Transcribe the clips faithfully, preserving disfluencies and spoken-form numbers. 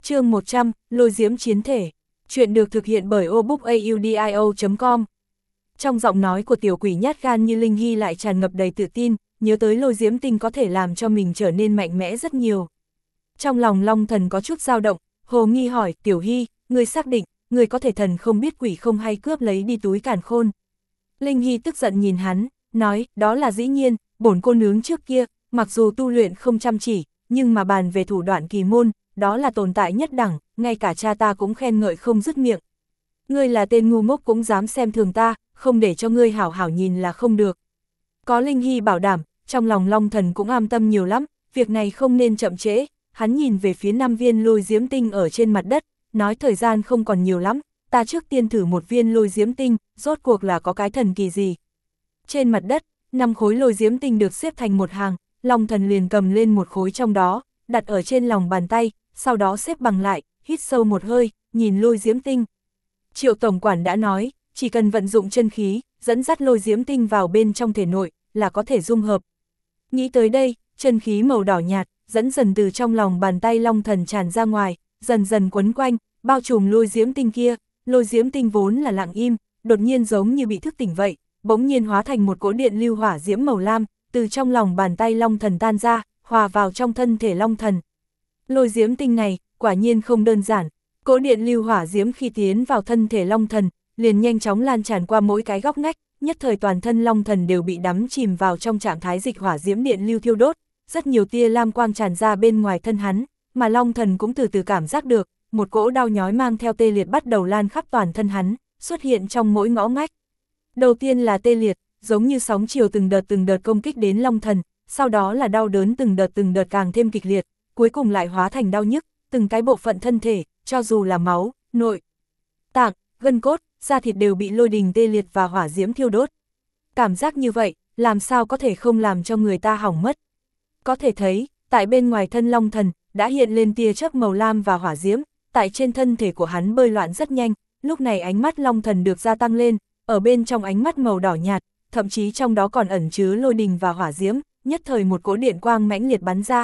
Chương một trăm, Lôi Diễm Chiến Thể. Chuyện được thực hiện bởi obookaudio chấm com. Trong giọng nói của tiểu quỷ nhát gan như Linh Hy lại tràn ngập đầy tự tin, nhớ tới Lôi Diễm Tinh có thể làm cho mình trở nên mạnh mẽ rất nhiều. Trong lòng Long Thần có chút dao động, hồ nghi hỏi, Tiểu Hy, ngươi xác định, ngươi có thể thần không biết quỷ không hay cướp lấy đi túi càn khôn. Linh Hy tức giận nhìn hắn, nói, đó là dĩ nhiên, bổn cô nướng trước kia, mặc dù tu luyện không chăm chỉ, nhưng mà bàn về thủ đoạn kỳ môn, đó là tồn tại nhất đẳng, ngay cả cha ta cũng khen ngợi không dứt miệng. Ngươi là tên ngu ngốc cũng dám xem thường ta, không để cho ngươi hảo hảo nhìn là không được. Có Linh Hy bảo đảm, trong lòng Long Thần cũng am tâm nhiều lắm, việc này không nên chậm trễ. Hắn nhìn về phía năm viên lôi diễm tinh ở trên mặt đất, nói thời gian không còn nhiều lắm, ta trước tiên thử một viên lôi diễm tinh, rốt cuộc là có cái thần kỳ gì. Trên mặt đất, năm khối lôi diễm tinh được xếp thành một hàng, Long Thần liền cầm lên một khối trong đó, đặt ở trên lòng bàn tay, sau đó xếp bằng lại, hít sâu một hơi, nhìn lôi diễm tinh. Triệu tổng quản đã nói, chỉ cần vận dụng chân khí, dẫn dắt lôi diễm tinh vào bên trong thể nội, là có thể dung hợp. Nghĩ tới đây, chân khí màu đỏ nhạt, dẫn dần từ trong lòng bàn tay Long Thần tràn ra ngoài, dần dần quấn quanh, bao trùm lôi diễm tinh kia. Lôi diễm tinh vốn là lặng im, đột nhiên giống như bị thức tỉnh vậy, bỗng nhiên hóa thành một cỗ điện lưu hỏa diễm màu lam, từ trong lòng bàn tay Long Thần tan ra, hòa vào trong thân thể Long Thần. Lôi diễm tinh này, quả nhiên không đơn giản, cỗ điện lưu hỏa diễm khi tiến vào thân thể Long Thần, liền nhanh chóng lan tràn qua mỗi cái góc ngách, nhất thời toàn thân Long Thần đều bị đắm chìm vào trong trạng thái dịch hỏa diễm điện lưu thiêu đốt, rất nhiều tia lam quang tràn ra bên ngoài thân hắn, mà Long Thần cũng từ từ cảm giác được, một cỗ đau nhói mang theo tê liệt bắt đầu lan khắp toàn thân hắn, xuất hiện trong mỗi ngõ ngách. Đầu tiên là tê liệt, giống như sóng chiều từng đợt từng đợt công kích đến Long Thần, sau đó là đau đớn từng đợt từng đợt càng thêm kịch liệt, cuối cùng lại hóa thành đau nhức, từng cái bộ phận thân thể, cho dù là máu, nội tạng, gân cốt, da thịt đều bị lôi đình tê liệt và hỏa diễm thiêu đốt. Cảm giác như vậy, làm sao có thể không làm cho người ta hỏng mất. Có thể thấy, tại bên ngoài thân Long Thần, đã hiện lên tia chớp màu lam và hỏa diễm, tại trên thân thể của hắn bơi loạn rất nhanh, lúc này ánh mắt Long Thần được gia tăng lên, ở bên trong ánh mắt màu đỏ nhạt, thậm chí trong đó còn ẩn chứa lôi đình và hỏa diễm, nhất thời một cỗ điện quang mãnh liệt bắn ra.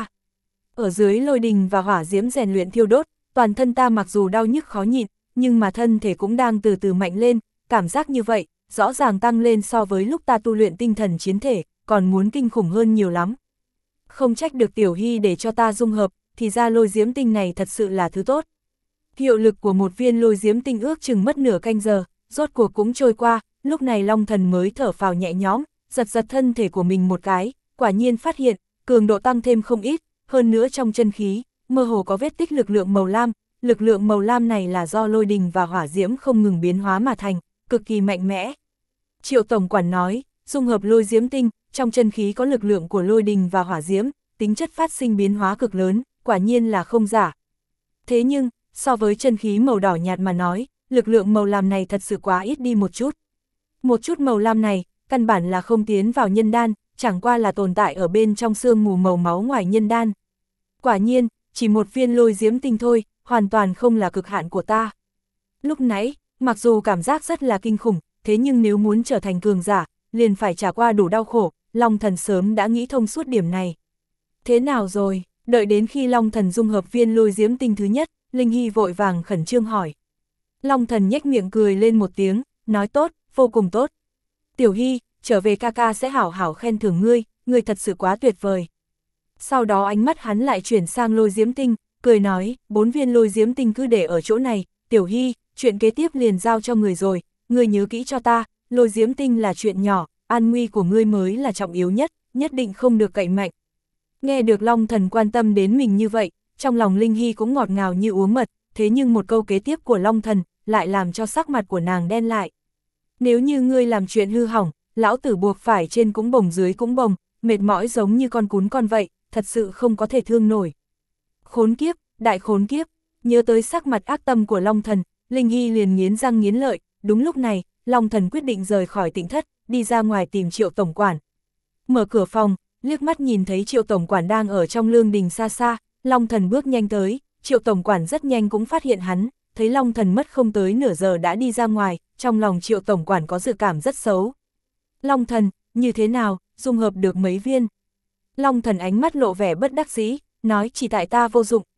Ở dưới lôi đình và hỏa diễm rèn luyện thiêu đốt, toàn thân ta mặc dù đau nhức khó nhịn, nhưng mà thân thể cũng đang từ từ mạnh lên, cảm giác như vậy, rõ ràng tăng lên so với lúc ta tu luyện tinh thần chiến thể, còn muốn kinh khủng hơn nhiều lắm. Không trách được Tiểu Hy để cho ta dung hợp, thì ra lôi diễm tinh này thật sự là thứ tốt. Hiệu lực của một viên lôi diễm tinh ước chừng mất nửa canh giờ, rốt cuộc cũng trôi qua, lúc này Long Thần mới thở phào nhẹ nhõm, giật giật thân thể của mình một cái, quả nhiên phát hiện, cường độ tăng thêm không ít, hơn nữa trong chân khí, mơ hồ có vết tích lực lượng màu lam, lực lượng màu lam này là do lôi đình và hỏa diễm không ngừng biến hóa mà thành, cực kỳ mạnh mẽ. Triệu tổng quản nói, dung hợp lôi diễm tinh, trong chân khí có lực lượng của lôi đình và hỏa diễm, tính chất phát sinh biến hóa cực lớn, quả nhiên là không giả. Thế nhưng, so với chân khí màu đỏ nhạt mà nói, lực lượng màu lam này thật sự quá ít đi một chút. Một chút màu lam này, căn bản là không tiến vào nhân đan, chẳng qua là tồn tại ở bên trong xương mù màu máu ngoài nhân đan. Quả nhiên, chỉ một viên lôi diễm tinh thôi, hoàn toàn không là cực hạn của ta. Lúc nãy, mặc dù cảm giác rất là kinh khủng, thế nhưng nếu muốn trở thành cường giả, liền phải trải qua đủ đau khổ, Long Thần sớm đã nghĩ thông suốt điểm này. Thế nào rồi, đợi đến khi Long Thần dung hợp viên lôi diễm tinh thứ nhất, Linh Hy vội vàng khẩn trương hỏi. Long Thần nhếch miệng cười lên một tiếng, nói tốt, vô cùng tốt. Tiểu Hy, trở về ca ca sẽ hảo hảo khen thưởng ngươi, ngươi thật sự quá tuyệt vời. Sau đó ánh mắt hắn lại chuyển sang lôi diễm tinh, cười nói, bốn viên lôi diễm tinh cứ để ở chỗ này, Tiểu Hy, chuyện kế tiếp liền giao cho người rồi, ngươi nhớ kỹ cho ta, lôi diễm tinh là chuyện nhỏ, an nguy của ngươi mới là trọng yếu nhất, nhất định không được cậy mạnh. Nghe được Long Thần quan tâm đến mình như vậy, trong lòng Linh Hy cũng ngọt ngào như uống mật, thế nhưng một câu kế tiếp của Long Thần lại làm cho sắc mặt của nàng đen lại. Nếu như ngươi làm chuyện hư hỏng, lão tử buộc phải trên cũng bồng dưới cũng bồng, mệt mỏi giống như con cún con vậy, thật sự không có thể thương nổi. Khốn kiếp, đại khốn kiếp, nhớ tới sắc mặt ác tâm của Long Thần, Linh Hy liền nghiến răng nghiến lợi, đúng lúc này, Long Thần quyết định rời khỏi Tịnh Thất, đi ra ngoài tìm Triệu tổng quản. Mở cửa phòng, liếc mắt nhìn thấy Triệu tổng quản đang ở trong lương đình xa xa, Long Thần bước nhanh tới, Triệu tổng quản rất nhanh cũng phát hiện hắn, thấy Long Thần mất không tới nửa giờ đã đi ra ngoài, trong lòng Triệu tổng quản có dự cảm rất xấu. Long Thần, như thế nào, dung hợp được mấy viên? Long Thần ánh mắt lộ vẻ bất đắc dĩ, nói chỉ tại ta vô dụng,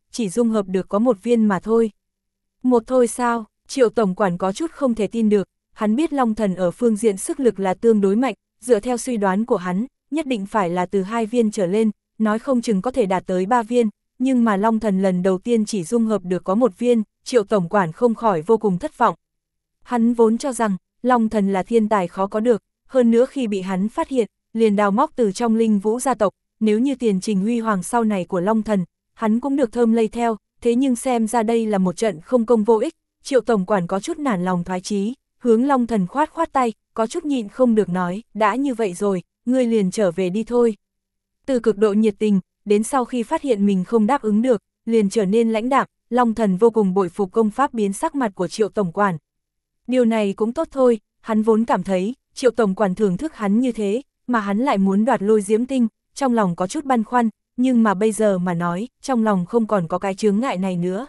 chỉ dung hợp được có một viên mà thôi. Một thôi sao? Triệu tổng quản có chút không thể tin được, hắn biết Long Thần ở phương diện sức lực là tương đối mạnh, dựa theo suy đoán của hắn, nhất định phải là từ hai viên trở lên, nói không chừng có thể đạt tới ba viên, nhưng mà Long Thần lần đầu tiên chỉ dung hợp được có một viên, Triệu tổng quản không khỏi vô cùng thất vọng. Hắn vốn cho rằng, Long Thần là thiên tài khó có được, hơn nữa khi bị hắn phát hiện, liền đào móc từ trong Linh Vũ gia tộc, nếu như tiền trình huy hoàng sau này của Long Thần, hắn cũng được thơm lây theo, thế nhưng xem ra đây là một trận không công vô ích, Triệu tổng quản có chút nản lòng thoái chí, hướng Long Thần khoát khoát tay, có chút nhịn không được nói, đã như vậy rồi, ngươi liền trở về đi thôi. Từ cực độ nhiệt tình, đến sau khi phát hiện mình không đáp ứng được, liền trở nên lãnh đạm, Long Thần vô cùng bội phục công pháp biến sắc mặt của Triệu tổng quản. Điều này cũng tốt thôi, hắn vốn cảm thấy, Triệu tổng quản thưởng thức hắn như thế, mà hắn lại muốn đoạt lôi diễm tinh, trong lòng có chút băn khoăn, nhưng mà bây giờ mà nói, trong lòng không còn có cái chướng ngại này nữa.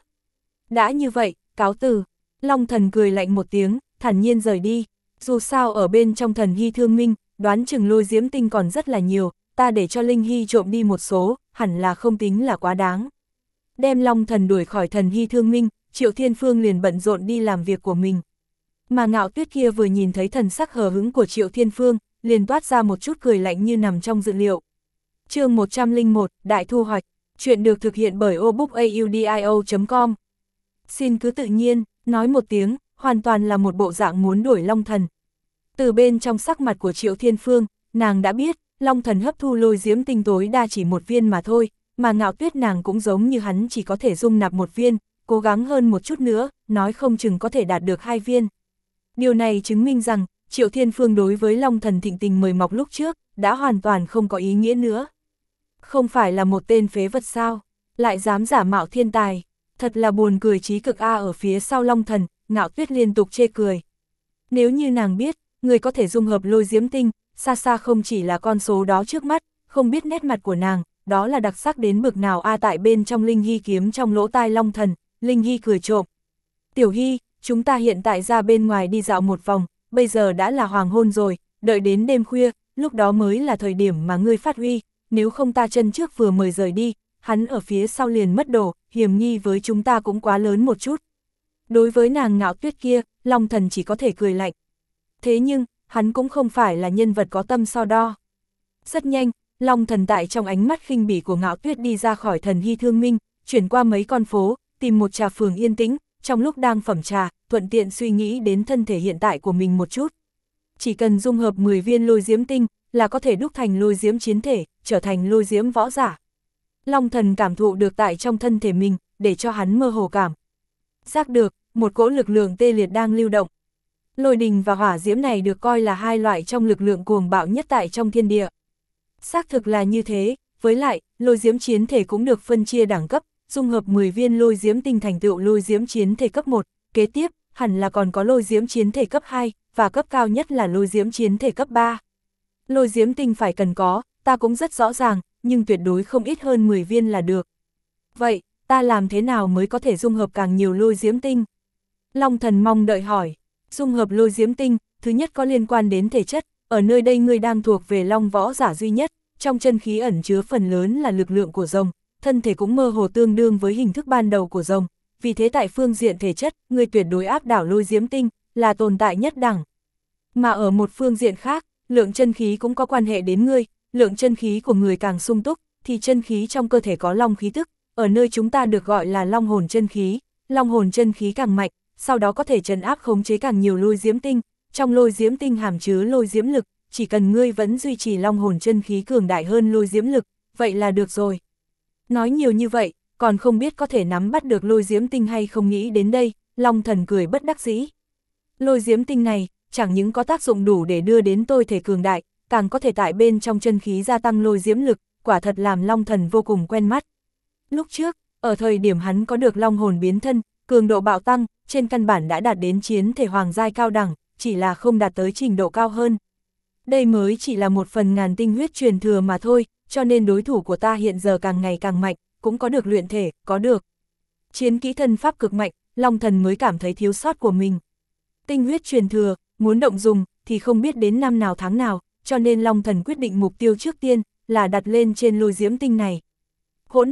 Đã như vậy, cáo từ. Long Thần cười lạnh một tiếng, thản nhiên rời đi. Dù sao ở bên trong Thần Hy Thương Minh, đoán chừng lôi diễm tinh còn rất là nhiều, ta để cho Linh Hy trộm đi một số, hẳn là không tính là quá đáng. Đem Long Thần đuổi khỏi Thần Hy Thương Minh, Triệu Thiên Phương liền bận rộn đi làm việc của mình. Mà Ngạo Tuyết kia vừa nhìn thấy thần sắc hờ hững của Triệu Thiên Phương, liền toát ra một chút cười lạnh như nằm trong dự liệu. Chương một trăm lẻ một, Đại Thu Hoạch, chuyện được thực hiện bởi obookaudio chấm com. Xin cứ tự nhiên, nói một tiếng, hoàn toàn là một bộ dạng muốn đuổi Long Thần. Từ bên trong sắc mặt của Triệu Thiên Phương, nàng đã biết, Long Thần hấp thu lôi diễm tinh tối đa chỉ một viên mà thôi, mà Ngạo Tuyết nàng cũng giống như hắn chỉ có thể dung nạp một viên, cố gắng hơn một chút nữa, nói không chừng có thể đạt được hai viên. Điều này chứng minh rằng, Triệu Thiên Phương đối với Long Thần thịnh tình mời mọc lúc trước, đã hoàn toàn không có ý nghĩa nữa. Không phải là một tên phế vật sao, lại dám giả mạo thiên tài, thật là buồn cười trí cực A. Ở phía sau Long Thần, Ngạo Tuyết liên tục chê cười. Nếu như nàng biết, người có thể dung hợp lôi diễm tinh, xa xa không chỉ là con số đó trước mắt, không biết nét mặt của nàng, đó là đặc sắc đến bực nào A. Tại bên trong Linh Hy kiếm trong lỗ tai Long Thần, Linh Hy cười trộm. Tiểu Hy, chúng ta hiện tại ra bên ngoài đi dạo một vòng, bây giờ đã là hoàng hôn rồi, đợi đến đêm khuya, lúc đó mới là thời điểm mà ngươi phát huy, nếu không ta chân trước vừa mời rời đi, hắn ở phía sau liền mất đổ, hiểm nghi với chúng ta cũng quá lớn một chút. Đối với nàng Ngạo Tuyết kia, Long Thần chỉ có thể cười lạnh. Thế nhưng, hắn cũng không phải là nhân vật có tâm so đo. Rất nhanh, Long Thần tại trong ánh mắt khinh bỉ của Ngạo Tuyết đi ra khỏi Thần Hy Thương Minh, chuyển qua mấy con phố, tìm một trà phường yên tĩnh, trong lúc đang phẩm trà, thuận tiện suy nghĩ đến thân thể hiện tại của mình một chút. Chỉ cần dung hợp mười viên lôi diễm tinh, là có thể đúc thành lôi diễm chiến thể, trở thành lôi diễm võ giả. Long Thần cảm thụ được tại trong thân thể mình, để cho hắn mơ hồ cảm giác được, một cỗ lực lượng tê liệt đang lưu động. Lôi đình và hỏa diễm này được coi là hai loại trong lực lượng cuồng bạo nhất tại trong thiên địa. Xác thực là như thế, với lại, lôi diễm chiến thể cũng được phân chia đẳng cấp, dung hợp mười viên lôi diễm tinh thành tựu lôi diễm chiến thể cấp một, kế tiếp, hẳn là còn có lôi diễm chiến thể cấp hai, và cấp cao nhất là lôi diễm chiến thể cấp ba. Lôi diễm tinh phải cần có, ta cũng rất rõ ràng, nhưng tuyệt đối không ít hơn mười viên là được. Vậy, ta làm thế nào mới có thể dung hợp càng nhiều lôi diễm tinh? Long Thần mong đợi hỏi. Dung hợp lôi diễm tinh, thứ nhất có liên quan đến thể chất, ở nơi đây ngươi đang thuộc về long võ giả duy nhất, trong chân khí ẩn chứa phần lớn là lực lượng của rồng, thân thể cũng mơ hồ tương đương với hình thức ban đầu của rồng, vì thế tại phương diện thể chất, ngươi tuyệt đối áp đảo lôi diễm tinh, là tồn tại nhất đẳng. Mà ở một phương diện khác, lượng chân khí cũng có quan hệ đến ngươi, lượng chân khí của người càng sung túc, thì chân khí trong cơ thể có long khí tức, ở nơi chúng ta được gọi là long hồn chân khí, long hồn chân khí càng mạnh, sau đó có thể trấn áp khống chế càng nhiều lôi diễm tinh, trong lôi diễm tinh hàm chứa lôi diễm lực, chỉ cần ngươi vẫn duy trì long hồn chân khí cường đại hơn lôi diễm lực, vậy là được rồi. Nói nhiều như vậy, còn không biết có thể nắm bắt được lôi diễm tinh hay không. Nghĩ đến đây, Long Thần cười bất đắc dĩ. Lôi diễm tinh này, chẳng những có tác dụng đủ để đưa đến tôi thể cường đại, càng có thể tại bên trong chân khí gia tăng lôi diễm lực, quả thật làm Long Thần vô cùng quen mắt. Lúc trước, ở thời điểm hắn có được long hồn biến thân, cường độ bạo tăng, trên căn bản đã đạt đến chiến thể hoàng giai cao đẳng, chỉ là không đạt tới trình độ cao hơn. Đây mới chỉ là một phần ngàn tinh huyết truyền thừa mà thôi, cho nên đối thủ của ta hiện giờ càng ngày càng mạnh, cũng có được luyện thể, có được chiến kỹ thân pháp cực mạnh, Long Thần mới cảm thấy thiếu sót của mình. Tinh huyết truyền thừa, muốn động dùng, thì không biết đến năm nào tháng nào, cho nên Long Thần quyết định mục tiêu trước tiên, là đặt lên trên lôi diễm tinh này. Hỗn đản,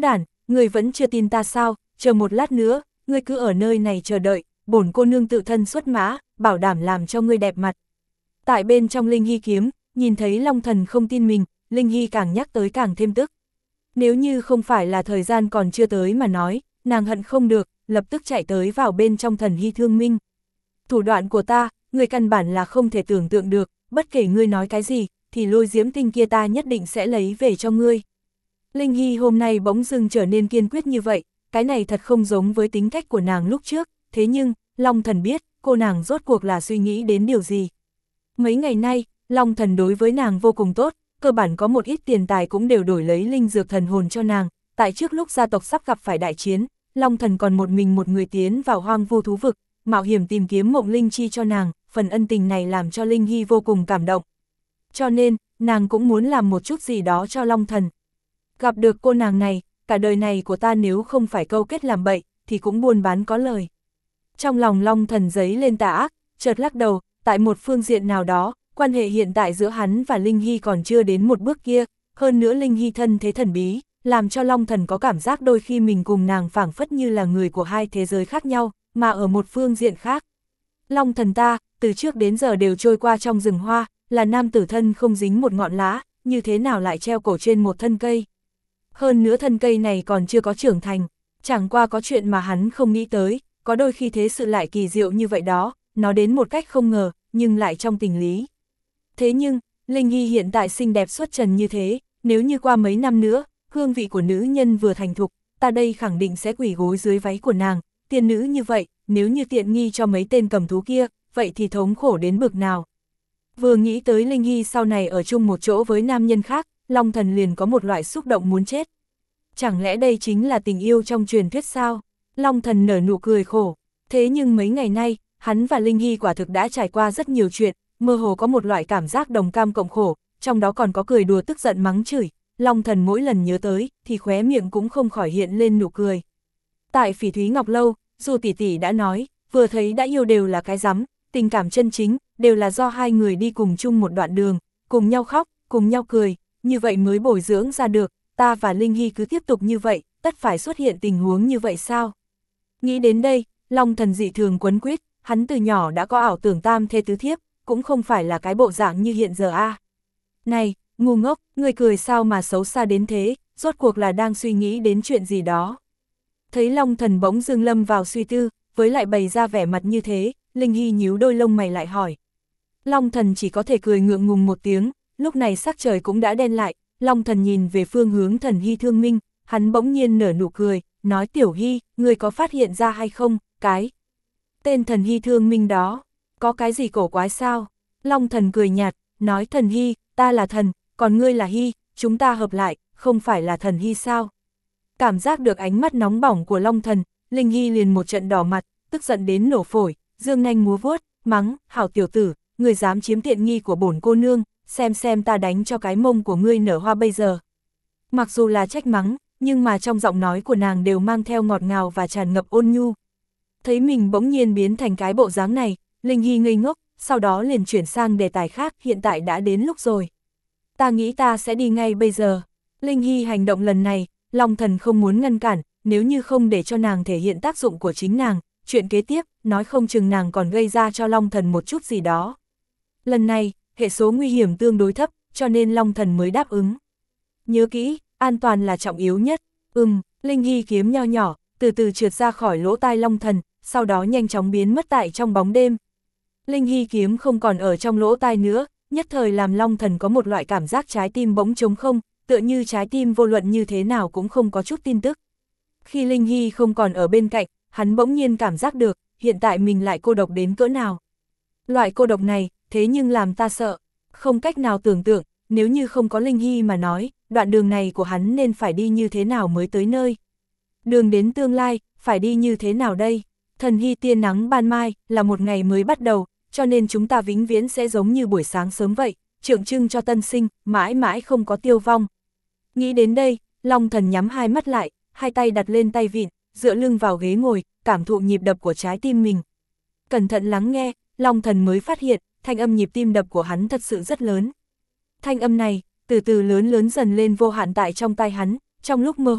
ngươi vẫn chưa tin ta sao, chờ một lát nữa, ngươi cứ ở nơi này chờ đợi, bổn cô nương tự thân xuất mã, bảo đảm làm cho ngươi đẹp mặt. Tại bên trong Linh Hy kiếm, nhìn thấy Long Thần không tin mình, Linh Hy càng nhắc tới càng thêm tức. Nếu như không phải là thời gian còn chưa tới mà nói, nàng hận không được, lập tức chạy tới vào bên trong Thần Hy thương minh. Thủ đoạn của ta, ngươi căn bản là không thể tưởng tượng được, bất kể ngươi nói cái gì, thì lôi diễm tinh kia ta nhất định sẽ lấy về cho ngươi. Linh Hy hôm nay bỗng dưng trở nên kiên quyết như vậy, cái này thật không giống với tính cách của nàng lúc trước, thế nhưng, Long Thần biết, cô nàng rốt cuộc là suy nghĩ đến điều gì. Mấy ngày nay, Long Thần đối với nàng vô cùng tốt, cơ bản có một ít tiền tài cũng đều đổi lấy linh dược thần hồn cho nàng, tại trước lúc gia tộc sắp gặp phải đại chiến, Long Thần còn một mình một người tiến vào hoang vu thú vực, mạo hiểm tìm kiếm mộng linh chi cho nàng, phần ân tình này làm cho Linh Hy vô cùng cảm động. Cho nên, nàng cũng muốn làm một chút gì đó cho Long Thần. Gặp được cô nàng này, cả đời này của ta nếu không phải câu kết làm bậy, thì cũng buôn bán có lời. Trong lòng Long Thần giấy lên tà ác, chợt lắc đầu, tại một phương diện nào đó, quan hệ hiện tại giữa hắn và Linh Hy còn chưa đến một bước kia, hơn nữa Linh Hy thân thế thần bí, làm cho Long Thần có cảm giác đôi khi mình cùng nàng phảng phất như là người của hai thế giới khác nhau, mà ở một phương diện khác. Long Thần ta, từ trước đến giờ đều trôi qua trong rừng hoa, là nam tử thân không dính một ngọn lá, như thế nào lại treo cổ trên một thân cây. Hơn nữa thân cây này còn chưa có trưởng thành, chẳng qua có chuyện mà hắn không nghĩ tới, có đôi khi thế sự lại kỳ diệu như vậy đó, nó đến một cách không ngờ, nhưng lại trong tình lý. Thế nhưng, Linh Hy hiện tại xinh đẹp xuất trần như thế, nếu như qua mấy năm nữa, hương vị của nữ nhân vừa thành thục, ta đây khẳng định sẽ quỳ gối dưới váy của nàng, tiên nữ như vậy, nếu như tiện nghi cho mấy tên cầm thú kia, vậy thì thống khổ đến bực nào. Vừa nghĩ tới Linh Hy sau này ở chung một chỗ với nam nhân khác, Long Thần liền có một loại xúc động muốn chết. Chẳng lẽ đây chính là tình yêu trong truyền thuyết sao? Long Thần nở nụ cười khổ. Thế nhưng mấy ngày nay, hắn và Linh Hy quả thực đã trải qua rất nhiều chuyện, mơ hồ có một loại cảm giác đồng cam cộng khổ, trong đó còn có cười đùa tức giận mắng chửi. Long Thần mỗi lần nhớ tới, thì khóe miệng cũng không khỏi hiện lên nụ cười. Tại Phỉ Thúy Ngọc Lâu, dù tỷ tỷ đã nói, vừa thấy đã yêu đều là cái rắm, tình cảm chân chính, đều là do hai người đi cùng chung một đoạn đường, cùng nhau khóc, cùng nhau cười, như vậy mới bồi dưỡng ra được, ta và Linh Hy cứ tiếp tục như vậy, tất phải xuất hiện tình huống như vậy sao? Nghĩ đến đây, Long Thần dị thường quấn quýt, hắn từ nhỏ đã có ảo tưởng tam thê tứ thiếp, cũng không phải là cái bộ dạng như hiện giờ a. À. Này, ngu ngốc, người cười sao mà xấu xa đến thế, rốt cuộc là đang suy nghĩ đến chuyện gì đó. Thấy Long Thần bỗng dưng lâm vào suy tư, với lại bày ra vẻ mặt như thế, Linh Hy nhíu đôi lông mày lại hỏi. Long Thần chỉ có thể cười ngượng ngùng một tiếng, lúc này sắc trời cũng đã đen lại, Long Thần nhìn về phương hướng Thần Hy thương minh, hắn bỗng nhiên nở nụ cười, nói Tiểu Hy, người có phát hiện ra hay không, cái tên Thần Hy thương minh đó, có cái gì cổ quái sao? Long Thần cười nhạt, nói Thần Hy, ta là thần, còn ngươi là Hy, chúng ta hợp lại, không phải là Thần Hy sao? Cảm giác được ánh mắt nóng bỏng của Long Thần, Linh Hy liền một trận đỏ mặt, tức giận đến nổ phổi, dương nanh múa vuốt, mắng, hảo tiểu tử, người dám chiếm tiện nghi của bổn cô nương, xem xem ta đánh cho cái mông của ngươi nở hoa bây giờ. Mặc dù là trách mắng, nhưng mà trong giọng nói của nàng đều mang theo ngọt ngào và tràn ngập ôn nhu. Thấy mình bỗng nhiên biến thành cái bộ dáng này, Linh Hy ngây ngốc, sau đó liền chuyển sang đề tài khác, hiện tại đã đến lúc rồi. Ta nghĩ ta sẽ đi ngay bây giờ. Linh Hy hành động lần này, Long Thần không muốn ngăn cản, nếu như không để cho nàng thể hiện tác dụng của chính nàng, chuyện kế tiếp, nói không chừng nàng còn gây ra cho Long Thần một chút gì đó. Lần này, hệ số nguy hiểm tương đối thấp, cho nên Long Thần mới đáp ứng. Nhớ kỹ, an toàn là trọng yếu nhất. Ừm, Linh Hy kiếm nho nhỏ, từ từ trượt ra khỏi lỗ tai Long Thần, sau đó nhanh chóng biến mất tại trong bóng đêm. Linh Hy kiếm không còn ở trong lỗ tai nữa, nhất thời làm Long Thần có một loại cảm giác trái tim bỗng trống không, tựa như trái tim vô luận như thế nào cũng không có chút tin tức. Khi Linh Hy không còn ở bên cạnh, hắn bỗng nhiên cảm giác được, hiện tại mình lại cô độc đến cỡ nào. Loại cô độc này, thế nhưng làm ta sợ, không cách nào tưởng tượng, nếu như không có Linh Hy mà nói, đoạn đường này của hắn nên phải đi như thế nào mới tới nơi. Đường đến tương lai, phải đi như thế nào đây? Thần Hy tia nắng ban mai, là một ngày mới bắt đầu, cho nên chúng ta vĩnh viễn sẽ giống như buổi sáng sớm vậy, tượng trưng cho tân sinh, mãi mãi không có tiêu vong. Nghĩ đến đây, Long Thần nhắm hai mắt lại, hai tay đặt lên tay vịn, dựa lưng vào ghế ngồi, cảm thụ nhịp đập của trái tim mình. Cẩn thận lắng nghe, Long Thần mới phát hiện, thanh âm nhịp tim đập của hắn thật sự rất lớn. Thanh âm này, từ từ lớn lớn dần lên vô hạn tại trong tai hắn, trong lúc mơ hồ,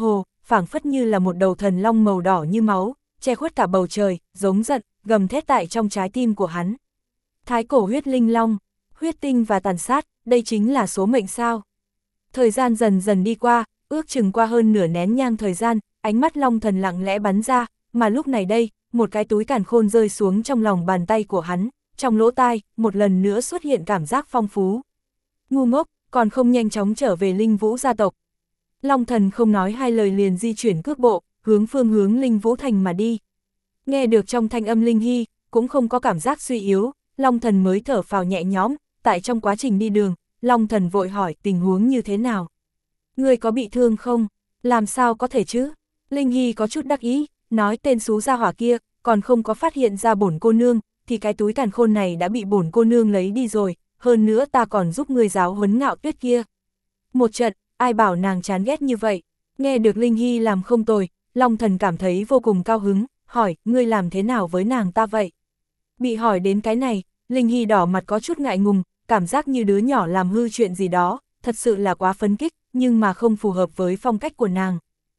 phảng phất như là một đầu thần long màu đỏ như máu, che khuất cả bầu trời, giống giận, gầm thét tại trong trái tim của hắn. Thái cổ huyết linh long, huyết tinh và tàn sát, đây chính là số mệnh sao? Thời gian dần dần đi qua, ước chừng qua hơn nửa nén nhang thời gian, ánh mắt long thần lặng lẽ bắn ra, mà lúc này đây, một cái túi càn khôn rơi xuống trong lòng bàn tay của hắn, trong lỗ tai, một lần nữa xuất hiện cảm giác phong phú. Ngu ngốc, còn không nhanh chóng trở về Linh Vũ gia tộc. Long thần không nói hai lời liền di chuyển cước bộ, hướng phương hướng Linh Vũ thành mà đi. Nghe được trong thanh âm Linh Hy, cũng không có cảm giác suy yếu, Long thần mới thở phào nhẹ nhõm, tại trong quá trình đi đường, Long thần vội hỏi tình huống như thế nào. Ngươi có bị thương không? Làm sao có thể chứ? Linh Hy có chút đắc ý, nói tên xú gia hỏa kia, còn không có phát hiện ra bổn cô nương, thì cái túi càn khôn này đã bị bổn cô nương lấy đi rồi, hơn nữa ta còn giúp ngươi giáo huấn Ngạo Tuyết kia. Một trận, ai bảo nàng chán ghét như vậy? Nghe được Linh Hy làm không tồi, Long thần cảm thấy vô cùng cao hứng, hỏi, ngươi làm thế nào với nàng ta vậy? Bị hỏi đến cái này, Linh Hy đỏ mặt có chút ngại ngùng, cảm giác như đứa nhỏ làm hư chuyện gì đó, thật sự là quá phấn kích, nhưng mà không phù hợp với phong cách của nàng.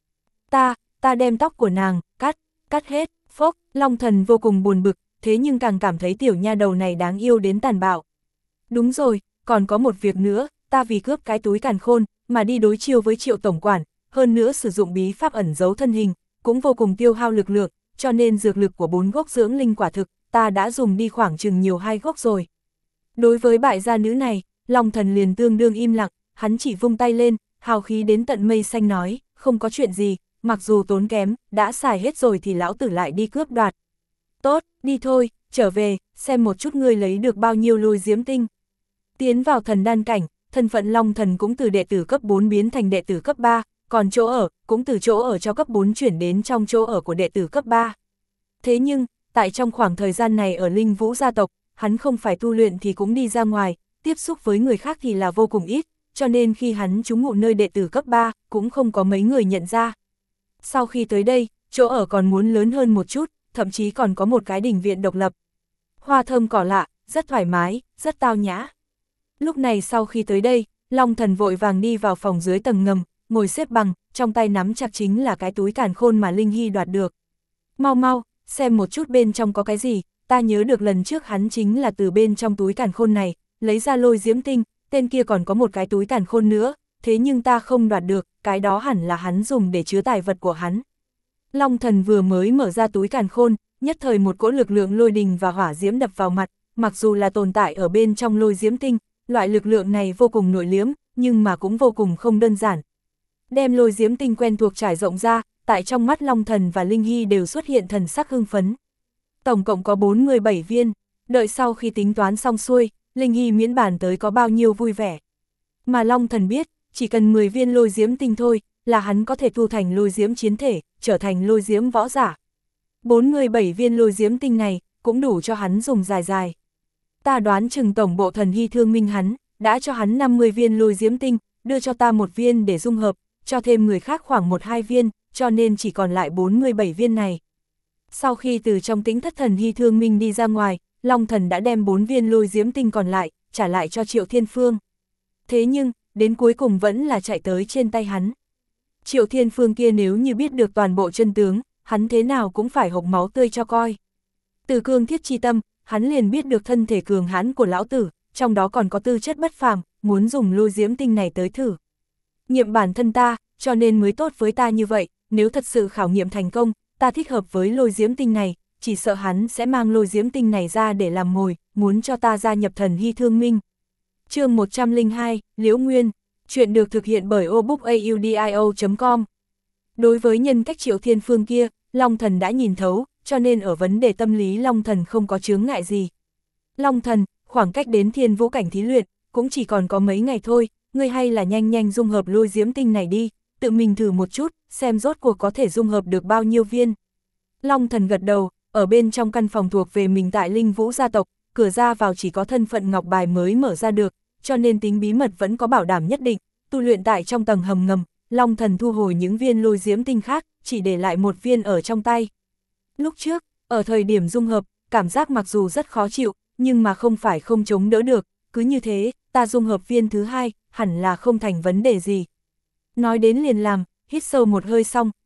Ta, ta đem tóc của nàng, cắt, cắt hết, phốc, Long thần vô cùng buồn bực, thế nhưng càng cảm thấy tiểu nha đầu này đáng yêu đến tàn bạo. Đúng rồi, còn có một việc nữa, ta vì cướp cái túi càn khôn, mà đi đối chiêu với Triệu tổng quản, hơn nữa sử dụng bí pháp ẩn giấu thân hình, cũng vô cùng tiêu hao lực lượng, cho nên dược lực của bốn gốc dưỡng linh quả thực, ta đã dùng đi khoảng chừng nhiều hai gốc rồi. Đối với bại gia nữ này, Long thần liền tương đương im lặng, hắn chỉ vung tay lên, hào khí đến tận mây xanh nói, không có chuyện gì, mặc dù tốn kém, đã xài hết rồi thì lão tử lại đi cướp đoạt. Tốt, đi thôi, trở về, xem một chút ngươi lấy được bao nhiêu lôi diễm tinh. Tiến vào thần đan cảnh, thân phận Long thần cũng từ đệ tử cấp bốn biến thành đệ tử cấp ba, còn chỗ ở, cũng từ chỗ ở cho cấp bốn chuyển đến trong chỗ ở của đệ tử cấp ba. Thế nhưng, tại trong khoảng thời gian này ở Linh Vũ gia tộc, hắn không phải tu luyện thì cũng đi ra ngoài, tiếp xúc với người khác thì là vô cùng ít, cho nên khi hắn trú ngụ nơi đệ tử cấp ba, cũng không có mấy người nhận ra. Sau khi tới đây, chỗ ở còn muốn lớn hơn một chút, thậm chí còn có một cái đình viện độc lập. Hoa thơm cỏ lạ, rất thoải mái, rất tao nhã. Lúc này sau khi tới đây, Long thần vội vàng đi vào phòng dưới tầng ngầm, ngồi xếp bằng, trong tay nắm chặt chính là cái túi càn khôn mà Linh Hy đoạt được. Mau mau, xem một chút bên trong có cái gì, ta nhớ được lần trước hắn chính là từ bên trong túi càn khôn này, lấy ra lôi diễm tinh, tên kia còn có một cái túi càn khôn nữa, thế nhưng ta không đoạt được, cái đó hẳn là hắn dùng để chứa tài vật của hắn. Long thần vừa mới mở ra túi càn khôn, nhất thời một cỗ lực lượng lôi đình và hỏa diễm đập vào mặt, mặc dù là tồn tại ở bên trong lôi diễm tinh, loại lực lượng này vô cùng nội liếm, nhưng mà cũng vô cùng không đơn giản. Đem lôi diễm tinh quen thuộc trải rộng ra, tại trong mắt Long thần và Linh Hy đều xuất hiện thần sắc hưng phấn. Tổng cộng có bốn mươi bảy viên, đợi sau khi tính toán xong xuôi, Linh Hy miễn bàn tới có bao nhiêu vui vẻ. Mà Long thần biết, chỉ cần mười viên lôi diễm tinh thôi, là hắn có thể tu thành lôi diễm chiến thể, trở thành lôi diễm võ giả. bốn mươi bảy viên lôi diễm tinh này, cũng đủ cho hắn dùng dài dài. Ta đoán chừng tổng bộ thần hy thương minh hắn, đã cho hắn năm mươi viên lôi diễm tinh, đưa cho ta một viên để dung hợp, cho thêm người khác khoảng một hai viên, cho nên chỉ còn lại bốn mươi bảy viên này. Sau khi từ trong Tĩnh Thất thần hy thương minh đi ra ngoài, Long thần đã đem bốn viên lôi diễm tinh còn lại, trả lại cho Triệu Thiên Phương. Thế nhưng, đến cuối cùng vẫn là chạy tới trên tay hắn. Triệu Thiên Phương kia nếu như biết được toàn bộ chân tướng, hắn thế nào cũng phải hộc máu tươi cho coi. Từ cương thiết chi tâm, hắn liền biết được thân thể cường hãn của lão tử, trong đó còn có tư chất bất phàm, muốn dùng lôi diễm tinh này tới thử nghiệm bản thân ta, cho nên mới tốt với ta như vậy, nếu thật sự khảo nghiệm thành công, ta thích hợp với lôi diễm tinh này, chỉ sợ hắn sẽ mang lôi diễm tinh này ra để làm mồi, muốn cho ta gia nhập thần hy thương minh. Chương một trăm lẻ hai, Liễu Nguyên, chuyện được thực hiện bởi obookaudio chấm com. Đối với nhân cách Triệu Thiên Phương kia, Long thần đã nhìn thấu, cho nên ở vấn đề tâm lý Long thần không có chướng ngại gì. Long thần, khoảng cách đến thiên vũ cảnh thí luyện, cũng chỉ còn có mấy ngày thôi, ngươi hay là nhanh nhanh dung hợp lôi diễm tinh này đi, tự mình thử một chút, xem rốt cuộc có thể dung hợp được bao nhiêu viên. Long thần gật đầu, ở bên trong căn phòng thuộc về mình tại Linh Vũ gia tộc, cửa ra vào chỉ có thân phận ngọc bài mới mở ra được, cho nên tính bí mật vẫn có bảo đảm nhất định, tu luyện tại trong tầng hầm ngầm, Long thần thu hồi những viên lôi diễm tinh khác, chỉ để lại một viên ở trong tay. Lúc trước, ở thời điểm dung hợp, cảm giác mặc dù rất khó chịu, nhưng mà không phải không chống đỡ được, cứ như thế, ta dung hợp viên thứ hai, hẳn là không thành vấn đề gì. Nói đến liền làm, hít sâu một hơi xong,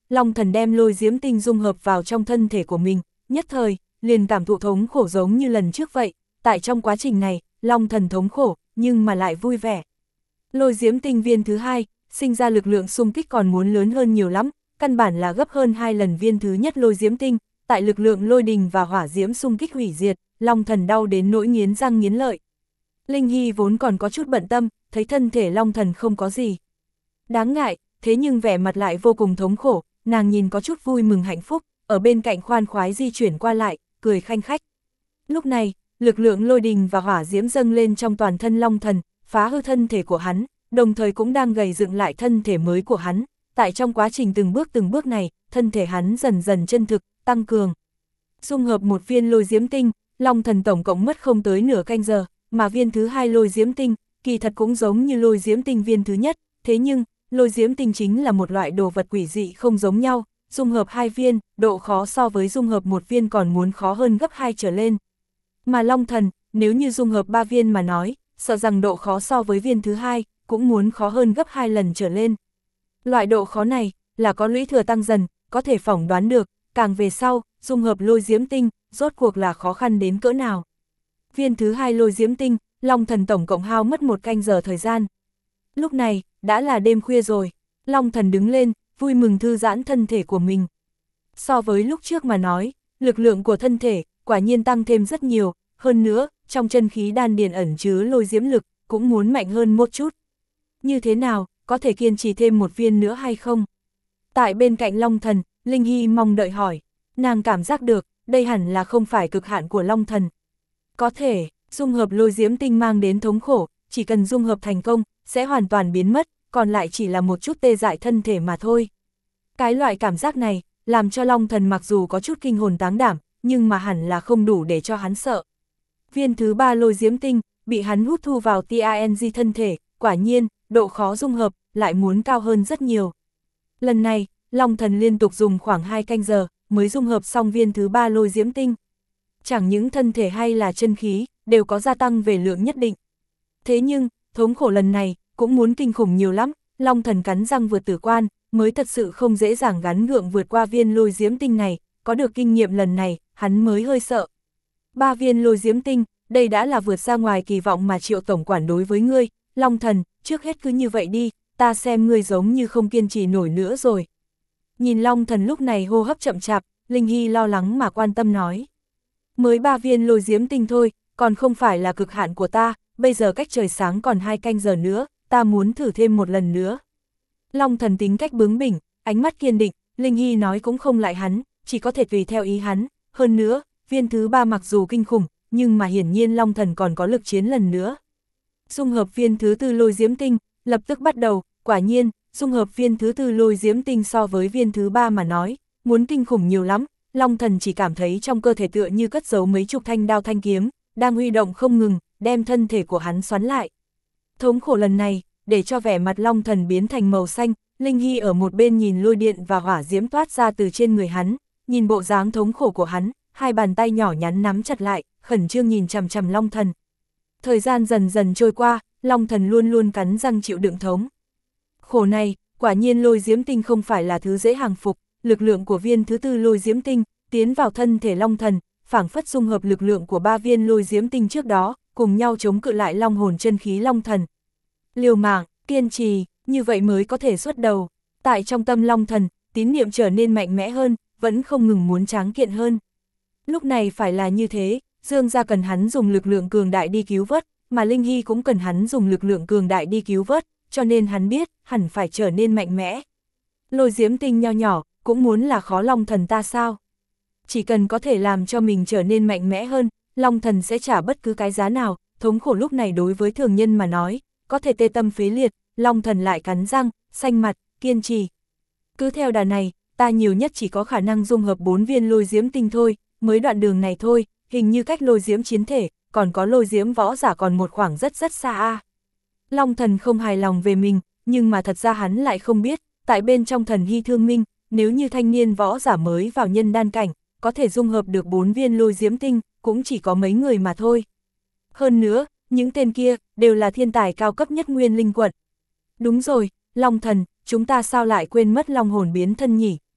Long Thần đem lôi diễm tinh dung hợp vào trong thân thể của mình, nhất thời, liền cảm thụ thống khổ giống như lần trước vậy, tại trong quá trình này, Long Thần thống khổ, nhưng mà lại vui vẻ. Lôi diễm tinh viên thứ hai, sinh ra lực lượng xung kích còn muốn lớn hơn nhiều lắm, căn bản là gấp hơn hai lần viên thứ nhất lôi diễm tinh, tại lực lượng lôi đình và hỏa diễm xung kích hủy diệt, Long Thần đau đến nỗi nghiến răng nghiến lợi. Linh Hy vốn còn có chút bận tâm, thấy thân thể Long Thần không có gì đáng ngại, thế nhưng vẻ mặt lại vô cùng thống khổ, nàng nhìn có chút vui mừng hạnh phúc, ở bên cạnh khoan khoái di chuyển qua lại, cười khanh khách. Lúc này, lực lượng lôi đình và hỏa diễm dâng lên trong toàn thân Long Thần, phá hư thân thể của hắn, đồng thời cũng đang gầy dựng lại thân thể mới của hắn. Tại trong quá trình từng bước từng bước này, thân thể hắn dần dần chân thực, tăng cường. Dung hợp một viên lôi diễm tinh, Long Thần tổng cộng mất không tới nửa canh giờ, mà viên thứ hai lôi diễm tinh, kỳ thật cũng giống như lôi diễm tinh viên thứ nhất, thế nhưng, lôi diễm tinh chính là một loại đồ vật quỷ dị không giống nhau, dung hợp hai viên, độ khó so với dung hợp một viên còn muốn khó hơn gấp hai trở lên. Mà Long Thần, nếu như dung hợp ba viên mà nói, sợ rằng độ khó so với viên thứ hai, cũng muốn khó hơn gấp hai lần trở lên. Loại độ khó này, là có lũy thừa tăng dần, có thể phỏng đoán được, càng về sau, dung hợp lôi diễm tinh, rốt cuộc là khó khăn đến cỡ nào. Viên thứ hai lôi diễm tinh, Long Thần tổng cộng hao mất một canh giờ thời gian. Lúc này, đã là đêm khuya rồi, Long Thần đứng lên, vui mừng thư giãn thân thể của mình. So với lúc trước mà nói, lực lượng của thân thể, quả nhiên tăng thêm rất nhiều, hơn nữa, trong chân khí đan điền ẩn chứa lôi diễm lực, cũng muốn mạnh hơn một chút. Như thế nào, có thể kiên trì thêm một viên nữa hay không? Tại bên cạnh Long Thần, Linh Hy mong đợi hỏi, nàng cảm giác được, đây hẳn là không phải cực hạn của Long Thần. Có thể, dung hợp lôi diễm tinh mang đến thống khổ, chỉ cần dung hợp thành công, sẽ hoàn toàn biến mất, còn lại chỉ là một chút tê dại thân thể mà thôi. Cái loại cảm giác này, làm cho Long Thần mặc dù có chút kinh hồn táng đảm, nhưng mà hẳn là không đủ để cho hắn sợ. Viên thứ ba lôi diễm tinh, bị hắn hút thu vào tang thân thể, quả nhiên, độ khó dung hợp, lại muốn cao hơn rất nhiều. Lần này, Long Thần liên tục dùng khoảng hai canh giờ, mới dung hợp xong viên thứ ba lôi diễm tinh. Chẳng những thân thể hay là chân khí, đều có gia tăng về lượng nhất định. Thế nhưng, thống khổ lần này, cũng muốn kinh khủng nhiều lắm, Long Thần cắn răng vượt tử quan, mới thật sự không dễ dàng gắn gượng vượt qua viên lôi diễm tinh này, có được kinh nghiệm lần này, hắn mới hơi sợ. Ba viên lôi diễm tinh, đây đã là vượt ra ngoài kỳ vọng mà Triệu tổng quản đối với ngươi, Long Thần, trước hết cứ như vậy đi, ta xem ngươi giống như không kiên trì nổi nữa rồi. Nhìn Long Thần lúc này hô hấp chậm chạp, Linh Hy lo lắng mà quan tâm nói. Mới ba viên lôi diễm tinh thôi, còn không phải là cực hạn của ta, bây giờ cách trời sáng còn hai canh giờ nữa, ta muốn thử thêm một lần nữa. Long Thần tính cách bướng bỉnh, ánh mắt kiên định, Linh Hy nói cũng không lại hắn, chỉ có thể tùy theo ý hắn, hơn nữa, viên thứ ba mặc dù kinh khủng, nhưng mà hiển nhiên Long Thần còn có lực chiến lần nữa. Dung hợp viên thứ tư lôi diễm tinh, lập tức bắt đầu, quả nhiên, dung hợp viên thứ tư lôi diễm tinh so với viên thứ ba mà nói, muốn kinh khủng nhiều lắm, Long Thần chỉ cảm thấy trong cơ thể tựa như cất giấu mấy chục thanh đao thanh kiếm, đang huy động không ngừng, đem thân thể của hắn xoắn lại. Thống khổ lần này, để cho vẻ mặt Long Thần biến thành màu xanh, Linh Hy ở một bên nhìn lôi điện và hỏa diễm toát ra từ trên người hắn, nhìn bộ dáng thống khổ của hắn, hai bàn tay nhỏ nhắn nắm chặt lại, khẩn trương nhìn chằm chằm Long Thần. Thời gian dần dần trôi qua, Long Thần luôn luôn cắn răng chịu đựng thống khổ này, quả nhiên lôi diễm tinh không phải là thứ dễ hàng phục, lực lượng của viên thứ tư lôi diễm tinh, tiến vào thân thể Long Thần, phảng phất dung hợp lực lượng của ba viên lôi diễm tinh trước đó, cùng nhau chống cự lại long hồn chân khí Long Thần. Liều mạng, kiên trì, như vậy mới có thể xuất đầu. Tại trong tâm Long Thần, tín niệm trở nên mạnh mẽ hơn, vẫn không ngừng muốn tráng kiện hơn. Lúc này phải là như thế, Dương gia cần hắn dùng lực lượng cường đại đi cứu vớt, mà Linh Hy cũng cần hắn dùng lực lượng cường đại đi cứu vớt, cho nên hắn biết, hẳn phải trở nên mạnh mẽ. Lôi diễm tinh nho nhỏ, cũng muốn là khó Long Thần ta sao? Chỉ cần có thể làm cho mình trở nên mạnh mẽ hơn, Long Thần sẽ trả bất cứ cái giá nào, thống khổ lúc này đối với thường nhân mà nói, có thể tê tâm phế liệt, Long Thần lại cắn răng, xanh mặt, kiên trì. Cứ theo đà này, ta nhiều nhất chỉ có khả năng dung hợp bốn viên lôi diễm tinh thôi, mới đoạn đường này thôi, hình như cách lôi diễm chiến thể, còn có lôi diễm võ giả còn một khoảng rất rất xa a. Long Thần không hài lòng về mình, nhưng mà thật ra hắn lại không biết, tại bên trong thần hy thương minh, nếu như thanh niên võ giả mới vào nhân đan cảnh, có thể dung hợp được bốn viên lôi diễm tinh, cũng chỉ có mấy người mà thôi. Hơn nữa, những tên kia, đều là thiên tài cao cấp nhất nguyên linh quật. Đúng rồi, Long Thần, chúng ta sao lại quên mất long hồn biến thân nhỉ?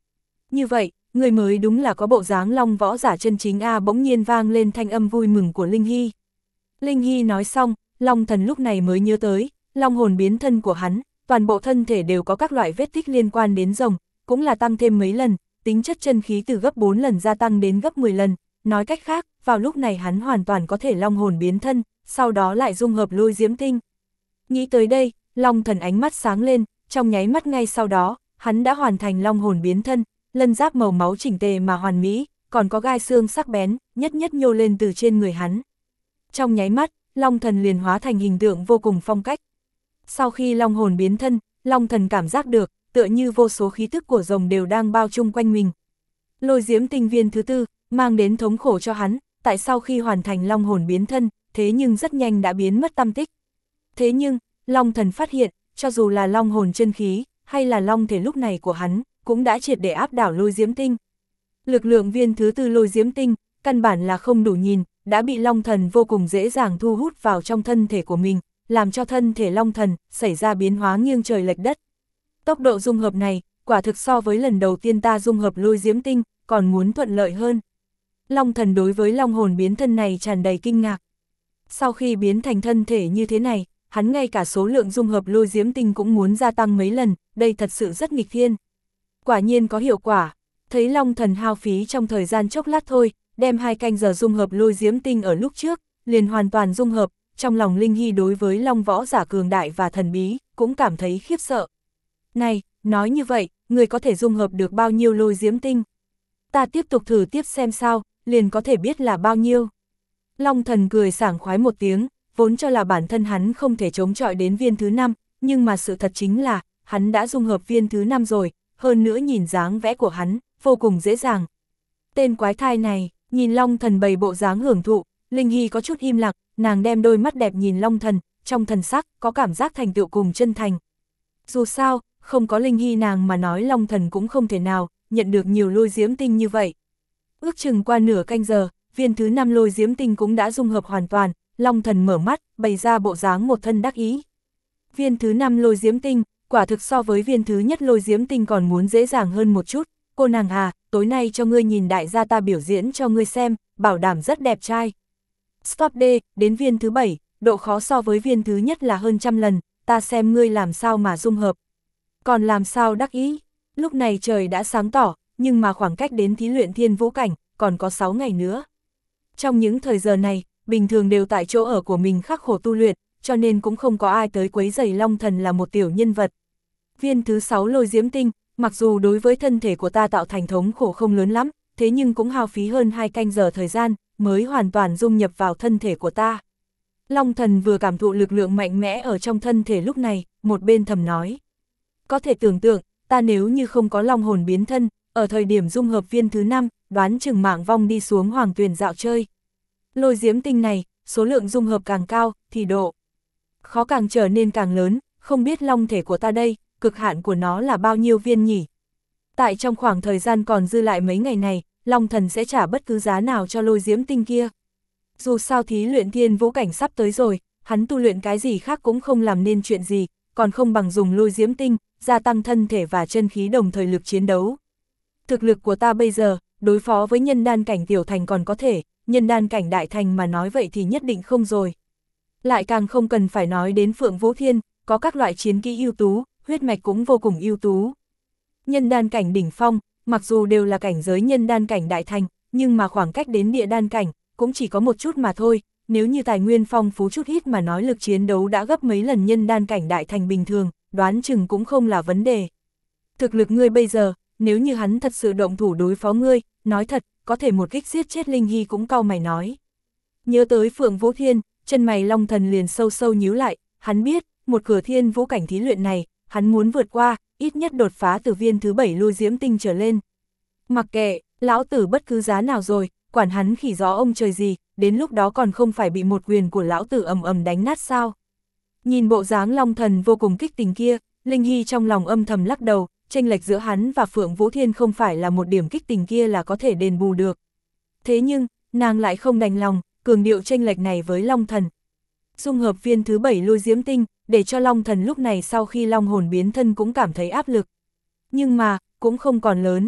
Như vậy, người mới đúng là có bộ dáng long võ giả chân chính a. Bỗng nhiên vang lên thanh âm vui mừng của Linh Hy. Linh Hy nói xong, Long Thần lúc này mới nhớ tới, long hồn biến thân của hắn, toàn bộ thân thể đều có các loại vết tích liên quan đến rồng, cũng là tăng thêm mấy lần, tính chất chân khí từ gấp bốn lần gia tăng đến gấp mười lần, nói cách khác, vào lúc này hắn hoàn toàn có thể long hồn biến thân, sau đó lại dung hợp lôi diễm tinh. Nghĩ tới đây, Long Thần ánh mắt sáng lên, trong nháy mắt ngay sau đó, hắn đã hoàn thành long hồn biến thân, lân giáp màu máu chỉnh tề mà hoàn mỹ, còn có gai xương sắc bén, nhất nhất nhô lên từ trên người hắn. Trong nháy mắt, Long Thần liền hóa thành hình tượng vô cùng phong cách. Sau khi long hồn biến thân, Long Thần cảm giác được, tựa như vô số khí tức của rồng đều đang bao chung quanh mình. Lôi diễm tinh viên thứ tư, mang đến thống khổ cho hắn, tại sau khi hoàn thành long hồn biến thân, thế nhưng rất nhanh đã biến mất tăm tích. Thế nhưng, Long Thần phát hiện, cho dù là long hồn chân khí, hay là long thể lúc này của hắn, cũng đã triệt để áp đảo lôi diễm tinh. Lực lượng viên thứ tư lôi diễm tinh, căn bản là không đủ nhìn, đã bị Long Thần vô cùng dễ dàng thu hút vào trong thân thể của mình, làm cho thân thể Long Thần xảy ra biến hóa nghiêng trời lệch đất. Tốc độ dung hợp này, quả thực so với lần đầu tiên ta dung hợp lôi diễm tinh, còn muốn thuận lợi hơn. Long Thần đối với long hồn biến thân này tràn đầy kinh ngạc. Sau khi biến thành thân thể như thế này, hắn ngay cả số lượng dung hợp lôi diễm tinh cũng muốn gia tăng mấy lần, đây thật sự rất nghịch thiên. Quả nhiên có hiệu quả, thấy Long Thần hao phí trong thời gian chốc lát thôi, đem hai canh giờ dung hợp lôi diễm tinh ở lúc trước, liền hoàn toàn dung hợp, trong lòng Linh Hy đối với long võ giả cường đại và thần bí, cũng cảm thấy khiếp sợ. Này, nói như vậy, người có thể dung hợp được bao nhiêu lôi diễm tinh? Ta tiếp tục thử tiếp xem sao, liền có thể biết là bao nhiêu. Long Thần cười sảng khoái một tiếng, vốn cho là bản thân hắn không thể chống chọi đến viên thứ năm, nhưng mà sự thật chính là, hắn đã dung hợp viên thứ năm rồi, hơn nữa nhìn dáng vẽ của hắn, vô cùng dễ dàng. Tên quái thai này, nhìn Long Thần bày bộ dáng hưởng thụ, Linh Hy có chút im lặng, nàng đem đôi mắt đẹp nhìn Long Thần, trong thần sắc có cảm giác thành tựu cùng chân thành. Dù sao, không có Linh Hy nàng mà nói Long Thần cũng không thể nào nhận được nhiều lôi diễm tinh như vậy. Ước chừng qua nửa canh giờ, viên thứ năm lôi diễm tinh cũng đã dung hợp hoàn toàn, Long Thần mở mắt, bày ra bộ dáng một thân đắc ý. Viên thứ năm lôi diễm tinh, quả thực so với viên thứ nhất lôi diễm tinh còn muốn dễ dàng hơn một chút. Cô nàng à, tối nay cho ngươi nhìn đại gia ta biểu diễn cho ngươi xem, bảo đảm rất đẹp trai. Stop D, đến viên thứ bảy, độ khó so với viên thứ nhất là hơn trăm lần, ta xem ngươi làm sao mà dung hợp. Còn làm sao đắc ý, lúc này trời đã sáng tỏ, nhưng mà khoảng cách đến thí luyện thiên vũ cảnh, còn có sáu ngày nữa. Trong những thời giờ này, bình thường đều tại chỗ ở của mình khắc khổ tu luyện, cho nên cũng không có ai tới quấy rầy Long Thần là một tiểu nhân vật. Viên thứ sáu lôi diễm tinh, mặc dù đối với thân thể của ta tạo thành thống khổ không lớn lắm, thế nhưng cũng hao phí hơn hai canh giờ thời gian, mới hoàn toàn dung nhập vào thân thể của ta. Long Thần vừa cảm thụ lực lượng mạnh mẽ ở trong thân thể lúc này, một bên thầm nói. Có thể tưởng tượng, ta nếu như không có long hồn biến thân, ở thời điểm dung hợp viên thứ năm, đoán chừng mạng vong đi xuống hoàng tuyền dạo chơi. Lôi diễm tinh này, số lượng dung hợp càng cao, thì độ khó càng trở nên càng lớn, không biết long thể của ta đây, cực hạn của nó là bao nhiêu viên nhỉ? Tại trong khoảng thời gian còn dư lại mấy ngày này, Long Thần sẽ trả bất cứ giá nào cho lôi diễm tinh kia. Dù sao thí luyện thiên vũ cảnh sắp tới rồi, hắn tu luyện cái gì khác cũng không làm nên chuyện gì, còn không bằng dùng lôi diễm tinh, gia tăng thân thể và chân khí đồng thời lực chiến đấu. Thực lực của ta bây giờ, đối phó với nhân đan cảnh tiểu thành còn có thể, nhân đan cảnh đại thành mà nói vậy thì nhất định không rồi. Lại càng không cần phải nói đến Phượng Vũ Thiên, có các loại chiến kỹ ưu tú, huyết mạch cũng vô cùng ưu tú. Nhân đan cảnh đỉnh phong, mặc dù đều là cảnh giới nhân đan cảnh đại thành, nhưng mà khoảng cách đến địa đan cảnh, cũng chỉ có một chút mà thôi, nếu như tài nguyên phong phú chút ít mà nói lực chiến đấu đã gấp mấy lần nhân đan cảnh đại thành bình thường, đoán chừng cũng không là vấn đề. Thực lực ngươi bây giờ, nếu như hắn thật sự động thủ đối phó ngươi, nói thật, có thể một kích giết chết Linh Hy cũng cau mày nói. Nhớ tới Phượng Vũ Thiên, chân mày Long Thần liền sâu sâu nhíu lại, hắn biết, một cửa thiên vũ cảnh thí luyện này, hắn muốn vượt qua, ít nhất đột phá từ viên thứ bảy lôi diễm tinh trở lên. Mặc kệ, lão tử bất cứ giá nào rồi, quản hắn khỉ gió ông trời gì, đến lúc đó còn không phải bị một quyền của lão tử ầm ầm đánh nát sao. Nhìn bộ dáng Long Thần vô cùng kích tình kia, Linh Hy trong lòng âm thầm lắc đầu, chênh lệch giữa hắn và Phượng Vũ Thiên không phải là một điểm kích tình kia là có thể đền bù được. Thế nhưng, nàng lại không đành lòng, cường điệu chênh lệch này với Long Thần. Dung hợp viên thứ bảy lôi diễm tinh, để cho Long Thần lúc này sau khi long hồn biến thân cũng cảm thấy áp lực. Nhưng mà, cũng không còn lớn.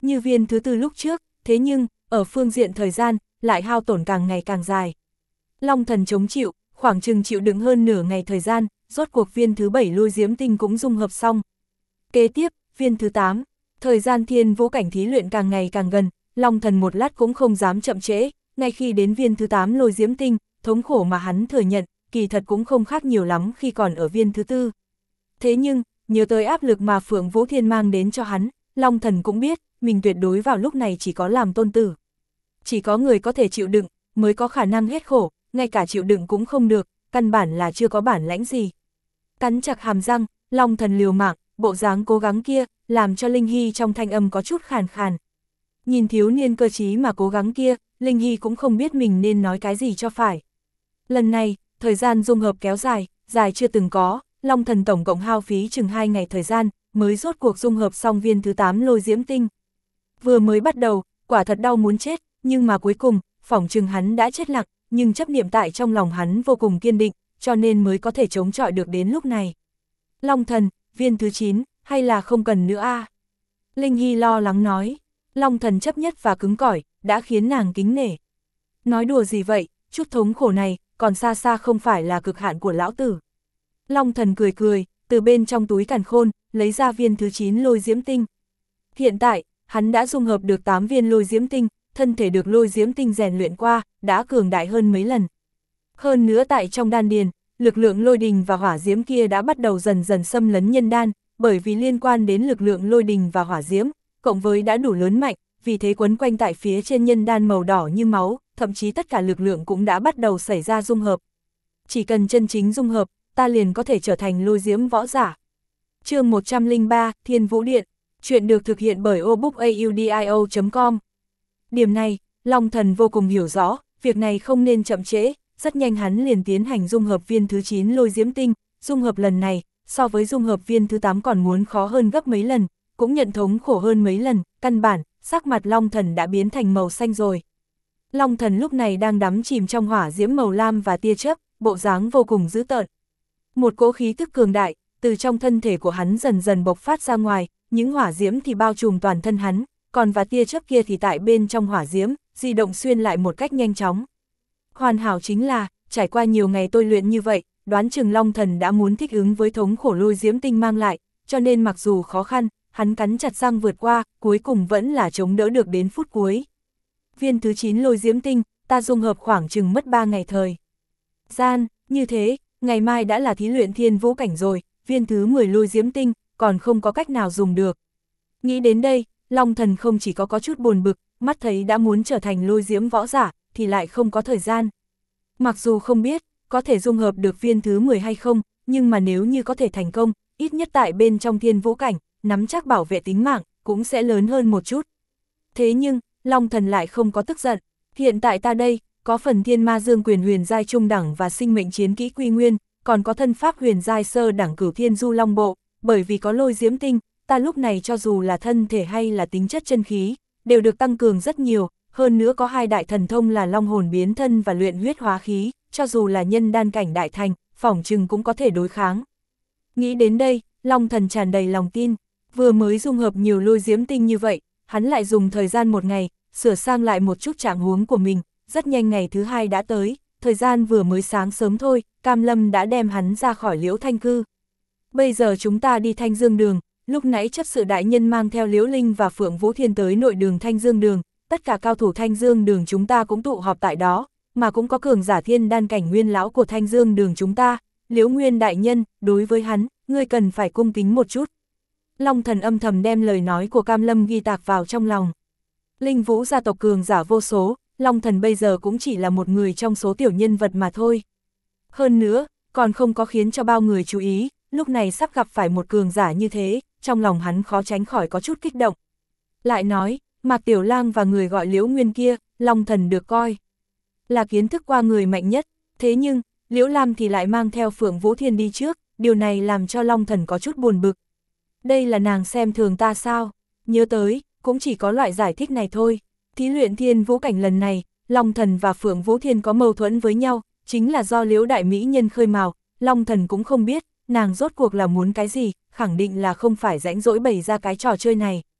như viên thứ tư lúc trước, thế nhưng, ở phương diện thời gian, lại hao tổn càng ngày càng dài. Long thần chống chịu, khoảng chừng chịu đựng hơn nửa ngày thời gian, rốt cuộc viên thứ bảy lôi diễm tinh cũng dung hợp xong. Kế tiếp, viên thứ tám, thời gian thiên vũ cảnh thí luyện càng ngày càng gần, Long thần một lát cũng không dám chậm trễ, ngay khi đến viên thứ tám lôi diễm tinh, thống khổ mà hắn thừa nhận, kỳ thật cũng không khác nhiều lắm khi còn ở viên thứ tư. Thế nhưng, nhớ tới áp lực mà Phượng Vũ Thiên mang đến cho hắn, Long thần cũng biết, mình tuyệt đối vào lúc này chỉ có làm tôn tử. Chỉ có người có thể chịu đựng, mới có khả năng hết khổ, ngay cả chịu đựng cũng không được, căn bản là chưa có bản lãnh gì. Cắn chặt hàm răng, Long thần liều mạng, bộ dáng cố gắng kia, làm cho Linh Hy trong thanh âm có chút khàn khàn. Nhìn thiếu niên cơ trí mà cố gắng kia, Linh Hy cũng không biết mình nên nói cái gì cho phải. Lần này, thời gian dung hợp kéo dài, dài chưa từng có, Long thần tổng cộng hao phí chừng hai ngày thời gian, mới rốt cuộc dung hợp xong viên thứ tám lôi diễm tinh. Vừa mới bắt đầu, quả thật đau muốn chết, nhưng mà cuối cùng, phỏng chừng hắn đã chết lặng, nhưng chấp niệm tại trong lòng hắn vô cùng kiên định, cho nên mới có thể chống chọi được đến lúc này. Long thần, viên thứ chín, hay là không cần nữa a? À? Linh Hy lo lắng nói, Long thần chấp nhất và cứng cỏi, đã khiến nàng kính nể. Nói đùa gì vậy, chút thống khổ này, còn xa xa không phải là cực hạn của lão tử. Long thần cười cười, từ bên trong túi càn khôn, lấy ra viên thứ chín lôi diễm tinh. Hiện tại, hắn đã dung hợp được tám viên lôi diễm tinh, thân thể được lôi diễm tinh rèn luyện qua, đã cường đại hơn mấy lần. Hơn nữa tại trong đan điền, lực lượng lôi đình và hỏa diễm kia đã bắt đầu dần dần xâm lấn nhân đan, bởi vì liên quan đến lực lượng lôi đình và hỏa diễm, cộng với đã đủ lớn mạnh, vì thế quấn quanh tại phía trên nhân đan màu đỏ như máu, thậm chí tất cả lực lượng cũng đã bắt đầu xảy ra dung hợp. Chỉ cần chân chính dung hợp, ta liền có thể trở thành lôi diễm võ giả. Chương một trăm lẻ ba, Thiên Vũ Điện, chuyện được thực hiện bởi obookaudio chấm com. Điểm này, Long thần vô cùng hiểu rõ, việc này không nên chậm trễ, rất nhanh hắn liền tiến hành dung hợp viên thứ chín lôi diễm tinh, dung hợp lần này, so với dung hợp viên thứ tám còn muốn khó hơn gấp mấy lần, cũng nhận thống khổ hơn mấy lần, căn bản, sắc mặt Long thần đã biến thành màu xanh rồi. Long thần lúc này đang đắm chìm trong hỏa diễm màu lam và tia chớp, bộ dáng vô cùng dữ tợn. Một cỗ khí tức cường đại, từ trong thân thể của hắn dần dần bộc phát ra ngoài, những hỏa diễm thì bao trùm toàn thân hắn, còn và tia chớp kia thì tại bên trong hỏa diễm, di động xuyên lại một cách nhanh chóng. Hoàn hảo chính là, trải qua nhiều ngày tôi luyện như vậy, đoán chừng Long thần đã muốn thích ứng với thống khổ lôi diễm tinh mang lại, cho nên mặc dù khó khăn, hắn cắn chặt răng vượt qua, cuối cùng vẫn là chống đỡ được đến phút cuối. Viên thứ chín lôi diễm tinh, ta dung hợp khoảng chừng mất ba ngày thời gian, như thế, ngày mai đã là thí luyện thiên vũ cảnh rồi, viên thứ mười lôi diễm tinh, còn không có cách nào dùng được. Nghĩ đến đây, Long thần không chỉ có có chút buồn bực, mắt thấy đã muốn trở thành lôi diễm võ giả, thì lại không có thời gian. Mặc dù không biết, có thể dung hợp được viên thứ mười hay không, nhưng mà nếu như có thể thành công, ít nhất tại bên trong thiên vũ cảnh, nắm chắc bảo vệ tính mạng, cũng sẽ lớn hơn một chút. Thế nhưng, Long thần lại không có tức giận, hiện tại ta đây, có phần thiên ma dương quyền huyền giai trung đẳng và sinh mệnh chiến kỹ quy nguyên, còn có thân pháp huyền giai sơ đẳng cửu thiên du long bộ, bởi vì có lôi diễm tinh, ta lúc này cho dù là thân thể hay là tính chất chân khí, đều được tăng cường rất nhiều, hơn nữa có hai đại thần thông là long hồn biến thân và luyện huyết hóa khí, cho dù là nhân đan cảnh đại thành, phỏng chừng cũng có thể đối kháng. Nghĩ đến đây, Long thần tràn đầy lòng tin, vừa mới dung hợp nhiều lôi diễm tinh như vậy, hắn lại dùng thời gian một ngày, sửa sang lại một chút trạng huống của mình, rất nhanh ngày thứ hai đã tới, thời gian vừa mới sáng sớm thôi, Cam Lâm đã đem hắn ra khỏi Liễu Thanh Cư. Bây giờ chúng ta đi Thanh Dương Đường, lúc nãy chấp sự đại nhân mang theo Liễu Linh và Phượng Vũ Thiên tới nội đường Thanh Dương Đường, tất cả cao thủ Thanh Dương Đường chúng ta cũng tụ họp tại đó, mà cũng có cường giả thiên đan cảnh nguyên lão của Thanh Dương Đường chúng ta, Liễu Nguyên đại nhân, đối với hắn, ngươi cần phải cung kính một chút. Long thần âm thầm đem lời nói của Cam Lâm ghi tạc vào trong lòng. Linh Vũ gia tộc cường giả vô số, Long thần bây giờ cũng chỉ là một người trong số tiểu nhân vật mà thôi. Hơn nữa, còn không có khiến cho bao người chú ý, lúc này sắp gặp phải một cường giả như thế, trong lòng hắn khó tránh khỏi có chút kích động. Lại nói, Mạc Tiểu Lang và người gọi Liễu Nguyên kia, Long thần được coi là kiến thức qua người mạnh nhất, thế nhưng, Liễu Lam thì lại mang theo Phượng Vũ Thiên đi trước, điều này làm cho Long thần có chút buồn bực. Đây là nàng xem thường ta sao? Nhớ tới, cũng chỉ có loại giải thích này thôi. Thí luyện thiên vũ cảnh lần này, Long thần và Phượng Vũ Thiên có mâu thuẫn với nhau, chính là do Liễu đại mỹ nhân khơi mào, Long thần cũng không biết, nàng rốt cuộc là muốn cái gì, khẳng định là không phải rãnh rỗi bày ra cái trò chơi này.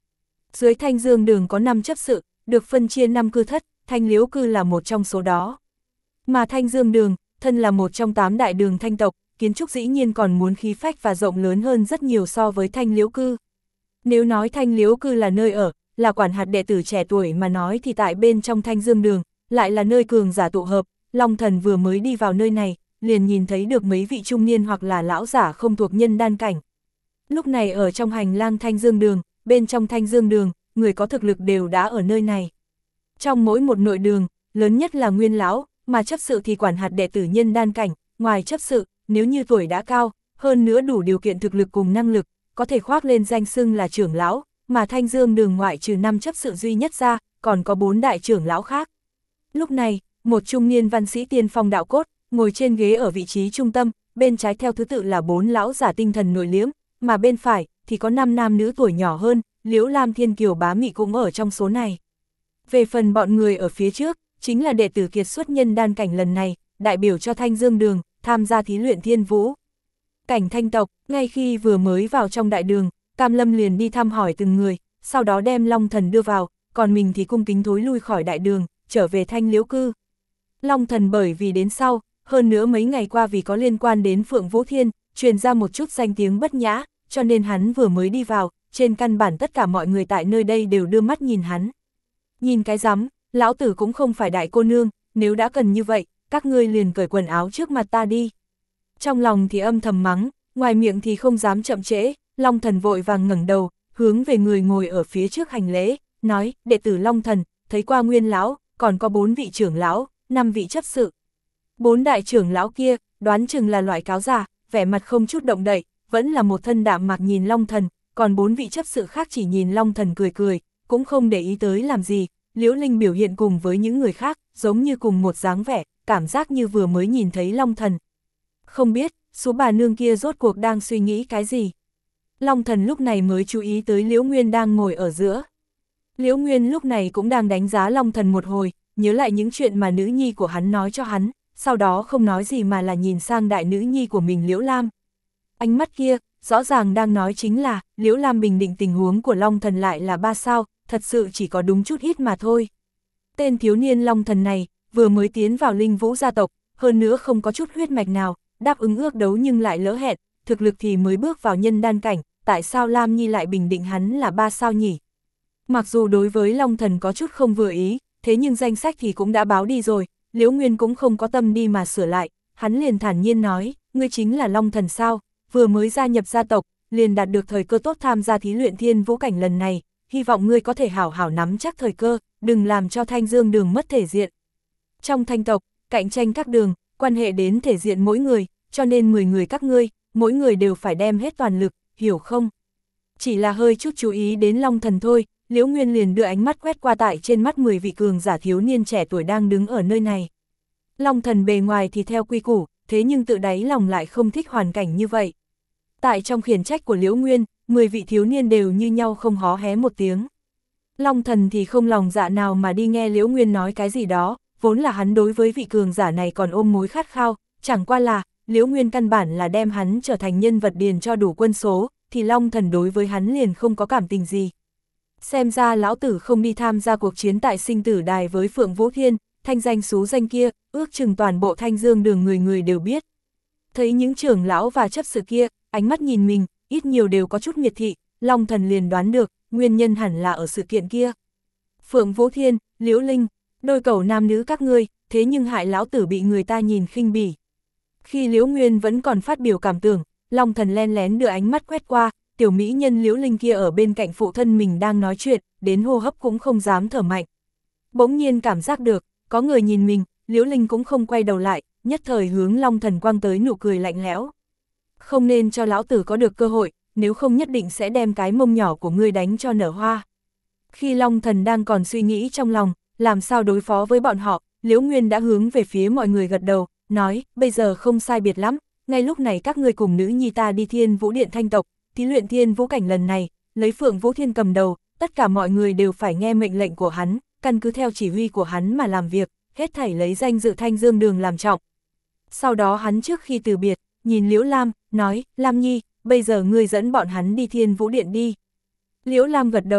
Dưới Thanh Dương Đường có năm chấp sự, được phân chia năm cư thất, Thanh Liễu cư là một trong số đó. Mà Thanh Dương Đường, thân là một trong tám đại đường thanh tộc, kiến trúc dĩ nhiên còn muốn khí phách và rộng lớn hơn rất nhiều so với Thanh Liễu cư. Nếu nói Thanh Liễu cư là nơi ở, là quản hạt đệ tử trẻ tuổi mà nói thì tại bên trong Thanh Dương Đường, lại là nơi cường giả tụ hợp. Long Thần vừa mới đi vào nơi này, liền nhìn thấy được mấy vị trung niên hoặc là lão giả không thuộc nhân đan cảnh. Lúc này ở trong hành lang Thanh Dương Đường, bên trong Thanh Dương Đường, người có thực lực đều đã ở nơi này. Trong mỗi một nội đường, lớn nhất là Nguyên lão, mà chấp sự thì quản hạt đệ tử nhân đan cảnh, ngoài chấp sự, nếu như tuổi đã cao, hơn nữa đủ điều kiện thực lực cùng năng lực, có thể khoác lên danh xưng là trưởng lão, mà Thanh Dương Đường ngoại trừ năm chấp sự duy nhất ra, còn có bốn đại trưởng lão khác. Lúc này, một trung niên văn sĩ tiên phong đạo cốt, ngồi trên ghế ở vị trí trung tâm, bên trái theo thứ tự là bốn lão giả tinh thần nội liễm, mà bên phải thì có năm nam nữ tuổi nhỏ hơn, Liễu Lam Thiên Kiều Bá Mị cũng ở trong số này. Về phần bọn người ở phía trước, chính là đệ tử kiệt xuất nhân đan cảnh lần này, đại biểu cho Thanh Dương Đường, tham gia thí luyện thiên vũ. Cảnh thanh tộc, ngay khi vừa mới vào trong đại đường, Cam Lâm liền đi thăm hỏi từng người, sau đó đem Long Thần đưa vào, còn mình thì cung kính thối lui khỏi đại đường, trở về Thanh Liễu cư. Long Thần bởi vì đến sau, hơn nữa mấy ngày qua vì có liên quan đến Phượng Vũ Thiên, truyền ra một chút danh tiếng bất nhã, cho nên hắn vừa mới đi vào, trên căn bản tất cả mọi người tại nơi đây đều đưa mắt nhìn hắn. Nhìn cái rắm, lão tử cũng không phải đại cô nương, nếu đã cần như vậy, các ngươi liền cởi quần áo trước mặt ta đi. Trong lòng thì âm thầm mắng, ngoài miệng thì không dám chậm trễ, Long Thần vội vàng ngẩng đầu, hướng về người ngồi ở phía trước hành lễ, nói, đệ tử Long Thần, thấy qua Nguyên lão, còn có bốn vị trưởng lão, năm vị chấp sự. Bốn đại trưởng lão kia, đoán chừng là loại cáo già, vẻ mặt không chút động đậy, vẫn là một thân đạm mạc nhìn Long Thần, còn bốn vị chấp sự khác chỉ nhìn Long Thần cười cười, cũng không để ý tới làm gì. Liễu Linh biểu hiện cùng với những người khác, giống như cùng một dáng vẻ, cảm giác như vừa mới nhìn thấy Long Thần. Không biết, số bà nương kia rốt cuộc đang suy nghĩ cái gì. Long Thần lúc này mới chú ý tới Liễu Nguyên đang ngồi ở giữa. Liễu Nguyên lúc này cũng đang đánh giá Long Thần một hồi, nhớ lại những chuyện mà nữ nhi của hắn nói cho hắn, sau đó không nói gì mà là nhìn sang đại nữ nhi của mình Liễu Lam. Ánh mắt kia, rõ ràng đang nói chính là, Liễu Lam bình định tình huống của Long Thần lại là ba sao, thật sự chỉ có đúng chút ít mà thôi. Tên thiếu niên Long Thần này, vừa mới tiến vào Linh Vũ gia tộc, hơn nữa không có chút huyết mạch nào, đáp ứng ước đấu nhưng lại lỡ hẹn, thực lực thì mới bước vào nhân đan cảnh, tại sao Lam Nhi lại bình định hắn là ba sao nhỉ? Mặc dù đối với Long Thần có chút không vừa ý, thế nhưng danh sách thì cũng đã báo đi rồi, Liễu Nguyên cũng không có tâm đi mà sửa lại, hắn liền thản nhiên nói, ngươi chính là Long Thần sao, vừa mới gia nhập gia tộc, liền đạt được thời cơ tốt tham gia thí luyện thiên vũ cảnh lần này, hy vọng ngươi có thể hảo hảo nắm chắc thời cơ, đừng làm cho Thanh Dương Đường mất thể diện. Trong thanh tộc, cạnh tranh các đường, quan hệ đến thể diện mỗi người, cho nên mười người các ngươi, mỗi người đều phải đem hết toàn lực, hiểu không? Chỉ là hơi chút chú ý đến Long Thần thôi, Liễu Nguyên liền đưa ánh mắt quét qua tại trên mắt mười vị cường giả thiếu niên trẻ tuổi đang đứng ở nơi này. Long Thần bề ngoài thì theo quy củ, thế nhưng tự đáy lòng lại không thích hoàn cảnh như vậy. Tại trong khiển trách của Liễu Nguyên, mười vị thiếu niên đều như nhau không hó hé một tiếng. Long Thần thì không lòng dạ nào mà đi nghe Liễu Nguyên nói cái gì đó, vốn là hắn đối với vị cường giả này còn ôm mối khát khao, chẳng qua là, Liễu Nguyên căn bản là đem hắn trở thành nhân vật điền cho đủ quân số, thì Long Thần đối với hắn liền không có cảm tình gì. Xem ra lão tử không đi tham gia cuộc chiến tại sinh tử đài với Phượng Vũ Thiên, thanh danh xú danh kia, ước chừng toàn bộ Thanh Dương Đường người người đều biết. Thấy những trưởng lão và chấp sự kia, ánh mắt nhìn mình, ít nhiều đều có chút miệt thị, Long Thần liền đoán được, nguyên nhân hẳn là ở sự kiện kia. Phượng Vũ Thiên, Liễu Linh, đôi cẩu nam nữ các ngươi, thế nhưng hại lão tử bị người ta nhìn khinh bỉ. Khi Liễu Nguyên vẫn còn phát biểu cảm tưởng, Long Thần len lén đưa ánh mắt quét qua, tiểu mỹ nhân Liễu Linh kia ở bên cạnh phụ thân mình đang nói chuyện, đến hô hấp cũng không dám thở mạnh. Bỗng nhiên cảm giác được, có người nhìn mình, Liễu Linh cũng không quay đầu lại, nhất thời hướng Long Thần quăng tới nụ cười lạnh lẽo. Không nên cho lão tử có được cơ hội, nếu không nhất định sẽ đem cái mông nhỏ của ngươi đánh cho nở hoa. Khi Long Thần đang còn suy nghĩ trong lòng, làm sao đối phó với bọn họ, Liễu Nguyên đã hướng về phía mọi người gật đầu, nói, bây giờ không sai biệt lắm, ngay lúc này các ngươi cùng nữ nhi ta đi Thiên Vũ Điện thanh tộc, thí luyện thiên vũ cảnh lần này, lấy Phượng Vũ Thiên cầm đầu, tất cả mọi người đều phải nghe mệnh lệnh của hắn, căn cứ theo chỉ huy của hắn mà làm việc, hết thảy lấy danh dự Thanh Dương Đường làm trọng. Sau đó hắn trước khi từ biệt, nhìn Liễu Lam, nói, Lam Nhi, bây giờ ngươi dẫn bọn hắn đi Thiên Vũ Điện đi. Liễu Lam gật đầu,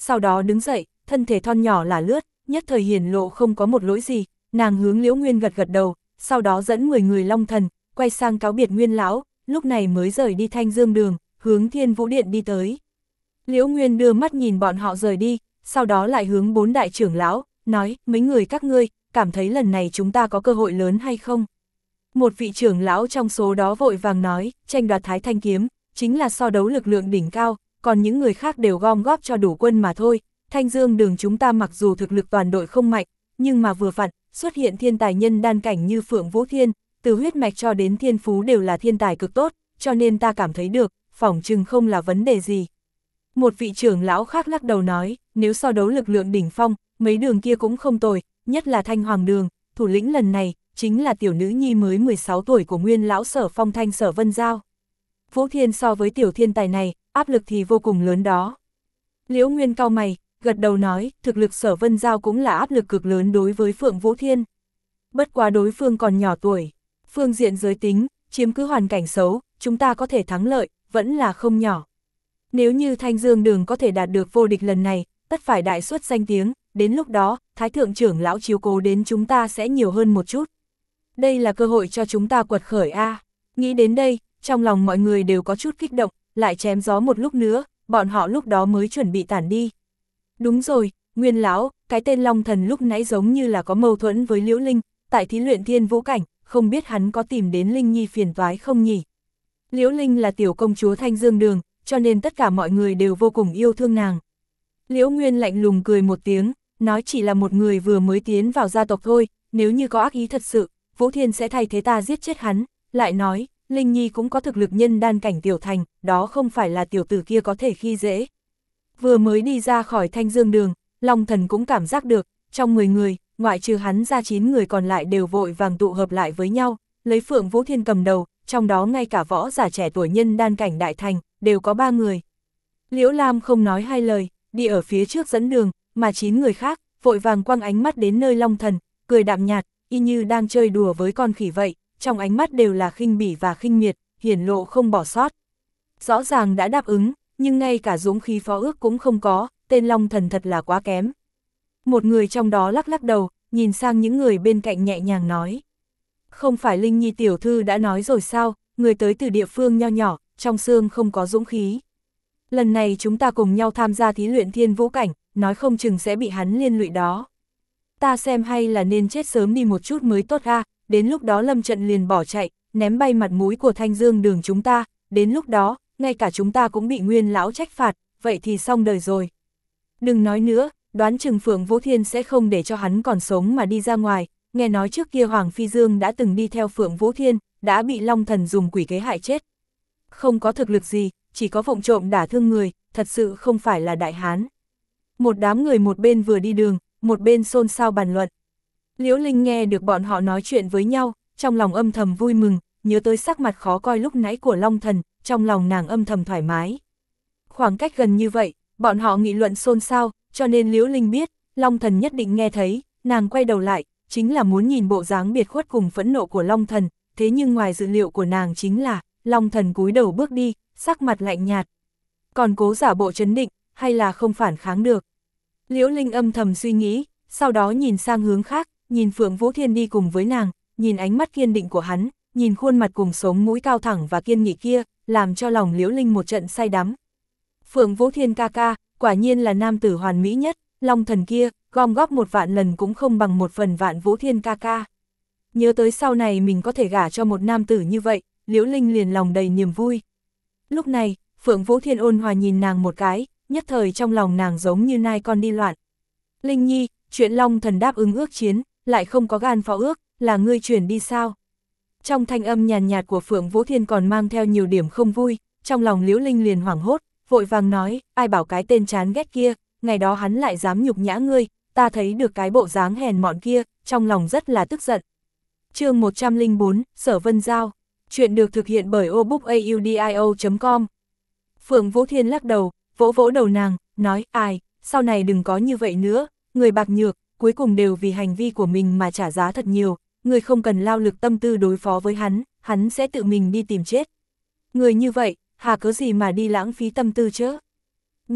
sau đó đứng dậy, thân thể thon nhỏ là lướt, nhất thời hiển lộ không có một lỗi gì, nàng hướng Liễu Nguyên gật gật đầu, sau đó dẫn mười người Long Thần, quay sang cáo biệt Nguyên lão, lúc này mới rời đi Thanh Dương đường, hướng Thiên Vũ Điện đi tới. Liễu Nguyên đưa mắt nhìn bọn họ rời đi, sau đó lại hướng bốn đại trưởng lão, nói, mấy người các ngươi, cảm thấy lần này chúng ta có cơ hội lớn hay không? Một vị trưởng lão trong số đó vội vàng nói, tranh đoạt Thái Thanh kiếm, chính là so đấu lực lượng đỉnh cao, còn những người khác đều gom góp cho đủ quân mà thôi. Thanh Dương đường chúng ta mặc dù thực lực toàn đội không mạnh, nhưng mà vừa vặn, xuất hiện thiên tài nhân đan cảnh như Phượng Vũ Thiên, từ huyết mạch cho đến thiên phú đều là thiên tài cực tốt, cho nên ta cảm thấy được, phỏng chừng không là vấn đề gì. Một vị trưởng lão khác lắc đầu nói, nếu so đấu lực lượng đỉnh phong, mấy đường kia cũng không tồi, nhất là Thanh Hoàng đường, thủ lĩnh lần này, chính là tiểu nữ nhi mới mười sáu tuổi của nguyên lão Sở Phong Thanh Sở Vân Giao. Vũ Thiên so với tiểu thiên tài này, áp lực thì vô cùng lớn đó. Liễu Nguyên cau mày, gật đầu nói, thực lực Sở Vân Giao cũng là áp lực cực lớn đối với Phượng Vũ Thiên. Bất quá đối phương còn nhỏ tuổi, phương diện giới tính, chiếm cứ hoàn cảnh xấu, chúng ta có thể thắng lợi, vẫn là không nhỏ. Nếu như Thanh Dương đường có thể đạt được vô địch lần này, tất phải đại suất danh tiếng, đến lúc đó, Thái thượng trưởng lão chiếu cố đến chúng ta sẽ nhiều hơn một chút. Đây là cơ hội cho chúng ta quật khởi a. À. Nghĩ đến đây, trong lòng mọi người đều có chút kích động, lại chém gió một lúc nữa, bọn họ lúc đó mới chuẩn bị tản đi. Đúng rồi, Nguyên lão, cái tên Long Thần lúc nãy giống như là có mâu thuẫn với Liễu Linh, tại thí luyện thiên vũ cảnh, không biết hắn có tìm đến Linh Nhi phiền toái không nhỉ? Liễu Linh là tiểu công chúa Thanh Dương đường, cho nên tất cả mọi người đều vô cùng yêu thương nàng. Liễu Nguyên lạnh lùng cười một tiếng, nói chỉ là một người vừa mới tiến vào gia tộc thôi, nếu như có ác ý thật sự, Vũ Thiên sẽ thay thế ta giết chết hắn, lại nói, Linh Nhi cũng có thực lực nhân đan cảnh tiểu thành, đó không phải là tiểu tử kia có thể khi dễ. Vừa mới đi ra khỏi Thanh Dương đường, Long Thần cũng cảm giác được, trong mười người, ngoại trừ hắn ra chín người còn lại đều vội vàng tụ hợp lại với nhau, lấy Phượng Vũ Thiên cầm đầu, trong đó ngay cả võ giả trẻ tuổi nhân đan cảnh đại thành, đều có ba người. Liễu Lam không nói hai lời, đi ở phía trước dẫn đường, mà chín người khác, vội vàng quăng ánh mắt đến nơi Long Thần, cười đạm nhạt, y như đang chơi đùa với con khỉ vậy, trong ánh mắt đều là khinh bỉ và khinh miệt, hiển lộ không bỏ sót. Rõ ràng đã đáp ứng, nhưng ngay cả dũng khí phó ước cũng không có, tên Long Thần thật là quá kém. Một người trong đó lắc lắc đầu, nhìn sang những người bên cạnh nhẹ nhàng nói. Không phải Linh Nhi tiểu thư đã nói rồi sao, người tới từ địa phương nho nhỏ, trong xương không có dũng khí. Lần này chúng ta cùng nhau tham gia thí luyện thiên vũ cảnh, nói không chừng sẽ bị hắn liên lụy đó. Ta xem hay là nên chết sớm đi một chút mới tốt a, đến lúc đó lâm trận liền bỏ chạy, ném bay mặt mũi của Thanh Dương đường chúng ta, đến lúc đó, ngay cả chúng ta cũng bị Nguyên lão trách phạt, vậy thì xong đời rồi. Đừng nói nữa, đoán chừng Phượng Vũ Thiên sẽ không để cho hắn còn sống mà đi ra ngoài, nghe nói trước kia Hoàng Phi Dương đã từng đi theo Phượng Vũ Thiên, đã bị Long Thần dùng quỷ kế hại chết. Không có thực lực gì, chỉ có vụng trộm đả thương người, thật sự không phải là đại hán. Một đám người một bên vừa đi đường, một bên xôn xao bàn luận. Liễu Linh nghe được bọn họ nói chuyện với nhau, trong lòng âm thầm vui mừng, nhớ tới sắc mặt khó coi lúc nãy của Long Thần, trong lòng nàng âm thầm thoải mái. Khoảng cách gần như vậy, bọn họ nghị luận xôn xao, cho nên Liễu Linh biết, Long Thần nhất định nghe thấy, nàng quay đầu lại, chính là muốn nhìn bộ dáng biệt khuất cùng phẫn nộ của Long Thần, thế nhưng ngoài dự liệu của nàng chính là, Long Thần cúi đầu bước đi, sắc mặt lạnh nhạt. Còn cố giả bộ trấn định, hay là không phản kháng được. Liễu Linh âm thầm suy nghĩ, sau đó nhìn sang hướng khác, nhìn Phượng Vũ Thiên đi cùng với nàng, nhìn ánh mắt kiên định của hắn, nhìn khuôn mặt cùng sống mũi cao thẳng và kiên nghị kia, làm cho lòng Liễu Linh một trận say đắm. Phượng Vũ Thiên ca ca, quả nhiên là nam tử hoàn mỹ nhất, Long Thần kia, gom góp một vạn lần cũng không bằng một phần vạn Vũ Thiên ca ca. Nhớ tới sau này mình có thể gả cho một nam tử như vậy, Liễu Linh liền lòng đầy niềm vui. Lúc này, Phượng Vũ Thiên ôn hòa nhìn nàng một cái, nhất thời trong lòng nàng giống như nai con đi loạn. Linh Nhi, chuyện Long Thần đáp ứng ước chiến, lại không có gan phó ước, là ngươi chuyển đi sao? Trong thanh âm nhàn nhạt của Phượng Vũ Thiên còn mang theo nhiều điểm không vui, trong lòng Liễu Linh liền hoảng hốt, vội vàng nói, ai bảo cái tên chán ghét kia, ngày đó hắn lại dám nhục nhã ngươi, ta thấy được cái bộ dáng hèn mọn kia, trong lòng rất là tức giận. Chương một trăm lẻ bốn, Sở Vân Giao. Chuyện được thực hiện bởi obookaudio chấm com. Phượng Vũ Thiên lắc đầu, vỗ vỗ đầu nàng, nói, ai, sau này đừng có như vậy nữa, người bạc nhược, cuối cùng đều vì hành vi của mình mà trả giá thật nhiều, người không cần lao lực tâm tư đối phó với hắn, hắn sẽ tự mình đi tìm chết. Người như vậy, hà cớ gì mà đi lãng phí tâm tư chứ? Nha,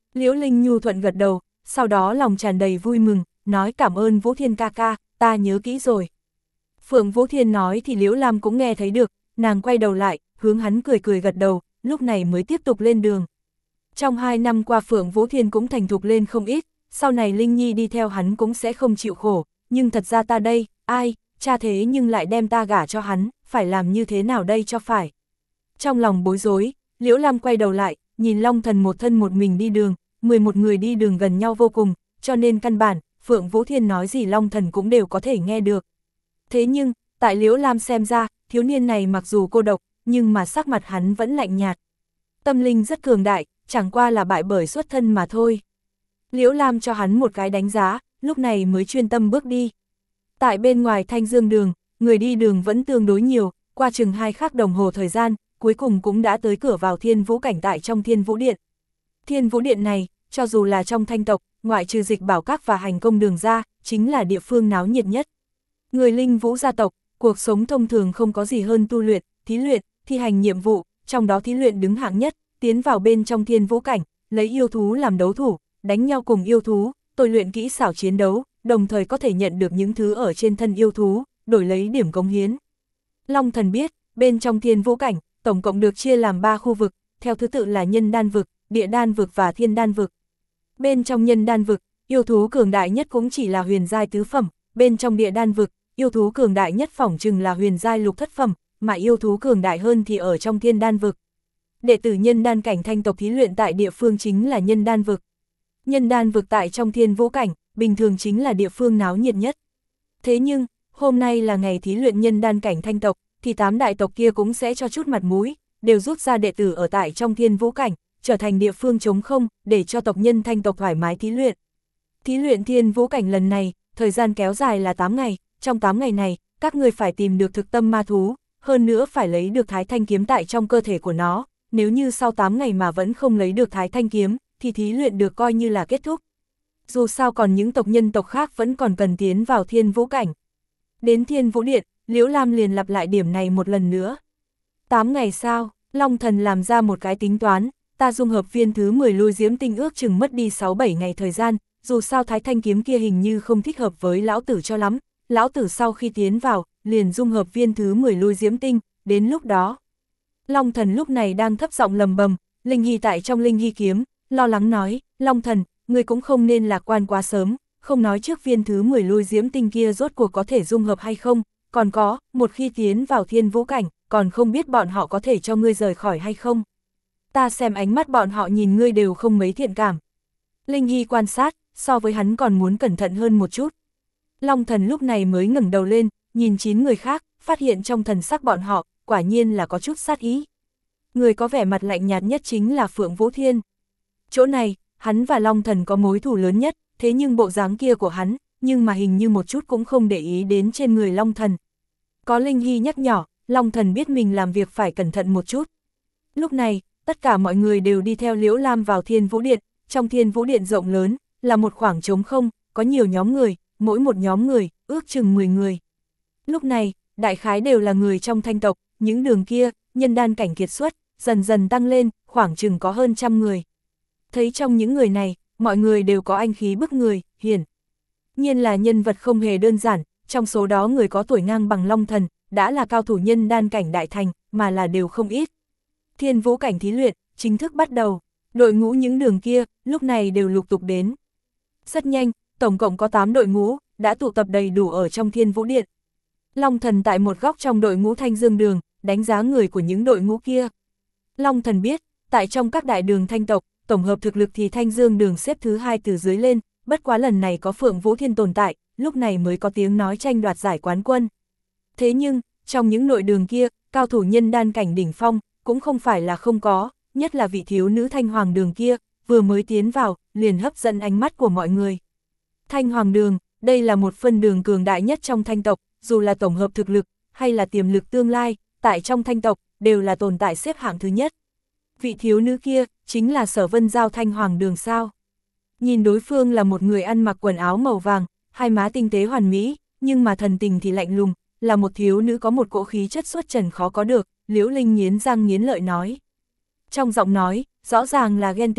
Liễu Linh nhu thuận gật đầu, sau đó lòng tràn đầy vui mừng, nói cảm ơn Vũ Thiên ca ca, ta nhớ kỹ rồi. Phượng Vũ Thiên nói thì Liễu Lam cũng nghe thấy được, nàng quay đầu lại, hướng hắn cười cười gật đầu, lúc này mới tiếp tục lên đường. Trong hai năm qua Phượng Vũ Thiên cũng thành thục lên không ít, sau này Linh Nhi đi theo hắn cũng sẽ không chịu khổ, nhưng thật ra ta đây, ai, cha thế nhưng lại đem ta gả cho hắn, phải làm như thế nào đây cho phải. Trong lòng bối rối, Liễu Lam quay đầu lại, nhìn Long Thần một thân một mình đi đường, mười một người đi đường gần nhau vô cùng, cho nên căn bản, Phượng Vũ Thiên nói gì Long Thần cũng đều có thể nghe được. Thế nhưng, tại Liễu Lam xem ra, thiếu niên này mặc dù cô độc, nhưng mà sắc mặt hắn vẫn lạnh nhạt. Tâm linh rất cường đại, chẳng qua là bại bởi xuất thân mà thôi. Liễu Lam cho hắn một cái đánh giá, lúc này mới chuyên tâm bước đi. Tại bên ngoài Thanh Dương đường, người đi đường vẫn tương đối nhiều, qua chừng hai khắc đồng hồ thời gian, cuối cùng cũng đã tới cửa vào Thiên Vũ cảnh tại trong Thiên Vũ Điện. Thiên Vũ Điện này, cho dù là trong thanh tộc, ngoại trừ Dịch Bảo Các và Hành Công đường ra, chính là địa phương náo nhiệt nhất. Người Linh Vũ gia tộc, cuộc sống thông thường không có gì hơn tu luyện, thí luyện, thi hành nhiệm vụ, trong đó thí luyện đứng hạng nhất, tiến vào bên trong Thiên Vũ cảnh, lấy yêu thú làm đấu thủ, đánh nhau cùng yêu thú, tôi luyện kỹ xảo chiến đấu, đồng thời có thể nhận được những thứ ở trên thân yêu thú, đổi lấy điểm cống hiến. Long Thần biết, bên trong Thiên Vũ cảnh, tổng cộng được chia làm ba khu vực, theo thứ tự là Nhân Đan vực, Địa Đan vực và Thiên Đan vực. Bên trong Nhân Đan vực, yêu thú cường đại nhất cũng chỉ là huyền giai tứ phẩm, bên trong Địa Đan vực, yêu thú cường đại nhất phỏng chừng là huyền giai lục thất phẩm, mà yêu thú cường đại hơn thì ở trong Thiên Đan vực. Đệ tử Nhân Đan cảnh thanh tộc thí luyện tại địa phương chính là Nhân Đan vực. Nhân Đan vực tại trong Thiên Vũ cảnh, bình thường chính là địa phương náo nhiệt nhất. Thế nhưng, hôm nay là ngày thí luyện Nhân Đan cảnh thanh tộc, thì tám đại tộc kia cũng sẽ cho chút mặt mũi, đều rút ra đệ tử ở tại trong Thiên Vũ cảnh, trở thành địa phương trống không, để cho tộc nhân thanh tộc thoải mái thí luyện. Thí luyện Thiên Vũ cảnh lần này, thời gian kéo dài là tám ngày, trong tám ngày này, các người phải tìm được thực tâm ma thú, hơn nữa phải lấy được Thái Thanh kiếm tại trong cơ thể của nó, nếu như sau tám ngày mà vẫn không lấy được Thái Thanh kiếm, thì thí luyện được coi như là kết thúc. Dù sao còn những tộc nhân tộc khác vẫn còn cần tiến vào Thiên Vũ cảnh. Đến Thiên Vũ Điện, Liễu Lam liền lặp lại điểm này một lần nữa. tám ngày sau, Long Thần làm ra một cái tính toán, ta dung hợp viên thứ mười lôi diễm tinh ước chừng mất đi sáu bảy ngày thời gian, dù sao Thái Thanh kiếm kia hình như không thích hợp với lão tử cho lắm, lão tử sau khi tiến vào, liền dung hợp viên thứ mười lôi diễm tinh, đến lúc đó. Long Thần lúc này đang thấp giọng lầm bầm, Linh Hy tại trong Linh Hy kiếm, lo lắng nói, Long Thần, ngươi cũng không nên lạc quan quá sớm, không nói trước viên thứ mười lôi diễm tinh kia rốt cuộc có thể dung hợp hay không, còn có, một khi tiến vào Thiên Vũ cảnh, còn không biết bọn họ có thể cho ngươi rời khỏi hay không. Ta xem ánh mắt bọn họ nhìn ngươi đều không mấy thiện cảm. Linh Hy quan sát, so với hắn còn muốn cẩn thận hơn một chút. Long Thần lúc này mới ngẩng đầu lên, nhìn chín người khác, phát hiện trong thần sắc bọn họ, quả nhiên là có chút sát ý. Người có vẻ mặt lạnh nhạt nhất chính là Phượng Vũ Thiên. Chỗ này, hắn và Long Thần có mối thù lớn nhất, thế nhưng bộ dáng kia của hắn, nhưng mà hình như một chút cũng không để ý đến trên người Long Thần. Có Linh Hy nhắc nhở, Long Thần biết mình làm việc phải cẩn thận một chút. Lúc này, tất cả mọi người đều đi theo Liễu Lam vào Thiên Vũ Điện, trong Thiên Vũ Điện rộng lớn, là một khoảng trống không, có nhiều nhóm người, mỗi một nhóm người, ước chừng mười người. Lúc này, đại khái đều là người trong thanh tộc, những đường kia, nhân đan cảnh kiệt xuất, dần dần tăng lên, khoảng chừng có hơn trăm người. Thấy trong những người này, mọi người đều có anh khí bức người, hiển nhiên là nhân vật không hề đơn giản, trong số đó người có tuổi ngang bằng Long Thần, đã là cao thủ nhân đan cảnh đại thành, mà là đều không ít. Thiên Vũ cảnh thí luyện, chính thức bắt đầu, đội ngũ những đường kia, lúc này đều lục tục đến. Rất nhanh, tổng cộng có tám đội ngũ, đã tụ tập đầy đủ ở trong Thiên Vũ Điện. Long Thần tại một góc trong đội ngũ Thanh Dương đường, đánh giá người của những đội ngũ kia. Long Thần biết, tại trong các đại đường thanh tộc, tổng hợp thực lực thì Thanh Dương đường xếp thứ hai từ dưới lên, bất quá lần này có Phượng Vũ Thiên tồn tại, lúc này mới có tiếng nói tranh đoạt giải quán quân. Thế nhưng, trong những nội đường kia, cao thủ nhân đan cảnh đỉnh phong, cũng không phải là không có, nhất là vị thiếu nữ Thanh Hoàng đường kia, vừa mới tiến vào, liền hấp dẫn ánh mắt của mọi người. Thanh Hoàng đường, đây là một phân đường cường đại nhất trong thanh tộc, dù là tổng hợp thực lực, hay là tiềm lực tương lai, tại trong thanh tộc, đều là tồn tại xếp hạng thứ nhất. Vị thiếu nữ kia, chính là Sở Vân Giao Thanh Hoàng đường sao. Nhìn đối phương là một người ăn mặc quần áo màu vàng, hai má tinh tế hoàn mỹ, nhưng mà thần tình thì lạnh lùng, là một thiếu nữ có một cỗ khí chất xuất trần khó có được, Liễu Linh nghiến răng nghiến lợi nói. Trong giọng nói, rõ ràng là ghen tị,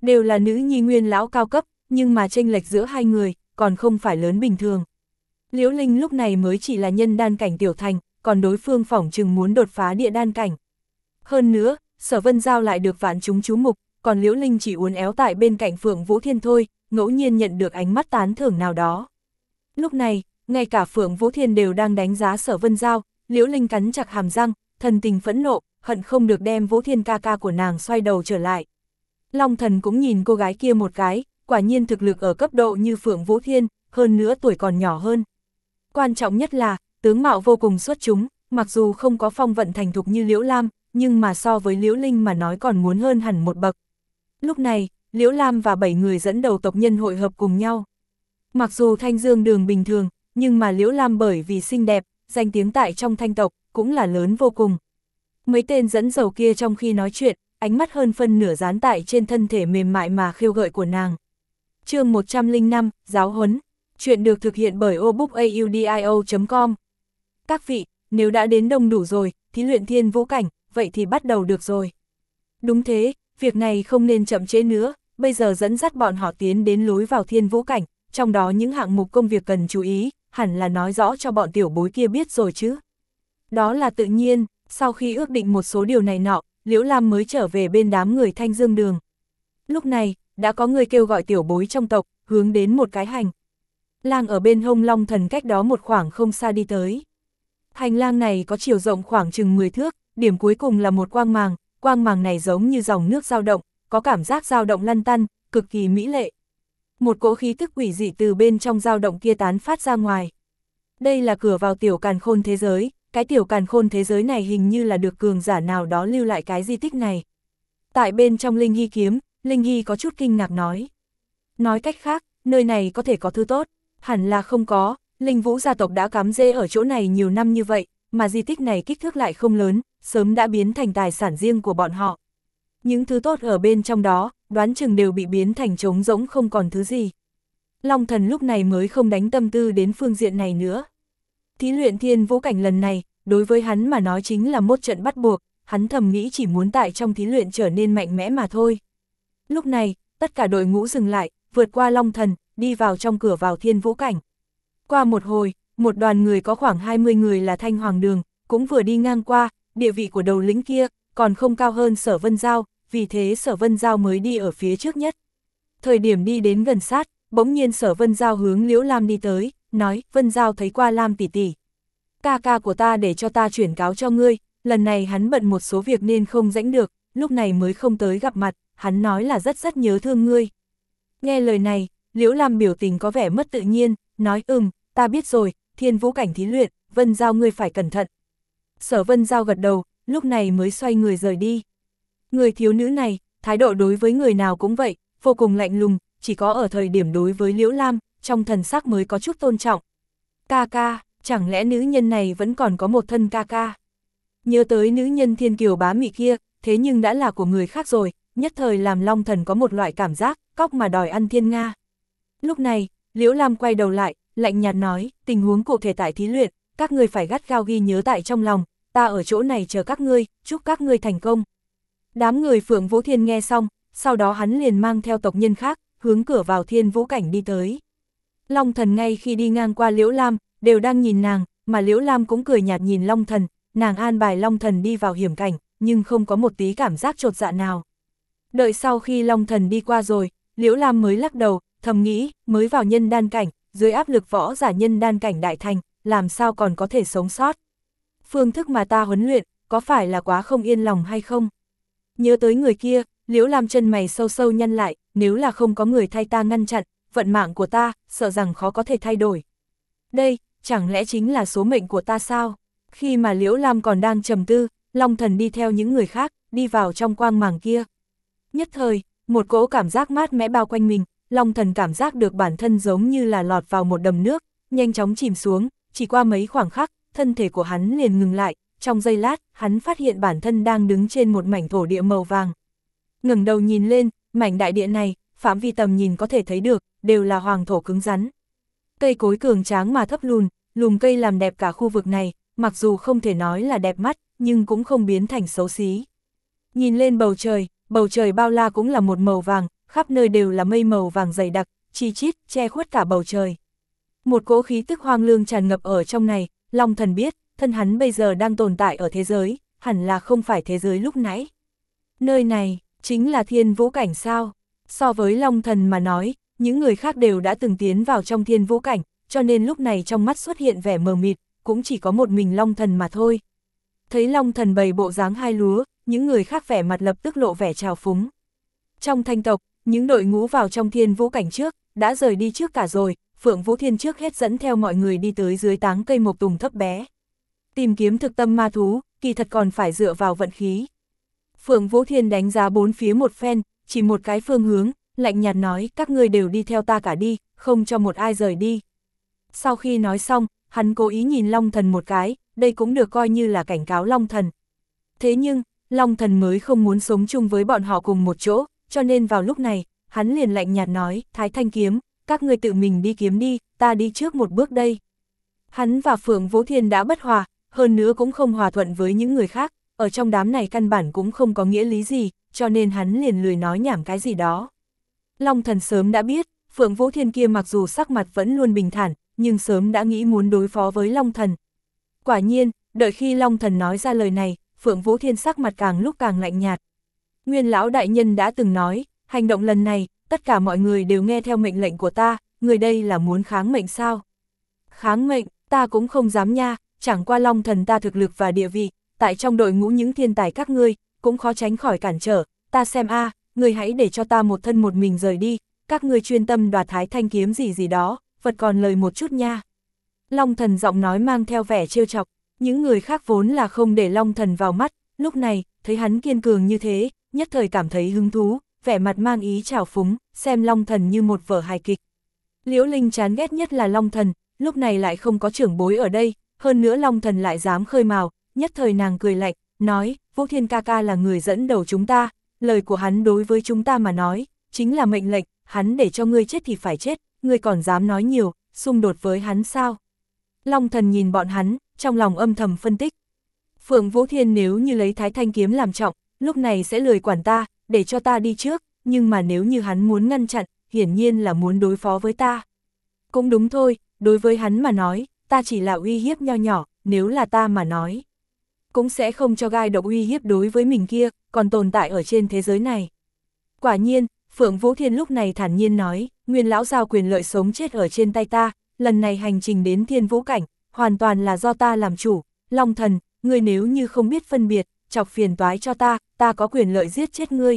Đều là nữ nhi nguyên lão cao cấp, nhưng mà chênh lệch giữa hai người, còn không phải lớn bình thường. Liễu Linh lúc này mới chỉ là nhân đan cảnh tiểu thành, còn đối phương phỏng chừng muốn đột phá địa đan cảnh. Hơn nữa, Sở Vân Giao lại được vạn chúng chú mục, còn Liễu Linh chỉ uốn éo tại bên cạnh Phượng Vũ Thiên thôi, ngẫu nhiên nhận được ánh mắt tán thưởng nào đó. Lúc này, ngay cả Phượng Vũ Thiên đều đang đánh giá Sở Vân Giao, Liễu Linh cắn chặt hàm răng, thần tình phẫn nộ, hận không được đem Vũ Thiên ca ca của nàng xoay đầu trở lại. Long Thần cũng nhìn cô gái kia một cái, quả nhiên thực lực ở cấp độ như Phượng Vũ Thiên, hơn nữa tuổi còn nhỏ hơn. Quan trọng nhất là, tướng mạo vô cùng xuất chúng, mặc dù không có phong vận thành thục như Liễu Lam, nhưng mà so với Liễu Linh mà nói còn muốn hơn hẳn một bậc. Lúc này, Liễu Lam và bảy người dẫn đầu tộc nhân hội hợp cùng nhau. Mặc dù Thanh Dương Đường bình thường, nhưng mà Liễu Lam bởi vì xinh đẹp, danh tiếng tại trong thanh tộc, cũng là lớn vô cùng. Mấy tên dẫn dầu kia trong khi nói chuyện, ánh mắt hơn phân nửa dán tại trên thân thể mềm mại mà khiêu gợi của nàng. Chương một trăm lẻ năm, Giáo huấn. Chuyện được thực hiện bởi obookaudio chấm com. Các vị, nếu đã đến đông đủ rồi, thí luyện thiên vũ cảnh, vậy thì bắt đầu được rồi. Đúng thế, việc này không nên chậm trễ nữa, bây giờ dẫn dắt bọn họ tiến đến lối vào thiên vũ cảnh, trong đó những hạng mục công việc cần chú ý, hẳn là nói rõ cho bọn tiểu bối kia biết rồi chứ. Đó là tự nhiên, sau khi ước định một số điều này nọ, Liễu Lam mới trở về bên đám người Thanh Dương Đường. Lúc này, đã có người kêu gọi tiểu bối trong tộc, hướng đến một cái hành lang ở bên hông Long Thần cách đó một khoảng không xa đi tới. Hành lang này có chiều rộng khoảng chừng mười thước, điểm cuối cùng là một quang màng, quang màng này giống như dòng nước dao động, có cảm giác dao động lăn tăn, cực kỳ mỹ lệ. Một cỗ khí tức quỷ dị từ bên trong dao động kia tán phát ra ngoài. Đây là cửa vào tiểu càn khôn thế giới, cái tiểu càn khôn thế giới này hình như là được cường giả nào đó lưu lại cái di tích này. Tại bên trong Linh Hy kiếm, Linh Hy có chút kinh ngạc nói. Nói cách khác, nơi này có thể có thứ tốt, hẳn là không có, Linh Vũ gia tộc đã cắm rễ ở chỗ này nhiều năm như vậy, mà di tích này kích thước lại không lớn, sớm đã biến thành tài sản riêng của bọn họ. Những thứ tốt ở bên trong đó, đoán chừng đều bị biến thành trống rỗng không còn thứ gì. Long Thần lúc này mới không đánh tâm tư đến phương diện này nữa. Thí luyện thiên vũ cảnh lần này, đối với hắn mà nói chính là một trận bắt buộc, hắn thầm nghĩ chỉ muốn tại trong thí luyện trở nên mạnh mẽ mà thôi. Lúc này, tất cả đội ngũ dừng lại, vượt qua Long Thần, đi vào trong cửa vào thiên vũ cảnh. Qua một hồi, một đoàn người có khoảng hai mươi người là Thanh Hoàng Đường, cũng vừa đi ngang qua, địa vị của đầu lĩnh kia, còn không cao hơn Sở Vân Giao, vì thế Sở Vân Giao mới đi ở phía trước nhất. Thời điểm đi đến gần sát, bỗng nhiên Sở Vân Giao hướng Liễu Lam đi tới, nói, Vân Giao thấy qua Lam tỷ tỷ. Ca ca của ta để cho ta chuyển cáo cho ngươi, lần này hắn bận một số việc nên không rảnh được, lúc này mới không tới gặp mặt, hắn nói là rất rất nhớ thương ngươi. Nghe lời này, Liễu Lam biểu tình có vẻ mất tự nhiên, nói ừm, ta biết rồi, thiên vũ cảnh thí luyện, Vân Giao ngươi phải cẩn thận. Sở Vân Giao gật đầu, lúc này mới xoay người rời đi. Người thiếu nữ này, thái độ đối với người nào cũng vậy, vô cùng lạnh lùng, chỉ có ở thời điểm đối với Liễu Lam, trong thần sắc mới có chút tôn trọng. Ca ca, chẳng lẽ nữ nhân này vẫn còn có một thân ca ca? Nhớ tới nữ nhân thiên kiều bá mị kia, thế nhưng đã là của người khác rồi, nhất thời làm Long Thần có một loại cảm giác, cóc mà đòi ăn thiên nga. Lúc này, Liễu Lam quay đầu lại, lạnh nhạt nói, tình huống cụ thể tại thí luyện, các ngươi phải gắt gao ghi nhớ tại trong lòng, ta ở chỗ này chờ các ngươi, chúc các ngươi thành công. Đám người Phượng Vũ Thiên nghe xong, sau đó hắn liền mang theo tộc nhân khác, hướng cửa vào thiên vũ cảnh đi tới. Long Thần ngay khi đi ngang qua Liễu Lam, đều đang nhìn nàng, mà Liễu Lam cũng cười nhạt nhìn Long Thần, nàng an bài Long Thần đi vào hiểm cảnh, nhưng không có một tí cảm giác chột dạ nào. Đợi sau khi Long Thần đi qua rồi, Liễu Lam mới lắc đầu, thầm nghĩ, mới vào nhân đan cảnh, dưới áp lực võ giả nhân đan cảnh đại thành, làm sao còn có thể sống sót. Phương thức mà ta huấn luyện, có phải là quá không yên lòng hay không? Nhớ tới người kia, Liễu Lam chân mày sâu sâu nhăn lại, nếu là không có người thay ta ngăn chặn, vận mạng của ta, sợ rằng khó có thể thay đổi. Đây, chẳng lẽ chính là số mệnh của ta sao? Khi mà Liễu Lam còn đang trầm tư, Long Thần đi theo những người khác, đi vào trong quang màng kia. Nhất thời, một cỗ cảm giác mát mẽ bao quanh mình, Long Thần cảm giác được bản thân giống như là lọt vào một đầm nước, nhanh chóng chìm xuống, chỉ qua mấy khoảng khắc, thân thể của hắn liền ngừng lại, trong giây lát, hắn phát hiện bản thân đang đứng trên một mảnh thổ địa màu vàng. Ngẩng đầu nhìn lên, mảnh đại địa này, phạm vi tầm nhìn có thể thấy được, đều là hoàng thổ cứng rắn. Cây cối cường tráng mà thấp lùn, lùm cây làm đẹp cả khu vực này, mặc dù không thể nói là đẹp mắt, nhưng cũng không biến thành xấu xí. Nhìn lên bầu trời, bầu trời bao la cũng là một màu vàng, khắp nơi đều là mây màu vàng dày đặc, chi chít, che khuất cả bầu trời. Một cỗ khí tức hoang lương tràn ngập ở trong này, Long Thần biết, thân hắn bây giờ đang tồn tại ở thế giới, hẳn là không phải thế giới lúc nãy. Nơi này, chính là thiên vũ cảnh sao? So với Long Thần mà nói, những người khác đều đã từng tiến vào trong thiên vũ cảnh, cho nên lúc này trong mắt xuất hiện vẻ mờ mịt, cũng chỉ có một mình Long Thần mà thôi. Thấy Long Thần bày bộ dáng hai lúa, những người khác vẻ mặt lập tức lộ vẻ trào phúng. Trong thanh tộc, những đội ngũ vào trong thiên vũ cảnh trước, đã rời đi trước cả rồi, Phượng Vũ Thiên trước hết dẫn theo mọi người đi tới dưới táng cây mộc tùng thấp bé. Tìm kiếm thực tâm ma thú, kỳ thật còn phải dựa vào vận khí. Phượng Vũ Thiên đánh giá bốn phía một phen, chỉ một cái phương hướng, lạnh nhạt nói các ngươi đều đi theo ta cả đi, không cho một ai rời đi. Sau khi nói xong, hắn cố ý nhìn Long Thần một cái, đây cũng được coi như là cảnh cáo Long Thần. Thế nhưng, Long Thần mới không muốn sống chung với bọn họ cùng một chỗ, cho nên vào lúc này, hắn liền lạnh nhạt nói, Thái Thanh kiếm, các ngươi tự mình đi kiếm đi, ta đi trước một bước đây. Hắn và Phượng Vũ Thiên đã bất hòa, hơn nữa cũng không hòa thuận với những người khác, ở trong đám này căn bản cũng không có nghĩa lý gì, cho nên hắn liền lười nói nhảm cái gì đó. Long Thần sớm đã biết, Phượng Vũ Thiên kia mặc dù sắc mặt vẫn luôn bình thản, nhưng sớm đã nghĩ muốn đối phó với Long Thần. Quả nhiên, đợi khi Long Thần nói ra lời này, Phượng Vũ Thiên sắc mặt càng lúc càng lạnh nhạt. Nguyên lão đại nhân đã từng nói, hành động lần này, tất cả mọi người đều nghe theo mệnh lệnh của ta, người đây là muốn kháng mệnh sao? Kháng mệnh, ta cũng không dám nha, chẳng qua Long Thần ta thực lực và địa vị, tại trong đội ngũ những thiên tài các ngươi, cũng khó tránh khỏi cản trở, ta xem a, người hãy để cho ta một thân một mình rời đi, các ngươi chuyên tâm đoạt Thái Thanh kiếm gì gì đó, vật còn lời một chút nha. Long Thần giọng nói mang theo vẻ trêu chọc, những người khác vốn là không để Long Thần vào mắt, lúc này, thấy hắn kiên cường như thế, nhất thời cảm thấy hứng thú, vẻ mặt mang ý trào phúng, xem Long Thần như một vở hài kịch. Liễu Linh chán ghét nhất là Long Thần, lúc này lại không có trưởng bối ở đây, hơn nữa Long Thần lại dám khơi mào, nhất thời nàng cười lạnh, nói, Vũ Thiên ca ca là người dẫn đầu chúng ta, lời của hắn đối với chúng ta mà nói, chính là mệnh lệnh, hắn để cho ngươi chết thì phải chết, ngươi còn dám nói nhiều, xung đột với hắn sao? Long Thần nhìn bọn hắn, trong lòng âm thầm phân tích. Phượng Vũ Thiên nếu như lấy Thái Thanh kiếm làm trọng, lúc này sẽ lười quản ta, để cho ta đi trước, nhưng mà nếu như hắn muốn ngăn chặn, hiển nhiên là muốn đối phó với ta. Cũng đúng thôi, đối với hắn mà nói, ta chỉ là uy hiếp nho nhỏ, nếu là ta mà nói, cũng sẽ không cho gai độc uy hiếp đối với mình kia, còn tồn tại ở trên thế giới này. Quả nhiên, Phượng Vũ Thiên lúc này thản nhiên nói, Nguyên lão giao quyền lợi sống chết ở trên tay ta, lần này hành trình đến thiên vũ cảnh, hoàn toàn là do ta làm chủ, Long Thần, ngươi nếu như không biết phân biệt, chọc phiền toái cho ta, ta có quyền lợi giết chết ngươi.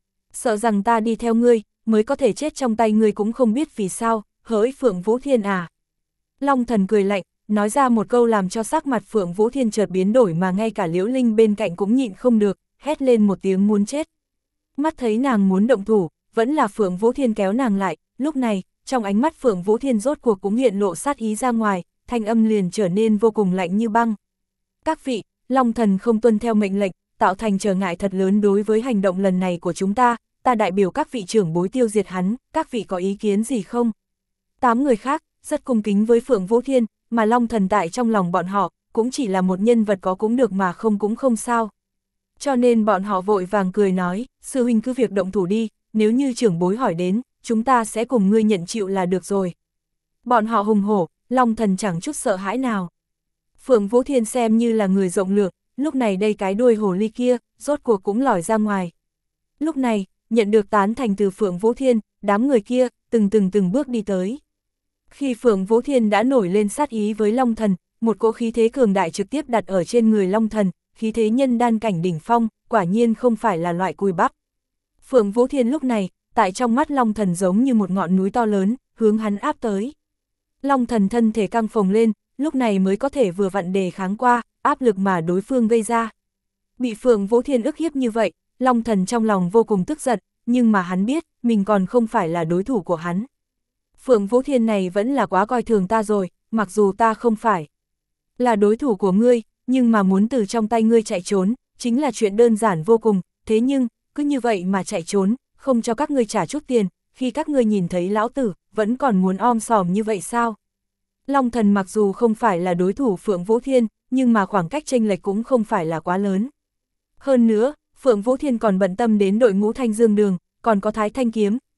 Sợ rằng ta đi theo ngươi, mới có thể chết trong tay ngươi cũng không biết vì sao, hỡi Phượng Vũ Thiên à. Long Thần cười lạnh, nói ra một câu làm cho sắc mặt Phượng Vũ Thiên chợt biến đổi mà ngay cả Liễu Linh bên cạnh cũng nhịn không được, hét lên một tiếng muốn chết. Mắt thấy nàng muốn động thủ, vẫn là Phượng Vũ Thiên kéo nàng lại, lúc này, trong ánh mắt Phượng Vũ Thiên rốt cuộc cũng hiện lộ sát ý ra ngoài, thanh âm liền trở nên vô cùng lạnh như băng. Các vị, Long Thần không tuân theo mệnh lệnh, tạo thành trở ngại thật lớn đối với hành động lần này của chúng ta, ta đại biểu các vị trưởng bối tiêu diệt hắn, các vị có ý kiến gì không? Tám người khác, rất cung kính với Phượng Vũ Thiên, mà Long Thần tại trong lòng bọn họ, cũng chỉ là một nhân vật có cũng được mà không cũng không sao. Cho nên bọn họ vội vàng cười nói, sư huynh cứ việc động thủ đi, nếu như trưởng bối hỏi đến, chúng ta sẽ cùng ngươi nhận chịu là được rồi. Bọn họ hùng hổ, Long Thần chẳng chút sợ hãi nào. Phượng Vũ Thiên xem như là người rộng lượng, lúc này đây cái đuôi hồ ly kia, rốt cuộc cũng lòi ra ngoài. Lúc này, nhận được tán thành từ Phượng Vũ Thiên, đám người kia, từng từng từng bước đi tới. Khi Phượng Vũ Thiên đã nổi lên sát ý với Long Thần, một cỗ khí thế cường đại trực tiếp đặt ở trên người Long Thần, khí thế nhân đan cảnh đỉnh phong, quả nhiên không phải là loại cùi bắp. Phượng Vũ Thiên lúc này, tại trong mắt Long Thần giống như một ngọn núi to lớn, hướng hắn áp tới. Long Thần thân thể căng phồng lên, lúc này mới có thể vừa vặn đề kháng qua, áp lực mà đối phương gây ra. Bị Phượng Vũ Thiên ức hiếp như vậy, Long Thần trong lòng vô cùng tức giận, nhưng mà hắn biết, mình còn không phải là đối thủ của hắn. Phượng Vũ Thiên này vẫn là quá coi thường ta rồi, mặc dù ta không phải là đối thủ của ngươi, nhưng mà muốn từ trong tay ngươi chạy trốn, chính là chuyện đơn giản vô cùng, thế nhưng, cứ như vậy mà chạy trốn, không cho các ngươi trả chút tiền, khi các ngươi nhìn thấy lão tử, vẫn còn muốn om sòm như vậy sao? Long Thần mặc dù không phải là đối thủ Phượng Vũ Thiên, nhưng mà khoảng cách chênh lệch cũng không phải là quá lớn. Hơn nữa, Phượng Vũ Thiên còn bận tâm đến đội ngũ Thanh Dương Đường, còn có Thái Thanh Kiếm,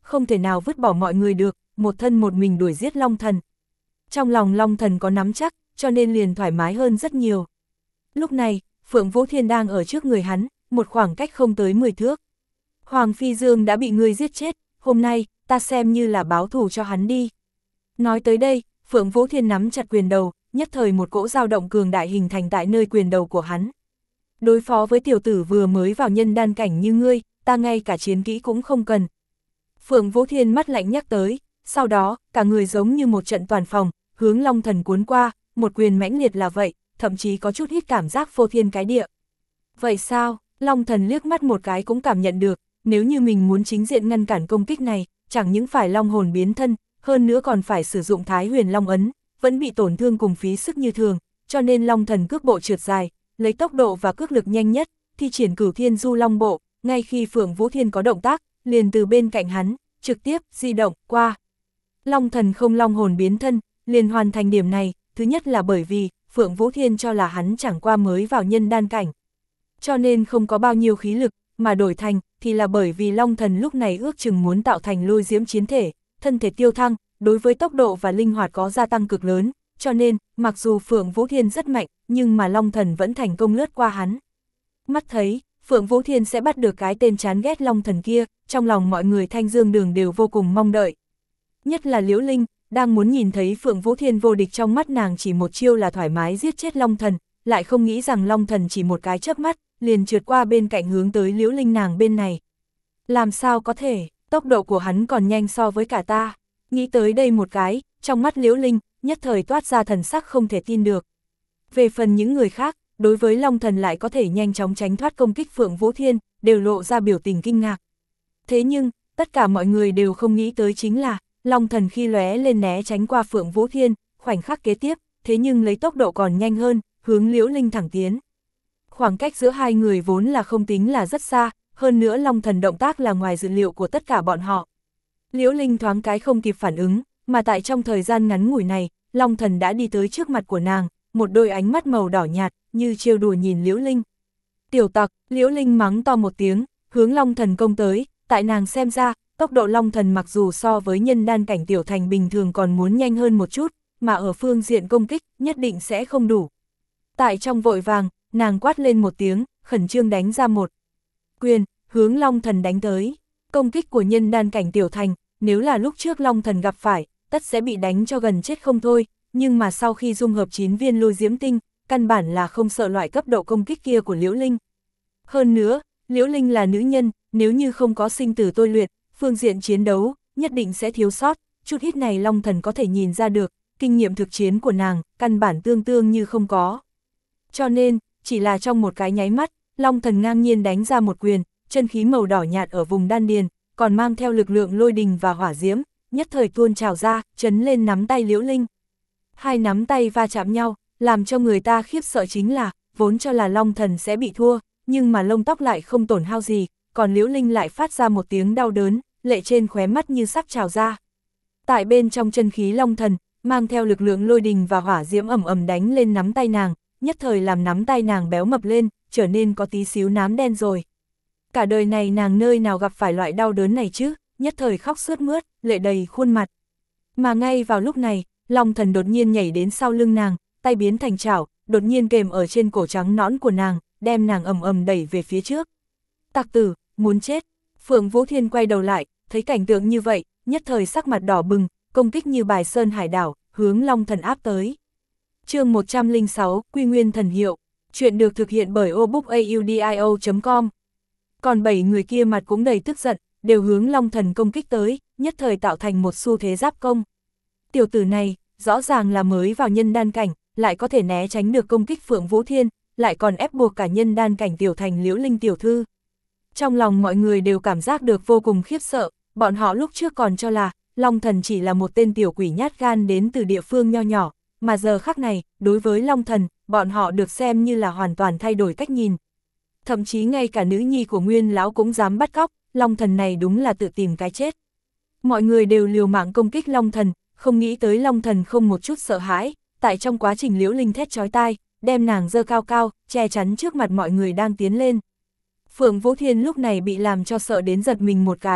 không thể nào vứt bỏ mọi người được, một thân một mình đuổi giết Long Thần. Trong lòng Long Thần có nắm chắc, cho nên liền thoải mái hơn rất nhiều. Lúc này, Phượng Vũ Thiên đang ở trước người hắn, một khoảng cách không tới mười thước. Hoàng Phi Dương đã bị ngươi giết chết, hôm nay, ta xem như là báo thù cho hắn đi. Nói tới đây, Phượng Vũ Thiên nắm chặt quyền đầu, nhất thời một cỗ dao động cường đại hình thành tại nơi quyền đầu của hắn. Đối phó với tiểu tử vừa mới vào nhân đan cảnh như ngươi, ta ngay cả chiến kỹ cũng không cần. Phượng Vũ Thiên mắt lạnh nhắc tới, sau đó, cả người giống như một trận toàn phòng, hướng Long Thần cuốn qua, một quyền mãnh liệt là vậy, thậm chí có chút hít cảm giác phô thiên cái địa. Vậy sao? Long Thần liếc mắt một cái cũng cảm nhận được, nếu như mình muốn chính diện ngăn cản công kích này, chẳng những phải long hồn biến thân, hơn nữa còn phải sử dụng Thái Huyền Long ấn, vẫn bị tổn thương cùng phí sức như thường, cho nên Long Thần cước bộ trượt dài, lấy tốc độ và cước lực nhanh nhất, thi triển Cửu Thiên Du Long bộ, ngay khi Phượng Vũ Thiên có động tác, liền từ bên cạnh hắn, trực tiếp di động qua. Long Thần không long hồn biến thân, liền hoàn thành điểm này, thứ nhất là bởi vì Phượng Vũ Thiên cho là hắn chẳng qua mới vào nhân đan cảnh, cho nên không có bao nhiêu khí lực, mà đổi thành thì là bởi vì Long Thần lúc này ước chừng muốn tạo thành lôi diễm chiến thể, thân thể tiêu thăng, đối với tốc độ và linh hoạt có gia tăng cực lớn, cho nên, mặc dù Phượng Vũ Thiên rất mạnh, nhưng mà Long Thần vẫn thành công lướt qua hắn. Mắt thấy, Phượng Vũ Thiên sẽ bắt được cái tên chán ghét Long Thần kia, trong lòng mọi người Thanh Dương Đường đều vô cùng mong đợi. Nhất là Liễu Linh, đang muốn nhìn thấy Phượng Vũ Thiên vô địch, trong mắt nàng chỉ một chiêu là thoải mái giết chết Long Thần, lại không nghĩ rằng Long Thần chỉ một cái chớp mắt, liền trượt qua bên cạnh hướng tới Liễu Linh nàng bên này. Làm sao có thể, tốc độ của hắn còn nhanh so với cả ta. Nghĩ tới đây một cái, trong mắt Liễu Linh, nhất thời toát ra thần sắc không thể tin được. Về phần những người khác, đối với Long Thần lại có thể nhanh chóng tránh thoát công kích Phượng Vũ Thiên, đều lộ ra biểu tình kinh ngạc. Thế nhưng, tất cả mọi người đều không nghĩ tới chính là, Long Thần khi lóe lên né tránh qua Phượng Vũ Thiên, khoảnh khắc kế tiếp, thế nhưng lấy tốc độ còn nhanh hơn, hướng Liễu Linh thẳng tiến. Khoảng cách giữa hai người vốn là không tính là rất xa, hơn nữa Long Thần động tác là ngoài dự liệu của tất cả bọn họ. Liễu Linh thoáng cái không kịp phản ứng, mà tại trong thời gian ngắn ngủi này, Long Thần đã đi tới trước mặt của nàng, một đôi ánh mắt màu đỏ nhạt, như trêu đùa nhìn Liễu Linh. Tiểu tặc, Liễu Linh mắng to một tiếng, hướng Long Thần công tới, tại nàng xem ra, tốc độ Long Thần mặc dù so với nhân đan cảnh tiểu thành bình thường còn muốn nhanh hơn một chút, mà ở phương diện công kích, nhất định sẽ không đủ. Tại trong vội vàng, nàng quát lên một tiếng, khẩn trương đánh ra một quyền, hướng Long Thần đánh tới. Công kích của nhân đan cảnh tiểu thành, nếu là lúc trước Long Thần gặp phải, tất sẽ bị đánh cho gần chết không thôi, nhưng mà sau khi dung hợp chín viên lôi diễm tinh, căn bản là không sợ loại cấp độ công kích kia của Liễu Linh. Hơn nữa, Liễu Linh là nữ nhân, nếu như không có sinh tử tôi luyện, phương diện chiến đấu, nhất định sẽ thiếu sót, chút ít này Long Thần có thể nhìn ra được, kinh nghiệm thực chiến của nàng, căn bản tương tương như không có. Cho nên, chỉ là trong một cái nháy mắt, Long Thần ngang nhiên đánh ra một quyền, chân khí màu đỏ nhạt ở vùng đan điền, còn mang theo lực lượng lôi đình và hỏa diễm, nhất thời tuôn trào ra, chấn lên nắm tay Liễu Linh. Hai nắm tay va chạm nhau, làm cho người ta khiếp sợ chính là, vốn cho là Long Thần sẽ bị thua, nhưng mà lông tóc lại không tổn hao gì, còn Liễu Linh lại phát ra một tiếng đau đớn, lệ trên khóe mắt như sắp trào ra. Tại bên trong chân khí Long Thần, mang theo lực lượng lôi đình và hỏa diễm ầm ầm đánh lên nắm tay nàng, nhất thời làm nắm tay nàng béo mập lên, trở nên có tí xíu nám đen rồi. Cả đời này nàng nơi nào gặp phải loại đau đớn này chứ, nhất thời khóc sướt mướt, lệ đầy khuôn mặt. Mà ngay vào lúc này, Long Thần đột nhiên nhảy đến sau lưng nàng, tay biến thành chảo, đột nhiên kềm ở trên cổ trắng nõn của nàng, đem nàng ầm ầm đẩy về phía trước. Tặc tử, muốn chết. Phượng Vũ Thiên quay đầu lại, thấy cảnh tượng như vậy, nhất thời sắc mặt đỏ bừng, công kích như bài sơn hải đảo, hướng Long Thần áp tới. Chương một trăm lẻ sáu, Quy Nguyên Thần Hiệu. Chuyện được thực hiện bởi obookaudio chấm com. Còn bảy người kia mặt cũng đầy tức giận, đều hướng Long Thần công kích tới, nhất thời tạo thành một xu thế giáp công. Tiểu tử này, rõ ràng là mới vào nhân đan cảnh, lại có thể né tránh được công kích Phượng Vũ Thiên, lại còn ép buộc cả nhân đan cảnh tiểu thành Liễu Linh tiểu thư. Trong lòng mọi người đều cảm giác được vô cùng khiếp sợ, bọn họ lúc trước còn cho là, Long Thần chỉ là một tên tiểu quỷ nhát gan đến từ địa phương nho nhỏ, mà giờ khắc này, đối với Long Thần, bọn họ được xem như là hoàn toàn thay đổi cách nhìn. Thậm chí ngay cả nữ nhi của Nguyên lão cũng dám bắt cóc, Long Thần này đúng là tự tìm cái chết. Mọi người đều liều mạng công kích Long Thần, không nghĩ tới Long Thần không một chút sợ hãi, tại trong quá trình Liễu Linh thét chói tai, đem nàng giơ cao cao, che chắn trước mặt mọi người đang tiến lên. Phượng Vũ Thiên lúc này bị làm cho sợ đến giật mình một cái,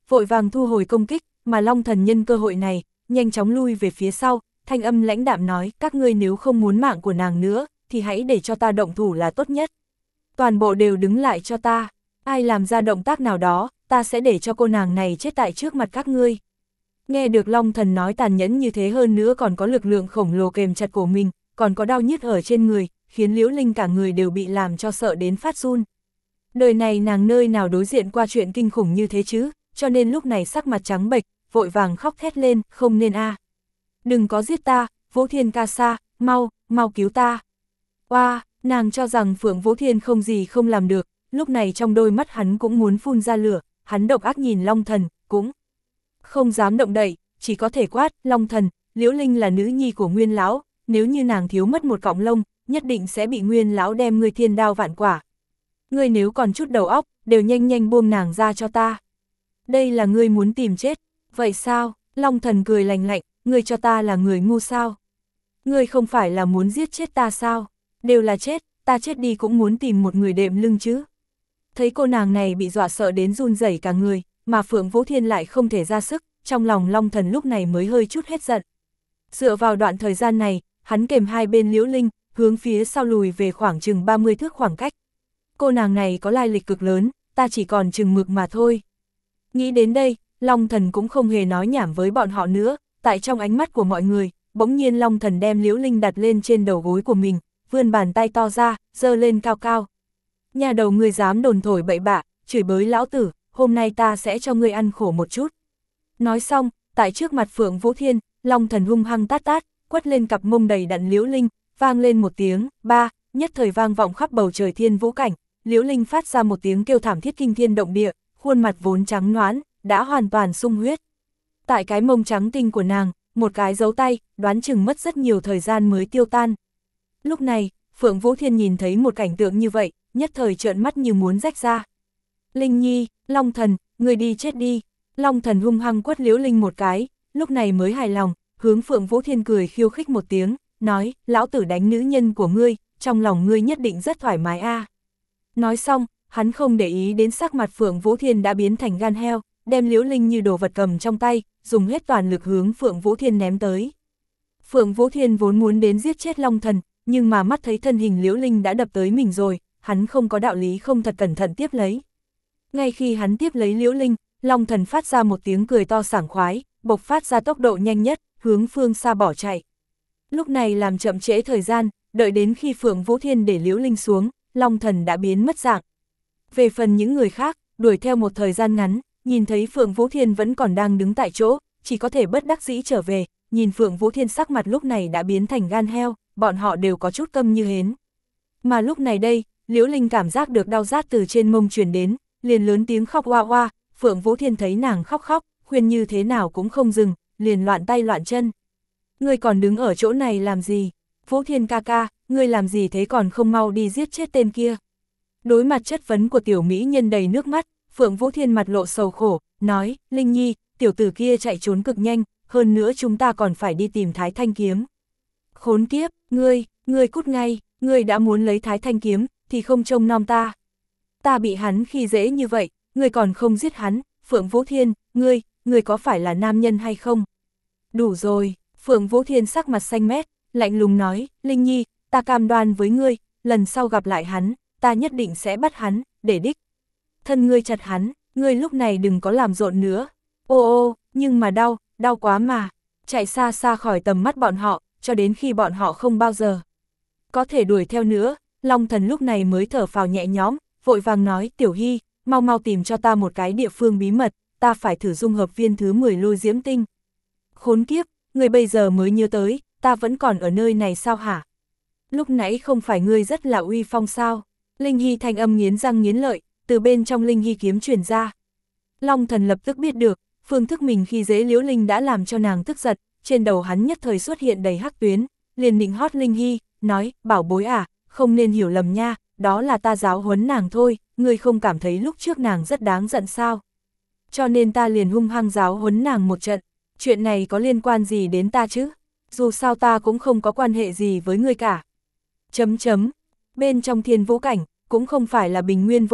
vội vàng thu hồi công kích, mà Long Thần nhân cơ hội này, nhanh chóng lui về phía sau, thanh âm lãnh đạm nói, các ngươi nếu không muốn mạng của nàng nữa, thì hãy để cho ta động thủ là tốt nhất. Toàn bộ đều đứng lại cho ta, ai làm ra động tác nào đó, ta sẽ để cho cô nàng này chết tại trước mặt các ngươi. Nghe được Long Thần nói tàn nhẫn như thế, hơn nữa còn có lực lượng khổng lồ kềm chặt cổ mình, còn có đau nhức ở trên người, khiến Liễu Linh cả người đều bị làm cho sợ đến phát run. Đời này nàng nơi nào đối diện qua chuyện kinh khủng như thế chứ, cho nên lúc này sắc mặt trắng bệch, vội vàng khóc thét lên, không nên a. Đừng có giết ta, Vũ Thiên ca sa, mau, mau cứu ta. Oa, wow, nàng cho rằng Phượng Vũ Thiên không gì không làm được, lúc này trong đôi mắt hắn cũng muốn phun ra lửa, hắn độc ác nhìn Long Thần, cũng không dám động đậy, chỉ có thể quát, Long Thần, Liễu Linh là nữ nhi của Nguyên lão, nếu như nàng thiếu mất một cọng lông, nhất định sẽ bị Nguyên lão đem ngươi thiên đao vạn quả. Ngươi nếu còn chút đầu óc, đều nhanh nhanh buông nàng ra cho ta. Đây là ngươi muốn tìm chết, vậy sao? Long Thần cười lạnh lạnh, ngươi cho ta là người ngu sao? Ngươi không phải là muốn giết chết ta sao? Đều là chết, ta chết đi cũng muốn tìm một người đệm lưng chứ. Thấy cô nàng này bị dọa sợ đến run rẩy cả người, mà Phượng Vũ Thiên lại không thể ra sức, trong lòng Long Thần lúc này mới hơi chút hết giận. Dựa vào đoạn thời gian này, hắn kèm hai bên Liễu Linh, hướng phía sau lùi về khoảng chừng ba mươi thước khoảng cách. Cô nàng này có lai lịch cực lớn, ta chỉ còn chừng mực mà thôi. Nghĩ đến đây, Long Thần cũng không hề nói nhảm với bọn họ nữa, tại trong ánh mắt của mọi người, bỗng nhiên Long Thần đem Liễu Linh đặt lên trên đầu gối của mình, vươn bàn tay to ra, giơ lên cao cao. Nhà đầu ngươi dám đồn thổi bậy bạ, chửi bới lão tử, hôm nay ta sẽ cho ngươi ăn khổ một chút. Nói xong, tại trước mặt Phượng Vũ Thiên, Long Thần hung hăng tát tát, quất lên cặp mông đầy đặn Liễu Linh, vang lên một tiếng, ba, nhất thời vang vọng khắp bầu trời thiên vũ cảnh, Liễu Linh phát ra một tiếng kêu thảm thiết kinh thiên động địa, khuôn mặt vốn trắng nõn, đã hoàn toàn sung huyết. Tại cái mông trắng tinh của nàng, một cái dấu tay, đoán chừng mất rất nhiều thời gian mới tiêu tan. Lúc này, Phượng Vũ Thiên nhìn thấy một cảnh tượng như vậy, nhất thời trợn mắt như muốn rách ra. Linh Nhi, Long Thần, người đi chết đi. Long Thần hung hăng quất Liễu Linh một cái, lúc này mới hài lòng, hướng Phượng Vũ Thiên cười khiêu khích một tiếng, nói, lão tử đánh nữ nhân của ngươi, trong lòng ngươi nhất định rất thoải mái a. À. Nói xong, hắn không để ý đến sắc mặt Phượng Vũ Thiên đã biến thành gan heo, đem Liễu Linh như đồ vật cầm trong tay, dùng hết toàn lực hướng Phượng Vũ Thiên ném tới. Phượng Vũ Thiên vốn muốn đến giết chết Long Thần, nhưng mà mắt thấy thân hình Liễu Linh đã đập tới mình rồi, hắn không có đạo lý không thật cẩn thận tiếp lấy. Ngay khi hắn tiếp lấy Liễu Linh, Long Thần phát ra một tiếng cười to sảng khoái, bộc phát ra tốc độ nhanh nhất, hướng phương xa bỏ chạy. Lúc này làm chậm trễ thời gian, đợi đến khi Phượng Vũ Thiên để Liễu Linh xuống, Long Thần đã biến mất dạng. Về phần những người khác, đuổi theo một thời gian ngắn, nhìn thấy Phượng Vũ Thiên vẫn còn đang đứng tại chỗ, chỉ có thể bất đắc dĩ trở về, nhìn Phượng Vũ Thiên sắc mặt lúc này đã biến thành gan heo, bọn họ đều có chút câm như hến. Mà lúc này đây, Liễu Linh cảm giác được đau rát từ trên mông truyền đến, liền lớn tiếng khóc oa oa, Phượng Vũ Thiên thấy nàng khóc khóc, khuyên như thế nào cũng không dừng, liền loạn tay loạn chân. Ngươi còn đứng ở chỗ này làm gì? Vũ Thiên ca ca, ngươi làm gì thế, còn không mau đi giết chết tên kia. Đối mặt chất vấn của tiểu mỹ nhân đầy nước mắt, Phượng Vũ Thiên mặt lộ sầu khổ, nói, Linh Nhi, tiểu tử kia chạy trốn cực nhanh, hơn nữa chúng ta còn phải đi tìm Thái Thanh Kiếm. Khốn kiếp, ngươi, ngươi cút ngay, ngươi đã muốn lấy Thái Thanh Kiếm, thì không trông nom ta. Ta bị hắn khi dễ như vậy, ngươi còn không giết hắn, Phượng Vũ Thiên, ngươi, ngươi có phải là nam nhân hay không? Đủ rồi, Phượng Vũ Thiên sắc mặt xanh mét, lạnh lùng nói, Linh Nhi, ta cam đoan với ngươi, lần sau gặp lại hắn, ta nhất định sẽ bắt hắn, để đích. Thân ngươi chặt hắn, ngươi lúc này đừng có làm rộn nữa. Ô ô, nhưng mà đau, đau quá mà. Chạy xa xa khỏi tầm mắt bọn họ, cho đến khi bọn họ không bao giờ có thể đuổi theo nữa, Long Thần lúc này mới thở phào nhẹ nhõm, vội vàng nói, Tiểu Hy, mau mau tìm cho ta một cái địa phương bí mật, ta phải thử dung hợp viên thứ mười lôi diễm tinh. Khốn kiếp, ngươi bây giờ mới nhớ tới, ta vẫn còn ở nơi này sao hả? Lúc nãy không phải ngươi rất là uy phong sao? Linh Hy thanh âm nghiến răng nghiến lợi, từ bên trong Linh Hy kiếm truyền ra. Long Thần lập tức biết được, phương thức mình khi dễ Liễu Linh đã làm cho nàng tức giận, trên đầu hắn nhất thời xuất hiện đầy hắc tuyến, liền nịnh hót Linh Hy, nói, bảo bối à, không nên hiểu lầm nha, đó là ta giáo huấn nàng thôi, ngươi không cảm thấy lúc trước nàng rất đáng giận sao? Cho nên ta liền hung hăng giáo huấn nàng một trận, chuyện này có liên quan gì đến ta chứ? Dù sao ta cũng không có quan hệ gì với ngươi cả. Chấm chấm, bên trong thiên vũ cảnh, cũng không phải là bình nguyên vô tận,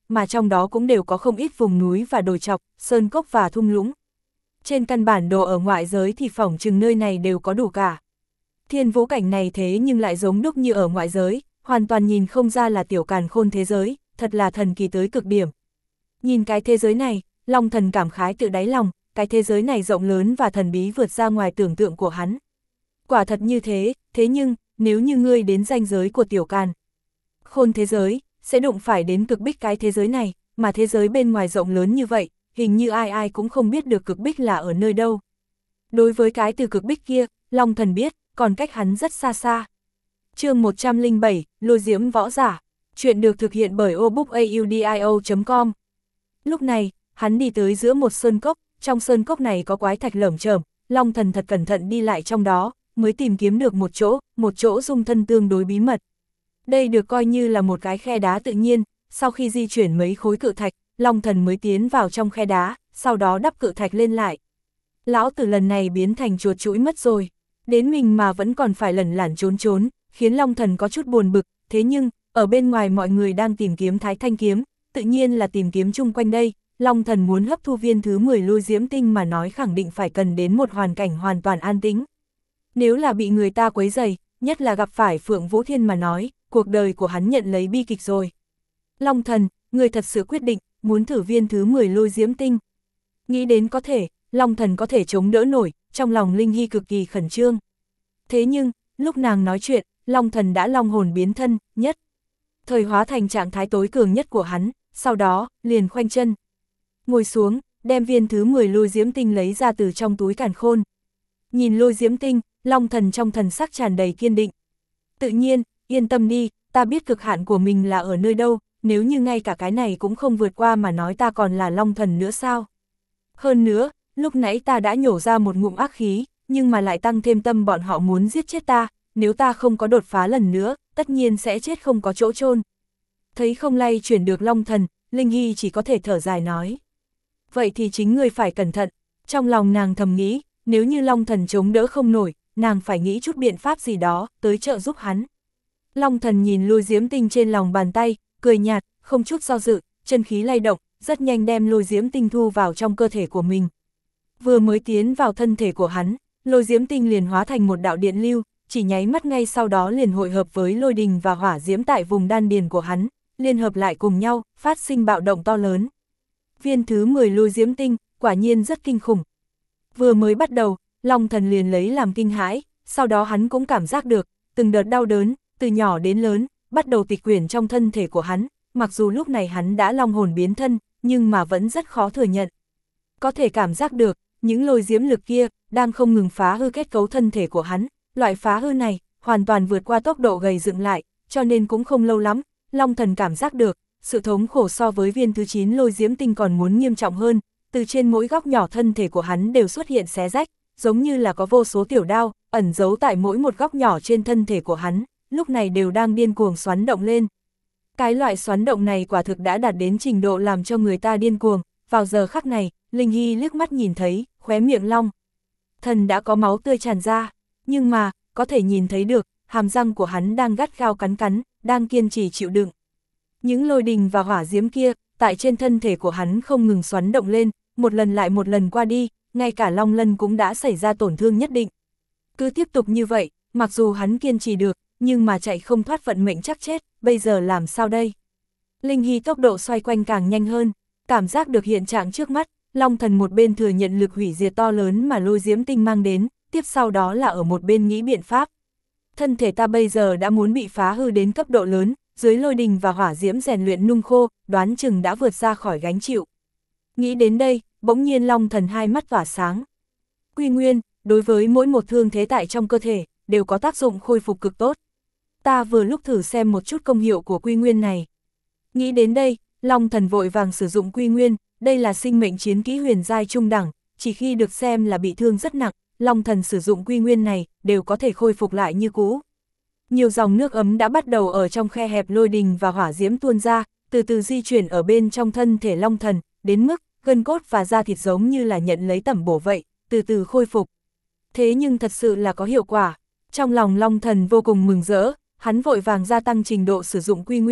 mà trong đó cũng đều có không ít vùng núi và đồi chọc, sơn cốc và thung lũng. Trên căn bản đồ ở ngoại giới thì phỏng chừng nơi này đều có đủ cả. Thiên vũ cảnh này thế nhưng lại giống đúc như ở ngoại giới, hoàn toàn nhìn không ra là tiểu càn khôn thế giới, thật là thần kỳ tới cực điểm. Nhìn cái thế giới này, Long Thần cảm khái tự đáy lòng, cái thế giới này rộng lớn và thần bí vượt ra ngoài tưởng tượng của hắn. Quả thật như thế, thế nhưng, nếu như ngươi đến ranh giới của tiểu càn khôn thế giới, sẽ đụng phải đến cực bích cái thế giới này, mà thế giới bên ngoài rộng lớn như vậy, hình như ai ai cũng không biết được cực bích là ở nơi đâu. Đối với cái từ cực bích kia, Long Thần biết, còn cách hắn rất xa xa. Chương một trăm lẻ bảy, Lôi Diễm Võ Giả. Chuyện được thực hiện bởi obookaudio chấm com. Lúc này, hắn đi tới giữa một sơn cốc, trong sơn cốc này có quái thạch lởm chởm, Long Thần thật cẩn thận đi lại trong đó, mới tìm kiếm được một chỗ, một chỗ dung thân tương đối bí mật. Đây được coi như là một cái khe đá tự nhiên, sau khi di chuyển mấy khối cự thạch, Long Thần mới tiến vào trong khe đá, sau đó đắp cự thạch lên lại. Lão tử lần này biến thành chuột chuỗi mất rồi, đến mình mà vẫn còn phải lẩn lản trốn trốn, khiến Long Thần có chút buồn bực, thế nhưng, ở bên ngoài mọi người đang tìm kiếm Thái Thanh kiếm, tự nhiên là tìm kiếm chung quanh đây, Long Thần muốn hấp thu viên thứ mười lôi diễm tinh mà nói khẳng định phải cần đến một hoàn cảnh hoàn toàn an tĩnh. Nếu là bị người ta quấy rầy, nhất là gặp phải Phượng Vũ Thiên mà nói, cuộc đời của hắn nhận lấy bi kịch rồi. Long Thần, người thật sự quyết định, muốn thử viên thứ mười lôi diễm tinh. Nghĩ đến có thể, Long Thần có thể chống đỡ nổi, trong lòng Linh Hy cực kỳ khẩn trương. Thế nhưng, lúc nàng nói chuyện, Long Thần đã long hồn biến thân, nhất thời hóa thành trạng thái tối cường nhất của hắn, sau đó, liền khoanh chân. Ngồi xuống, đem viên thứ mười lôi diễm tinh lấy ra từ trong túi càn khôn. Nhìn lôi diễm tinh, Long Thần trong thần sắc tràn đầy kiên định. Tự nhiên, yên tâm đi, ta biết cực hạn của mình là ở nơi đâu, nếu như ngay cả cái này cũng không vượt qua mà nói ta còn là Long Thần nữa sao? Hơn nữa, lúc nãy ta đã nhổ ra một ngụm ác khí, nhưng mà lại tăng thêm tâm bọn họ muốn giết chết ta, nếu ta không có đột phá lần nữa, tất nhiên sẽ chết không có chỗ chôn. Thấy không lay chuyển được Long Thần, Linh Hy chỉ có thể thở dài nói. Vậy thì chính ngươi phải cẩn thận, trong lòng nàng thầm nghĩ, nếu như Long Thần chống đỡ không nổi, nàng phải nghĩ chút biện pháp gì đó, tới trợ giúp hắn. Long Thần nhìn lôi diễm tinh trên lòng bàn tay, cười nhạt, không chút do dự, chân khí lay động, rất nhanh đem lôi diễm tinh thu vào trong cơ thể của mình. Vừa mới tiến vào thân thể của hắn, lôi diễm tinh liền hóa thành một đạo điện lưu, chỉ nháy mắt ngay sau đó liền hội hợp với lôi đình và hỏa diễm tại vùng đan điền của hắn, liên hợp lại cùng nhau, phát sinh bạo động to lớn. Viên thứ mười lôi diễm tinh, quả nhiên rất kinh khủng. Vừa mới bắt đầu, Long Thần liền lấy làm kinh hãi, sau đó hắn cũng cảm giác được, từng đợt đau đớn, từ nhỏ đến lớn, bắt đầu tịch quyển trong thân thể của hắn, mặc dù lúc này hắn đã long hồn biến thân, nhưng mà vẫn rất khó thừa nhận. Có thể cảm giác được, những lôi diễm lực kia, đang không ngừng phá hư kết cấu thân thể của hắn, loại phá hư này, hoàn toàn vượt qua tốc độ gầy dựng lại, cho nên cũng không lâu lắm, Long Thần cảm giác được, sự thống khổ so với viên thứ chín lôi diễm tinh còn muốn nghiêm trọng hơn, từ trên mỗi góc nhỏ thân thể của hắn đều xuất hiện xé rách, giống như là có vô số tiểu đao, ẩn giấu tại mỗi một góc nhỏ trên thân thể của hắn, lúc này đều đang điên cuồng xoắn động lên. Cái loại xoắn động này quả thực đã đạt đến trình độ làm cho người ta điên cuồng, vào giờ khắc này, Linh Hy liếc mắt nhìn thấy, khóe miệng Long Thần đã có máu tươi tràn ra, nhưng mà, có thể nhìn thấy được, hàm răng của hắn đang gắt gao cắn cắn, đang kiên trì chịu đựng. Những lôi đình và hỏa diễm kia, tại trên thân thể của hắn không ngừng xoắn động lên, một lần lại một lần qua đi, ngay cả Long Lân cũng đã xảy ra tổn thương nhất định. Cứ tiếp tục như vậy, mặc dù hắn kiên trì được, nhưng mà chạy không thoát vận mệnh chắc chết, bây giờ làm sao đây? Linh Hy tốc độ xoay quanh càng nhanh hơn, cảm giác được hiện trạng trước mắt, Long Thần một bên thừa nhận lực hủy diệt to lớn mà lôi diễm tinh mang đến, tiếp sau đó là ở một bên nghĩ biện pháp. Thân thể ta bây giờ đã muốn bị phá hư đến cấp độ lớn, dưới lôi đình và hỏa diễm rèn luyện nung khô, đoán chừng đã vượt ra khỏi gánh chịu. Nghĩ đến đây, bỗng nhiên Long Thần hai mắt tỏa sáng. Quy nguyên, đối với mỗi một thương thế tại trong cơ thể, đều có tác dụng khôi phục cực tốt. Ta vừa lúc thử xem một chút công hiệu của quy nguyên này. Nghĩ đến đây, Long Thần vội vàng sử dụng quy nguyên, đây là sinh mệnh chiến kỹ huyền giai trung đẳng, chỉ khi được xem là bị thương rất nặng, Long Thần sử dụng quy nguyên này, đều có thể khôi phục lại như cũ. Nhiều dòng nước ấm đã bắt đầu ở trong khe hẹp lôi đình và hỏa diễm tuôn ra, từ từ di chuyển ở bên trong thân thể Long Thần, đến mức gân cốt và da thịt giống như là nhận lấy tẩm bổ vậy, từ từ khôi phục. Thế nhưng thật sự là có hiệu quả. Trong lòng Long Thần vô cùng mừng rỡ, hắn vội vàng gia tăng trình độ sử dụng quy nguyên,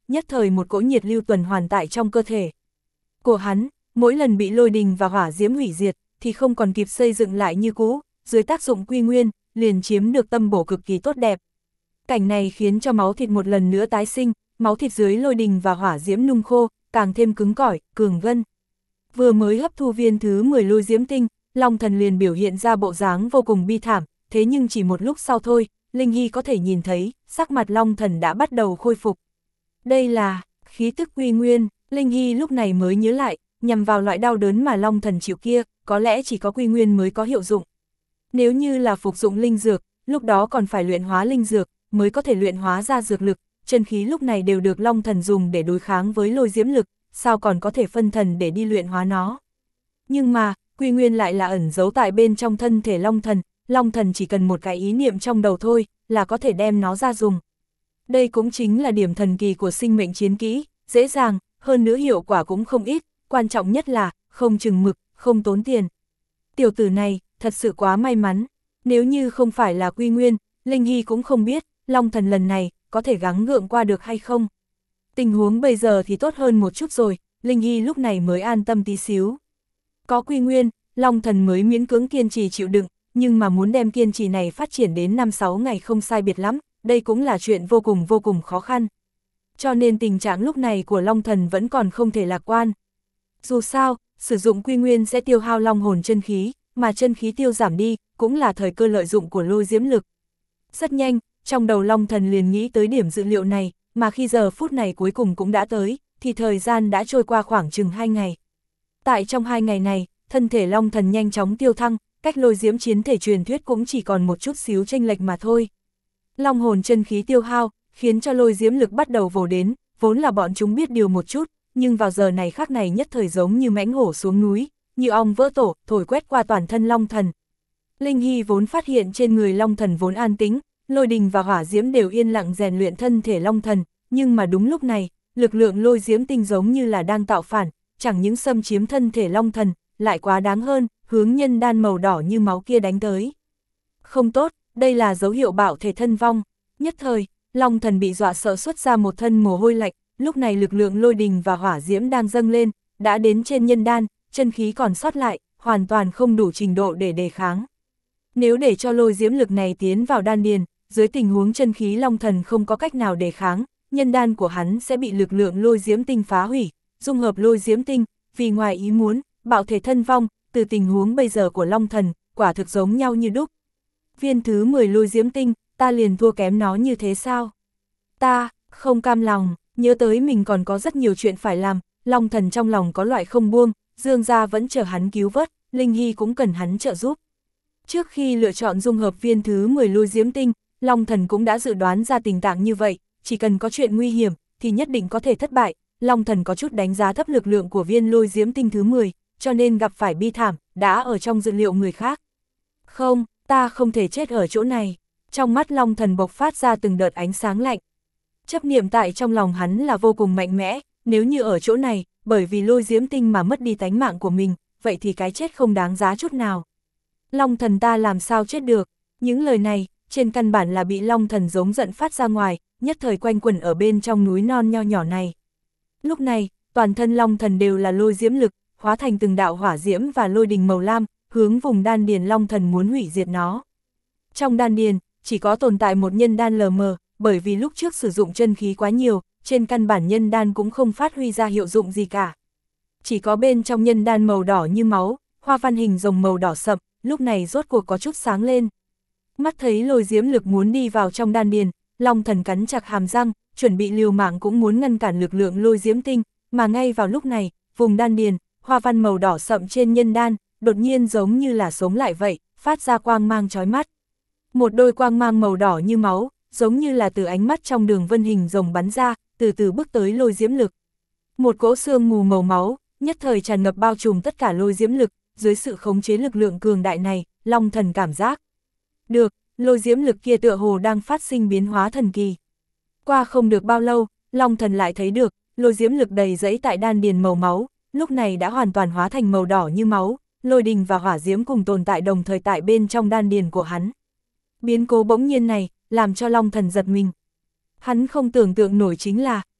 nhất thời một cỗ nhiệt lưu tuần hoàn tại trong cơ thể của hắn, mỗi lần bị lôi đình và hỏa diễm hủy diệt, thì không còn kịp xây dựng lại như cũ, dưới tác dụng quy nguyên, liền chiếm được tâm bổ cực kỳ tốt đẹp. Cảnh này khiến cho máu thịt một lần nữa tái sinh, máu thịt dưới lôi đình và hỏa diễm nung khô, càng thêm cứng cỏi, cường gân. Vừa mới hấp thu viên thứ mười lôi diễm tinh, Long Thần liền biểu hiện ra bộ dáng vô cùng bi thảm, thế nhưng chỉ một lúc sau thôi, Linh Hy có thể nhìn thấy, sắc mặt Long Thần đã bắt đầu khôi phục. Đây là khí tức quy nguyên, Linh Hy lúc này mới nhớ lại, nhằm vào loại đau đớn mà Long Thần chịu kia, có lẽ chỉ có quy nguyên mới có hiệu dụng. Nếu như là phục dụng linh dược, lúc đó còn phải luyện hóa linh dược, mới có thể luyện hóa ra dược lực, chân khí lúc này đều được Long Thần dùng để đối kháng với lôi diễm lực, sao còn có thể phân thần để đi luyện hóa nó. Nhưng mà, quy nguyên lại là ẩn giấu tại bên trong thân thể Long Thần, Long Thần chỉ cần một cái ý niệm trong đầu thôi, là có thể đem nó ra dùng. Đây cũng chính là điểm thần kỳ của sinh mệnh chiến kỹ, dễ dàng, hơn nữa hiệu quả cũng không ít, quan trọng nhất là, không chừng mực, không tốn tiền. Tiểu tử này, thật sự quá may mắn, nếu như không phải là quy nguyên, Linh Hy cũng không biết, Long Thần lần này, có thể gắng gượng qua được hay không. Tình huống bây giờ thì tốt hơn một chút rồi, Linh Hy lúc này mới an tâm tí xíu. Có quy nguyên, Long Thần mới miễn cưỡng kiên trì chịu đựng, nhưng mà muốn đem kiên trì này phát triển đến năm sáu ngày không sai biệt lắm, đây cũng là chuyện vô cùng vô cùng khó khăn. Cho nên tình trạng lúc này của Long Thần vẫn còn không thể lạc quan. Dù sao, sử dụng quy nguyên sẽ tiêu hao long hồn chân khí, mà chân khí tiêu giảm đi, cũng là thời cơ lợi dụng của lôi diễm lực. Rất nhanh, trong đầu Long Thần liền nghĩ tới điểm dự liệu này, mà khi giờ phút này cuối cùng cũng đã tới, thì thời gian đã trôi qua khoảng chừng hai ngày. Tại trong hai ngày này, thân thể Long Thần nhanh chóng tiêu thăng, cách lôi diễm chiến thể truyền thuyết cũng chỉ còn một chút xíu chênh lệch mà thôi. Long hồn chân khí tiêu hao, khiến cho lôi diễm lực bắt đầu vồ đến, vốn là bọn chúng biết điều một chút, nhưng vào giờ này khắc này nhất thời giống như mãnh hổ xuống núi, như ong vỡ tổ, thổi quét qua toàn thân Long Thần. Linh Hy vốn phát hiện trên người Long Thần vốn an tĩnh, lôi đình và hỏa diễm đều yên lặng rèn luyện thân thể Long Thần, nhưng mà đúng lúc này, lực lượng lôi diễm tinh giống như là đang tạo phản, chẳng những xâm chiếm thân thể Long Thần, lại quá đáng hơn, hướng nhân đan màu đỏ như máu kia đánh tới. Không tốt, đây là dấu hiệu bạo thể thân vong. Nhất thời, Long Thần bị dọa sợ xuất ra một thân mồ hôi lạnh, lúc này lực lượng lôi đình và hỏa diễm đang dâng lên, đã đến trên nhân đan, chân khí còn sót lại, hoàn toàn không đủ trình độ để đề kháng. Nếu để cho lôi diễm lực này tiến vào đan điền, dưới tình huống chân khí Long Thần không có cách nào đề kháng, nhân đan của hắn sẽ bị lực lượng lôi diễm tinh phá hủy, dung hợp lôi diễm tinh, vì ngoài ý muốn, bạo thể thân vong, từ tình huống bây giờ của Long Thần, quả thực giống nhau như đúc. Viên thứ mười lôi diễm tinh, ta liền thua kém nó như thế sao? Ta, không cam lòng, nhớ tới mình còn có rất nhiều chuyện phải làm, Long Thần trong lòng có loại không buông, Dương gia vẫn chờ hắn cứu vớt, Linh Hy cũng cần hắn trợ giúp. Trước khi lựa chọn dung hợp viên thứ mười lôi diễm tinh, Long Thần cũng đã dự đoán ra tình trạng như vậy, chỉ cần có chuyện nguy hiểm, thì nhất định có thể thất bại. Long Thần có chút đánh giá thấp lực lượng của viên lôi diễm tinh thứ mười, cho nên gặp phải bi thảm, đã ở trong dự liệu người khác. Không, ta không thể chết ở chỗ này. Trong mắt Long Thần bộc phát ra từng đợt ánh sáng lạnh. Chấp niệm tại trong lòng hắn là vô cùng mạnh mẽ, nếu như ở chỗ này, bởi vì lôi diễm tinh mà mất đi tánh mạng của mình, vậy thì cái chết không đáng giá chút nào. Long Thần ta làm sao chết được? Những lời này, trên căn bản là bị Long Thần giống giận phát ra ngoài, nhất thời quanh quẩn ở bên trong núi non nho nhỏ này. Lúc này, toàn thân Long Thần đều là lôi diễm lực, hóa thành từng đạo hỏa diễm và lôi đình màu lam, hướng vùng đan điền Long Thần muốn hủy diệt nó. Trong đan điền, chỉ có tồn tại một nhân đan lờ mờ, bởi vì lúc trước sử dụng chân khí quá nhiều, trên căn bản nhân đan cũng không phát huy ra hiệu dụng gì cả. Chỉ có bên trong nhân đan màu đỏ như máu, hoa văn hình rồng màu đỏ sậm, lúc này rốt cuộc có chút sáng lên. Mắt thấy lôi diễm lực muốn đi vào trong đan điền, Long Thần cắn chặt hàm răng, chuẩn bị liều mạng cũng muốn ngăn cản lực lượng lôi diễm tinh, mà ngay vào lúc này, vùng đan điền, hoa văn màu đỏ sậm trên nhân đan, đột nhiên giống như là sống lại vậy, phát ra quang mang chói mắt. Một đôi quang mang màu đỏ như máu, giống như là từ ánh mắt trong đường vân hình rồng bắn ra, từ từ bước tới lôi diễm lực. Một cỗ sương mù màu máu, nhất thời tràn ngập bao trùm tất cả lôi diễm lực, dưới sự khống chế lực lượng cường đại này, Long Thần cảm giác được, lôi diễm lực kia tựa hồ đang phát sinh biến hóa thần kỳ. Qua không được bao lâu, Long Thần lại thấy được, lôi diễm lực đầy dẫy tại đan điền màu máu, lúc này đã hoàn toàn hóa thành màu đỏ như máu, lôi đình và hỏa diễm cùng tồn tại đồng thời tại bên trong đan điền của hắn. Biến cố bỗng nhiên này, làm cho Long Thần giật mình. Hắn không tưởng tượng nổi chính là,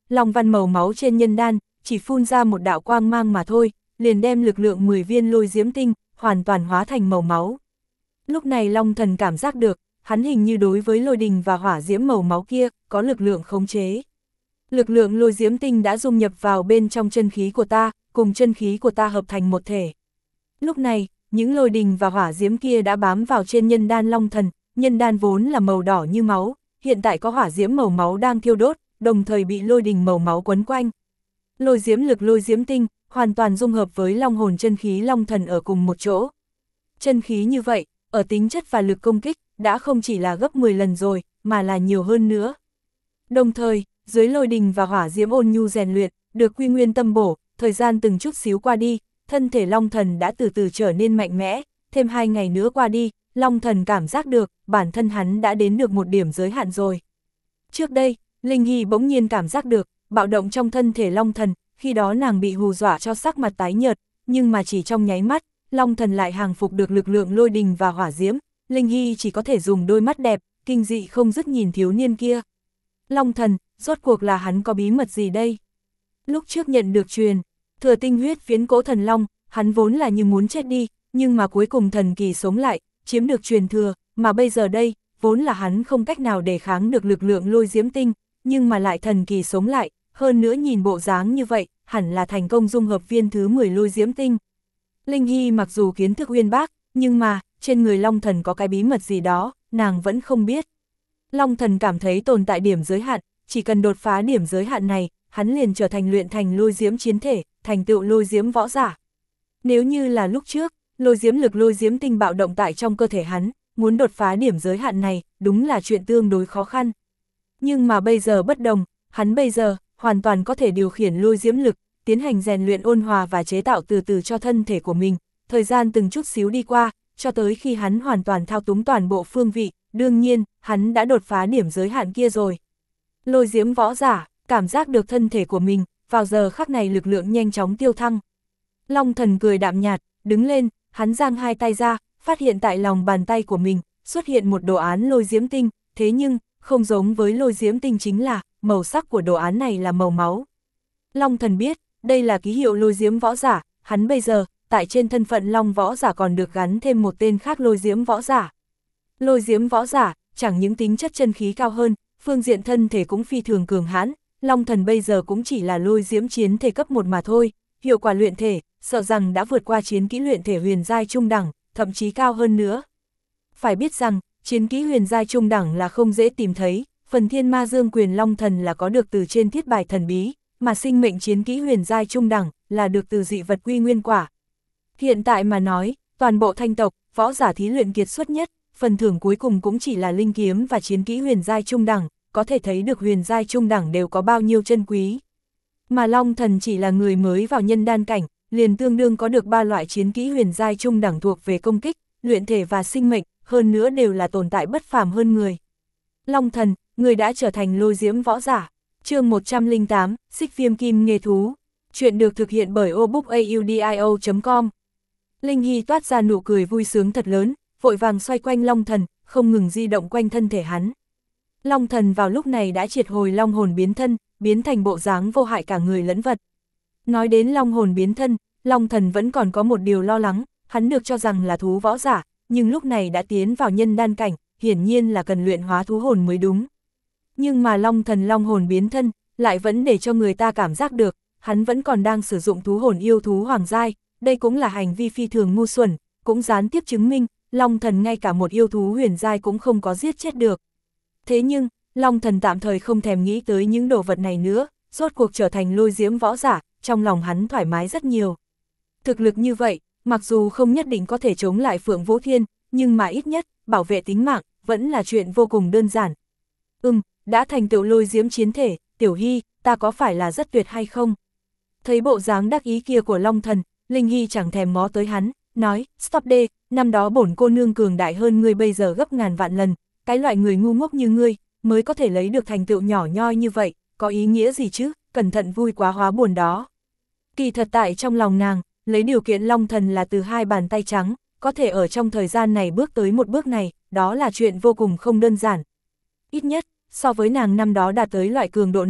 long văn màu máu trên nhân đan, chỉ phun ra một đạo quang mang mà thôi, liền đem lực lượng mười viên lôi diễm tinh, hoàn toàn hóa thành màu máu. Lúc này Long Thần cảm giác được, hắn hình như đối với lôi đình và hỏa diễm màu máu kia, có lực lượng khống chế. Lực lượng lôi diễm tinh đã dung nhập vào bên trong chân khí của ta, cùng chân khí của ta hợp thành một thể. Lúc này, những lôi đình và hỏa diễm kia đã bám vào trên nhân đan Long Thần, nhân đan vốn là màu đỏ như máu, hiện tại có hỏa diễm màu máu đang thiêu đốt, đồng thời bị lôi đình màu máu quấn quanh. Lôi diễm lực lôi diễm tinh, hoàn toàn dung hợp với long hồn chân khí Long Thần ở cùng một chỗ. Chân khí như vậy, ở tính chất và lực công kích, đã không chỉ là gấp mười lần rồi, mà là nhiều hơn nữa. Đồng thời, dưới lôi đình và hỏa diễm ôn nhu rèn luyện, được quy nguyên tâm bổ, thời gian từng chút xíu qua đi, thân thể Long Thần đã từ từ trở nên mạnh mẽ, thêm hai ngày nữa qua đi, Long Thần cảm giác được, bản thân hắn đã đến được một điểm giới hạn rồi. Trước đây, Linh Hy bỗng nhiên cảm giác được, bạo động trong thân thể Long Thần, khi đó nàng bị hù dọa cho sắc mặt tái nhợt, nhưng mà chỉ trong nháy mắt, Long Thần lại hàng phục được lực lượng lôi đình và hỏa diễm, Linh Hy chỉ có thể dùng đôi mắt đẹp, kinh dị không dứt nhìn thiếu niên kia. Long Thần, rốt cuộc là hắn có bí mật gì đây? Lúc trước nhận được truyền, thừa tinh huyết phiến cỗ thần long, hắn vốn là như muốn chết đi, nhưng mà cuối cùng thần kỳ sống lại, chiếm được truyền thừa, mà bây giờ đây, vốn là hắn không cách nào đề kháng được lực lượng lôi diễm tinh, nhưng mà lại thần kỳ sống lại, hơn nữa nhìn bộ dáng như vậy, hẳn là thành công dung hợp viên thứ mười lôi diễm tinh. Linh Hy mặc dù kiến thức uyên bác, nhưng mà, trên người Long Thần có cái bí mật gì đó, nàng vẫn không biết. Long Thần cảm thấy tồn tại điểm giới hạn, chỉ cần đột phá điểm giới hạn này, hắn liền trở thành luyện thành lôi diễm chiến thể, thành tựu lôi diễm võ giả. Nếu như là lúc trước, lôi diễm lực lôi diễm tinh bạo động tại trong cơ thể hắn, muốn đột phá điểm giới hạn này, đúng là chuyện tương đối khó khăn. Nhưng mà bây giờ bất đồng, hắn bây giờ, hoàn toàn có thể điều khiển lôi diễm lực, tiến hành rèn luyện ôn hòa và chế tạo từ từ cho thân thể của mình, thời gian từng chút xíu đi qua, cho tới khi hắn hoàn toàn thao túng toàn bộ phương vị, đương nhiên, hắn đã đột phá điểm giới hạn kia rồi. Lôi diễm võ giả, cảm giác được thân thể của mình, vào giờ khắc này lực lượng nhanh chóng tiêu thăng. Long Thần cười đạm nhạt, đứng lên, hắn giang hai tay ra, phát hiện tại lòng bàn tay của mình, xuất hiện một đồ án lôi diễm tinh, thế nhưng, không giống với lôi diễm tinh chính là, màu sắc của đồ án này là màu máu. Long Thần biết, đây là ký hiệu lôi diễm võ giả, hắn bây giờ, tại trên thân phận Long võ giả còn được gắn thêm một tên khác lôi diễm võ giả. Lôi diễm võ giả, chẳng những tính chất chân khí cao hơn, phương diện thân thể cũng phi thường cường hãn, Long Thần bây giờ cũng chỉ là lôi diễm chiến thể cấp một mà thôi, hiệu quả luyện thể, sợ rằng đã vượt qua chiến kỹ luyện thể huyền giai trung đẳng, thậm chí cao hơn nữa. Phải biết rằng, chiến kỹ huyền giai trung đẳng là không dễ tìm thấy, phần thiên ma dương quyền Long Thần là có được từ trên thiết bài thần bí, mà sinh mệnh chiến kỹ huyền giai trung đẳng là được từ dị vật quy nguyên quả. Hiện tại mà nói, toàn bộ thanh tộc, võ giả thí luyện kiệt xuất nhất, phần thưởng cuối cùng cũng chỉ là linh kiếm và chiến kỹ huyền giai trung đẳng, có thể thấy được huyền giai trung đẳng đều có bao nhiêu chân quý. Mà Long Thần chỉ là người mới vào nhân đan cảnh, liền tương đương có được ba loại chiến kỹ huyền giai trung đẳng thuộc về công kích, luyện thể và sinh mệnh, hơn nữa đều là tồn tại bất phàm hơn người. Long Thần, người đã trở thành lôi diễm võ giả. Chương một trăm lẻ tám, Xích Viêm Kim Nghê Thú. Chuyện được thực hiện bởi obookaudio chấm com. Linh Hy toát ra nụ cười vui sướng thật lớn, vội vàng xoay quanh Long Thần, không ngừng di động quanh thân thể hắn. Long Thần vào lúc này đã triệt hồi long hồn biến thân, biến thành bộ dáng vô hại cả người lẫn vật. Nói đến long hồn biến thân, Long Thần vẫn còn có một điều lo lắng, hắn được cho rằng là thú võ giả, nhưng lúc này đã tiến vào nhân đan cảnh, hiển nhiên là cần luyện hóa thú hồn mới đúng. Nhưng mà Long Thần long hồn biến thân, lại vẫn để cho người ta cảm giác được, hắn vẫn còn đang sử dụng thú hồn yêu thú hoàng giai, đây cũng là hành vi phi thường ngu xuẩn, cũng gián tiếp chứng minh, Long Thần ngay cả một yêu thú huyền giai cũng không có giết chết được. Thế nhưng, Long Thần tạm thời không thèm nghĩ tới những đồ vật này nữa, rốt cuộc trở thành lôi diễm võ giả, trong lòng hắn thoải mái rất nhiều. Thực lực như vậy, mặc dù không nhất định có thể chống lại Phượng Vũ Thiên, nhưng mà ít nhất, bảo vệ tính mạng, vẫn là chuyện vô cùng đơn giản. Ừm, đã thành tựu lôi diễm chiến thể, Tiểu Hy, ta có phải là rất tuyệt hay không? Thấy bộ dáng đắc ý kia của Long Thần, Linh Hy chẳng thèm ngó tới hắn, nói, stop đê, năm đó bổn cô nương cường đại hơn ngươi bây giờ gấp ngàn vạn lần, cái loại người ngu ngốc như ngươi, mới có thể lấy được thành tựu nhỏ nhoi như vậy, có ý nghĩa gì chứ, cẩn thận vui quá hóa buồn đó. Kỳ thật tại trong lòng nàng, lấy điều kiện Long Thần là từ hai bàn tay trắng, có thể ở trong thời gian này bước tới một bước này, đó là chuyện vô cùng không đơn giản. Ít nhất, so với nàng năm đó đạt tới loại cường độ này,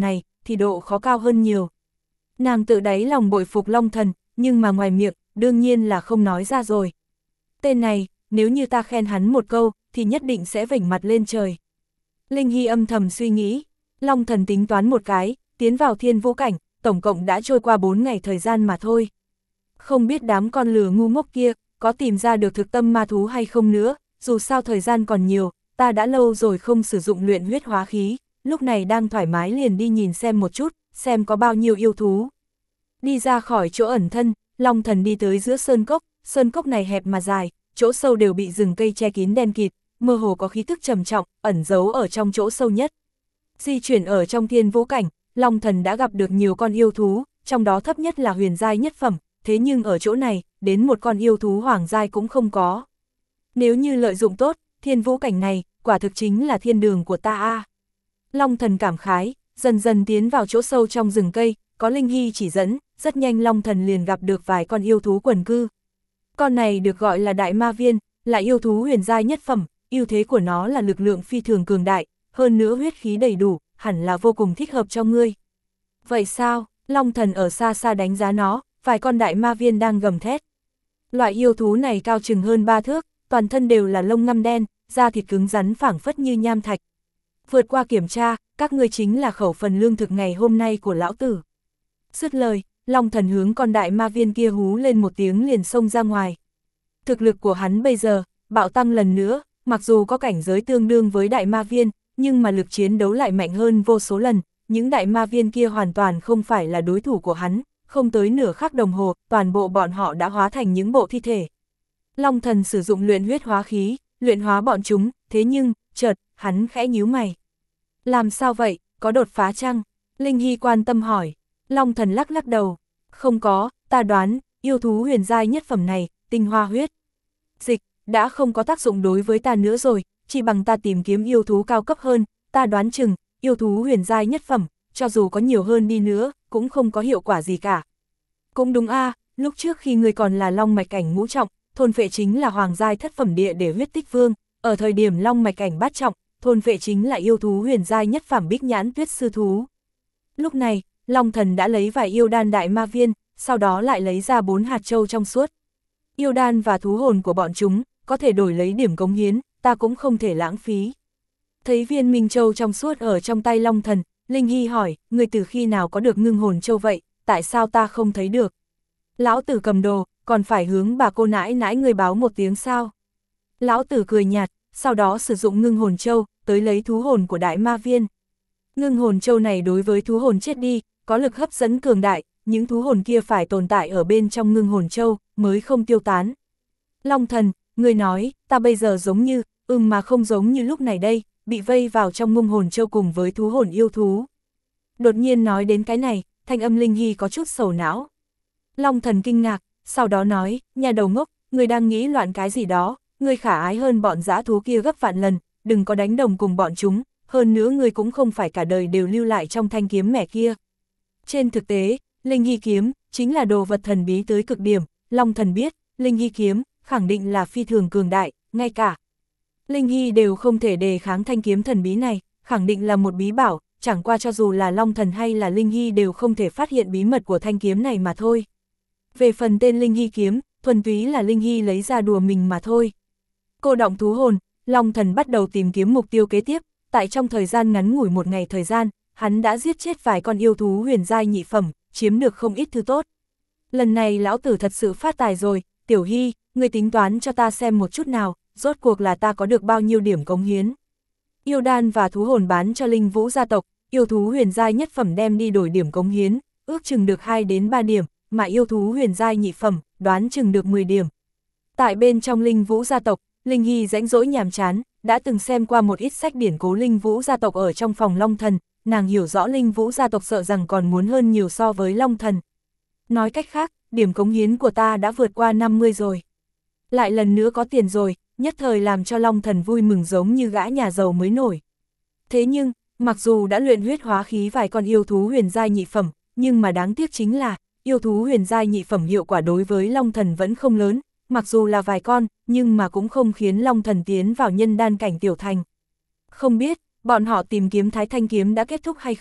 thì độ khó cao hơn nhiều. Nàng tự đáy lòng bội phục Long Thần, nhưng mà ngoài miệng, đương nhiên là không nói ra rồi. Tên này, nếu như ta khen hắn một câu, thì nhất định sẽ vểnh mặt lên trời. Linh Hy âm thầm suy nghĩ, Long Thần tính toán một cái, tiến vào thiên vũ cảnh, tổng cộng đã trôi qua bốn ngày thời gian mà thôi. Không biết đám con lừa ngu ngốc kia, có tìm ra được thực tâm ma thú hay không nữa, dù sao thời gian còn nhiều, ta đã lâu rồi không sử dụng luyện huyết hóa khí, lúc này đang thoải mái liền đi nhìn xem một chút, xem có bao nhiêu yêu thú. Đi ra khỏi chỗ ẩn thân, Long Thần đi tới giữa sơn cốc, sơn cốc này hẹp mà dài, chỗ sâu đều bị rừng cây che kín đen kịt, mơ hồ có khí tức trầm trọng, ẩn giấu ở trong chỗ sâu nhất. Di chuyển ở trong thiên vũ cảnh, Long Thần đã gặp được nhiều con yêu thú, trong đó thấp nhất là huyền giai nhất phẩm, thế nhưng ở chỗ này, đến một con yêu thú hoàng giai cũng không có. Nếu như lợi dụng tốt, thiên vũ cảnh này, quả thực chính là thiên đường của ta a. Long Thần cảm khái, dần dần tiến vào chỗ sâu trong rừng cây, có Linh Hy chỉ dẫn, rất nhanh Long Thần liền gặp được vài con yêu thú quần cư. Con này được gọi là đại ma viên, là yêu thú huyền giai nhất phẩm, ưu thế của nó là lực lượng phi thường cường đại, hơn nữa huyết khí đầy đủ, hẳn là vô cùng thích hợp cho ngươi. Vậy sao? Long Thần ở xa xa đánh giá nó, vài con đại ma viên đang gầm thét. Loại yêu thú này cao chừng hơn ba thước, toàn thân đều là lông ngăm đen, da thịt cứng rắn phảng phất như nham thạch. Vượt qua kiểm tra, các ngươi chính là khẩu phần lương thực ngày hôm nay của lão tử. Dứt lời, Long Thần hướng con đại ma viên kia hú lên một tiếng liền xông ra ngoài. Thực lực của hắn bây giờ, bạo tăng lần nữa, mặc dù có cảnh giới tương đương với đại ma viên, nhưng mà lực chiến đấu lại mạnh hơn vô số lần, những đại ma viên kia hoàn toàn không phải là đối thủ của hắn, không tới nửa khắc đồng hồ, toàn bộ bọn họ đã hóa thành những bộ thi thể. Long Thần sử dụng luyện huyết hóa khí, luyện hóa bọn chúng, thế nhưng, chợt, hắn khẽ nhíu mày. Làm sao vậy, có đột phá chăng? Linh Hy quan tâm hỏi. Long Thần lắc lắc đầu. Không có, ta đoán, yêu thú huyền giai nhất phẩm này, tinh hoa huyết dịch, đã không có tác dụng đối với ta nữa rồi, chỉ bằng ta tìm kiếm yêu thú cao cấp hơn, ta đoán chừng, yêu thú huyền giai nhất phẩm, cho dù có nhiều hơn đi nữa, cũng không có hiệu quả gì cả. Cũng đúng a, lúc trước khi người còn là long mạch cảnh ngũ trọng, thôn phệ chính là hoàng giai thất phẩm địa để huyết tích vương, ở thời điểm long mạch cảnh bát trọng, thôn phệ chính là yêu thú huyền giai nhất phẩm bích nhãn tuyết sư thú. Lúc này, Long Thần đã lấy vài yêu đan đại ma viên, sau đó lại lấy ra bốn hạt châu trong suốt. Yêu đan và thú hồn của bọn chúng, có thể đổi lấy điểm cống hiến, ta cũng không thể lãng phí. Thấy viên minh châu trong suốt ở trong tay Long Thần, Linh Hy hỏi, người từ khi nào có được ngưng hồn châu vậy, tại sao ta không thấy được? Lão tử cầm đồ, còn phải hướng bà cô nãi nãi người báo một tiếng sao? Lão tử cười nhạt, sau đó sử dụng ngưng hồn châu, tới lấy thú hồn của đại ma viên. Ngưng hồn châu này đối với thú hồn chết đi, có lực hấp dẫn cường đại, những thú hồn kia phải tồn tại ở bên trong ngưng hồn châu, mới không tiêu tán. Long Thần, người nói, ta bây giờ giống như, ừm mà không giống như lúc này đây, bị vây vào trong ngưng hồn châu cùng với thú hồn yêu thú. Đột nhiên nói đến cái này, thanh âm Linh Hy có chút sầu não. Long Thần kinh ngạc, sau đó nói, nhà đầu ngốc, người đang nghĩ loạn cái gì đó, người khả ái hơn bọn dã thú kia gấp vạn lần, đừng có đánh đồng cùng bọn chúng, hơn nữa người cũng không phải cả đời đều lưu lại trong thanh kiếm mẻ kia. Trên thực tế, Linh Hy kiếm, chính là đồ vật thần bí tới cực điểm, Long Thần biết, Linh Hy kiếm, khẳng định là phi thường cường đại, ngay cả Linh Hy đều không thể đề kháng thanh kiếm thần bí này, khẳng định là một bí bảo, chẳng qua cho dù là Long Thần hay là Linh Hy đều không thể phát hiện bí mật của thanh kiếm này mà thôi. Về phần tên Linh Hy kiếm, thuần túy là Linh Hy lấy ra đùa mình mà thôi. Cô động thú hồn, Long Thần bắt đầu tìm kiếm mục tiêu kế tiếp, tại trong thời gian ngắn ngủi một ngày thời gian, hắn đã giết chết vài con yêu thú huyền giai nhị phẩm, chiếm được không ít thứ tốt. Lần này lão tử thật sự phát tài rồi, Tiểu Hy, ngươi tính toán cho ta xem một chút nào, rốt cuộc là ta có được bao nhiêu điểm cống hiến. Yêu đan và thú hồn bán cho Linh Vũ gia tộc, yêu thú huyền giai nhất phẩm đem đi đổi điểm cống hiến, ước chừng được hai đến ba điểm, mà yêu thú huyền giai nhị phẩm, đoán chừng được mười điểm. Tại bên trong Linh Vũ gia tộc, Linh Hy rãnh rỗi nhàm chán, đã từng xem qua một ít sách điển cố Linh Vũ gia tộc ở trong phòng Long Thần, nàng hiểu rõ Linh Vũ gia tộc sợ rằng còn muốn hơn nhiều so với Long Thần. Nói cách khác, điểm cống hiến của ta đã vượt qua năm mươi rồi. Lại lần nữa có tiền rồi, nhất thời làm cho Long Thần vui mừng giống như gã nhà giàu mới nổi. Thế nhưng, mặc dù đã luyện huyết hóa khí vài con yêu thú huyền giai nhị phẩm, nhưng mà đáng tiếc chính là, yêu thú huyền giai nhị phẩm hiệu quả đối với Long Thần vẫn không lớn, mặc dù là vài con, nhưng mà cũng không khiến Long Thần tiến vào nhân đan cảnh tiểu thành. Không biết, bọn họ tìm kiếm Thái Thanh kiếm đã kết thúc hay không,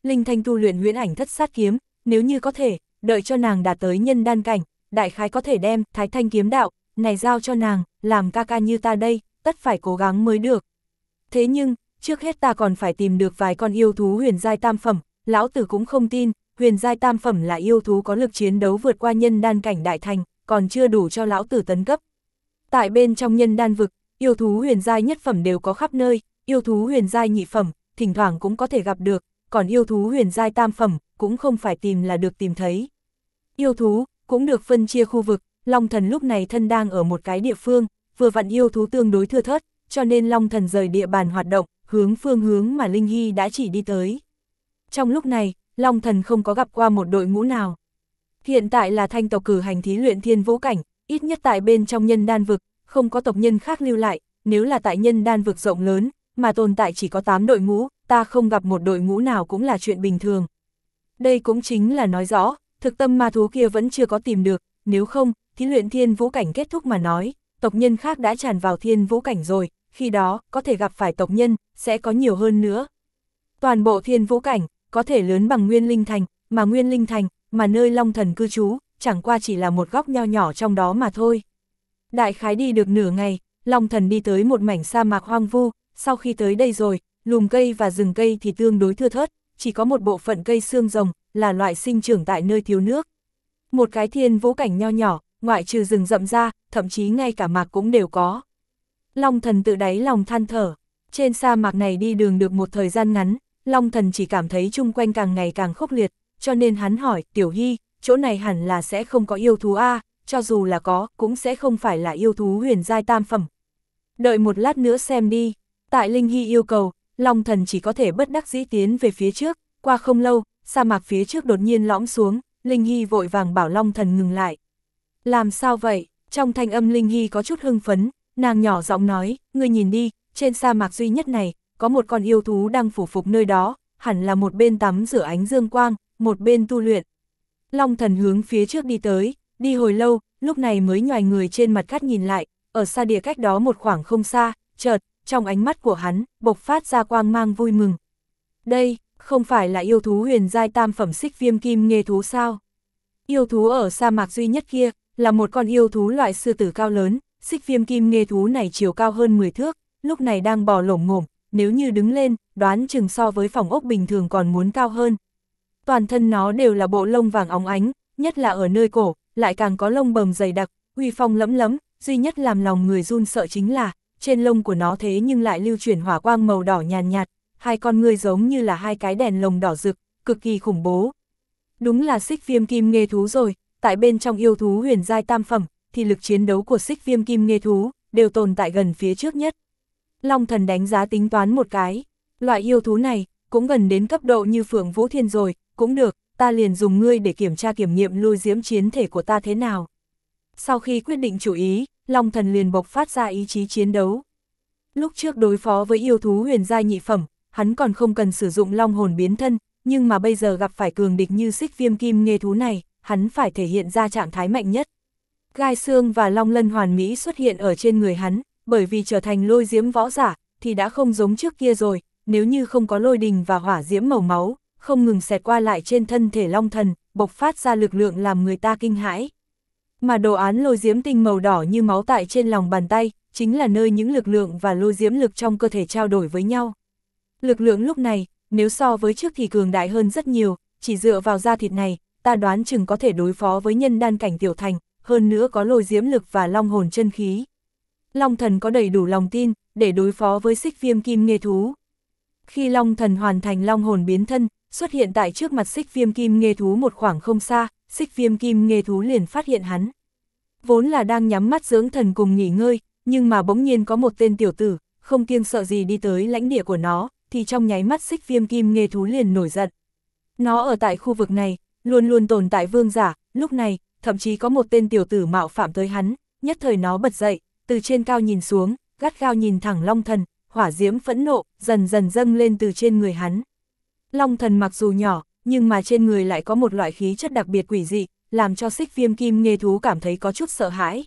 Linh Thanh tu luyện huyễn ảnh thất sát kiếm, nếu như có thể, đợi cho nàng đạt tới nhân đan cảnh, đại khái có thể đem Thái Thanh kiếm đạo này giao cho nàng, làm ca ca như ta đây, tất phải cố gắng mới được. Thế nhưng, trước hết ta còn phải tìm được vài con yêu thú huyền giai tam phẩm, lão tử cũng không tin, huyền giai tam phẩm là yêu thú có lực chiến đấu vượt qua nhân đan cảnh đại thành, còn chưa đủ cho lão tử tấn cấp. Tại bên trong nhân đan vực, yêu thú huyền giai nhất phẩm đều có khắp nơi, yêu thú huyền giai nhị phẩm, thỉnh thoảng cũng có thể gặp được, còn yêu thú huyền giai tam phẩm, cũng không phải tìm là được tìm thấy. Yêu thú, cũng được phân chia khu vực, Long Thần lúc này thân đang ở một cái địa phương, vừa vặn yêu thú tương đối thưa thớt, cho nên Long Thần rời địa bàn hoạt động, hướng phương hướng mà Linh Hy đã chỉ đi tới. Trong lúc này, Long Thần không có gặp qua một đội ngũ nào. Hiện tại là Thanh tộc cử hành thí luyện thiên vũ cảnh, ít nhất tại bên trong nhân đan vực, không có tộc nhân khác lưu lại, nếu là tại nhân đan vực rộng lớn, mà tồn tại chỉ có tám đội ngũ, ta không gặp một đội ngũ nào cũng là chuyện bình thường. Đây cũng chính là nói rõ, thực tâm ma thú kia vẫn chưa có tìm được, nếu không, thí luyện thiên vũ cảnh kết thúc mà nói, tộc nhân khác đã tràn vào thiên vũ cảnh rồi, khi đó, có thể gặp phải tộc nhân, sẽ có nhiều hơn nữa. Toàn bộ thiên vũ cảnh, có thể lớn bằng Nguyên Linh Thành, mà Nguyên Linh Thành, mà nơi Long Thần cư trú, chẳng qua chỉ là một góc nho nhỏ trong đó mà thôi. Đại khái đi được nửa ngày, Long Thần đi tới một mảnh sa mạc hoang vu, sau khi tới đây rồi, lùm cây và rừng cây thì tương đối thưa thớt, chỉ có một bộ phận cây xương rồng, là loại sinh trưởng tại nơi thiếu nước. Một cái thiên vũ cảnh nho nhỏ, ngoại trừ rừng rậm ra, thậm chí ngay cả mạc cũng đều có. Long Thần tự đáy lòng than thở, trên sa mạc này đi đường được một thời gian ngắn, Long Thần chỉ cảm thấy chung quanh càng ngày càng khốc liệt, cho nên hắn hỏi, Tiểu Hy, chỗ này hẳn là sẽ không có yêu thú a, cho dù là có, cũng sẽ không phải là yêu thú huyền giai tam phẩm. Đợi một lát nữa xem đi, tại Linh Hy yêu cầu, Long Thần chỉ có thể bất đắc dĩ tiến về phía trước, qua không lâu, sa mạc phía trước đột nhiên lõm xuống, Linh Hy vội vàng bảo Long Thần ngừng lại. Làm sao vậy? Trong thanh âm Linh Hy có chút hưng phấn, nàng nhỏ giọng nói, ngươi nhìn đi, trên sa mạc duy nhất này, có một con yêu thú đang phủ phục nơi đó, hẳn là một bên tắm rửa ánh dương quang, một bên tu luyện. Long Thần hướng phía trước đi tới, đi hồi lâu, lúc này mới nhoài người trên mặt cát nhìn lại, ở xa địa cách đó một khoảng không xa, chợt, trong ánh mắt của hắn, bộc phát ra quang mang vui mừng. Đây, không phải là yêu thú huyền giai tam phẩm xích viêm kim nghê thú sao? Yêu thú ở sa mạc duy nhất kia, là một con yêu thú loại sư tử cao lớn, xích viêm kim nghê thú này chiều cao hơn mười thước, lúc này đang bò lổm ngổm, nếu như đứng lên, đoán chừng so với phòng ốc bình thường còn muốn cao hơn. Toàn thân nó đều là bộ lông vàng óng ánh, nhất là ở nơi cổ, lại càng có lông bầm dày đặc, uy phong lẫm lẫm, duy nhất làm lòng người run sợ chính là, trên lông của nó thế nhưng lại lưu chuyển hỏa quang màu đỏ nhàn nhạt, nhạt, hai con ngươi giống như là hai cái đèn lồng đỏ rực, cực kỳ khủng bố. Đúng là xích viêm kim nghê thú rồi, tại bên trong yêu thú huyền giai tam phẩm, thì lực chiến đấu của xích viêm kim nghê thú, đều tồn tại gần phía trước nhất. Long Thần đánh giá tính toán một cái, loại yêu thú này, cũng gần đến cấp độ như Phượng Vũ Thiên rồi, cũng được, ta liền dùng ngươi để kiểm tra kiểm nghiệm lôi diễm chiến thể của ta thế nào. Sau khi quyết định chủ ý, Long Thần liền bộc phát ra ý chí chiến đấu. Lúc trước đối phó với yêu thú huyền giai nhị phẩm, hắn còn không cần sử dụng long hồn biến thân, nhưng mà bây giờ gặp phải cường địch như xích viêm kim nghê thú này, hắn phải thể hiện ra trạng thái mạnh nhất. Gai xương và long lân hoàn mỹ xuất hiện ở trên người hắn, bởi vì trở thành lôi diễm võ giả, thì đã không giống trước kia rồi, nếu như không có lôi đình và hỏa diễm màu máu, không ngừng xẹt qua lại trên thân thể Long Thần, bộc phát ra lực lượng làm người ta kinh hãi. Mà đồ án lôi diễm tinh màu đỏ như máu tại trên lòng bàn tay, chính là nơi những lực lượng và lôi diễm lực trong cơ thể trao đổi với nhau. Lực lượng lúc này, nếu so với trước thì cường đại hơn rất nhiều, chỉ dựa vào da thịt này, ta đoán chừng có thể đối phó với nhân đan cảnh tiểu thành, hơn nữa có lôi diễm lực và long hồn chân khí. Long Thần có đầy đủ lòng tin, để đối phó với xích viêm kim nghê thú. Khi Long Thần hoàn thành long hồn biến thân, xuất hiện tại trước mặt xích viêm kim nghê thú một khoảng không xa, xích viêm kim nghê thú liền phát hiện hắn. Vốn là đang nhắm mắt dưỡng thần cùng nghỉ ngơi, nhưng mà bỗng nhiên có một tên tiểu tử, không kiêng sợ gì đi tới lãnh địa của nó, thì trong nháy mắt xích viêm kim nghê thú liền nổi giận. Nó ở tại khu vực này, luôn luôn tồn tại vương giả, lúc này, thậm chí có một tên tiểu tử mạo phạm tới hắn, nhất thời nó bật dậy, từ trên cao nhìn xuống, gắt gao nhìn thẳng Long Thần, hỏa diễm phẫn nộ, dần dần dâng lên từ trên người hắn. Long Thần mặc dù nhỏ, nhưng mà trên người lại có một loại khí chất đặc biệt quỷ dị, làm cho xích viêm kim nghê thú cảm thấy có chút sợ hãi.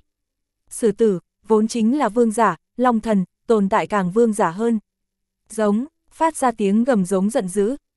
Sử tử, vốn chính là vương giả, Long Thần, tồn tại càng vương giả hơn. Giống, phát ra tiếng gầm giống giận dữ,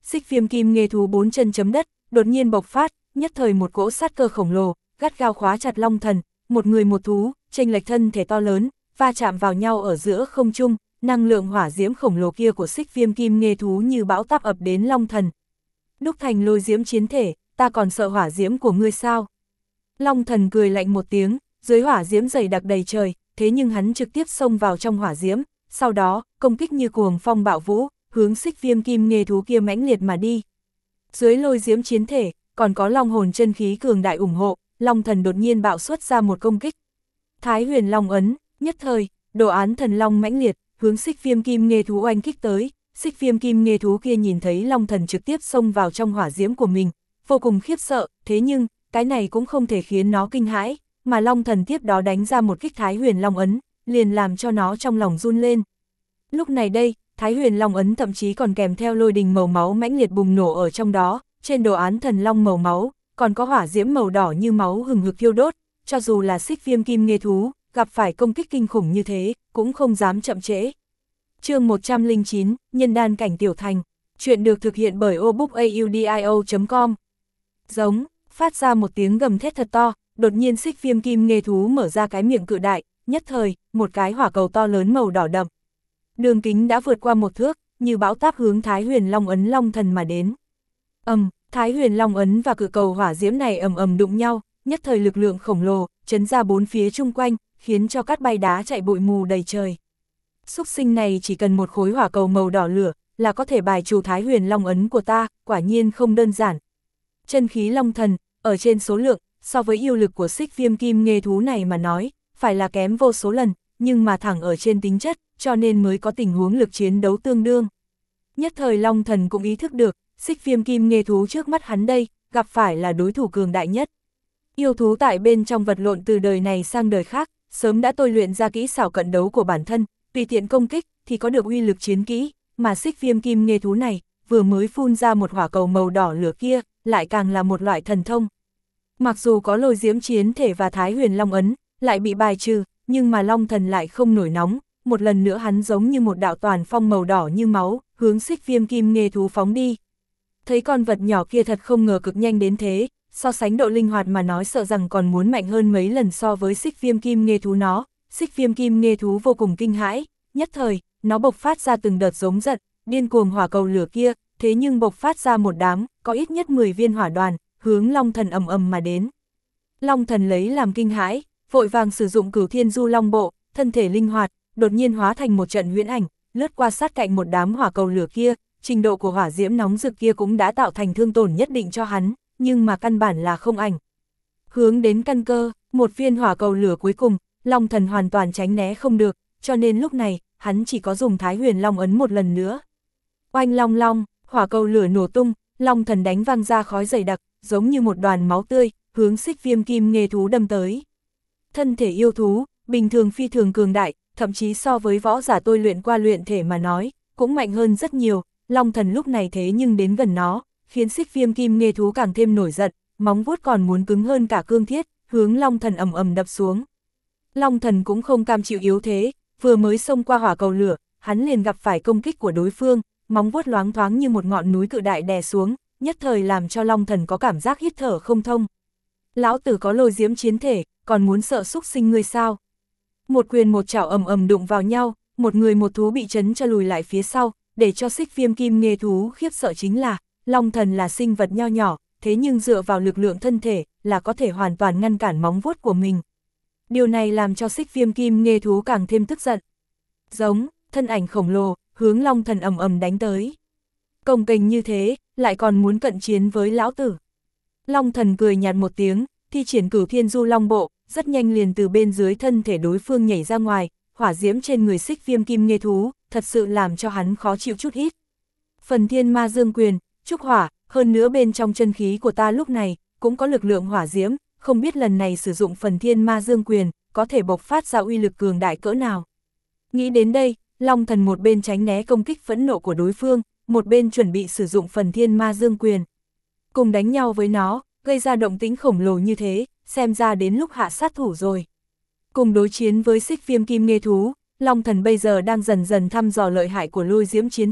xích viêm kim nghê thú bốn chân chấm đất, đột nhiên bộc phát, nhất thời một cỗ sát cơ khổng lồ, gắt gao khóa chặt Long Thần, một người một thú, chênh lệch thân thể to lớn, va chạm vào nhau ở giữa không trung, năng lượng hỏa diễm khổng lồ kia của xích viêm kim nghê thú như bão táp ập đến Long Thần. Đúc thành lôi diễm chiến thể, ta còn sợ hỏa diễm của ngươi sao? Long Thần cười lạnh một tiếng, dưới hỏa diễm dày đặc đầy trời, thế nhưng hắn trực tiếp xông vào trong hỏa diễm, sau đó, công kích như cuồng phong bạo vũ, hướng xích viêm kim nghê thú kia mãnh liệt mà đi. Dưới lôi diễm chiến thể, còn có long hồn chân khí cường đại ủng hộ, Long Thần đột nhiên bạo xuất ra một công kích. Thái Huyền Long ấn, nhất thời, đồ án thần long mãnh liệt, hướng xích viêm kim nghê thú oanh kích tới. Xích viêm kim nghê thú kia nhìn thấy Long Thần trực tiếp xông vào trong hỏa diễm của mình, vô cùng khiếp sợ, thế nhưng, cái này cũng không thể khiến nó kinh hãi, mà Long Thần tiếp đó đánh ra một kích Thái Huyền Long ấn, liền làm cho nó trong lòng run lên. Lúc này đây, Thái Huyền Long ấn thậm chí còn kèm theo lôi đình màu máu mãnh liệt bùng nổ ở trong đó, trên đồ án thần long màu máu, còn có hỏa diễm màu đỏ như máu hừng hực thiêu đốt, cho dù là xích viêm kim nghê thú, gặp phải công kích kinh khủng như thế, cũng không dám chậm trễ. Chương một trăm lẻ chín, Nhân đan cảnh tiểu thành, chuyện được thực hiện bởi obookaudio chấm com. Giống, phát ra một tiếng gầm thét thật to, đột nhiên xích viêm kim nghê thú mở ra cái miệng cự đại, nhất thời, một cái hỏa cầu to lớn màu đỏ đậm. Đường kính đã vượt qua một thước, như bão táp hướng Thái Huyền Long ấn Long Thần mà đến. Ầm, Thái Huyền Long ấn và cự cầu hỏa diễm này ầm ầm đụng nhau, nhất thời lực lượng khổng lồ, chấn ra bốn phía chung quanh, khiến cho cát bay đá chạy bụi mù đầy trời. Xúc sinh này chỉ cần một khối hỏa cầu màu đỏ lửa, là có thể bài trừ Thái Huyền Long ấn của ta, quả nhiên không đơn giản. Chân khí Long Thần, ở trên số lượng, so với yêu lực của xích viêm kim nghê thú này mà nói, phải là kém vô số lần, nhưng mà thẳng ở trên tính chất, cho nên mới có tình huống lực chiến đấu tương đương. Nhất thời Long Thần cũng ý thức được, xích viêm kim nghê thú trước mắt hắn đây, gặp phải là đối thủ cường đại nhất. Yêu thú tại bên trong vật lộn từ đời này sang đời khác, sớm đã tôi luyện ra kỹ xảo cận đấu của bản thân, tùy tiện công kích thì có được uy lực chiến kỹ, mà xích viêm kim nghê thú này, vừa mới phun ra một hỏa cầu màu đỏ lửa kia, lại càng là một loại thần thông. Mặc dù có lôi diễm chiến thể và Thái Huyền Long ấn, lại bị bài trừ, nhưng mà Long Thần lại không nổi nóng, một lần nữa hắn giống như một đạo toàn phong màu đỏ như máu, hướng xích viêm kim nghê thú phóng đi. Thấy con vật nhỏ kia thật không ngờ cực nhanh đến thế, so sánh độ linh hoạt mà nói sợ rằng còn muốn mạnh hơn mấy lần so với xích viêm kim nghê thú nó. Xích viêm kim nghê thú vô cùng kinh hãi, nhất thời, nó bộc phát ra từng đợt giống giận, điên cuồng hỏa cầu lửa kia, thế nhưng bộc phát ra một đám, có ít nhất mười viên hỏa đoàn, hướng Long Thần ầm ầm mà đến. Long Thần lấy làm kinh hãi, vội vàng sử dụng Cửu Thiên Du Long Bộ, thân thể linh hoạt, đột nhiên hóa thành một trận huyễn ảnh, lướt qua sát cạnh một đám hỏa cầu lửa kia, trình độ của hỏa diễm nóng rực kia cũng đã tạo thành thương tổn nhất định cho hắn, nhưng mà căn bản là không ảnh. Hướng đến căn cơ, một viên hỏa cầu lửa cuối cùng, Long Thần hoàn toàn tránh né không được, cho nên lúc này, hắn chỉ có dùng Thái Huyền Long ấn một lần nữa. Oanh long long, hỏa cầu lửa nổ tung, Long Thần đánh văng ra khói dày đặc, giống như một đoàn máu tươi, hướng xích viêm kim nghê thú đâm tới. Thân thể yêu thú, bình thường phi thường cường đại, thậm chí so với võ giả tôi luyện qua luyện thể mà nói, cũng mạnh hơn rất nhiều. Long Thần lúc này thế nhưng đến gần nó, khiến xích viêm kim nghê thú càng thêm nổi giận, móng vuốt còn muốn cứng hơn cả cương thiết, hướng Long Thần ầm ầm đập xuống. Long Thần cũng không cam chịu yếu thế, vừa mới xông qua hỏa cầu lửa, hắn liền gặp phải công kích của đối phương, móng vuốt loáng thoáng như một ngọn núi cự đại đè xuống, nhất thời làm cho Long Thần có cảm giác hít thở không thông. Lão tử có lôi diễm chiến thể, còn muốn sợ xúc sinh ngươi sao? Một quyền một chảo ầm ầm đụng vào nhau, một người một thú bị chấn cho lùi lại phía sau, để cho xích viêm kim nghê thú khiếp sợ chính là, Long Thần là sinh vật nho nhỏ, thế nhưng dựa vào lực lượng thân thể, là có thể hoàn toàn ngăn cản móng vuốt của mình. Điều này làm cho xích viêm kim nghê thú càng thêm tức giận. Giống, thân ảnh khổng lồ, hướng Long Thần ầm ầm đánh tới. Công kềnh như thế, lại còn muốn cận chiến với lão tử. Long Thần cười nhạt một tiếng, thi triển Cửu Thiên Du Long Bộ, rất nhanh liền từ bên dưới thân thể đối phương nhảy ra ngoài, hỏa diễm trên người xích viêm kim nghê thú, thật sự làm cho hắn khó chịu chút ít. Phần Thiên Ma Dương Quyền, trúc hỏa, hơn nữa bên trong chân khí của ta lúc này, cũng có lực lượng hỏa diễm, không biết lần này sử dụng Phần Thiên Ma Dương Quyền, có thể bộc phát ra uy lực cường đại cỡ nào. Nghĩ đến đây, Long Thần một bên tránh né công kích phẫn nộ của đối phương, một bên chuẩn bị sử dụng Phần Thiên Ma Dương Quyền. Cùng đánh nhau với nó, gây ra động tĩnh khổng lồ như thế, xem ra đến lúc hạ sát thủ rồi. Cùng đối chiến với xích viêm kim nghê thú, Long Thần bây giờ đang dần dần thăm dò lợi hại của lôi diễm chiến thể,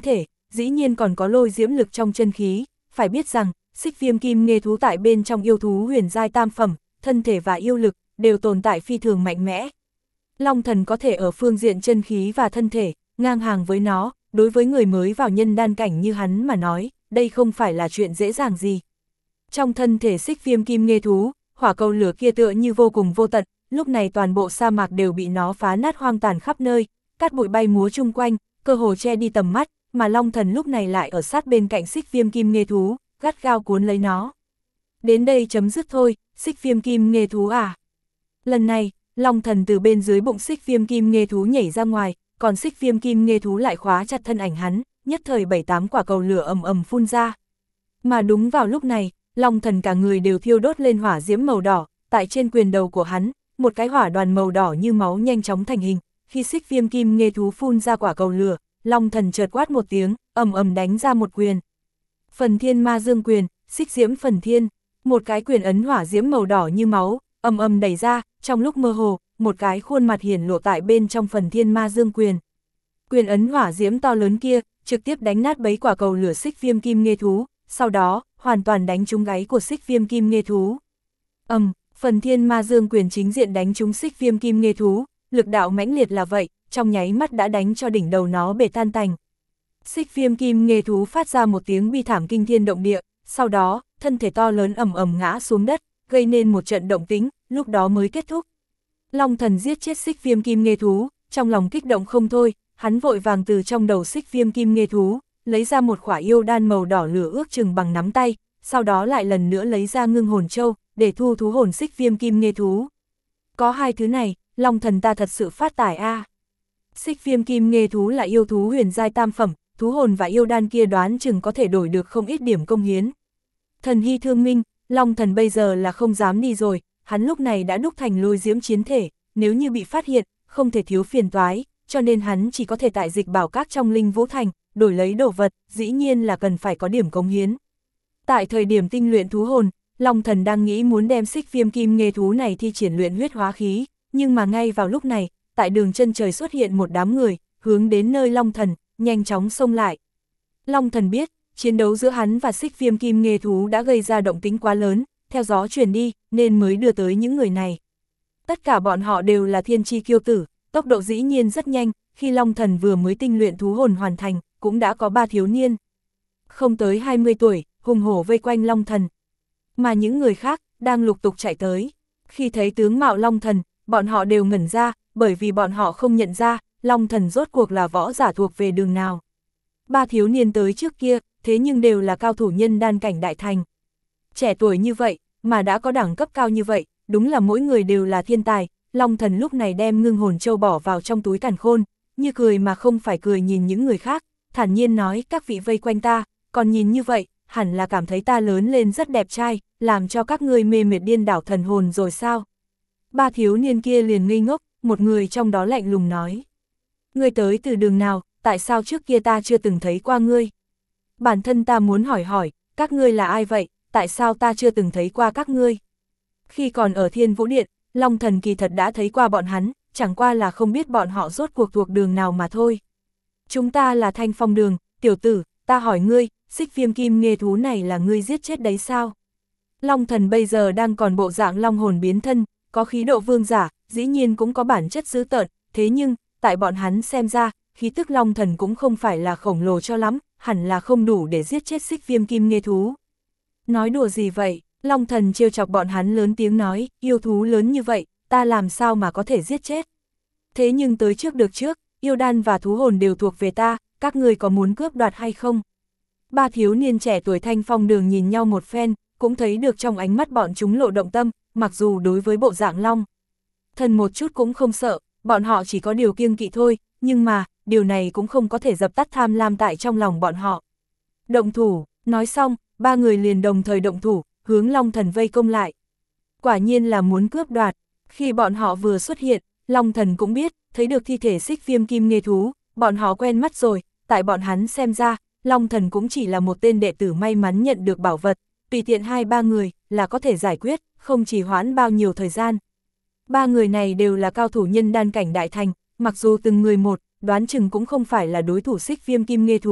dĩ nhiên còn có lôi diễm lực trong chân khí, phải biết rằng, xích viêm kim nghê thú tại bên trong yêu thú huyền giai tam phẩm, thân thể và yêu lực, đều tồn tại phi thường mạnh mẽ. Long thần có thể ở phương diện chân khí và thân thể, ngang hàng với nó, đối với người mới vào nhân đan cảnh như hắn mà nói, đây không phải là chuyện dễ dàng gì. Trong thân thể xích viêm kim nghê thú, hỏa cầu lửa kia tựa như vô cùng vô tận, lúc này toàn bộ sa mạc đều bị nó phá nát hoang tàn khắp nơi, cát bụi bay múa chung quanh, cơ hồ che đi tầm mắt, mà Long thần lúc này lại ở sát bên cạnh xích viêm kim nghê thú, gắt gao cuốn lấy nó. Đến đây chấm dứt thôi, xích viêm kim nghê thú à. Lần này, Long thần từ bên dưới bụng xích viêm kim nghê thú nhảy ra ngoài, còn xích viêm kim nghê thú lại khóa chặt thân ảnh hắn, nhất thời bảy tám quả cầu lửa ầm ầm phun ra. Mà đúng vào lúc này, Long thần cả người đều thiêu đốt lên hỏa diễm màu đỏ, tại trên quyền đầu của hắn, một cái hỏa đoàn màu đỏ như máu nhanh chóng thành hình. Khi xích viêm kim nghê thú phun ra quả cầu lửa, Long thần chợt quát một tiếng, ầm ầm đánh ra một quyền. Phần thiên ma dương quyền, xích diễm phần thiên, một cái quyền ấn hỏa diễm màu đỏ như máu, ầm ầm đẩy ra, trong lúc mơ hồ, một cái khuôn mặt hiển lộ tại bên trong phần thiên ma dương quyền. Quyền ấn hỏa diễm to lớn kia, trực tiếp đánh nát bấy quả cầu lửa xích viêm kim nghê thú, sau đó, hoàn toàn đánh trúng gáy của xích viêm kim nghê thú. Ầm, um, phần thiên ma dương quyền chính diện đánh trúng xích viêm kim nghê thú, lực đạo mãnh liệt là vậy, trong nháy mắt đã đánh cho đỉnh đầu nó bể tan tành. Xích viêm kim nghê thú phát ra một tiếng bi thảm kinh thiên động địa, sau đó, thân thể to lớn ầm ầm ngã xuống đất, gây nên một trận động tĩnh, lúc đó mới kết thúc. Long thần giết chết xích viêm kim nghê thú, trong lòng kích động không thôi, hắn vội vàng từ trong đầu xích viêm kim nghê thú, lấy ra một khỏa yêu đan màu đỏ lửa ước chừng bằng nắm tay, sau đó lại lần nữa lấy ra ngưng hồn châu, để thu thú hồn xích viêm kim nghê thú. Có hai thứ này, Long thần ta thật sự phát tài a. À. Xích viêm kim nghê thú là yêu thú huyền giai tam phẩm, thú hồn và yêu đan kia đoán chừng có thể đổi được không ít điểm công hiến. Thần hy thương minh, Long thần bây giờ là không dám đi rồi, hắn lúc này đã đúc thành lôi diễm chiến thể, nếu như bị phát hiện, không thể thiếu phiền toái, cho nên hắn chỉ có thể tại dịch bảo các trong linh vũ thành, đổi lấy đồ vật, dĩ nhiên là cần phải có điểm cống hiến. Tại thời điểm tinh luyện thú hồn, Long thần đang nghĩ muốn đem xích viêm kim nghê thú này thi triển luyện huyết hóa khí, nhưng mà ngay vào lúc này, tại đường chân trời xuất hiện một đám người, hướng đến nơi Long thần, nhanh chóng xông lại. Long thần biết, chiến đấu giữa hắn và xích viêm kim nghê thú đã gây ra động tĩnh quá lớn, theo gió truyền đi, nên mới đưa tới những người này. Tất cả bọn họ đều là thiên chi kiêu tử, tốc độ dĩ nhiên rất nhanh, khi Long thần vừa mới tinh luyện thú hồn hoàn thành, cũng đã có ba thiếu niên. Không tới hai mươi tuổi, hùng hổ vây quanh Long thần. Mà những người khác, đang lục tục chạy tới. Khi thấy tướng mạo Long thần, bọn họ đều ngẩn ra, bởi vì bọn họ không nhận ra, Long thần rốt cuộc là võ giả thuộc về đường nào. Ba thiếu niên tới trước kia, thế nhưng đều là cao thủ nhân đan cảnh đại thành. Trẻ tuổi như vậy, mà đã có đẳng cấp cao như vậy, đúng là mỗi người đều là thiên tài. Long thần lúc này đem ngưng hồn châu bỏ vào trong túi càn khôn, như cười mà không phải cười nhìn những người khác, thản nhiên nói các vị vây quanh ta, còn nhìn như vậy, hẳn là cảm thấy ta lớn lên rất đẹp trai, làm cho các ngươi mê mệt điên đảo thần hồn rồi sao? Ba thiếu niên kia liền ngây ngốc, một người trong đó lạnh lùng nói. Ngươi tới từ đường nào, tại sao trước kia ta chưa từng thấy qua ngươi? Bản thân ta muốn hỏi hỏi, các ngươi là ai vậy, tại sao ta chưa từng thấy qua các ngươi? Khi còn ở Thiên Vũ Điện, Long thần kỳ thật đã thấy qua bọn hắn, chẳng qua là không biết bọn họ rốt cuộc thuộc đường nào mà thôi. Chúng ta là Thanh Phong Đường, tiểu tử, ta hỏi ngươi, xích viêm kim nghê thú này là ngươi giết chết đấy sao? Long thần bây giờ đang còn bộ dạng long hồn biến thân, có khí độ vương giả, dĩ nhiên cũng có bản chất dữ tợn, thế nhưng, tại bọn hắn xem ra, khí tức Long thần cũng không phải là khổng lồ cho lắm, hẳn là không đủ để giết chết xích viêm kim nghê thú. Nói đùa gì vậy? Long thần trêu chọc bọn hắn lớn tiếng nói, yêu thú lớn như vậy, ta làm sao mà có thể giết chết? Thế nhưng tới trước được trước, yêu đan và thú hồn đều thuộc về ta, các ngươi có muốn cướp đoạt hay không? Ba thiếu niên trẻ tuổi Thanh Phong Đường nhìn nhau một phen, cũng thấy được trong ánh mắt bọn chúng lộ động tâm, mặc dù đối với bộ dạng Long thần một chút cũng không sợ, bọn họ chỉ có điều kiêng kỵ thôi, nhưng mà, điều này cũng không có thể dập tắt tham lam tại trong lòng bọn họ. Động thủ, nói xong, ba người liền đồng thời động thủ, hướng Long thần vây công lại. Quả nhiên là muốn cướp đoạt, khi bọn họ vừa xuất hiện, Long thần cũng biết, thấy được thi thể xích viêm kim nghê thú, bọn họ quen mắt rồi, tại bọn hắn xem ra, Long thần cũng chỉ là một tên đệ tử may mắn nhận được bảo vật, tùy tiện hai ba người là có thể giải quyết, không chỉ hoãn bao nhiêu thời gian. Ba người này đều là cao thủ nhân đan cảnh đại thành, mặc dù từng người một, đoán chừng cũng không phải là đối thủ xích viêm kim nghê thú,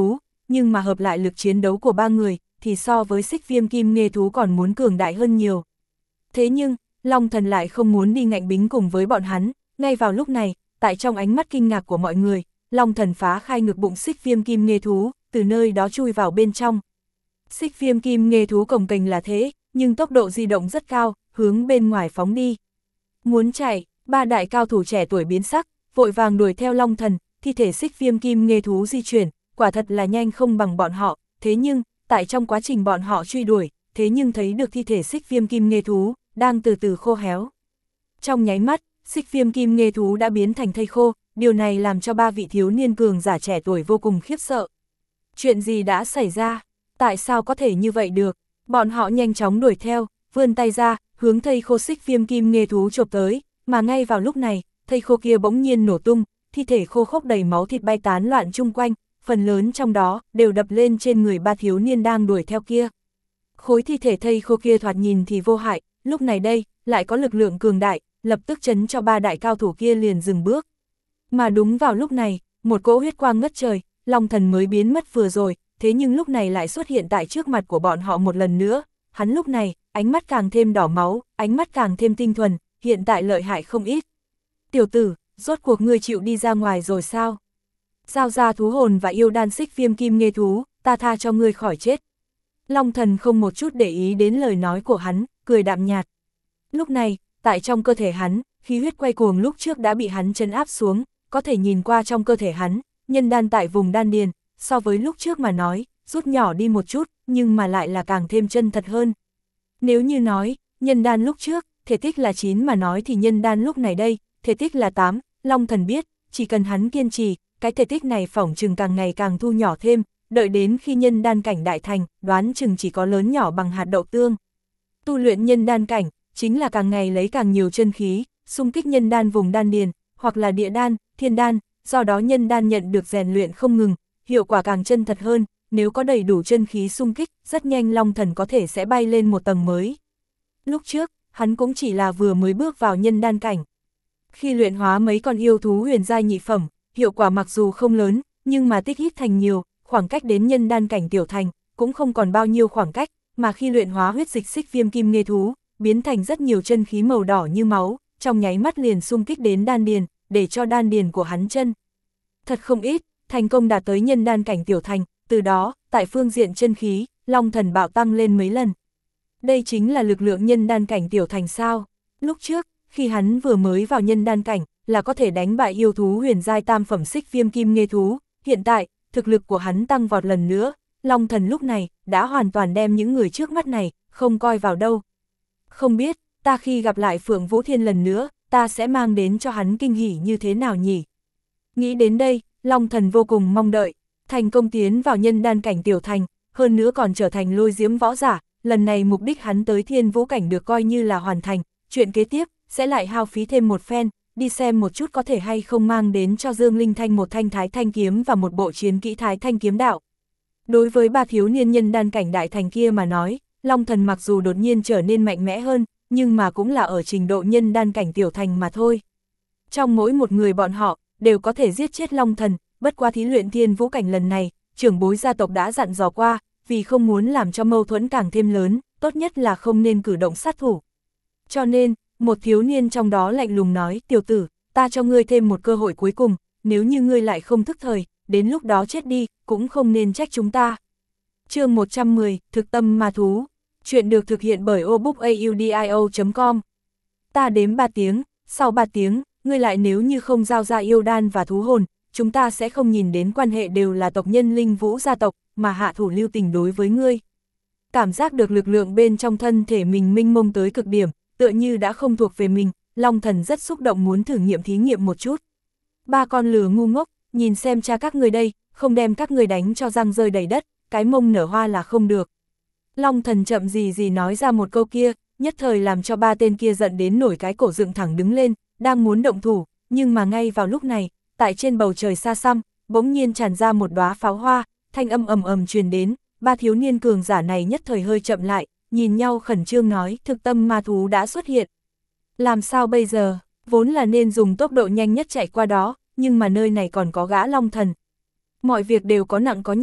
nhưng mà hợp lại lực chiến đấu của ba người, thì so với xích viêm kim nghê thú còn muốn cường đại hơn nhiều. Thế nhưng, Long Thần lại không muốn đi ngạnh bính cùng với bọn hắn, ngay vào lúc này, tại trong ánh mắt kinh ngạc của mọi người, Long Thần phá khai ngực bụng xích viêm kim nghê thú, từ nơi đó chui vào bên trong. Xích viêm kim nghê thú cồng kềnh là thế, nhưng tốc độ di động rất cao, hướng bên ngoài phóng đi. Muốn chạy, ba đại cao thủ trẻ tuổi biến sắc, vội vàng đuổi theo Long Thần, thi thể xích viêm kim nghê thú di chuyển, quả thật là nhanh không bằng bọn họ, thế nhưng, tại trong quá trình bọn họ truy đuổi, thế nhưng thấy được thi thể xích viêm kim nghê thú, đang từ từ khô héo. Trong nháy mắt, xích viêm kim nghê thú đã biến thành thây khô, điều này làm cho ba vị thiếu niên cường giả trẻ tuổi vô cùng khiếp sợ. Chuyện gì đã xảy ra? Tại sao có thể như vậy được? Bọn họ nhanh chóng đuổi theo, vươn tay ra, hướng thây khô xích viêm kim nghê thú chộp tới, mà ngay vào lúc này, thây khô kia bỗng nhiên nổ tung, thi thể khô khốc đầy máu thịt bay tán loạn chung quanh, phần lớn trong đó đều đập lên trên người ba thiếu niên đang đuổi theo kia. Khối thi thể thây khô kia thoạt nhìn thì vô hại, lúc này đây, lại có lực lượng cường đại, lập tức chấn cho ba đại cao thủ kia liền dừng bước. Mà đúng vào lúc này, một cỗ huyết quang ngất trời, Long Thần mới biến mất vừa rồi, thế nhưng lúc này lại xuất hiện tại trước mặt của bọn họ một lần nữa. Hắn lúc này, ánh mắt càng thêm đỏ máu, ánh mắt càng thêm tinh thuần, hiện tại lợi hại không ít. Tiểu tử, rốt cuộc ngươi chịu đi ra ngoài rồi sao? Giao ra thú hồn và yêu đan xích viêm kim nghê thú, ta tha cho ngươi khỏi chết. Long Thần không một chút để ý đến lời nói của hắn, cười đạm nhạt. Lúc này, tại trong cơ thể hắn, khí huyết quay cuồng lúc trước đã bị hắn trấn áp xuống, có thể nhìn qua trong cơ thể hắn, nhân đan tại vùng đan điền, so với lúc trước mà nói, rút nhỏ đi một chút, nhưng mà lại là càng thêm chân thật hơn. Nếu như nói, nhân đan lúc trước, thể tích là chín mà nói thì nhân đan lúc này đây, thể tích là tám, Long Thần biết, chỉ cần hắn kiên trì, cái thể tích này phỏng chừng càng ngày càng thu nhỏ thêm, đợi đến khi nhân đan cảnh đại thành, đoán chừng chỉ có lớn nhỏ bằng hạt đậu tương. Tu luyện nhân đan cảnh, chính là càng ngày lấy càng nhiều chân khí, xung kích nhân đan vùng đan điền, hoặc là địa đan, thiên đan, do đó nhân đan nhận được rèn luyện không ngừng, hiệu quả càng chân thật hơn, nếu có đầy đủ chân khí xung kích, rất nhanh Long Thần có thể sẽ bay lên một tầng mới. Lúc trước, hắn cũng chỉ là vừa mới bước vào nhân đan cảnh. Khi luyện hóa mấy con yêu thú huyền giai nhị phẩm, hiệu quả mặc dù không lớn, nhưng mà tích ít thành nhiều, khoảng cách đến nhân đan cảnh tiểu thành, cũng không còn bao nhiêu khoảng cách, mà khi luyện hóa huyết dịch xích viêm kim nghê thú, biến thành rất nhiều chân khí màu đỏ như máu, trong nháy mắt liền xung kích đến đan điền, để cho đan điền của hắn chân thật không ít, thành công đạt tới nhân đan cảnh tiểu thành, từ đó, tại phương diện chân khí, Long Thần bạo tăng lên mấy lần. Đây chính là lực lượng nhân đan cảnh tiểu thành sao? Lúc trước, khi hắn vừa mới vào nhân đan cảnh, là có thể đánh bại yêu thú huyền giai tam phẩm xích viêm kim nghê thú, hiện tại, thực lực của hắn tăng vọt lần nữa, Long Thần lúc này, đã hoàn toàn đem những người trước mắt này, không coi vào đâu. Không biết, ta khi gặp lại Phượng Vũ Thiên lần nữa, ta sẽ mang đến cho hắn kinh hỉ như thế nào nhỉ? Nghĩ đến đây, Long Thần vô cùng mong đợi, thành công tiến vào nhân đan cảnh tiểu thành, hơn nữa còn trở thành lôi diễm võ giả, lần này mục đích hắn tới thiên vũ cảnh được coi như là hoàn thành, chuyện kế tiếp, sẽ lại hao phí thêm một phen, đi xem một chút có thể hay không mang đến cho Dương Linh Thanh một thanh thái thanh kiếm và một bộ chiến kỹ thái thanh kiếm đạo. Đối với ba thiếu niên nhân đan cảnh đại thành kia mà nói, Long Thần mặc dù đột nhiên trở nên mạnh mẽ hơn, nhưng mà cũng là ở trình độ nhân đan cảnh tiểu thành mà thôi. Trong mỗi một người bọn họ, đều có thể giết chết Long Thần, bất qua thí luyện thiên vũ cảnh lần này, trưởng bối gia tộc đã dặn dò qua, vì không muốn làm cho mâu thuẫn càng thêm lớn, tốt nhất là không nên cử động sát thủ. Cho nên, một thiếu niên trong đó lạnh lùng nói, tiểu tử, ta cho ngươi thêm một cơ hội cuối cùng, nếu như ngươi lại không thức thời, đến lúc đó chết đi, cũng không nên trách chúng ta. Chương một trăm mười, Thực tâm ma thú. Chuyện được thực hiện bởi obookaudio chấm com. Ta đếm ba tiếng, sau ba tiếng, ngươi lại nếu như không giao ra yêu đan và thú hồn, chúng ta sẽ không nhìn đến quan hệ đều là tộc nhân Linh Vũ gia tộc, mà hạ thủ lưu tình đối với ngươi. Cảm giác được lực lượng bên trong thân thể mình minh mông tới cực điểm, tựa như đã không thuộc về mình, Long Thần rất xúc động muốn thử nghiệm thí nghiệm một chút. Ba con lừa ngu ngốc, nhìn xem cha các người đây, không đem các người đánh cho răng rơi đầy đất, cái mông nở hoa là không được. Long Thần chậm gì gì nói ra một câu kia, nhất thời làm cho ba tên kia giận đến nổi cái cổ dựng thẳng đứng lên, đang muốn động thủ, nhưng mà ngay vào lúc này, tại trên bầu trời xa xăm, bỗng nhiên tràn ra một đóa pháo hoa, thanh âm ầm ầm truyền đến, ba thiếu niên cường giả này nhất thời hơi chậm lại, nhìn nhau khẩn trương nói, thực tâm ma thú đã xuất hiện. Làm sao bây giờ, vốn là nên dùng tốc độ nhanh nhất chạy qua đó, nhưng mà nơi này còn có gã Long Thần. Mọi việc đều có nặng có nhẹ,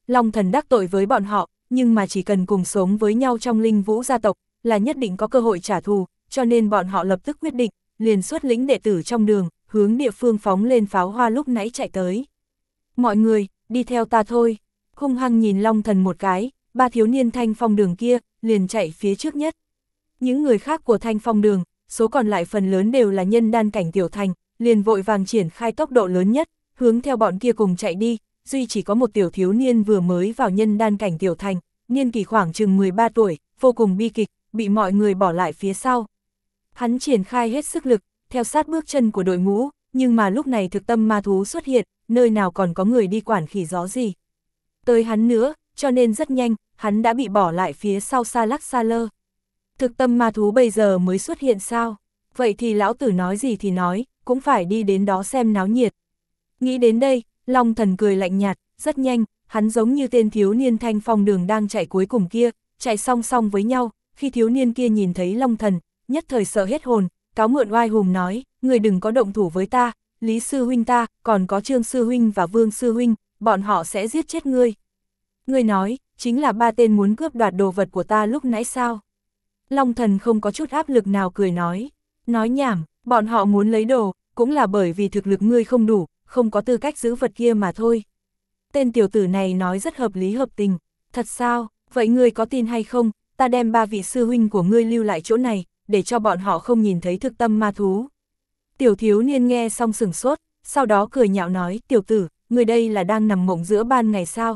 Long Thần đắc tội với bọn họ, nhưng mà chỉ cần cùng sống với nhau trong Linh Vũ gia tộc, là nhất định có cơ hội trả thù, cho nên bọn họ lập tức quyết định, liền xuất lĩnh đệ tử trong đường, hướng địa phương phóng lên pháo hoa lúc nãy chạy tới. Mọi người, đi theo ta thôi. Hung hăng nhìn Long Thần một cái, ba thiếu niên Thanh Phong đường kia, liền chạy phía trước nhất. Những người khác của Thanh Phong đường, số còn lại phần lớn đều là nhân đan cảnh tiểu thành, liền vội vàng triển khai tốc độ lớn nhất, hướng theo bọn kia cùng chạy đi, duy chỉ có một tiểu thiếu niên vừa mới vào nhân đan cảnh tiểu thành, niên kỷ khoảng chừng mười ba tuổi, vô cùng bi kịch, bị mọi người bỏ lại phía sau. Hắn triển khai hết sức lực, theo sát bước chân của đội ngũ, nhưng mà lúc này thực tâm ma thú xuất hiện, nơi nào còn có người đi quản khỉ gió gì. Tới hắn nữa, cho nên rất nhanh, hắn đã bị bỏ lại phía sau xa lắc xa lơ. Thực tâm ma thú bây giờ mới xuất hiện sao? Vậy thì lão tử nói gì thì nói, cũng phải đi đến đó xem náo nhiệt. Nghĩ đến đây, Long Thần cười lạnh nhạt, rất nhanh, hắn giống như tên thiếu niên Thanh Phong đường đang chạy cuối cùng kia, chạy song song với nhau, khi thiếu niên kia nhìn thấy Long Thần, nhất thời sợ hết hồn, cáo mượn oai hùng nói, người đừng có động thủ với ta, Lý Sư Huynh ta, còn có Trương Sư Huynh và Vương Sư Huynh, bọn họ sẽ giết chết ngươi. Ngươi nói, chính là ba tên muốn cướp đoạt đồ vật của ta lúc nãy sao? Long Thần không có chút áp lực nào cười nói, nói nhảm, bọn họ muốn lấy đồ, cũng là bởi vì thực lực ngươi không đủ, không có tư cách giữ vật kia mà thôi. Tên tiểu tử này nói rất hợp lý hợp tình, thật sao, vậy ngươi có tin hay không, ta đem ba vị sư huynh của ngươi lưu lại chỗ này, để cho bọn họ không nhìn thấy thực tâm ma thú. Tiểu thiếu niên nghe xong sửng sốt, sau đó cười nhạo nói, tiểu tử, ngươi đây là đang nằm mộng giữa ban ngày sao?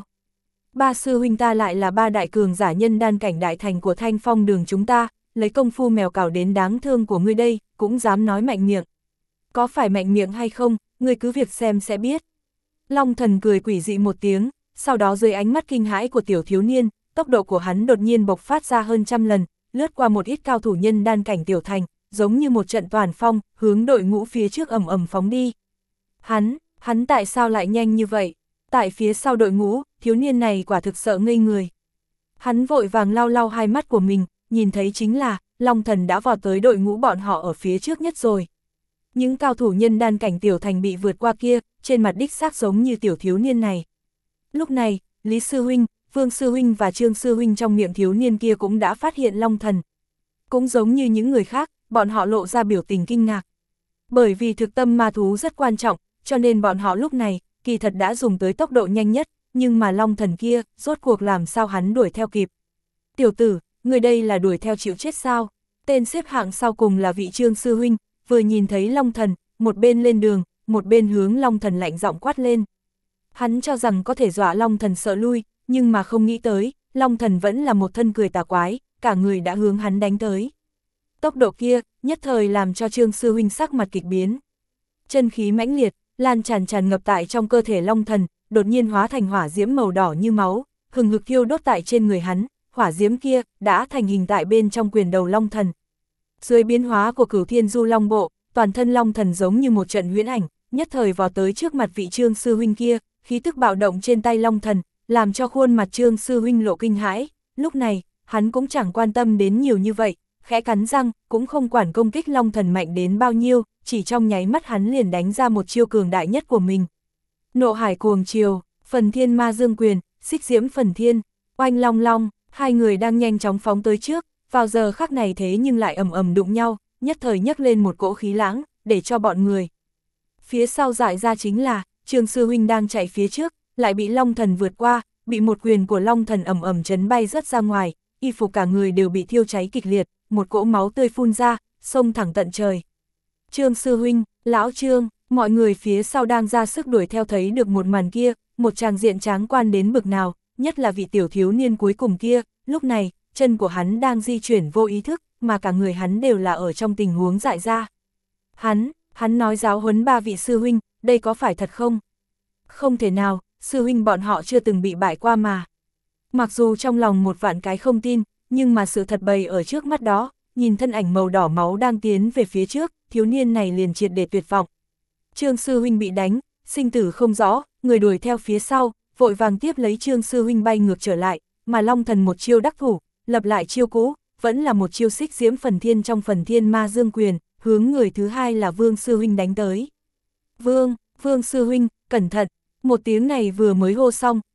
Ba sư huynh ta lại là ba đại cường giả nhân đan cảnh đại thành của Thanh Phong đường chúng ta, lấy công phu mèo cào đến đáng thương của ngươi đây, cũng dám nói mạnh miệng. Có phải mạnh miệng hay không, ngươi cứ việc xem sẽ biết. Long Thần cười quỷ dị một tiếng, sau đó dưới ánh mắt kinh hãi của tiểu thiếu niên, tốc độ của hắn đột nhiên bộc phát ra hơn trăm lần, lướt qua một ít cao thủ nhân đan cảnh tiểu thành, giống như một trận toàn phong, hướng đội ngũ phía trước ầm ầm phóng đi. Hắn, hắn tại sao lại nhanh như vậy? Tại phía sau đội ngũ, thiếu niên này quả thực sợ ngây người. Hắn vội vàng lau lau hai mắt của mình, nhìn thấy chính là, Long Thần đã vào tới đội ngũ bọn họ ở phía trước nhất rồi. Những cao thủ nhân đan cảnh tiểu thành bị vượt qua kia, trên mặt đích xác giống như tiểu thiếu niên này. Lúc này, Lý Sư Huynh, Vương Sư Huynh và Trương Sư Huynh trong miệng thiếu niên kia cũng đã phát hiện Long Thần. Cũng giống như những người khác, bọn họ lộ ra biểu tình kinh ngạc. Bởi vì thực tâm ma thú rất quan trọng, cho nên bọn họ lúc này, kỳ thật đã dùng tới tốc độ nhanh nhất, nhưng mà Long Thần kia, rốt cuộc làm sao hắn đuổi theo kịp. Tiểu tử, người đây là đuổi theo chịu chết sao? Tên xếp hạng sau cùng là vị Trương Sư Huynh, vừa nhìn thấy Long Thần, một bên lên đường, một bên hướng Long Thần lạnh giọng quát lên. Hắn cho rằng có thể dọa Long Thần sợ lui, nhưng mà không nghĩ tới, Long Thần vẫn là một thân cười tà quái, cả người đã hướng hắn đánh tới. Tốc độ kia, nhất thời làm cho Trương Sư Huynh sắc mặt kịch biến. Chân khí mãnh liệt, lan tràn tràn ngập tại trong cơ thể Long Thần, đột nhiên hóa thành hỏa diễm màu đỏ như máu, hừng hực thiêu đốt tại trên người hắn, hỏa diễm kia đã thành hình tại bên trong quyền đầu Long Thần. Dưới biến hóa của Cửu Thiên Du Long Bộ, toàn thân Long Thần giống như một trận huyễn ảnh, nhất thời vào tới trước mặt vị Trương Sư Huynh kia, khí tức bạo động trên tay Long Thần, làm cho khuôn mặt Trương Sư Huynh lộ kinh hãi. Lúc này, hắn cũng chẳng quan tâm đến nhiều như vậy, khẽ cắn răng, cũng không quản công kích Long Thần mạnh đến bao nhiêu, chỉ trong nháy mắt hắn liền đánh ra một chiêu cường đại nhất của mình. Nộ hải cuồng triều, phần thiên ma dương quyền, xích diễm phần thiên, oanh long long, hai người đang nhanh chóng phóng tới trước, vào giờ khắc này thế nhưng lại ầm ầm đụng nhau, nhất thời nhấc lên một cỗ khí lãng, để cho bọn người. Phía sau dại ra chính là, Trương Sư Huynh đang chạy phía trước, lại bị Long Thần vượt qua, bị một quyền của Long Thần ầm ầm chấn bay rất ra ngoài, y phục cả người đều bị thiêu cháy kịch liệt, một cỗ máu tươi phun ra, xông thẳng tận trời. Trương Sư Huynh, Lão Trương, mọi người phía sau đang ra sức đuổi theo thấy được một màn kia, một tràng diện tráng quan đến bực nào, nhất là vị tiểu thiếu niên cuối cùng kia, lúc này, chân của hắn đang di chuyển vô ý thức, mà cả người hắn đều là ở trong tình huống dại ra. Hắn, hắn nói giáo huấn ba vị sư huynh, đây có phải thật không? Không thể nào, sư huynh bọn họ chưa từng bị bại qua mà. Mặc dù trong lòng một vạn cái không tin, nhưng mà sự thật bày ở trước mắt đó, nhìn thân ảnh màu đỏ máu đang tiến về phía trước, thiếu niên này liền triệt để tuyệt vọng. Trương Sư Huynh bị đánh, sinh tử không rõ, người đuổi theo phía sau, vội vàng tiếp lấy Trương Sư Huynh bay ngược trở lại, mà Long Thần một chiêu đắc thủ, lập lại chiêu cũ, vẫn là một chiêu xích diễm phần thiên trong phần thiên ma dương quyền, hướng người thứ hai là Vương Sư Huynh đánh tới. Vương, Vương Sư Huynh, cẩn thận, một tiếng này vừa mới hô xong,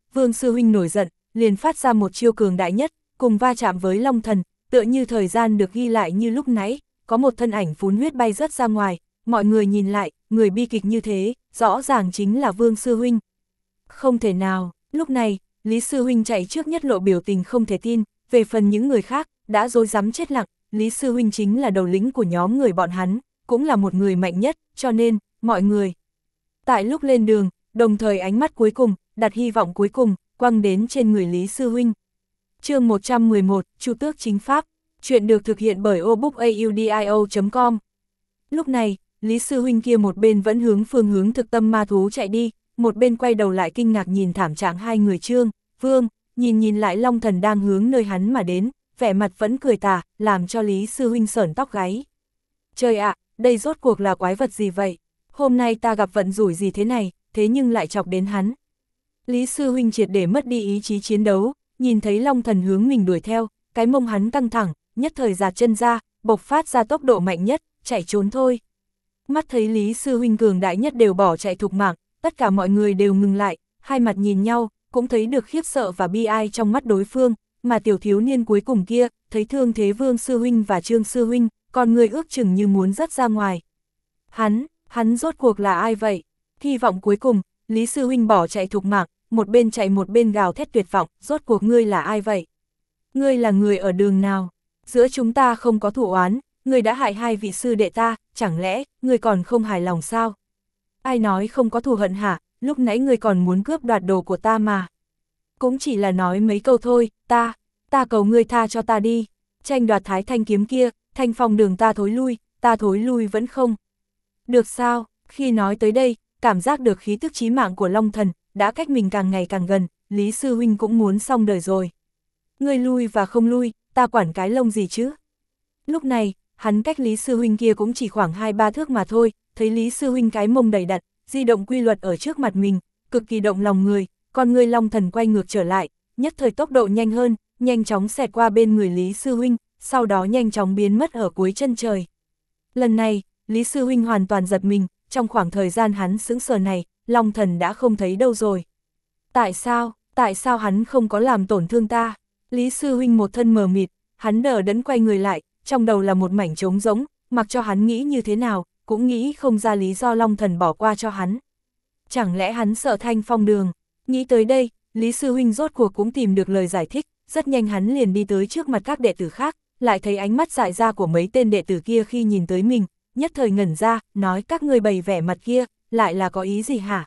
Vương Sư Huynh nổi giận, liền phát ra một chiêu cường đại nhất, cùng va chạm với Long Thần, tựa như thời gian được ghi lại như lúc nãy, có một thân ảnh phun huyết bay rớt ra ngoài, mọi người nhìn lại, người bi kịch như thế, rõ ràng chính là Vương Sư Huynh. Không thể nào, lúc này, Lý Sư Huynh chạy trước nhất lộ biểu tình không thể tin, về phần những người khác, đã rối rắm chết lặng, Lý Sư Huynh chính là đầu lĩnh của nhóm người bọn hắn, cũng là một người mạnh nhất, cho nên, mọi người. Tại lúc lên đường, đồng thời ánh mắt cuối cùng, đặt hy vọng cuối cùng, quăng đến trên người Lý Sư Huynh. Chương một trăm mười một, Chu Tước Chính Pháp, chuyện được thực hiện bởi obookaudio chấm com. Lúc này, Lý Sư Huynh kia một bên vẫn hướng phương hướng thực tâm ma thú chạy đi, một bên quay đầu lại kinh ngạc nhìn thảm trạng hai người Trương, Vương, nhìn nhìn lại Long Thần đang hướng nơi hắn mà đến, vẻ mặt vẫn cười tà, làm cho Lý Sư Huynh sởn tóc gáy. Trời ạ, đây rốt cuộc là quái vật gì vậy? Hôm nay ta gặp vận rủi gì thế này, thế nhưng lại chọc đến hắn. Lý Sư Huynh triệt để mất đi ý chí chiến đấu, nhìn thấy Long Thần hướng mình đuổi theo, cái mông hắn căng thẳng, nhất thời giạt chân ra, bộc phát ra tốc độ mạnh nhất, chạy trốn thôi. Mắt thấy Lý Sư Huynh cường đại nhất đều bỏ chạy thục mạng, tất cả mọi người đều ngừng lại, hai mặt nhìn nhau, cũng thấy được khiếp sợ và bi ai trong mắt đối phương, mà tiểu thiếu niên cuối cùng kia, thấy thương thế Vương Sư Huynh và Trương Sư Huynh, còn người ước chừng như muốn rớt ra ngoài. Hắn, hắn rốt cuộc là ai vậy? Hy vọng cuối cùng, Lý Sư Huynh bỏ chạy thục mạng, một bên chạy một bên gào thét tuyệt vọng, rốt cuộc ngươi là ai vậy? Ngươi là người ở đường nào? Giữa chúng ta không có thù oán, ngươi đã hại hai vị sư đệ ta, chẳng lẽ, ngươi còn không hài lòng sao? Ai nói không có thù hận hả, lúc nãy ngươi còn muốn cướp đoạt đồ của ta mà. Cũng chỉ là nói mấy câu thôi, ta, ta cầu ngươi tha cho ta đi. Tranh đoạt thái thanh kiếm kia, thanh phong đường ta thối lui, ta thối lui vẫn không. Được sao, khi nói tới đây, cảm giác được khí tức chí mạng của Long Thần, đã cách mình càng ngày càng gần, Lý Sư Huynh cũng muốn xong đời rồi. Ngươi lui và không lui, ta quản cái lông gì chứ? Lúc này, hắn cách Lý Sư Huynh kia cũng chỉ khoảng hai ba thước mà thôi, thấy Lý Sư Huynh cái mông đầy đặn, di động quy luật ở trước mặt mình, cực kỳ động lòng người, còn người Long Thần quay ngược trở lại, nhất thời tốc độ nhanh hơn, nhanh chóng xẹt qua bên người Lý Sư Huynh, sau đó nhanh chóng biến mất ở cuối chân trời. Lần này, Lý Sư Huynh hoàn toàn giật mình, trong khoảng thời gian hắn sững sờ này, Long Thần đã không thấy đâu rồi. Tại sao, tại sao hắn không có làm tổn thương ta? Lý Sư Huynh một thân mờ mịt, hắn đờ đẫn quay người lại, trong đầu là một mảnh trống rỗng, mặc cho hắn nghĩ như thế nào, cũng nghĩ không ra lý do Long Thần bỏ qua cho hắn. Chẳng lẽ hắn sợ thanh phong đường? Nghĩ tới đây, Lý Sư Huynh rốt cuộc cũng tìm được lời giải thích, rất nhanh hắn liền đi tới trước mặt các đệ tử khác, lại thấy ánh mắt dại ra của mấy tên đệ tử kia khi nhìn tới mình, nhất thời ngẩn ra, nói các ngươi bày vẻ mặt kia, lại là có ý gì hả?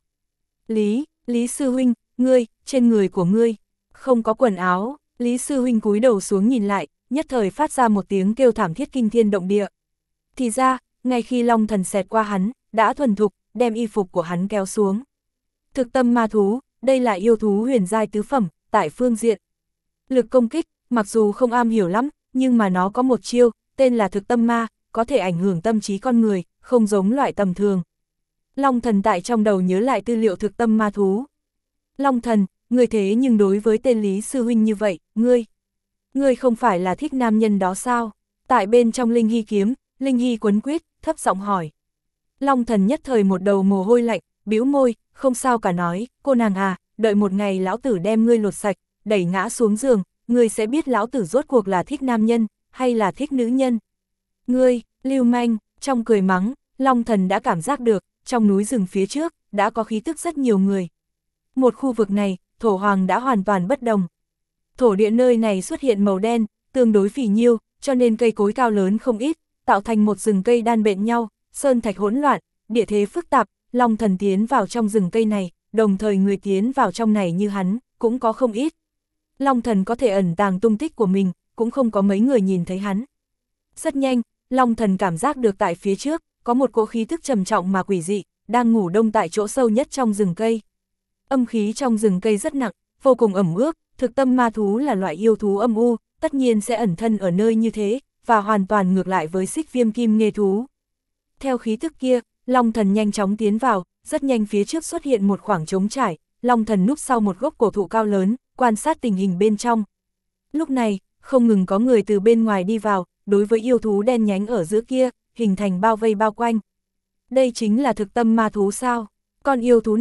Lý, Lý Sư Huynh, ngươi, trên người của ngươi, không có quần áo. Lý Sư Huynh cúi đầu xuống nhìn lại, nhất thời phát ra một tiếng kêu thảm thiết kinh thiên động địa. Thì ra, ngay khi Long Thần xẹt qua hắn, đã thuần thục, đem y phục của hắn kéo xuống. Thực tâm ma thú, đây là yêu thú huyền giai tứ phẩm, tại phương diện. Lực công kích, mặc dù không am hiểu lắm, nhưng mà nó có một chiêu, tên là thực tâm ma, có thể ảnh hưởng tâm trí con người, không giống loại tầm thường. Long Thần tại trong đầu nhớ lại tư liệu thực tâm ma thú. Long Thần, ngươi thế nhưng đối với tên Lý Sư Huynh như vậy, ngươi, ngươi không phải là thích nam nhân đó sao? Tại bên trong Linh Hy kiếm, Linh Hy quấn quýt, thấp giọng hỏi. Long Thần nhất thời một đầu mồ hôi lạnh, bĩu môi, không sao cả nói, cô nàng à, đợi một ngày lão tử đem ngươi lột sạch, đẩy ngã xuống giường, ngươi sẽ biết lão tử rốt cuộc là thích nam nhân, hay là thích nữ nhân. Ngươi, lưu manh, trong cười mắng, Long Thần đã cảm giác được, trong núi rừng phía trước, đã có khí tức rất nhiều người. Một khu vực này, thổ hoàng đã hoàn toàn bất đồng. Thổ địa nơi này xuất hiện màu đen, tương đối phì nhiêu, cho nên cây cối cao lớn không ít, tạo thành một rừng cây đan bện nhau, sơn thạch hỗn loạn, địa thế phức tạp, Long Thần tiến vào trong rừng cây này, đồng thời người tiến vào trong này như hắn, cũng có không ít. Long Thần có thể ẩn tàng tung tích của mình, cũng không có mấy người nhìn thấy hắn. Rất nhanh, Long Thần cảm giác được tại phía trước, có một cỗ khí thức trầm trọng mà quỷ dị, đang ngủ đông tại chỗ sâu nhất trong rừng cây. Âm khí trong rừng cây rất nặng, vô cùng ẩm ướt, thực tâm ma thú là loại yêu thú âm u, tất nhiên sẽ ẩn thân ở nơi như thế, và hoàn toàn ngược lại với xích viêm kim nghê thú. Theo khí thức kia, Long Thần nhanh chóng tiến vào, rất nhanh phía trước xuất hiện một khoảng trống trải, Long Thần núp sau một gốc cổ thụ cao lớn, quan sát tình hình bên trong. Lúc này, không ngừng có người từ bên ngoài đi vào, đối với yêu thú đen nhánh ở giữa kia, hình thành bao vây bao quanh. Đây chính là thực tâm ma thú sao? Con yêu thú này,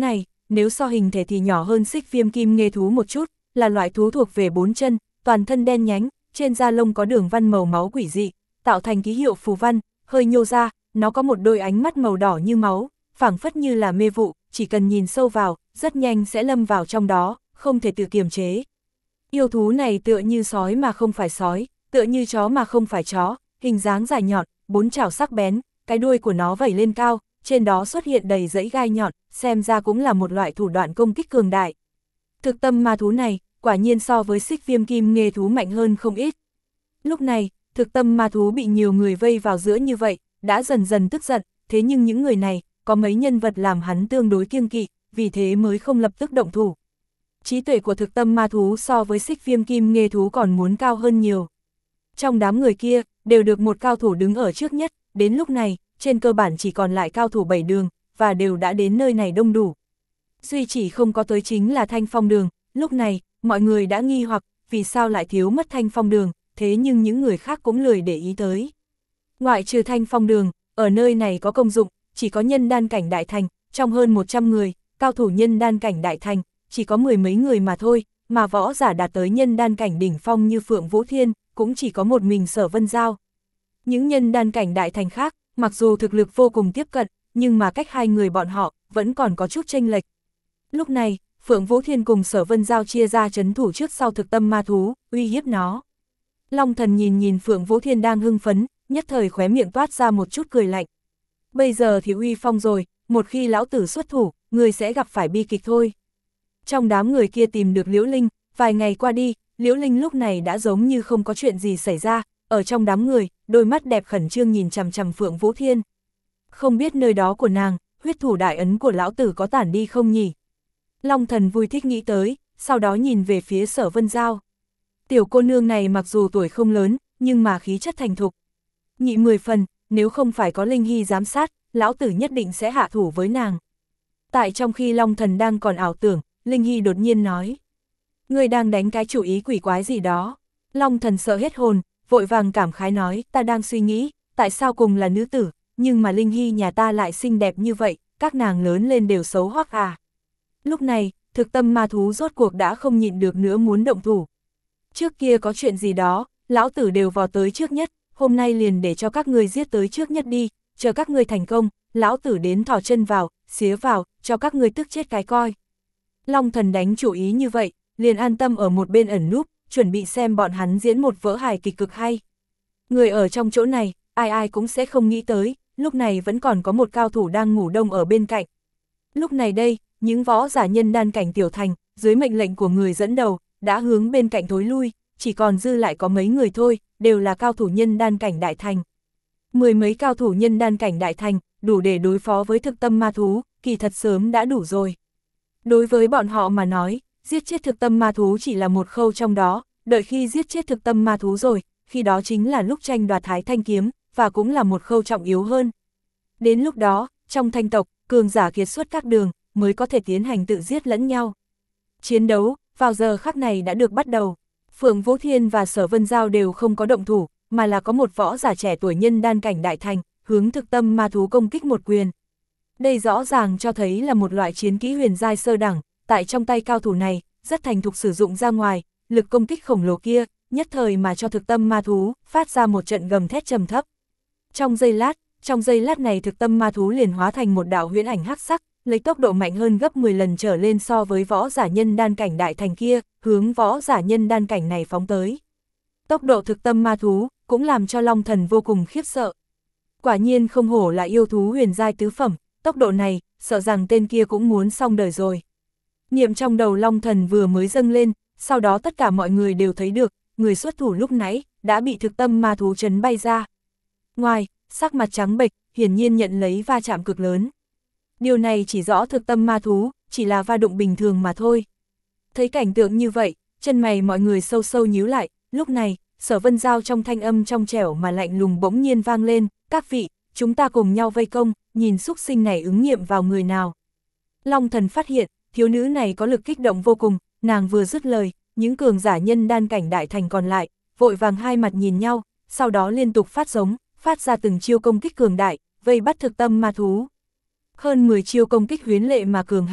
nếu so hình thể thì nhỏ hơn xích viêm kim nghê thú một chút, là loại thú thuộc về bốn chân, toàn thân đen nhánh, trên da lông có đường văn màu máu quỷ dị, tạo thành ký hiệu phù văn, hơi nhô ra, nó có một đôi ánh mắt màu đỏ như máu, phảng phất như là mê vụ, chỉ cần nhìn sâu vào, rất nhanh sẽ lâm vào trong đó, không thể tự kiềm chế. Yêu thú này tựa như sói mà không phải sói, tựa như chó mà không phải chó, hình dáng dài nhọn, bốn chảo sắc bén, cái đuôi của nó vẩy lên cao, trên đó xuất hiện đầy dãy gai nhọn, xem ra cũng là một loại thủ đoạn công kích cường đại. Thực tâm ma thú này, quả nhiên so với xích viêm kim nghê thú mạnh hơn không ít. Lúc này, thực tâm ma thú bị nhiều người vây vào giữa như vậy, đã dần dần tức giận, thế nhưng những người này, có mấy nhân vật làm hắn tương đối kiêng kỵ, vì thế mới không lập tức động thủ. Trí tuệ của thực tâm ma thú so với xích viêm kim nghê thú còn muốn cao hơn nhiều. Trong đám người kia, đều được một cao thủ đứng ở trước nhất, đến lúc này, trên cơ bản chỉ còn lại cao thủ bảy đường, và đều đã đến nơi này đông đủ. Duy chỉ không có tới chính là Thanh Phong Đường, lúc này, mọi người đã nghi hoặc, vì sao lại thiếu mất Thanh Phong Đường, thế nhưng những người khác cũng lười để ý tới. Ngoại trừ Thanh Phong Đường, ở nơi này có công dụng, chỉ có nhân đan cảnh đại thành, trong hơn một trăm người, cao thủ nhân đan cảnh đại thành, chỉ có mười mấy người mà thôi, mà võ giả đạt tới nhân đan cảnh đỉnh phong như Phượng Vũ Thiên, cũng chỉ có một mình Sở Vân Giao. Những nhân đan cảnh đại thành khác, mặc dù thực lực vô cùng tiếp cận, nhưng mà cách hai người bọn họ, vẫn còn có chút chênh lệch. Lúc này, Phượng Vũ Thiên cùng Sở Vân Giao chia ra trấn thủ trước sau thực tâm ma thú, uy hiếp nó. Long Thần nhìn nhìn Phượng Vũ Thiên đang hưng phấn, nhất thời khóe miệng toát ra một chút cười lạnh. Bây giờ thì uy phong rồi, một khi lão tử xuất thủ, người sẽ gặp phải bi kịch thôi. Trong đám người kia tìm được Liễu Linh, vài ngày qua đi, Liễu Linh lúc này đã giống như không có chuyện gì xảy ra, ở trong đám người, đôi mắt đẹp khẩn trương nhìn chằm chằm Phượng Vũ Thiên. Không biết nơi đó của nàng, huyết thủ đại ấn của lão tử có tản đi không nhỉ? Long Thần vui thích nghĩ tới, sau đó nhìn về phía Sở Vân Giao. Tiểu cô nương này mặc dù tuổi không lớn, nhưng mà khí chất thành thục. Nhị mười phần, nếu không phải có Linh Hy giám sát, lão tử nhất định sẽ hạ thủ với nàng. Tại trong khi Long Thần đang còn ảo tưởng, Linh Hy đột nhiên nói. Ngươi đang đánh cái chủ ý quỷ quái gì đó. Long Thần sợ hết hồn, vội vàng cảm khái nói, ta đang suy nghĩ, tại sao cùng là nữ tử, nhưng mà Linh Hy nhà ta lại xinh đẹp như vậy, các nàng lớn lên đều xấu hoắc à. Lúc này, thực tâm ma thú rốt cuộc đã không nhịn được nữa muốn động thủ. Trước kia có chuyện gì đó, lão tử đều vào tới trước nhất, hôm nay liền để cho các ngươi giết tới trước nhất đi, chờ các ngươi thành công, lão tử đến thò chân vào, xía vào, cho các ngươi tức chết cái coi. Long Thần đánh chủ ý như vậy, liền an tâm ở một bên ẩn núp, chuẩn bị xem bọn hắn diễn một vở hài kịch cực hay. Người ở trong chỗ này, ai ai cũng sẽ không nghĩ tới, lúc này vẫn còn có một cao thủ đang ngủ đông ở bên cạnh. Lúc này đây, những võ giả nhân đan cảnh tiểu thành, dưới mệnh lệnh của người dẫn đầu, đã hướng bên cạnh thối lui, chỉ còn dư lại có mấy người thôi, đều là cao thủ nhân đan cảnh đại thành. Mười mấy cao thủ nhân đan cảnh đại thành, đủ để đối phó với thực tâm ma thú, kỳ thật sớm đã đủ rồi. Đối với bọn họ mà nói, giết chết thực tâm ma thú chỉ là một khâu trong đó, đợi khi giết chết thực tâm ma thú rồi, khi đó chính là lúc tranh đoạt Thái Thanh kiếm, và cũng là một khâu trọng yếu hơn. Đến lúc đó, trong thanh tộc, cường giả kiệt xuất các đường, mới có thể tiến hành tự giết lẫn nhau. Chiến đấu, vào giờ khắc này đã được bắt đầu. Phượng Vũ Thiên và Sở Vân Giao đều không có động thủ, mà là có một võ giả trẻ tuổi nhân đan cảnh đại thành, hướng thực tâm ma thú công kích một quyền. Đây rõ ràng cho thấy là một loại chiến kỹ huyền giai sơ đẳng, tại trong tay cao thủ này, rất thành thục sử dụng ra ngoài, lực công kích khổng lồ kia, nhất thời mà cho thực tâm ma thú, phát ra một trận gầm thét trầm thấp. Trong giây lát, trong giây lát này thực tâm ma thú liền hóa thành một đạo huyễn ảnh hắc sắc, lấy tốc độ mạnh hơn gấp mười lần trở lên so với võ giả nhân đan cảnh đại thành kia, hướng võ giả nhân đan cảnh này phóng tới. Tốc độ thực tâm ma thú, cũng làm cho Long Thần vô cùng khiếp sợ. Quả nhiên không hổ là yêu thú huyền giai tứ phẩm, tốc độ này, sợ rằng tên kia cũng muốn xong đời rồi. Niệm trong đầu Long Thần vừa mới dâng lên, sau đó tất cả mọi người đều thấy được, người xuất thủ lúc nãy, đã bị thực tâm ma thú chấn bay ra. Ngoài, sắc mặt trắng bệch, hiển nhiên nhận lấy va chạm cực lớn. Điều này chỉ rõ thực tâm ma thú, chỉ là va đụng bình thường mà thôi. Thấy cảnh tượng như vậy, chân mày mọi người sâu sâu nhíu lại, lúc này, Sở Vân Giao trong thanh âm trong trẻo mà lạnh lùng bỗng nhiên vang lên, các vị, chúng ta cùng nhau vây công, nhìn xúc sinh này ứng nghiệm vào người nào. Long Thần phát hiện, thiếu nữ này có lực kích động vô cùng, nàng vừa dứt lời, những cường giả nhân đan cảnh đại thành còn lại, vội vàng hai mặt nhìn nhau, sau đó liên tục phát giống, phát ra từng chiêu công kích cường đại, vây bắt thực tâm ma thú. Hơn mười chiêu công kích huyến lệ mà cường hãn,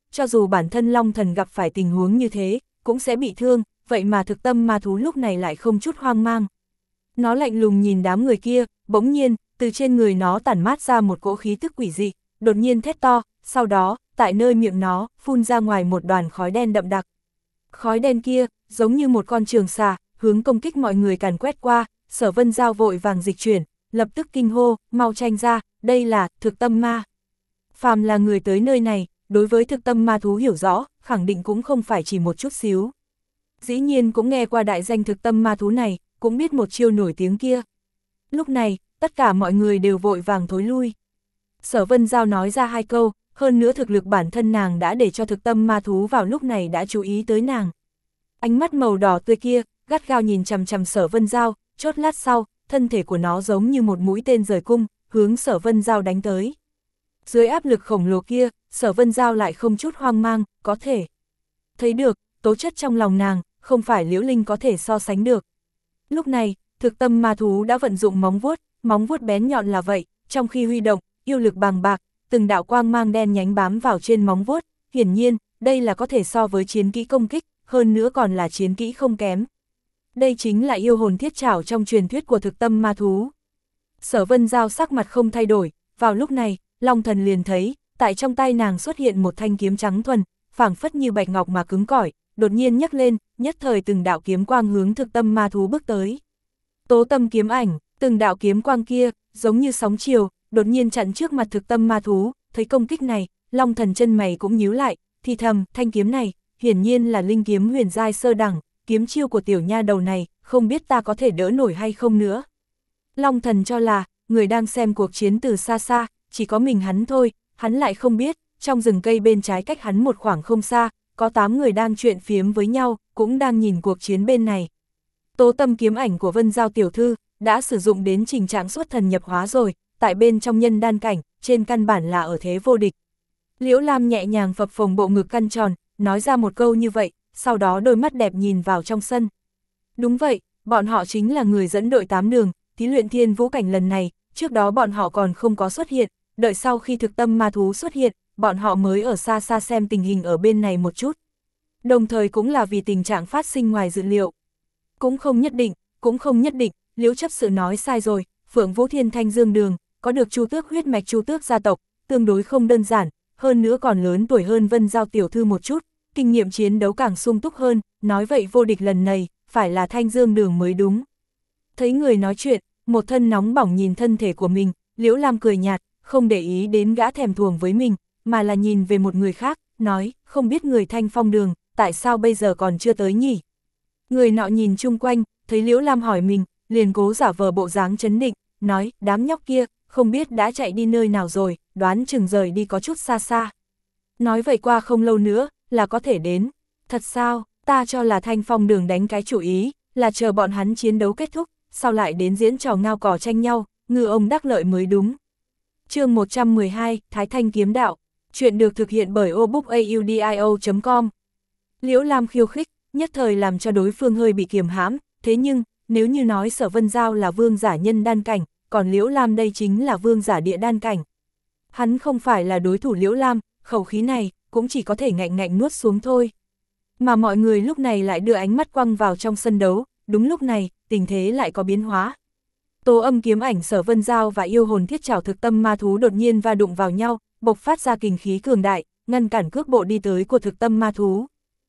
cho dù bản thân Long Thần gặp phải tình huống như thế, cũng sẽ bị thương, vậy mà thực tâm ma thú lúc này lại không chút hoang mang. Nó lạnh lùng nhìn đám người kia, bỗng nhiên, từ trên người nó tản mát ra một cỗ khí tức quỷ dị, đột nhiên thét to, sau đó, tại nơi miệng nó, phun ra ngoài một đoàn khói đen đậm đặc. Khói đen kia, giống như một con trường xà, hướng công kích mọi người càn quét qua, Sở Vân Giao vội vàng dịch chuyển, lập tức kinh hô, mau tranh ra, đây là thực tâm ma. Phàm là người tới nơi này, đối với thực tâm ma thú hiểu rõ, khẳng định cũng không phải chỉ một chút xíu. Dĩ nhiên cũng nghe qua đại danh thực tâm ma thú này, cũng biết một chiêu nổi tiếng kia. Lúc này, tất cả mọi người đều vội vàng thối lui. Sở Vân Giao nói ra hai câu, hơn nữa thực lực bản thân nàng đã để cho thực tâm ma thú vào lúc này đã chú ý tới nàng. Ánh mắt màu đỏ tươi kia, gắt gao nhìn chằm chằm Sở Vân Giao, chốt lát sau, thân thể của nó giống như một mũi tên rời cung, hướng Sở Vân Giao đánh tới. Dưới áp lực khổng lồ kia, Sở Vân Giao lại không chút hoang mang, có thể thấy được, tố chất trong lòng nàng, không phải Liễu Linh có thể so sánh được. Lúc này, thực tâm ma thú đã vận dụng móng vuốt, móng vuốt bén nhọn là vậy, trong khi huy động, yêu lực bàng bạc, từng đạo quang mang đen nhánh bám vào trên móng vuốt, hiển nhiên, đây là có thể so với chiến kỹ công kích, hơn nữa còn là chiến kỹ không kém. Đây chính là yêu hồn thiết trảo trong truyền thuyết của thực tâm ma thú. Sở Vân Giao sắc mặt không thay đổi, vào lúc này, Long Thần liền thấy, tại trong tay nàng xuất hiện một thanh kiếm trắng thuần, phảng phất như bạch ngọc mà cứng cỏi, đột nhiên nhấc lên, nhất thời từng đạo kiếm quang hướng thực tâm ma thú bước tới. Tố tâm kiếm ảnh, từng đạo kiếm quang kia, giống như sóng chiều, đột nhiên chặn trước mặt thực tâm ma thú, thấy công kích này, Long Thần chân mày cũng nhíu lại, thì thầm, thanh kiếm này, hiển nhiên là linh kiếm huyền giai sơ đẳng, kiếm chiêu của tiểu nha đầu này, không biết ta có thể đỡ nổi hay không nữa. Long Thần cho là, người đang xem cuộc chiến từ xa xa, chỉ có mình hắn thôi, hắn lại không biết, trong rừng cây bên trái cách hắn một khoảng không xa, có tám người đang chuyện phiếm với nhau, cũng đang nhìn cuộc chiến bên này. Tố tâm kiếm ảnh của Vân Giao tiểu thư, đã sử dụng đến trình trạng xuất thần nhập hóa rồi, tại bên trong nhân đan cảnh, trên căn bản là ở thế vô địch. Liễu Lam nhẹ nhàng phập phồng bộ ngực căn tròn, nói ra một câu như vậy, sau đó đôi mắt đẹp nhìn vào trong sân. Đúng vậy, bọn họ chính là người dẫn đội tám đường, thí luyện thiên vũ cảnh lần này, trước đó bọn họ còn không có xuất hiện, đợi sau khi thực tâm ma thú xuất hiện, bọn họ mới ở xa xa xem tình hình ở bên này một chút. Đồng thời cũng là vì tình trạng phát sinh ngoài dự liệu. Cũng không nhất định, cũng không nhất định, Liễu chấp sự nói sai rồi, Phượng Vũ Thiên Thanh Dương Đường, có được Chu Tước huyết mạch Chu Tước gia tộc, tương đối không đơn giản, hơn nữa còn lớn tuổi hơn Vân Giao tiểu thư một chút, kinh nghiệm chiến đấu càng sung túc hơn, nói vậy vô địch lần này, phải là Thanh Dương Đường mới đúng. Thấy người nói chuyện, một thân nóng bỏng nhìn thân thể của mình, Liễu Lam cười nhạt, không để ý đến gã thèm thuồng với mình, mà là nhìn về một người khác, nói, không biết người Thanh Phong Đường, tại sao bây giờ còn chưa tới nhỉ? Người nọ nhìn chung quanh, thấy Liễu Lam hỏi mình, liền cố giả vờ bộ dáng trấn định, nói, đám nhóc kia, không biết đã chạy đi nơi nào rồi, đoán chừng rời đi có chút xa xa. Nói vậy qua không lâu nữa, là có thể đến. Thật sao, ta cho là Thanh Phong Đường đánh cái chủ ý, là chờ bọn hắn chiến đấu kết thúc, sau lại đến diễn trò ngao cò tranh nhau, ngư ông đắc lợi mới đúng. Chương một trăm mười hai, Thái Thanh Kiếm Đạo, chuyện được thực hiện bởi obookaudio chấm com. Liễu Lam khiêu khích, nhất thời làm cho đối phương hơi bị kiềm hãm, thế nhưng, nếu như nói Sở Vân Giao là vương giả nhân đan cảnh, còn Liễu Lam đây chính là vương giả địa đan cảnh. Hắn không phải là đối thủ Liễu Lam, khẩu khí này, cũng chỉ có thể ngạnh ngạnh nuốt xuống thôi. Mà mọi người lúc này lại đưa ánh mắt quăng vào trong sân đấu, đúng lúc này, tình thế lại có biến hóa. Tố âm kiếm ảnh Sở Vân Giao và yêu hồn thiết trảo thực tâm ma thú đột nhiên va đụng vào nhau, bộc phát ra kình khí cường đại, ngăn cản cước bộ đi tới của thực tâm ma thú.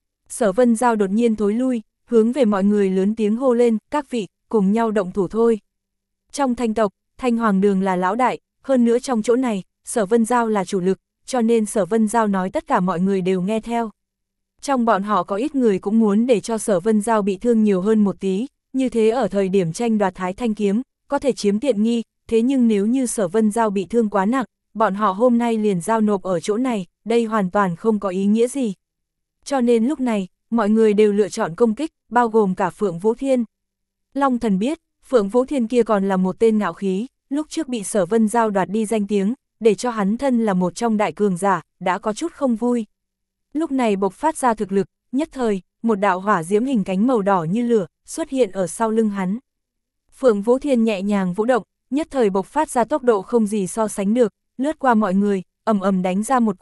Sở Vân Giao đột nhiên thối lui, hướng về mọi người lớn tiếng hô lên, các vị, cùng nhau động thủ thôi. Trong Thanh tộc, Thanh Hoàng Đường là lão đại, hơn nữa trong chỗ này, Sở Vân Giao là chủ lực, cho nên Sở Vân Giao nói tất cả mọi người đều nghe theo. Trong bọn họ có ít người cũng muốn để cho Sở Vân Giao bị thương nhiều hơn một tí, như thế ở thời điểm tranh đoạt Thái Thanh Kiếm, có thể chiếm tiện nghi, thế nhưng nếu như Sở Vân Giao bị thương quá nặng, bọn họ hôm nay liền giao nộp ở chỗ này, đây hoàn toàn không có ý nghĩa gì. Cho nên lúc này, mọi người đều lựa chọn công kích, bao gồm cả Phượng Vũ Thiên. Long Thần biết, Phượng Vũ Thiên kia còn là một tên ngạo khí, lúc trước bị Sở Vân Giao đoạt đi danh tiếng, để cho hắn thân là một trong đại cường giả, đã có chút không vui. Lúc này bộc phát ra thực lực, nhất thời, một đạo hỏa diễm hình cánh màu đỏ như lửa, xuất hiện ở sau lưng hắn. Phượng Vũ Thiên nhẹ nhàng vũ động, nhất thời bộc phát ra tốc độ không gì so sánh được, lướt qua mọi người, ầm ầm đánh ra một quyền,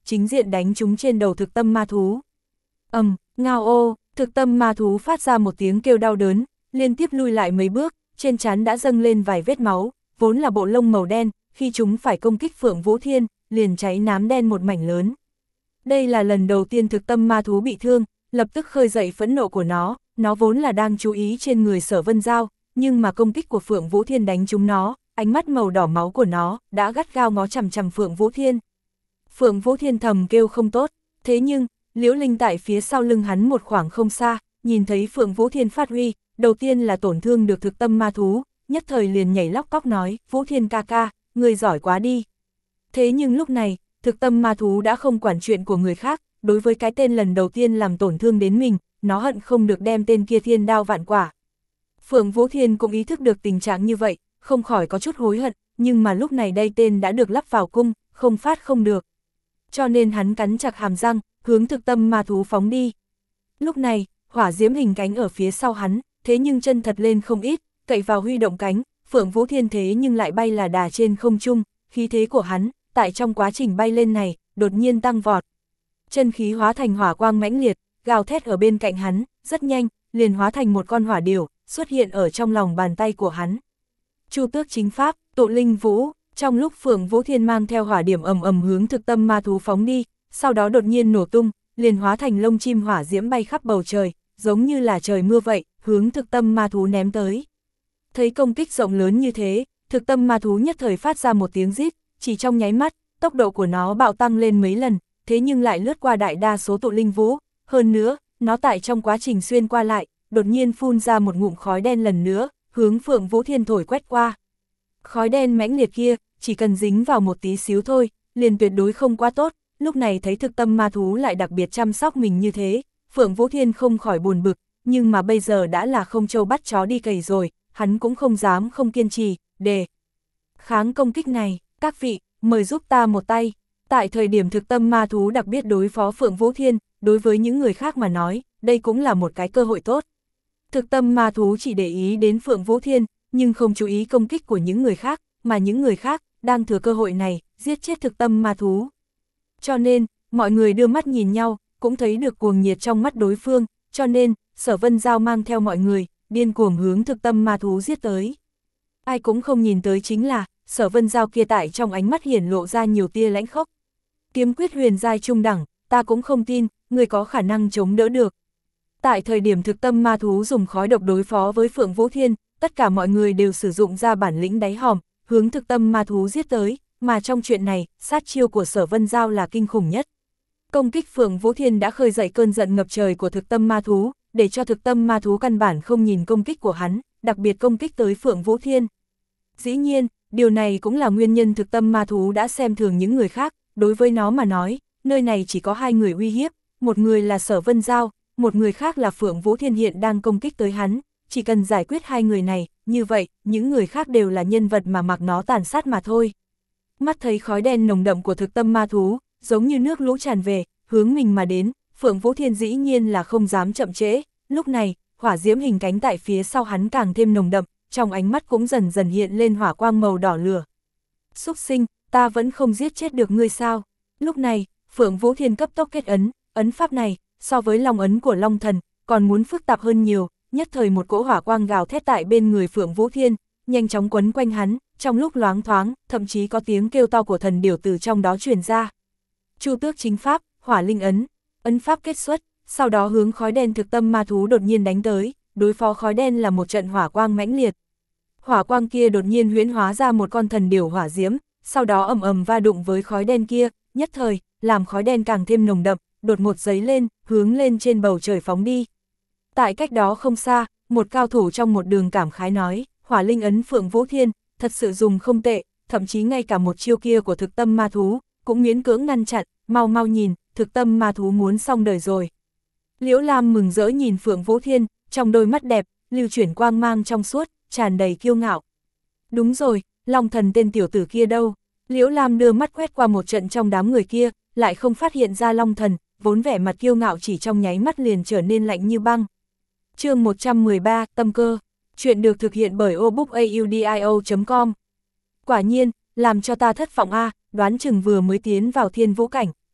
chính diện đánh trúng trên đầu thực tâm ma thú. Ầm, um, ngao ô, thực tâm ma thú phát ra một tiếng kêu đau đớn, liên tiếp lui lại mấy bước, trên trán đã dâng lên vài vết máu, vốn là bộ lông màu đen, khi chúng phải công kích Phượng Vũ Thiên, liền cháy nám đen một mảnh lớn. Đây là lần đầu tiên thực tâm ma thú bị thương, lập tức khơi dậy phẫn nộ của nó, nó vốn là đang chú ý trên người Sở Vân Giao, nhưng mà công kích của Phượng Vũ Thiên đánh trúng nó, ánh mắt màu đỏ máu của nó đã gắt gao ngó chằm chằm Phượng Vũ Thiên. Phượng Vũ Thiên thầm kêu không tốt, thế nhưng, Liễu Linh tại phía sau lưng hắn một khoảng không xa, nhìn thấy Phượng Vũ Thiên phát huy, đầu tiên là tổn thương được thực tâm ma thú, nhất thời liền nhảy lóc cóc nói, Vũ Thiên ca ca, người giỏi quá đi. Thế nhưng lúc này, thực tâm ma thú đã không quản chuyện của người khác, đối với cái tên lần đầu tiên làm tổn thương đến mình, nó hận không được đem tên kia thiên đao vạn quả. Phượng Vũ Thiên cũng ý thức được tình trạng như vậy, không khỏi có chút hối hận, nhưng mà lúc này đây tên đã được lắp vào cung, không phát không được. Cho nên hắn cắn chặt hàm răng, hướng thực tâm ma thú phóng đi. Lúc này, hỏa diễm hình cánh ở phía sau hắn, thế nhưng chân thật lên không ít, cậy vào huy động cánh, Phượng Vũ Thiên thế nhưng lại bay là đà trên không trung, khí thế của hắn, tại trong quá trình bay lên này, đột nhiên tăng vọt. Chân khí hóa thành hỏa quang mãnh liệt, gào thét ở bên cạnh hắn, rất nhanh, liền hóa thành một con hỏa điểu, xuất hiện ở trong lòng bàn tay của hắn. Chu Tước chính pháp, tụ linh vũ, trong lúc Phượng Vũ Thiên mang theo hỏa điểm ầm ầm hướng thực tâm ma thú phóng đi, sau đó đột nhiên nổ tung, liền hóa thành lông chim hỏa diễm bay khắp bầu trời, giống như là trời mưa vậy, hướng thực tâm ma thú ném tới. Thấy công kích rộng lớn như thế, thực tâm ma thú nhất thời phát ra một tiếng rít, chỉ trong nháy mắt, tốc độ của nó bạo tăng lên mấy lần, thế nhưng lại lướt qua đại đa số tụ linh vũ, hơn nữa, nó tại trong quá trình xuyên qua lại, đột nhiên phun ra một ngụm khói đen lần nữa, hướng Phượng Vũ Thiên thổi quét qua. Khói đen mãnh liệt kia, chỉ cần dính vào một tí xíu thôi, liền tuyệt đối không quá tốt, lúc này thấy thực tâm ma thú lại đặc biệt chăm sóc mình như thế, Phượng Vũ Thiên không khỏi buồn bực, nhưng mà bây giờ đã là không trâu bắt chó đi cày rồi, hắn cũng không dám không kiên trì, để kháng công kích này, các vị, mời giúp ta một tay. Tại thời điểm thực tâm ma thú đặc biệt đối phó Phượng Vũ Thiên, đối với những người khác mà nói, đây cũng là một cái cơ hội tốt. Thực tâm ma thú chỉ để ý đến Phượng Vũ Thiên, nhưng không chú ý công kích của những người khác, mà những người khác, đang thừa cơ hội này, giết chết thực tâm ma thú. Cho nên, mọi người đưa mắt nhìn nhau, cũng thấy được cuồng nhiệt trong mắt đối phương, cho nên, Sở Vân Giao mang theo mọi người, điên cuồng hướng thực tâm ma thú giết tới. Ai cũng không nhìn tới chính là, Sở Vân Giao kia tại trong ánh mắt hiển lộ ra nhiều tia lãnh khốc. Kiếm quyết huyền giai trung đẳng, ta cũng không tin, người có khả năng chống đỡ được. Tại thời điểm thực tâm ma thú dùng khói độc đối phó với Phượng Vũ Thiên, tất cả mọi người đều sử dụng ra bản lĩnh đáy hòm, hướng thực tâm ma thú giết tới, mà trong chuyện này, sát chiêu của Sở Vân Giao là kinh khủng nhất. Công kích Phượng Vũ Thiên đã khơi dậy cơn giận ngập trời của thực tâm ma thú, để cho thực tâm ma thú căn bản không nhìn công kích của hắn, đặc biệt công kích tới Phượng Vũ Thiên. Dĩ nhiên, điều này cũng là nguyên nhân thực tâm ma thú đã xem thường những người khác, đối với nó mà nói, nơi này chỉ có hai người uy hiếp, một người là Sở Vân Giao, một người khác là Phượng Vũ Thiên hiện đang công kích tới hắn, chỉ cần giải quyết hai người này, như vậy, những người khác đều là nhân vật mà mặc nó tàn sát mà thôi. Mắt thấy khói đen nồng đậm của thực tâm ma thú, giống như nước lũ tràn về, hướng mình mà đến, Phượng Vũ Thiên dĩ nhiên là không dám chậm trễ, lúc này, hỏa diễm hình cánh tại phía sau hắn càng thêm nồng đậm, trong ánh mắt cũng dần dần hiện lên hỏa quang màu đỏ lửa. Xúc sinh, ta vẫn không giết chết được ngươi sao? Lúc này, Phượng Vũ Thiên cấp tốc kết ấn, ấn pháp này, so với long ấn của Long Thần, còn muốn phức tạp hơn nhiều, nhất thời một cỗ hỏa quang gào thét tại bên người Phượng Vũ Thiên, nhanh chóng quấn quanh hắn, trong lúc loáng thoáng, thậm chí có tiếng kêu to của thần điểu từ trong đó truyền ra. Chu Tước chính pháp, hỏa linh ấn, ấn pháp kết xuất, sau đó hướng khói đen thực tâm ma thú đột nhiên đánh tới, đối phó khói đen là một trận hỏa quang mãnh liệt. Hỏa quang kia đột nhiên huyễn hóa ra một con thần điểu hỏa diễm, sau đó ầm ầm va đụng với khói đen kia, nhất thời, làm khói đen càng thêm nồng đậm, đột một giấy lên, hướng lên trên bầu trời phóng đi. Tại cách đó không xa, một cao thủ trong một đường cảm khái nói, hỏa linh ấn Phượng Vũ Thiên, thật sự dùng không tệ, thậm chí ngay cả một chiêu kia của thực tâm ma thú, cũng miễn cưỡng ngăn chặn, mau mau nhìn, thực tâm ma thú muốn xong đời rồi. Liễu Lam mừng rỡ nhìn Phượng Vũ Thiên, trong đôi mắt đẹp, lưu chuyển quang mang trong suốt, tràn đầy kiêu ngạo. Đúng rồi, Long Thần tên tiểu tử kia đâu? Liễu Lam đưa mắt quét qua một trận trong đám người kia, lại không phát hiện ra Long Thần, vốn vẻ mặt kiêu ngạo chỉ trong nháy mắt liền trở nên lạnh như băng. Chương một trăm mười ba, Tâm Cơ. Chuyện được thực hiện bởi obookaudio chấm com. Quả nhiên, làm cho ta thất vọng a, à, đoán chừng vừa mới tiến vào thiên vũ cảnh,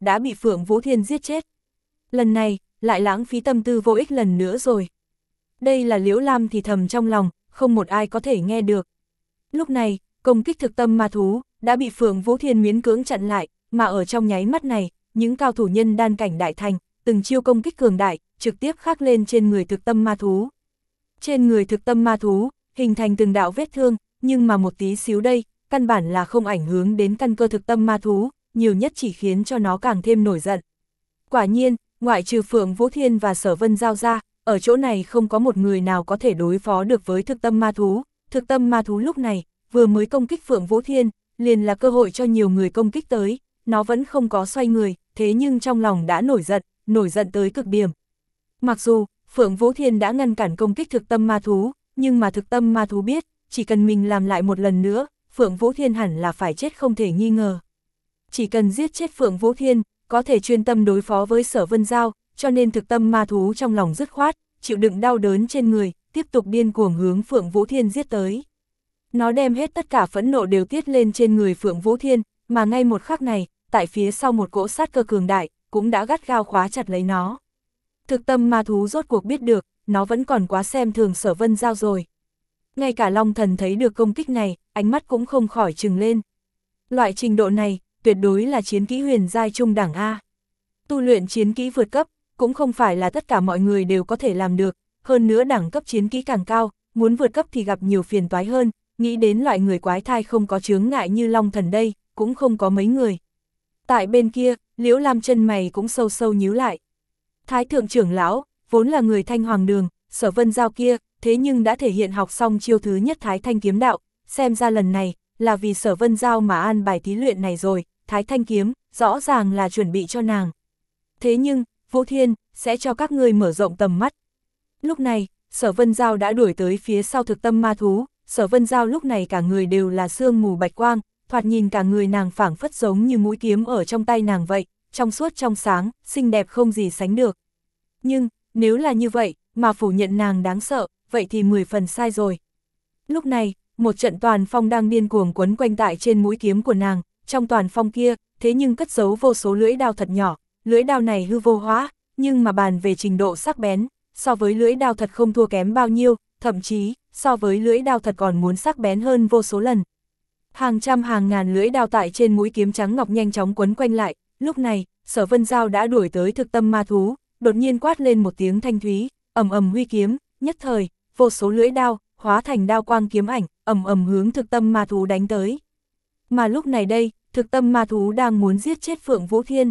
đã bị Phượng Vũ Thiên giết chết. Lần này, lại lãng phí tâm tư vô ích lần nữa rồi. Đây là Liễu Lam thì thầm trong lòng, không một ai có thể nghe được. Lúc này, công kích thực tâm ma thú, đã bị Phượng Vũ Thiên miễn cưỡng chặn lại, mà ở trong nháy mắt này, những cao thủ nhân đan cảnh đại thành, từng chiêu công kích cường đại, trực tiếp khắc lên trên người thực tâm ma thú. Trên người thực tâm ma thú, hình thành từng đạo vết thương, nhưng mà một tí xíu đây, căn bản là không ảnh hưởng đến căn cơ thực tâm ma thú, nhiều nhất chỉ khiến cho nó càng thêm nổi giận. Quả nhiên, ngoại trừ Phượng Vũ Thiên và Sở Vân Giao ra, ở chỗ này không có một người nào có thể đối phó được với thực tâm ma thú. Thực tâm ma thú lúc này, vừa mới công kích Phượng Vũ Thiên, liền là cơ hội cho nhiều người công kích tới, nó vẫn không có xoay người, thế nhưng trong lòng đã nổi giận, nổi giận tới cực điểm. Mặc dù, Phượng Vũ Thiên đã ngăn cản công kích thực tâm ma thú, nhưng mà thực tâm ma thú biết, chỉ cần mình làm lại một lần nữa, Phượng Vũ Thiên hẳn là phải chết không thể nghi ngờ. Chỉ cần giết chết Phượng Vũ Thiên, có thể chuyên tâm đối phó với Sở Vân Giao, cho nên thực tâm ma thú trong lòng dứt khoát, chịu đựng đau đớn trên người, tiếp tục điên cuồng hướng Phượng Vũ Thiên giết tới. Nó đem hết tất cả phẫn nộ đều tiết lên trên người Phượng Vũ Thiên, mà ngay một khắc này, tại phía sau một cỗ sát cơ cường đại, cũng đã gắt gao khóa chặt lấy nó. Thực tâm ma thú rốt cuộc biết được, nó vẫn còn quá xem thường Sở Vân Giao rồi. Ngay cả Long Thần thấy được công kích này, ánh mắt cũng không khỏi trừng lên. Loại trình độ này, tuyệt đối là chiến kỹ huyền giai trung đẳng A. Tu luyện chiến kỹ vượt cấp, cũng không phải là tất cả mọi người đều có thể làm được, hơn nữa đẳng cấp chiến kỹ càng cao, muốn vượt cấp thì gặp nhiều phiền toái hơn, nghĩ đến loại người quái thai không có chướng ngại như Long Thần đây, cũng không có mấy người. Tại bên kia, Liễu Lam chân mày cũng sâu sâu nhíu lại. Thái thượng trưởng lão, vốn là người Thanh Hoàng Đường, Sở Vân Giao kia, thế nhưng đã thể hiện học xong chiêu thứ nhất Thái Thanh kiếm đạo, xem ra lần này, là vì Sở Vân Giao mà an bài thí luyện này rồi, Thái Thanh kiếm, rõ ràng là chuẩn bị cho nàng. Thế nhưng, Vũ Thiên, sẽ cho các ngươi mở rộng tầm mắt. Lúc này, Sở Vân Giao đã đuổi tới phía sau thực tâm ma thú, Sở Vân Giao lúc này cả người đều là sương mù bạch quang, thoạt nhìn cả người nàng phảng phất giống như mũi kiếm ở trong tay nàng vậy, trong suốt trong sáng, xinh đẹp không gì sánh được. Nhưng, nếu là như vậy, mà phủ nhận nàng đáng sợ, vậy thì mười phần sai rồi. Lúc này, một trận toàn phong đang điên cuồng quấn quanh tại trên mũi kiếm của nàng, trong toàn phong kia, thế nhưng cất giấu vô số lưỡi đao thật nhỏ, lưỡi đao này hư vô hóa, nhưng mà bàn về trình độ sắc bén, so với lưỡi đao thật không thua kém bao nhiêu, thậm chí, so với lưỡi đao thật còn muốn sắc bén hơn vô số lần. Hàng trăm hàng ngàn lưỡi đao tại trên mũi kiếm trắng ngọc nhanh chóng quấn quanh lại, lúc này, Sở Vân Giao đã đuổi tới thực tâm ma thú, đột nhiên quát lên một tiếng thanh thúy, ầm ầm huy kiếm, nhất thời, vô số lưỡi đao, hóa thành đao quang kiếm ảnh, ầm ầm hướng thực tâm ma thú đánh tới. Mà lúc này đây, thực tâm ma thú đang muốn giết chết Phượng Vũ Thiên.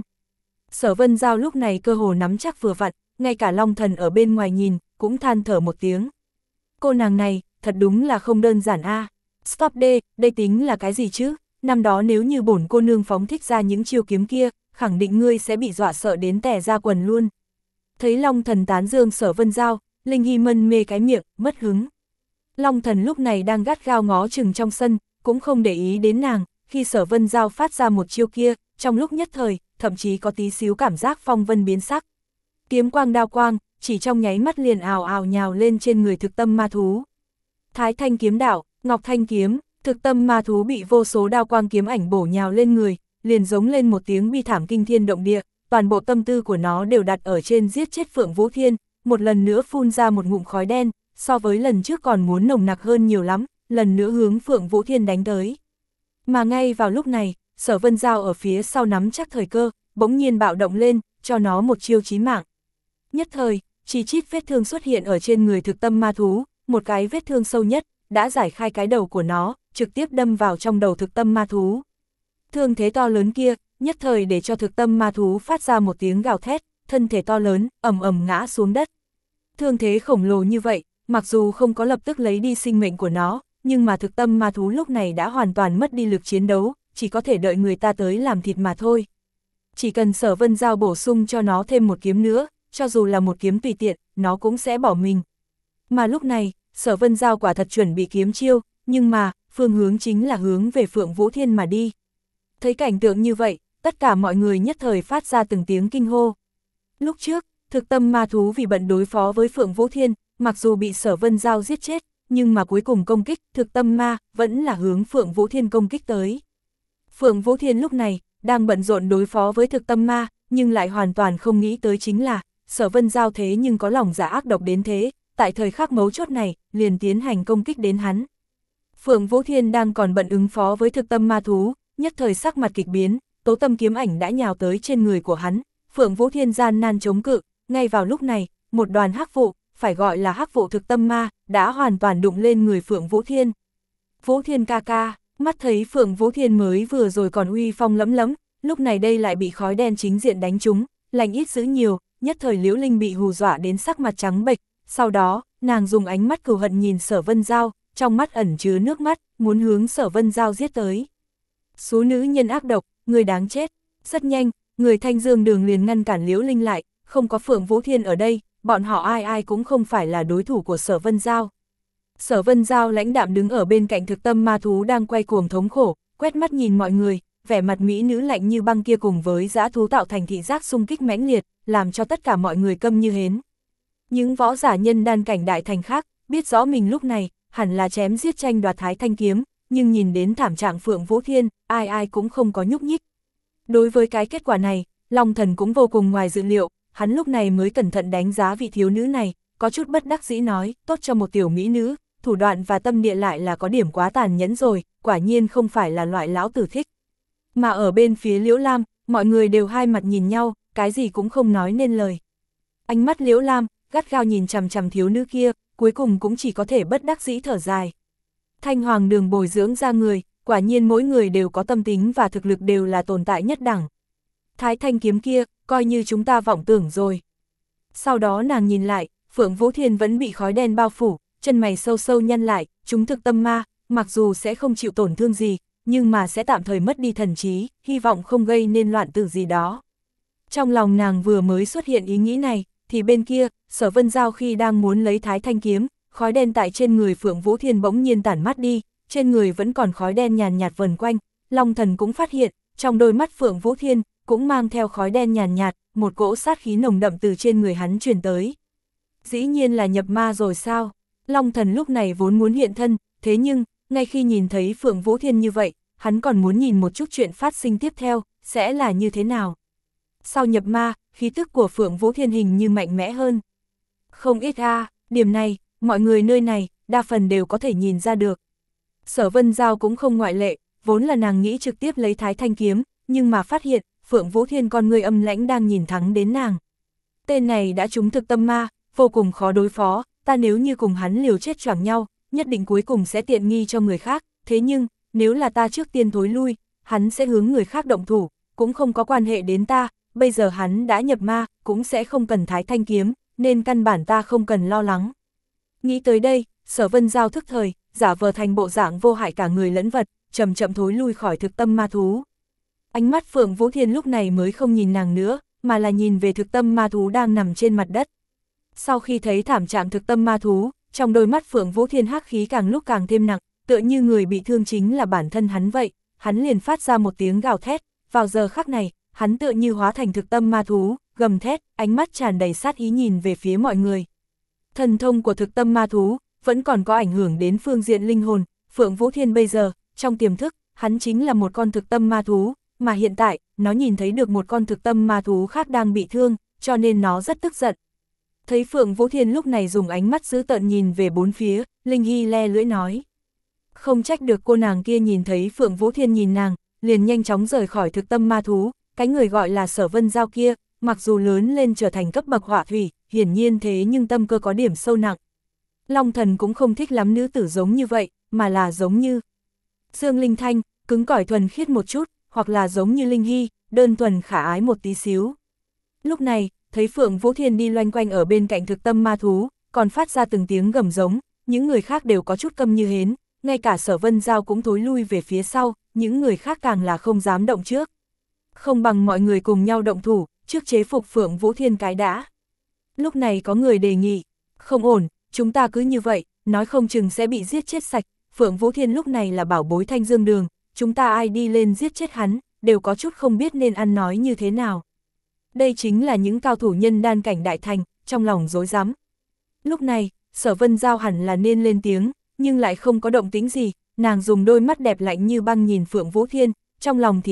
Sở Vân Giao lúc này cơ hồ nắm chắc vừa vặn, ngay cả Long Thần ở bên ngoài nhìn, cũng than thở một tiếng. Cô nàng này, thật đúng là không đơn giản a. À. Stop đê, đây tính là cái gì chứ? Năm đó nếu như bổn cô nương phóng thích ra những chiêu kiếm kia, khẳng định ngươi sẽ bị dọa sợ đến tè ra quần luôn. Thấy Long Thần tán dương Sở Vân Giao, Linh Hy mân mê cái miệng, mất hứng. Long Thần lúc này đang gắt gao ngó chừng trong sân, cũng không để ý đến nàng, khi Sở Vân Giao phát ra một chiêu kia, trong lúc nhất thời, thậm chí có tí xíu cảm giác phong vân biến sắc. Kiếm quang đao quang, chỉ trong nháy mắt liền ào ào nhào lên trên người thực tâm ma thú. Thái Thanh kiếm đạo, Ngọc Thanh kiếm, thực tâm ma thú bị vô số đao quang kiếm ảnh bổ nhào lên người, liền giống lên một tiếng bi thảm kinh thiên động địa, toàn bộ tâm tư của nó đều đặt ở trên giết chết Phượng Vũ Thiên, một lần nữa phun ra một ngụm khói đen, so với lần trước còn muốn nồng nặc hơn nhiều lắm, lần nữa hướng Phượng Vũ Thiên đánh tới. Mà ngay vào lúc này, Sở Vân Giao ở phía sau nắm chắc thời cơ, bỗng nhiên bạo động lên, cho nó một chiêu chí mạng. Nhất thời, chi chít vết thương xuất hiện ở trên người thực tâm ma thú, một cái vết thương sâu nhất, đã giải khai cái đầu của nó, trực tiếp đâm vào trong đầu thực tâm ma thú. Thương thế to lớn kia, nhất thời để cho thực tâm ma thú phát ra một tiếng gào thét, thân thể to lớn, ầm ầm ngã xuống đất. Thương thế khổng lồ như vậy, mặc dù không có lập tức lấy đi sinh mệnh của nó, nhưng mà thực tâm ma thú lúc này đã hoàn toàn mất đi lực chiến đấu, chỉ có thể đợi người ta tới làm thịt mà thôi. Chỉ cần Sở Vân Giao bổ sung cho nó thêm một kiếm nữa, cho dù là một kiếm tùy tiện, nó cũng sẽ bỏ mình. Mà lúc này, Sở Vân Giao quả thật chuẩn bị kiếm chiêu, nhưng mà, phương hướng chính là hướng về Phượng Vũ Thiên mà đi. Thấy cảnh tượng như vậy, tất cả mọi người nhất thời phát ra từng tiếng kinh hô. Lúc trước, thực tâm ma thú vì bận đối phó với Phượng Vũ Thiên, mặc dù bị Sở Vân Giao giết chết, nhưng mà cuối cùng công kích thực tâm ma vẫn là hướng Phượng Vũ Thiên công kích tới. Phượng Vũ Thiên lúc này, đang bận rộn đối phó với thực tâm ma, nhưng lại hoàn toàn không nghĩ tới chính là, Sở Vân Giao thế nhưng có lòng dạ ác độc đến thế, tại thời khắc mấu chốt này, liền tiến hành công kích đến hắn. Phượng Vũ Thiên đang còn bận ứng phó với thực tâm ma thú, nhất thời sắc mặt kịch biến, tố tâm kiếm ảnh đã nhào tới trên người của hắn, Phượng Vũ Thiên gian nan chống cự, ngay vào lúc này, một đoàn hắc vụ, phải gọi là hắc vụ thực tâm ma, đã hoàn toàn đụng lên người Phượng Vũ Thiên. Vũ Thiên ca ca, mắt thấy Phượng Vũ Thiên mới vừa rồi còn uy phong lẫm lẫm, lúc này đây lại bị khói đen chính diện đánh trúng, lành ít dữ nhiều, nhất thời Liễu Linh bị hù dọa đến sắc mặt trắng bệch, sau đó, nàng dùng ánh mắt cừu hận nhìn Sở Vân Giao, trong mắt ẩn chứa nước mắt, muốn hướng Sở Vân Giao giết tới. Số nữ nhân ác độc, người đáng chết. Rất nhanh, người Thanh Dương Đường liền ngăn cản Liễu Linh lại, không có Phượng Vũ Thiên ở đây, bọn họ ai ai cũng không phải là đối thủ của Sở Vân Giao. Sở Vân Giao lãnh đạm đứng ở bên cạnh thực tâm ma thú đang quay cuồng thống khổ, quét mắt nhìn mọi người, vẻ mặt mỹ nữ lạnh như băng kia cùng với dã thú tạo thành thị giác xung kích mãnh liệt, làm cho tất cả mọi người câm như hến. Những võ giả nhân đan cảnh đại thành khác, biết rõ mình lúc này, hẳn là chém giết tranh đoạt thái thanh kiếm, nhưng nhìn đến thảm trạng Phượng Vũ Thiên, ai ai cũng không có nhúc nhích. Đối với cái kết quả này, Long Thần cũng vô cùng ngoài dự liệu, hắn lúc này mới cẩn thận đánh giá vị thiếu nữ này, có chút bất đắc dĩ nói, tốt cho một tiểu mỹ nữ, thủ đoạn và tâm địa lại là có điểm quá tàn nhẫn rồi, quả nhiên không phải là loại lão tử thích. Mà ở bên phía Liễu Lam, mọi người đều hai mặt nhìn nhau, cái gì cũng không nói nên lời. Ánh mắt Liễu Lam, gắt gao nhìn chằm chằm thiếu nữ kia, cuối cùng cũng chỉ có thể bất đắc dĩ thở dài. Thanh Hoàng Đường bồi dưỡng ra người, quả nhiên mỗi người đều có tâm tính và thực lực đều là tồn tại nhất đẳng. Thái thanh kiếm kia, coi như chúng ta vọng tưởng rồi. Sau đó nàng nhìn lại, Phượng Vũ Thiên vẫn bị khói đen bao phủ, chân mày sâu sâu nhăn lại, chúng thực tâm ma, mặc dù sẽ không chịu tổn thương gì, nhưng mà sẽ tạm thời mất đi thần trí, hy vọng không gây nên loạn tử gì đó. Trong lòng nàng vừa mới xuất hiện ý nghĩ này, thì bên kia, Sở Vân Giao khi đang muốn lấy thái thanh kiếm, khói đen tại trên người Phượng Vũ Thiên bỗng nhiên tản mát đi, trên người vẫn còn khói đen nhàn nhạt vần quanh, Long Thần cũng phát hiện, trong đôi mắt Phượng Vũ Thiên, cũng mang theo khói đen nhàn nhạt, một cỗ sát khí nồng đậm từ trên người hắn truyền tới. Dĩ nhiên là nhập ma rồi sao? Long Thần lúc này vốn muốn hiện thân, thế nhưng, ngay khi nhìn thấy Phượng Vũ Thiên như vậy, hắn còn muốn nhìn một chút chuyện phát sinh tiếp theo, sẽ là như thế nào? Sau nhập ma, khí tức của Phượng Vũ Thiên hình như mạnh mẽ hơn. Không ít a, à, điểm này, mọi người nơi này, đa phần đều có thể nhìn ra được. Sở Vân Giao cũng không ngoại lệ, vốn là nàng nghĩ trực tiếp lấy thái thanh kiếm, nhưng mà phát hiện, Phượng Vũ Thiên con người âm lãnh đang nhìn thẳng đến nàng. Tên này đã trúng thực tâm ma, vô cùng khó đối phó, ta nếu như cùng hắn liều chết choảng nhau, nhất định cuối cùng sẽ tiện nghi cho người khác, thế nhưng, nếu là ta trước tiên thối lui, hắn sẽ hướng người khác động thủ, cũng không có quan hệ đến ta, bây giờ hắn đã nhập ma, cũng sẽ không cần thái thanh kiếm, nên căn bản ta không cần lo lắng. Nghĩ tới đây, Sở Vân Giao thức thời, giả vờ thành bộ dạng vô hại cả người lẫn vật, chậm chậm thối lui khỏi thực tâm ma thú. Ánh mắt Phượng Vũ Thiên lúc này mới không nhìn nàng nữa, mà là nhìn về thực tâm ma thú đang nằm trên mặt đất. Sau khi thấy thảm trạng thực tâm ma thú, trong đôi mắt Phượng Vũ Thiên hắc khí càng lúc càng thêm nặng, tựa như người bị thương chính là bản thân hắn vậy, hắn liền phát ra một tiếng gào thét, vào giờ khắc này, hắn tựa như hóa thành thực tâm ma thú, gầm thét, ánh mắt tràn đầy sát ý nhìn về phía mọi người. Thần thông của thực tâm ma thú, vẫn còn có ảnh hưởng đến phương diện linh hồn, Phượng Vũ Thiên bây giờ, trong tiềm thức, hắn chính là một con thực tâm ma thú, mà hiện tại, nó nhìn thấy được một con thực tâm ma thú khác đang bị thương, cho nên nó rất tức giận. Thấy Phượng Vũ Thiên lúc này dùng ánh mắt dữ tợn nhìn về bốn phía, Linh Hy le lưỡi nói. Không trách được cô nàng kia nhìn thấy Phượng Vũ Thiên nhìn nàng, liền nhanh chóng rời khỏi thực tâm ma thú, cái người gọi là Sở Vân Giao kia, mặc dù lớn lên trở thành cấp bậc hỏa thủy, hiển nhiên thế nhưng tâm cơ có điểm sâu nặng. Long Thần cũng không thích lắm nữ tử giống như vậy, mà là giống như Dương Linh Thanh, cứng cỏi thuần khiết một chút, hoặc là giống như Linh Hy, đơn thuần khả ái một tí xíu. Lúc này, thấy Phượng Vũ Thiên đi loanh quanh ở bên cạnh thực tâm ma thú, còn phát ra từng tiếng gầm giống, những người khác đều có chút câm như hến, ngay cả Sở Vân Giao cũng thối lui về phía sau, những người khác càng là không dám động trước. Không bằng mọi người cùng nhau động thủ, trước chế phục Phượng Vũ Thiên cái đã. Lúc này có người đề nghị, không ổn, chúng ta cứ như vậy, nói không chừng sẽ bị giết chết sạch, Phượng Vũ Thiên lúc này là bảo bối Thanh Dương Đường, chúng ta ai đi lên giết chết hắn, đều có chút không biết nên ăn nói như thế nào. Đây chính là những cao thủ nhân đan cảnh đại thành, trong lòng rối rắm. Lúc này, Sở Vân Giao hẳn là nên lên tiếng, nhưng lại không có động tĩnh gì, nàng dùng đôi mắt đẹp lạnh như băng nhìn Phượng Vũ Thiên, trong lòng thì thầm,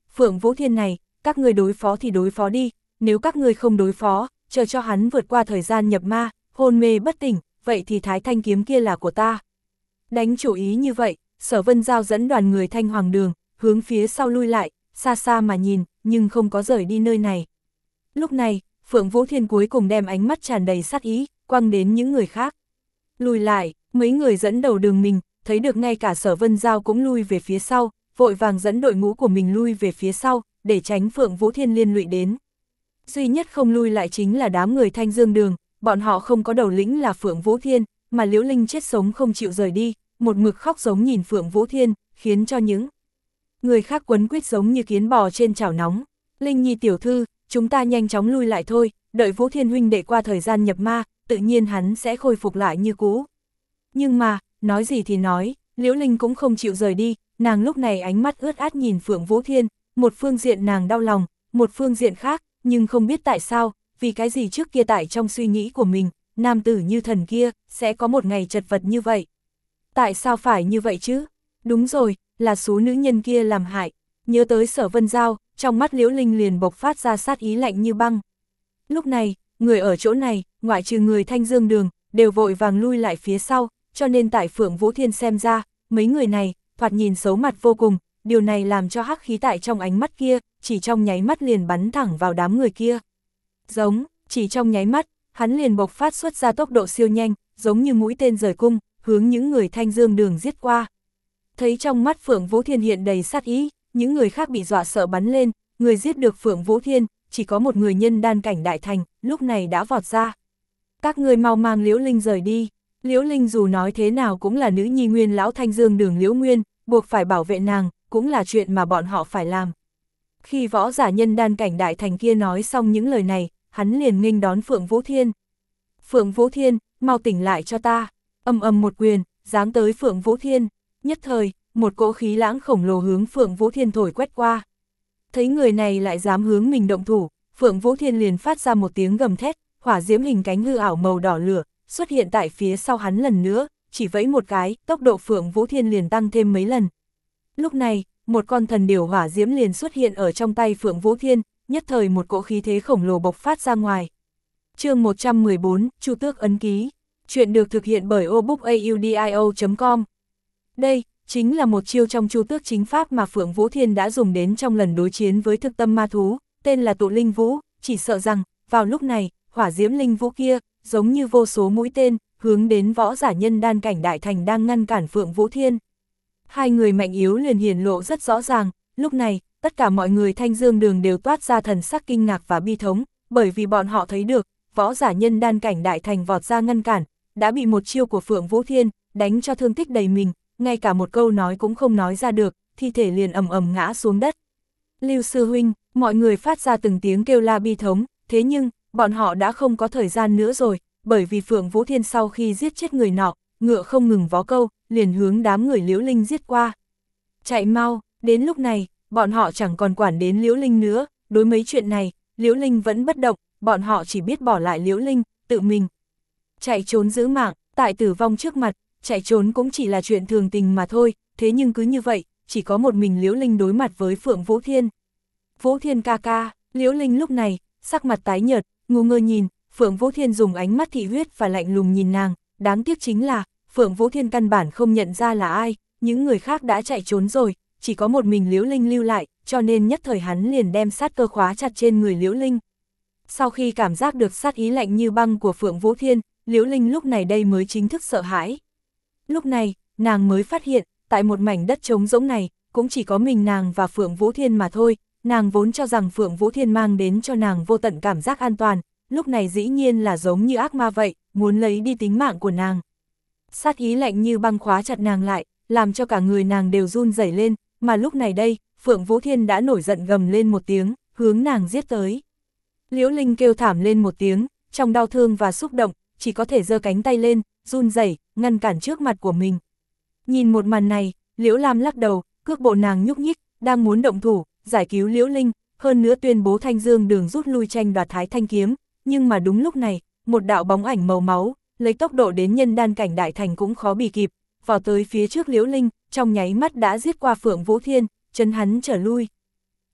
Phượng Vũ Thiên này, các ngươi đối phó thì đối phó đi, nếu các ngươi không đối phó, chờ cho hắn vượt qua thời gian nhập ma, hôn mê bất tỉnh, vậy thì thái thanh kiếm kia là của ta. Đánh chủ ý như vậy, Sở Vân Giao dẫn đoàn người Thanh Hoàng Đường, hướng phía sau lui lại, xa xa mà nhìn, nhưng không có rời đi nơi này. Lúc này, Phượng Vũ Thiên cuối cùng đem ánh mắt tràn đầy sát ý, quăng đến những người khác. Lùi lại, mấy người dẫn đầu đường mình, thấy được ngay cả Sở Vân Giao cũng lui về phía sau, vội vàng dẫn đội ngũ của mình lui về phía sau, để tránh Phượng Vũ Thiên liên lụy đến. Duy nhất không lui lại chính là đám người Thanh Dương Đường, bọn họ không có đầu lĩnh là Phượng Vũ Thiên, mà Liễu Linh chết sống không chịu rời đi, một mực khóc giống nhìn Phượng Vũ Thiên, khiến cho những người khác quấn quýt giống như kiến bò trên chảo nóng. Linh Nhi tiểu thư, chúng ta nhanh chóng lui lại thôi, đợi Vũ Thiên huynh đệ qua thời gian nhập ma, tự nhiên hắn sẽ khôi phục lại như cũ. Nhưng mà, nói gì thì nói, Liễu Linh cũng không chịu rời đi, nàng lúc này ánh mắt ướt át nhìn Phượng Vũ Thiên, một phương diện nàng đau lòng, một phương diện khác, nhưng không biết tại sao, vì cái gì trước kia tại trong suy nghĩ của mình, nam tử như thần kia, sẽ có một ngày chật vật như vậy. Tại sao phải như vậy chứ? Đúng rồi, là số nữ nhân kia làm hại. Nhớ tới Sở Vân Giao, trong mắt Liễu Linh liền bộc phát ra sát ý lạnh như băng. Lúc này, người ở chỗ này, ngoại trừ người Thanh Dương Đường, đều vội vàng lui lại phía sau, cho nên tại Phượng Vũ Thiên xem ra, mấy người này, thoạt nhìn xấu mặt vô cùng, điều này làm cho hắc khí tại trong ánh mắt kia, chỉ trong nháy mắt liền bắn thẳng vào đám người kia. Giống, chỉ trong nháy mắt, hắn liền bộc phát xuất ra tốc độ siêu nhanh, giống như mũi tên rời cung, hướng những người Thanh Dương Đường giết qua. Thấy trong mắt Phượng Vũ Thiên hiện đầy sát ý, những người khác bị dọa sợ bắn lên, người giết được Phượng Vũ Thiên, chỉ có một người nhân đan cảnh đại thành, lúc này đã vọt ra. Các ngươi mau mang Liễu Linh rời đi. Liễu Linh dù nói thế nào cũng là nữ nhi nguyên lão Thanh Dương Đường Liễu Nguyên, buộc phải bảo vệ nàng, cũng là chuyện mà bọn họ phải làm. Khi võ giả nhân đan cảnh đại thành kia nói xong những lời này, hắn liền nghênh đón Phượng Vũ Thiên. Phượng Vũ Thiên, mau tỉnh lại cho ta. Âm ầm một quyền, giáng tới Phượng Vũ Thiên. Nhất thời, một cỗ khí lãng khổng lồ hướng Phượng Vũ Thiên thổi quét qua. Thấy người này lại dám hướng mình động thủ, Phượng Vũ Thiên liền phát ra một tiếng gầm thét, hỏa diễm hình cánh hư ảo màu đỏ lửa, xuất hiện tại phía sau hắn lần nữa, chỉ vẫy một cái, tốc độ Phượng Vũ Thiên liền tăng thêm mấy lần. Lúc này, một con thần điểu hỏa diễm liền xuất hiện ở trong tay Phượng Vũ Thiên, nhất thời một cỗ khí thế khổng lồ bộc phát ra ngoài. Chương một trăm mười bốn, Chu Tước ấn ký. Chuyện được thực hiện bởi obookaudio chấm com. Đây chính là một chiêu trong Chu Tước chính pháp mà Phượng Vũ Thiên đã dùng đến trong lần đối chiến với thực tâm ma thú, tên là Tụ Linh Vũ, chỉ sợ rằng, vào lúc này, hỏa diễm linh vũ kia, giống như vô số mũi tên, hướng đến võ giả nhân đan cảnh đại thành đang ngăn cản Phượng Vũ Thiên. Hai người mạnh yếu liền hiển lộ rất rõ ràng, lúc này, tất cả mọi người Thanh Dương Đường đều toát ra thần sắc kinh ngạc và bi thống, bởi vì bọn họ thấy được, võ giả nhân đan cảnh đại thành vọt ra ngăn cản, đã bị một chiêu của Phượng Vũ Thiên, đánh cho thương tích đầy mình, ngay cả một câu nói cũng không nói ra được, thi thể liền ầm ầm ngã xuống đất. Lưu sư huynh, mọi người phát ra từng tiếng kêu la bi thống, thế nhưng, bọn họ đã không có thời gian nữa rồi, bởi vì Phượng Vũ Thiên sau khi giết chết người nọ, ngựa không ngừng vó câu, liền hướng đám người Liễu Linh giết qua. Chạy mau, đến lúc này, bọn họ chẳng còn quản đến Liễu Linh nữa, đối mấy chuyện này, Liễu Linh vẫn bất động, bọn họ chỉ biết bỏ lại Liễu Linh, tự mình chạy trốn giữ mạng, tại tử vong trước mặt, chạy trốn cũng chỉ là chuyện thường tình mà thôi, thế nhưng cứ như vậy, chỉ có một mình Liễu Linh đối mặt với Phượng Vũ Thiên. Vũ Thiên ca ca, Liễu Linh lúc này, sắc mặt tái nhợt, ngu ngơ nhìn, Phượng Vũ Thiên dùng ánh mắt thị huyết và lạnh lùng nhìn nàng, đáng tiếc chính là, Phượng Vũ Thiên căn bản không nhận ra là ai, những người khác đã chạy trốn rồi, chỉ có một mình Liễu Linh lưu lại, cho nên nhất thời hắn liền đem sát cơ khóa chặt trên người Liễu Linh. Sau khi cảm giác được sát ý lạnh như băng của Phượng Vũ Thiên, Liễu Linh lúc này đây mới chính thức sợ hãi. Lúc này, nàng mới phát hiện, tại một mảnh đất trống rỗng này, cũng chỉ có mình nàng và Phượng Vũ Thiên mà thôi, nàng vốn cho rằng Phượng Vũ Thiên mang đến cho nàng vô tận cảm giác an toàn, lúc này dĩ nhiên là giống như ác ma vậy, muốn lấy đi tính mạng của nàng. Sát ý lạnh như băng khóa chặt nàng lại, làm cho cả người nàng đều run rẩy lên, mà lúc này đây, Phượng Vũ Thiên đã nổi giận gầm lên một tiếng, hướng nàng giết tới. Liễu Linh kêu thảm lên một tiếng, trong đau thương và xúc động, chỉ có thể giơ cánh tay lên, run rẩy, ngăn cản trước mặt của mình. Nhìn một màn này, Liễu Lam lắc đầu, cước bộ nàng nhúc nhích, đang muốn động thủ, giải cứu Liễu Linh, hơn nữa tuyên bố Thanh Dương Đường rút lui tranh đoạt Thái Thanh kiếm, nhưng mà đúng lúc này, một đạo bóng ảnh màu máu, lấy tốc độ đến nhân đan cảnh đại thành cũng khó bì kịp, vào tới phía trước Liễu Linh, trong nháy mắt đã giết qua Phượng Vũ Thiên, chân hắn trở lui.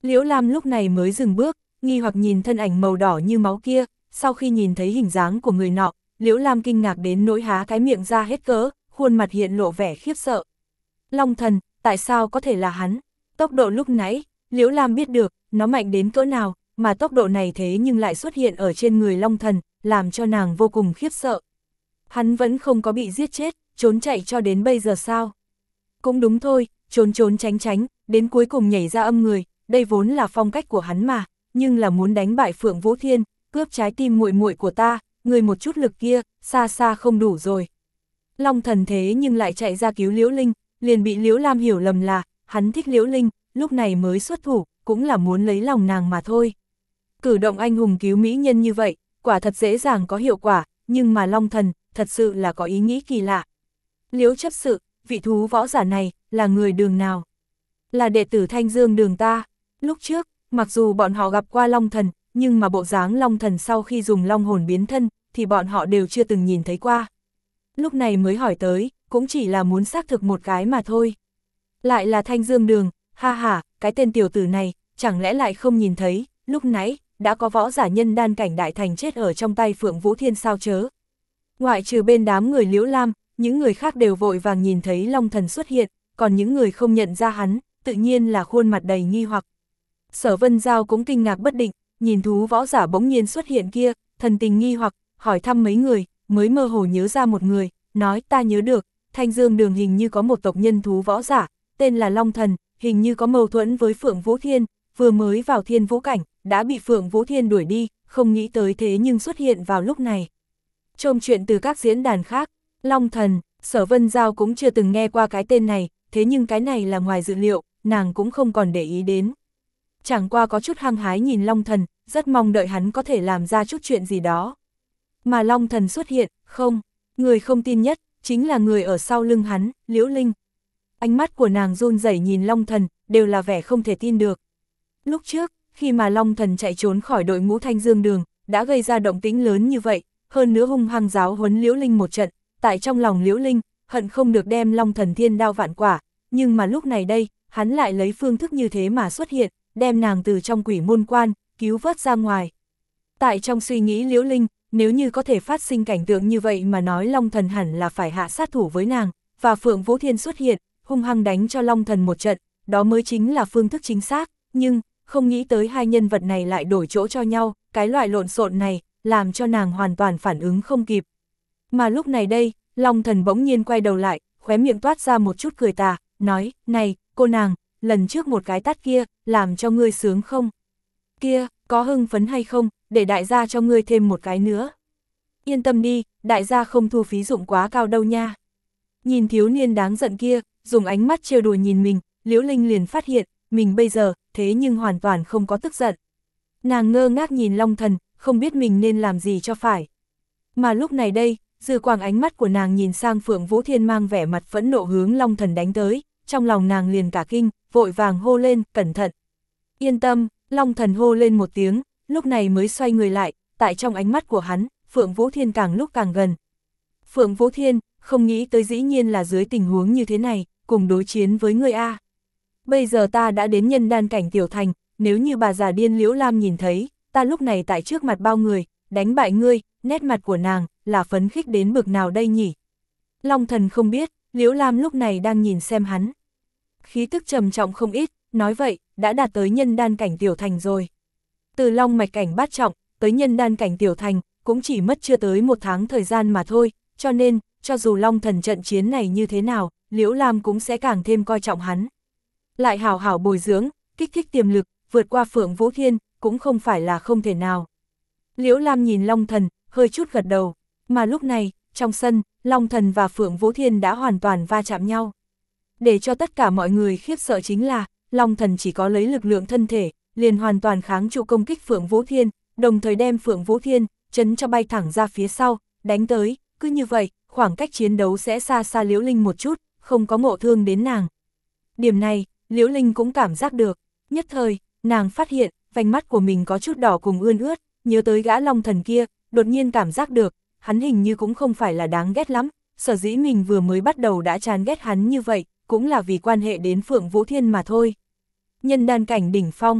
Liễu Lam lúc này mới dừng bước, nghi hoặc nhìn thân ảnh màu đỏ như máu kia, sau khi nhìn thấy hình dáng của người nọ, Liễu Lam kinh ngạc đến nỗi há cái miệng ra hết cỡ, khuôn mặt hiện lộ vẻ khiếp sợ. Long thần, tại sao có thể là hắn? Tốc độ lúc nãy, Liễu Lam biết được, nó mạnh đến cỡ nào, mà tốc độ này thế nhưng lại xuất hiện ở trên người Long thần, làm cho nàng vô cùng khiếp sợ. Hắn vẫn không có bị giết chết, trốn chạy cho đến bây giờ sao? Cũng đúng thôi, trốn trốn tránh tránh, đến cuối cùng nhảy ra âm người, đây vốn là phong cách của hắn mà, nhưng là muốn đánh bại Phượng Vũ Thiên, cướp trái tim muội muội của ta, người một chút lực kia, xa xa không đủ rồi. Long thần thế nhưng lại chạy ra cứu Liễu Linh, liền bị Liễu Lam hiểu lầm là, hắn thích Liễu Linh, lúc này mới xuất thủ, cũng là muốn lấy lòng nàng mà thôi. Cử động anh hùng cứu mỹ nhân như vậy, quả thật dễ dàng có hiệu quả, nhưng mà Long thần, thật sự là có ý nghĩ kỳ lạ. Liễu chấp sự, vị thú võ giả này, là người đường nào? Là đệ tử Thanh Dương đường ta. Lúc trước, mặc dù bọn họ gặp qua Long thần, nhưng mà bộ dáng Long thần sau khi dùng long hồn biến thân, thì bọn họ đều chưa từng nhìn thấy qua. Lúc này mới hỏi tới, cũng chỉ là muốn xác thực một cái mà thôi. Lại là Thanh Dương đường, ha ha, cái tên tiểu tử này, chẳng lẽ lại không nhìn thấy, lúc nãy, đã có võ giả nhân đan cảnh đại thành chết ở trong tay Phượng Vũ Thiên sao chớ. Ngoại trừ bên đám người Liễu Lam, những người khác đều vội vàng nhìn thấy Long thần xuất hiện, còn những người không nhận ra hắn, tự nhiên là khuôn mặt đầy nghi hoặc. Sở Vân Giao cũng kinh ngạc bất định, nhìn thú võ giả bỗng nhiên xuất hiện kia, thần tình nghi hoặc, hỏi thăm mấy người, mới mơ hồ nhớ ra một người, nói ta nhớ được, Thanh Dương đường hình như có một tộc nhân thú võ giả, tên là Long thần, hình như có mâu thuẫn với Phượng Vũ Thiên, vừa mới vào Thiên Vũ cảnh, đã bị Phượng Vũ Thiên đuổi đi, không nghĩ tới thế nhưng xuất hiện vào lúc này. Trôm chuyện từ các diễn đàn khác, Long thần, Sở Vân Giao cũng chưa từng nghe qua cái tên này, thế nhưng cái này là ngoài dự liệu, nàng cũng không còn để ý đến. Chẳng qua có chút hăng hái nhìn Long thần, rất mong đợi hắn có thể làm ra chút chuyện gì đó. Mà Long thần xuất hiện, không, người không tin nhất, chính là người ở sau lưng hắn, Liễu Linh. Ánh mắt của nàng run rẩy nhìn Long thần, đều là vẻ không thể tin được. Lúc trước, khi mà Long thần chạy trốn khỏi đội ngũ Thanh Dương đường, đã gây ra động tĩnh lớn như vậy, hơn nữa hung hăng giáo huấn Liễu Linh một trận, tại trong lòng Liễu Linh, hận không được đem Long thần thiên đao vạn quả, nhưng mà lúc này đây, hắn lại lấy phương thức như thế mà xuất hiện, đem nàng từ trong quỷ môn quan, cứu vớt ra ngoài. Tại trong suy nghĩ Liễu Linh, nếu như có thể phát sinh cảnh tượng như vậy mà nói Long thần hẳn là phải hạ sát thủ với nàng, và Phượng Vũ Thiên xuất hiện, hung hăng đánh cho Long thần một trận, đó mới chính là phương thức chính xác, nhưng, không nghĩ tới hai nhân vật này lại đổi chỗ cho nhau, cái loại lộn xộn này, làm cho nàng hoàn toàn phản ứng không kịp. Mà lúc này đây, Long thần bỗng nhiên quay đầu lại, khóe miệng toát ra một chút cười tà, nói, này, cô nàng, lần trước một cái tát kia, làm cho ngươi sướng không? Kia, có hưng phấn hay không, để đại gia cho ngươi thêm một cái nữa. Yên tâm đi, đại gia không thu phí dụng quá cao đâu nha. Nhìn thiếu niên đáng giận kia, dùng ánh mắt trêu đùa nhìn mình, Liễu Linh liền phát hiện, mình bây giờ, thế nhưng hoàn toàn không có tức giận. Nàng ngơ ngác nhìn Long thần, không biết mình nên làm gì cho phải. Mà lúc này đây, dư quang ánh mắt của nàng nhìn sang Phượng Vũ Thiên mang vẻ mặt phẫn nộ hướng Long thần đánh tới, trong lòng nàng liền cả kinh, vội vàng hô lên, cẩn thận. Yên tâm, Long thần hô lên một tiếng, lúc này mới xoay người lại, tại trong ánh mắt của hắn, Phượng Vũ Thiên càng lúc càng gần. Phượng Vũ Thiên, không nghĩ tới dĩ nhiên là dưới tình huống như thế này, cùng đối chiến với ngươi A. Bây giờ ta đã đến nhân đan cảnh tiểu thành, nếu như bà già điên Liễu Lam nhìn thấy, ta lúc này tại trước mặt bao người, đánh bại ngươi, nét mặt của nàng, là phấn khích đến bực nào đây nhỉ? Long thần không biết, Liễu Lam lúc này đang nhìn xem hắn. Khí tức trầm trọng không ít, nói vậy, đã đạt tới nhân đan cảnh tiểu thành rồi. Từ long mạch cảnh bát trọng, tới nhân đan cảnh tiểu thành, cũng chỉ mất chưa tới một tháng thời gian mà thôi, cho nên, cho dù Long thần trận chiến này như thế nào, Liễu Lam cũng sẽ càng thêm coi trọng hắn. Lại hảo hảo bồi dưỡng, kích thích tiềm lực, vượt qua Phượng Vũ Thiên, cũng không phải là không thể nào. Liễu Lam nhìn Long thần, hơi chút gật đầu, mà lúc này, trong sân, Long thần và Phượng Vũ Thiên đã hoàn toàn va chạm nhau. Để cho tất cả mọi người khiếp sợ chính là, Long thần chỉ có lấy lực lượng thân thể, liền hoàn toàn kháng trụ công kích Phượng Vũ Thiên, đồng thời đem Phượng Vũ Thiên, chấn cho bay thẳng ra phía sau, đánh tới, cứ như vậy, khoảng cách chiến đấu sẽ xa xa Liễu Linh một chút, không có ngộ thương đến nàng. Điểm này, Liễu Linh cũng cảm giác được, nhất thời, nàng phát hiện, vành mắt của mình có chút đỏ cùng ươn ướt, nhớ tới gã Long thần kia, đột nhiên cảm giác được, hắn hình như cũng không phải là đáng ghét lắm, sở dĩ mình vừa mới bắt đầu đã chán ghét hắn như vậy, cũng là vì quan hệ đến Phượng Vũ Thiên mà thôi. Nhân đan cảnh đỉnh phong,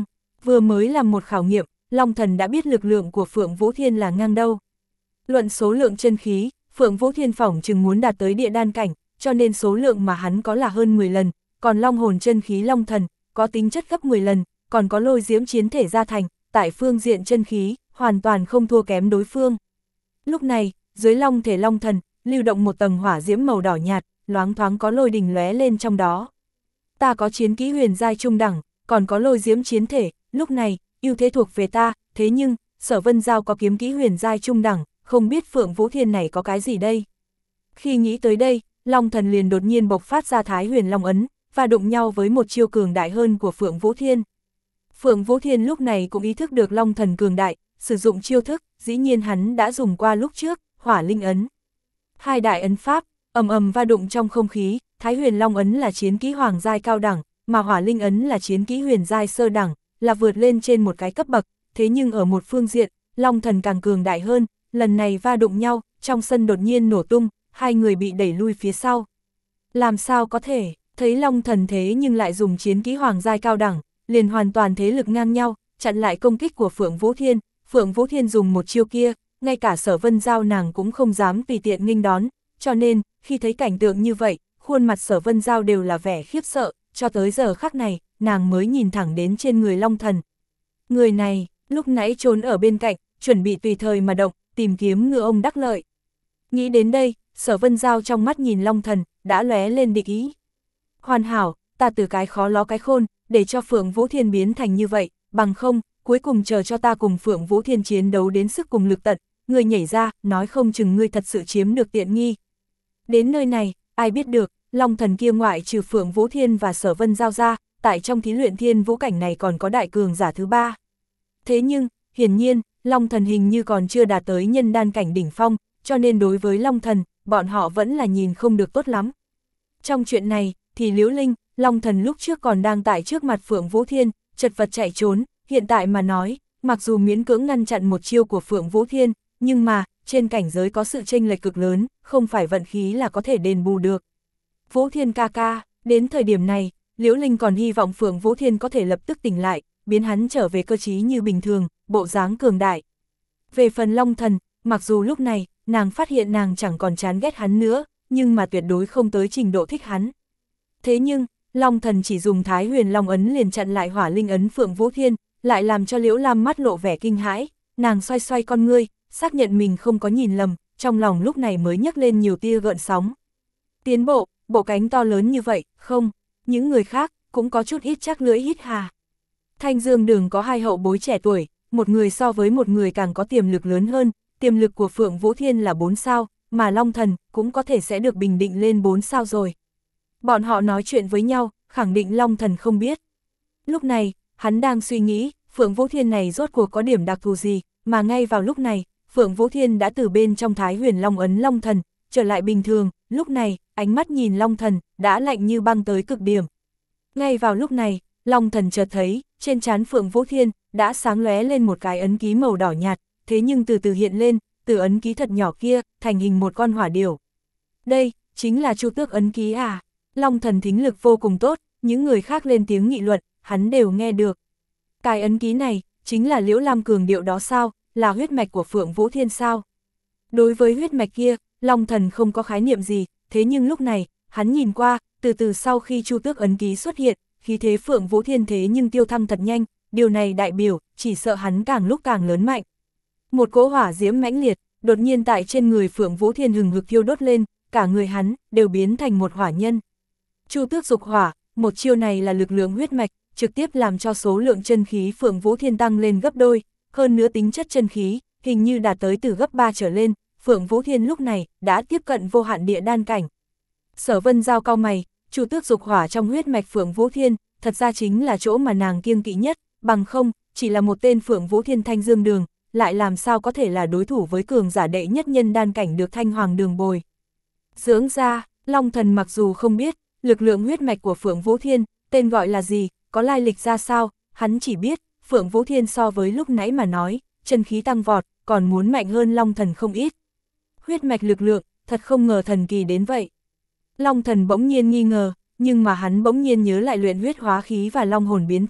vừa mới làm một khảo nghiệm, Long Thần đã biết lực lượng của Phượng Vũ Thiên là ngang đâu. Luận số lượng chân khí, Phượng Vũ Thiên phỏng chừng muốn đạt tới địa đan cảnh, cho nên số lượng mà hắn có là hơn mười lần, còn long hồn chân khí Long Thần, có tính chất gấp mười lần, còn có lôi diễm chiến thể gia thành, tại phương diện chân khí, hoàn toàn không thua kém đối phương. Lúc này, dưới long thể Long Thần, lưu động một tầng hỏa diễm màu đỏ nhạt, loáng thoáng có lôi đình lóe lên trong đó. Ta có chiến kỹ huyền giai trung đẳng, còn có lôi diễm chiến thể, lúc này, ưu thế thuộc về ta, thế nhưng, Sở Vân Giao có kiếm kỹ huyền giai trung đẳng, không biết Phượng Vũ Thiên này có cái gì đây. Khi nghĩ tới đây, Long Thần liền đột nhiên bộc phát ra Thái Huyền Long ấn, và đụng nhau với một chiêu cường đại hơn của Phượng Vũ Thiên. Phượng Vũ Thiên lúc này cũng ý thức được Long Thần cường đại, sử dụng chiêu thức, dĩ nhiên hắn đã dùng qua lúc trước, Hỏa Linh ấn. Hai đại ấn pháp, ầm ầm va đụng trong không khí, Thái Huyền Long ấn là chiến kỹ hoàng giai cao đẳng, mà Hỏa Linh ấn là chiến kỹ huyền giai sơ đẳng, là vượt lên trên một cái cấp bậc, thế nhưng ở một phương diện, Long Thần càng cường đại hơn, lần này va đụng nhau, trong sân đột nhiên nổ tung, hai người bị đẩy lui phía sau. Làm sao có thể, thấy Long Thần thế nhưng lại dùng chiến kỹ hoàng giai cao đẳng, liền hoàn toàn thế lực ngang nhau, chặn lại công kích của Phượng Vũ Thiên. Phượng Vũ Thiên dùng một chiêu kia, ngay cả Sở Vân Giao nàng cũng không dám tùy tiện nghênh đón, cho nên, khi thấy cảnh tượng như vậy, khuôn mặt Sở Vân Giao đều là vẻ khiếp sợ, cho tới giờ khắc này, nàng mới nhìn thẳng đến trên người Long Thần. Người này, lúc nãy trốn ở bên cạnh, chuẩn bị tùy thời mà động, tìm kiếm ngựa ông đắc lợi. Nghĩ đến đây, Sở Vân Giao trong mắt nhìn Long Thần, đã lóe lên địch ý. Hoàn hảo, ta từ cái khó ló cái khôn, để cho Phượng Vũ Thiên biến thành như vậy, bằng không, cuối cùng chờ cho ta cùng Phượng Vũ Thiên chiến đấu đến sức cùng lực tận, ngươi nhảy ra, nói không chừng ngươi thật sự chiếm được tiện nghi. Đến nơi này, ai biết được, Long Thần kia ngoại trừ Phượng Vũ Thiên và Sở Vân Giao ra, tại trong thí luyện thiên vũ cảnh này còn có đại cường giả thứ ba. Thế nhưng, hiển nhiên, Long Thần hình như còn chưa đạt tới nhân đan cảnh đỉnh phong, cho nên đối với Long Thần, bọn họ vẫn là nhìn không được tốt lắm. Trong chuyện này, thì Liễu Linh, Long Thần lúc trước còn đang tại trước mặt Phượng Vũ Thiên, chật vật chạy trốn, hiện tại mà nói, mặc dù miễn cưỡng ngăn chặn một chiêu của Phượng Vũ Thiên, nhưng mà, trên cảnh giới có sự chênh lệch cực lớn, không phải vận khí là có thể đền bù được. Vũ Thiên ca ca, đến thời điểm này, Liễu Linh còn hy vọng Phượng Vũ Thiên có thể lập tức tỉnh lại, biến hắn trở về cơ trí như bình thường, bộ dáng cường đại. Về phần Long Thần, mặc dù lúc này, nàng phát hiện nàng chẳng còn chán ghét hắn nữa, nhưng mà tuyệt đối không tới trình độ thích hắn. Thế nhưng, Long Thần chỉ dùng Thái Huyền Long ấn liền chặn lại Hỏa Linh ấn Phượng Vũ Thiên, lại làm cho Liễu Lam mắt lộ vẻ kinh hãi, nàng xoay xoay con ngươi, xác nhận mình không có nhìn lầm, trong lòng lúc này mới nhấc lên nhiều tia gợn sóng. Tiến bộ, bộ cánh to lớn như vậy, không, những người khác cũng có chút ít chắc lưỡi hít hà. Thanh Dương Đường có hai hậu bối trẻ tuổi, một người so với một người càng có tiềm lực lớn hơn, tiềm lực của Phượng Vũ Thiên là bốn sao, mà Long Thần cũng có thể sẽ được bình định lên bốn sao rồi. Bọn họ nói chuyện với nhau, khẳng định Long Thần không biết. Lúc này, hắn đang suy nghĩ, Phượng Vũ Thiên này rốt cuộc có điểm đặc thù gì, mà ngay vào lúc này, Phượng Vũ Thiên đã từ bên trong Thái Huyền Long ấn Long Thần, trở lại bình thường, lúc này, ánh mắt nhìn Long Thần, đã lạnh như băng tới cực điểm. Ngay vào lúc này, Long Thần chợt thấy, trên trán Phượng Vũ Thiên, đã sáng lóe lên một cái ấn ký màu đỏ nhạt, thế nhưng từ từ hiện lên, từ ấn ký thật nhỏ kia, thành hình một con hỏa điểu. Đây, chính là Chu Tước ấn ký à? Long Thần thính lực vô cùng tốt, những người khác lên tiếng nghị luận, hắn đều nghe được. Cái ấn ký này, chính là Liễu Lam cường điệu đó sao, là huyết mạch của Phượng Vũ Thiên sao? Đối với huyết mạch kia, Long Thần không có khái niệm gì, thế nhưng lúc này, hắn nhìn qua, từ từ sau khi Chu Tước ấn ký xuất hiện, khí thế Phượng Vũ Thiên thế nhưng tiêu thăng thật nhanh, điều này đại biểu, chỉ sợ hắn càng lúc càng lớn mạnh. Một cỗ hỏa diễm mãnh liệt, đột nhiên tại trên người Phượng Vũ Thiên hừng hực thiêu đốt lên, cả người hắn, đều biến thành một hỏa nhân. Chu Tước dục hỏa, một chiêu này là lực lượng huyết mạch, trực tiếp làm cho số lượng chân khí Phượng Vũ Thiên tăng lên gấp đôi, hơn nữa tính chất chân khí, hình như đạt tới từ gấp ba trở lên, Phượng Vũ Thiên lúc này, đã tiếp cận vô hạn địa đan cảnh. Sở Vân Giao cau mày, Chu Tước dục hỏa trong huyết mạch Phượng Vũ Thiên, thật ra chính là chỗ mà nàng kiêng kỵ nhất, bằng không, chỉ là một tên Phượng Vũ Thiên Thanh Dương Đường, lại làm sao có thể là đối thủ với cường giả đệ nhất nhân đan cảnh được Thanh Hoàng Đường bồi. Dưỡng ra, Long Thần mặc dù không biết, lực lượng huyết mạch của Phượng Vũ Thiên, tên gọi là gì, có lai lịch ra sao, hắn chỉ biết, Phượng Vũ Thiên so với lúc nãy mà nói, chân khí tăng vọt, còn muốn mạnh hơn Long Thần không ít. Huyết mạch lực lượng, thật không ngờ thần kỳ đến vậy. Long Thần bỗng nhiên nghi ngờ, nhưng mà hắn bỗng nhiên nhớ lại luyện huyết hóa khí và long hồn biến thân,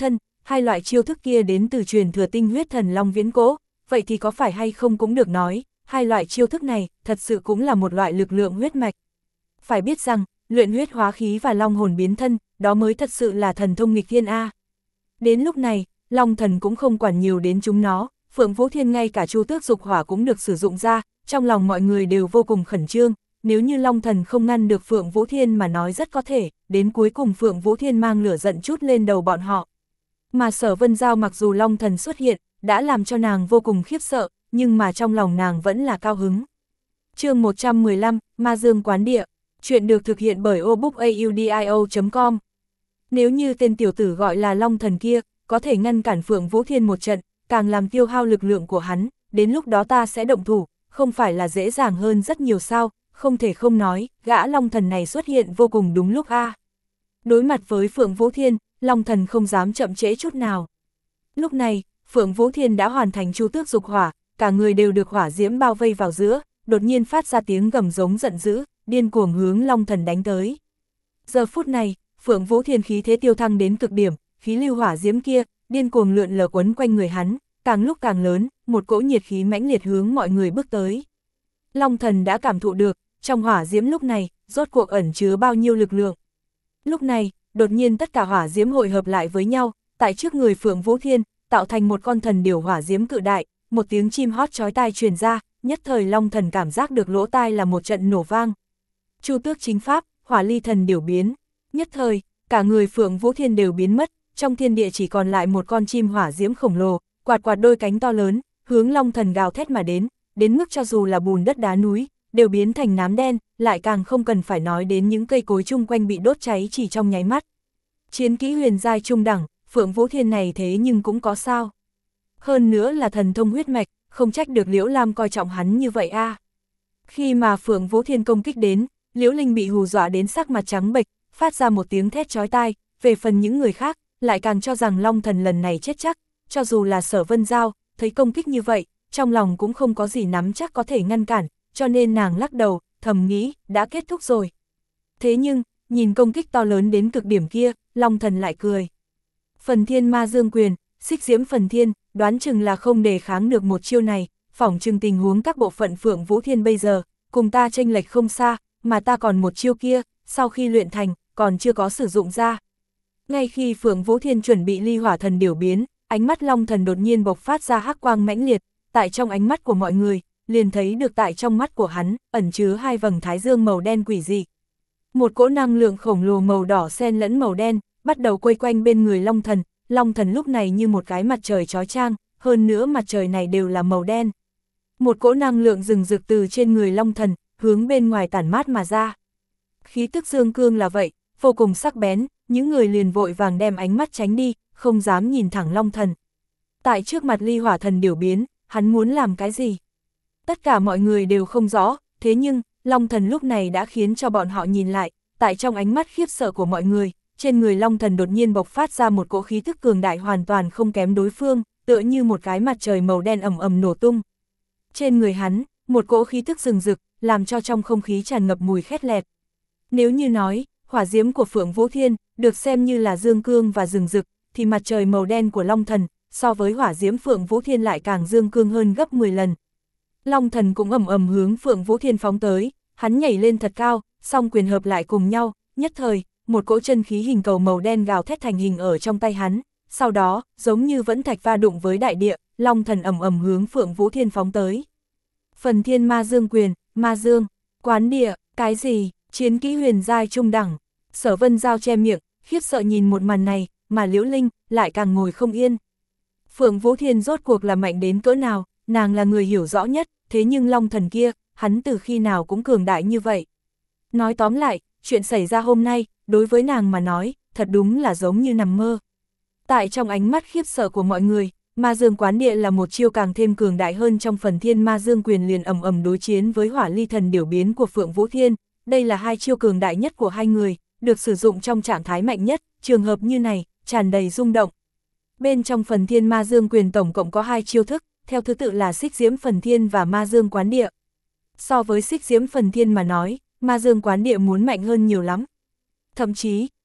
hai loại chiêu thức kia đến từ truyền thừa tinh huyết thần long viễn cố, vậy thì có phải hay không cũng được nói, hai loại chiêu thức này thật sự cũng là một loại lực lượng huyết mạch. Phải biết rằng, luyện huyết hóa khí và long hồn biến thân, đó mới thật sự là thần thông nghịch thiên A. Đến lúc này, Long Thần cũng không quản nhiều đến chúng nó, Phượng Vũ Thiên ngay cả Chu Tước Dục Hỏa cũng được sử dụng ra, trong lòng mọi người đều vô cùng khẩn trương, nếu như Long Thần không ngăn được Phượng Vũ Thiên mà nói rất có thể, đến cuối cùng Phượng Vũ Thiên mang lửa giận chút lên đầu bọn họ. Mà Sở Vân Giao mặc dù Long Thần xuất hiện, đã làm cho nàng vô cùng khiếp sợ, nhưng mà trong lòng nàng vẫn là cao hứng. Chương một trăm mười lăm, Ma Dương Quán Địa, chuyện được thực hiện bởi obookaudio chấm com. Nếu như tên tiểu tử gọi là Long Thần kia, có thể ngăn cản Phượng Vũ Thiên một trận, càng làm tiêu hao lực lượng của hắn, đến lúc đó ta sẽ động thủ, không phải là dễ dàng hơn rất nhiều sao, không thể không nói, gã Long Thần này xuất hiện vô cùng đúng lúc a. Đối mặt với Phượng Vũ Thiên, Long Thần không dám chậm trễ chút nào. Lúc này, Phượng Vũ Thiên đã hoàn thành Chu Tước Dục Hỏa, cả người đều được hỏa diễm bao vây vào giữa, đột nhiên phát ra tiếng gầm giống giận dữ, điên cuồng hướng Long Thần đánh tới. Giờ phút này, Phượng Vũ Thiên khí thế tiêu thăng đến cực điểm, khí lưu hỏa diễm kia, điên cuồng lượn lờ quấn quanh người hắn, càng lúc càng lớn, một cỗ nhiệt khí mãnh liệt hướng mọi người bước tới. Long Thần đã cảm thụ được, trong hỏa diễm lúc này, rốt cuộc ẩn chứa bao nhiêu lực lượng. Lúc này, đột nhiên tất cả hỏa diễm hội hợp lại với nhau, tại trước người Phượng Vũ Thiên, tạo thành một con thần điểu hỏa diễm cự đại, một tiếng chim hót chói tai truyền ra, nhất thời Long Thần cảm giác được lỗ tai là một trận nổ vang. Chu Tước chính pháp, hỏa ly thần điểu biến, nhất thời, cả người Phượng Vũ Thiên đều biến mất, trong thiên địa chỉ còn lại một con chim hỏa diễm khổng lồ, quạt quạt đôi cánh to lớn, hướng Long Thần gào thét mà đến, đến mức cho dù là bùn đất đá núi, đều biến thành nám đen, lại càng không cần phải nói đến những cây cối chung quanh bị đốt cháy chỉ trong nháy mắt. Chiến kỹ huyền giai trung đẳng, Phượng Vũ Thiên này thế nhưng cũng có sao. Hơn nữa là thần thông huyết mạch, không trách được Liễu Lam coi trọng hắn như vậy a. Khi mà Phượng Vũ Thiên công kích đến, Liễu Linh bị hù dọa đến sắc mặt trắng bệch, phát ra một tiếng thét chói tai, về phần những người khác, lại càng cho rằng Long Thần lần này chết chắc, cho dù là Sở Vân Giao, thấy công kích như vậy, trong lòng cũng không có gì nắm chắc có thể ngăn cản, cho nên nàng lắc đầu, thầm nghĩ, đã kết thúc rồi. Thế nhưng, nhìn công kích to lớn đến cực điểm kia, Long Thần lại cười. Phần Thiên Ma Dương Quyền, xích diễm Phần Thiên, đoán chừng là không đề kháng được một chiêu này, phỏng chừng tình huống các bộ phận Phượng Vũ Thiên bây giờ, cùng ta chênh lệch không xa, mà ta còn một chiêu kia, sau khi luyện thành, còn chưa có sử dụng ra. Ngay khi Phượng Vũ Thiên chuẩn bị ly hỏa thần điểu biến, ánh mắt Long Thần đột nhiên bộc phát ra hắc quang mãnh liệt, tại trong ánh mắt của mọi người, liền thấy được tại trong mắt của hắn, ẩn chứa hai vầng thái dương màu đen quỷ dị. Một cỗ năng lượng khổng lồ màu đỏ xen lẫn màu đen, bắt đầu quây quanh bên người Long Thần, Long Thần lúc này như một cái mặt trời chói chang, hơn nữa mặt trời này đều là màu đen. Một cỗ năng lượng rừng rực từ trên người Long Thần, hướng bên ngoài tản mát mà ra. Khí tức dương cương là vậy, vô cùng sắc bén, những người liền vội vàng đem ánh mắt tránh đi, không dám nhìn thẳng Long Thần. Tại trước mặt ly hỏa thần điểu biến, hắn muốn làm cái gì? Tất cả mọi người đều không rõ, thế nhưng, Long Thần lúc này đã khiến cho bọn họ nhìn lại, tại trong ánh mắt khiếp sợ của mọi người, trên người Long Thần đột nhiên bộc phát ra một cỗ khí thức cường đại hoàn toàn không kém đối phương, tựa như một cái mặt trời màu đen ầm ầm nổ tung. Trên người hắn, một cỗ khí thức rừng rực, làm cho trong không khí tràn ngập mùi khét lẹt. Nếu như nói, hỏa diễm của Phượng Vũ Thiên, được xem như là dương cương và rừng rực, thì mặt trời màu đen của Long Thần, so với hỏa diễm Phượng Vũ Thiên lại càng dương cương hơn gấp mười lần. Long Thần cũng ầm ầm hướng Phượng Vũ Thiên phóng tới, hắn nhảy lên thật cao, song quyền hợp lại cùng nhau, nhất thời, một cỗ chân khí hình cầu màu đen gào thét thành hình ở trong tay hắn, sau đó, giống như vẫn thạch va đụng với đại địa, Long Thần ầm ầm hướng Phượng Vũ Thiên phóng tới. Phần Thiên Ma Dương Quyền, Ma Dương, Quán Địa, cái gì, chiến kỹ huyền giai trung đẳng. Sở Vân Giao che miệng, khiếp sợ nhìn một màn này, mà Liễu Linh lại càng ngồi không yên. Phượng Vũ Thiên rốt cuộc là mạnh đến cỡ nào, nàng là người hiểu rõ nhất, thế nhưng Long Thần kia, hắn từ khi nào cũng cường đại như vậy. Nói tóm lại, chuyện xảy ra hôm nay, đối với nàng mà nói, thật đúng là giống như nằm mơ. Tại trong ánh mắt khiếp sợ của mọi người, Ma Dương Quán Địa là một chiêu càng thêm cường đại hơn trong Phần Thiên Ma Dương Quyền liền ầm ầm đối chiến với hỏa ly thần điểu biến của Phượng Vũ Thiên. Đây là hai chiêu cường đại nhất của hai người, được sử dụng trong trạng thái mạnh nhất, trường hợp như này, tràn đầy rung động. Bên trong Phần Thiên Ma Dương Quyền tổng cộng có hai chiêu thức, theo thứ tự là xích diễm Phần Thiên và Ma Dương Quán Địa. So với xích diễm Phần Thiên mà nói, Ma Dương Quán Địa muốn mạnh hơn nhiều lắm. Thậm chí,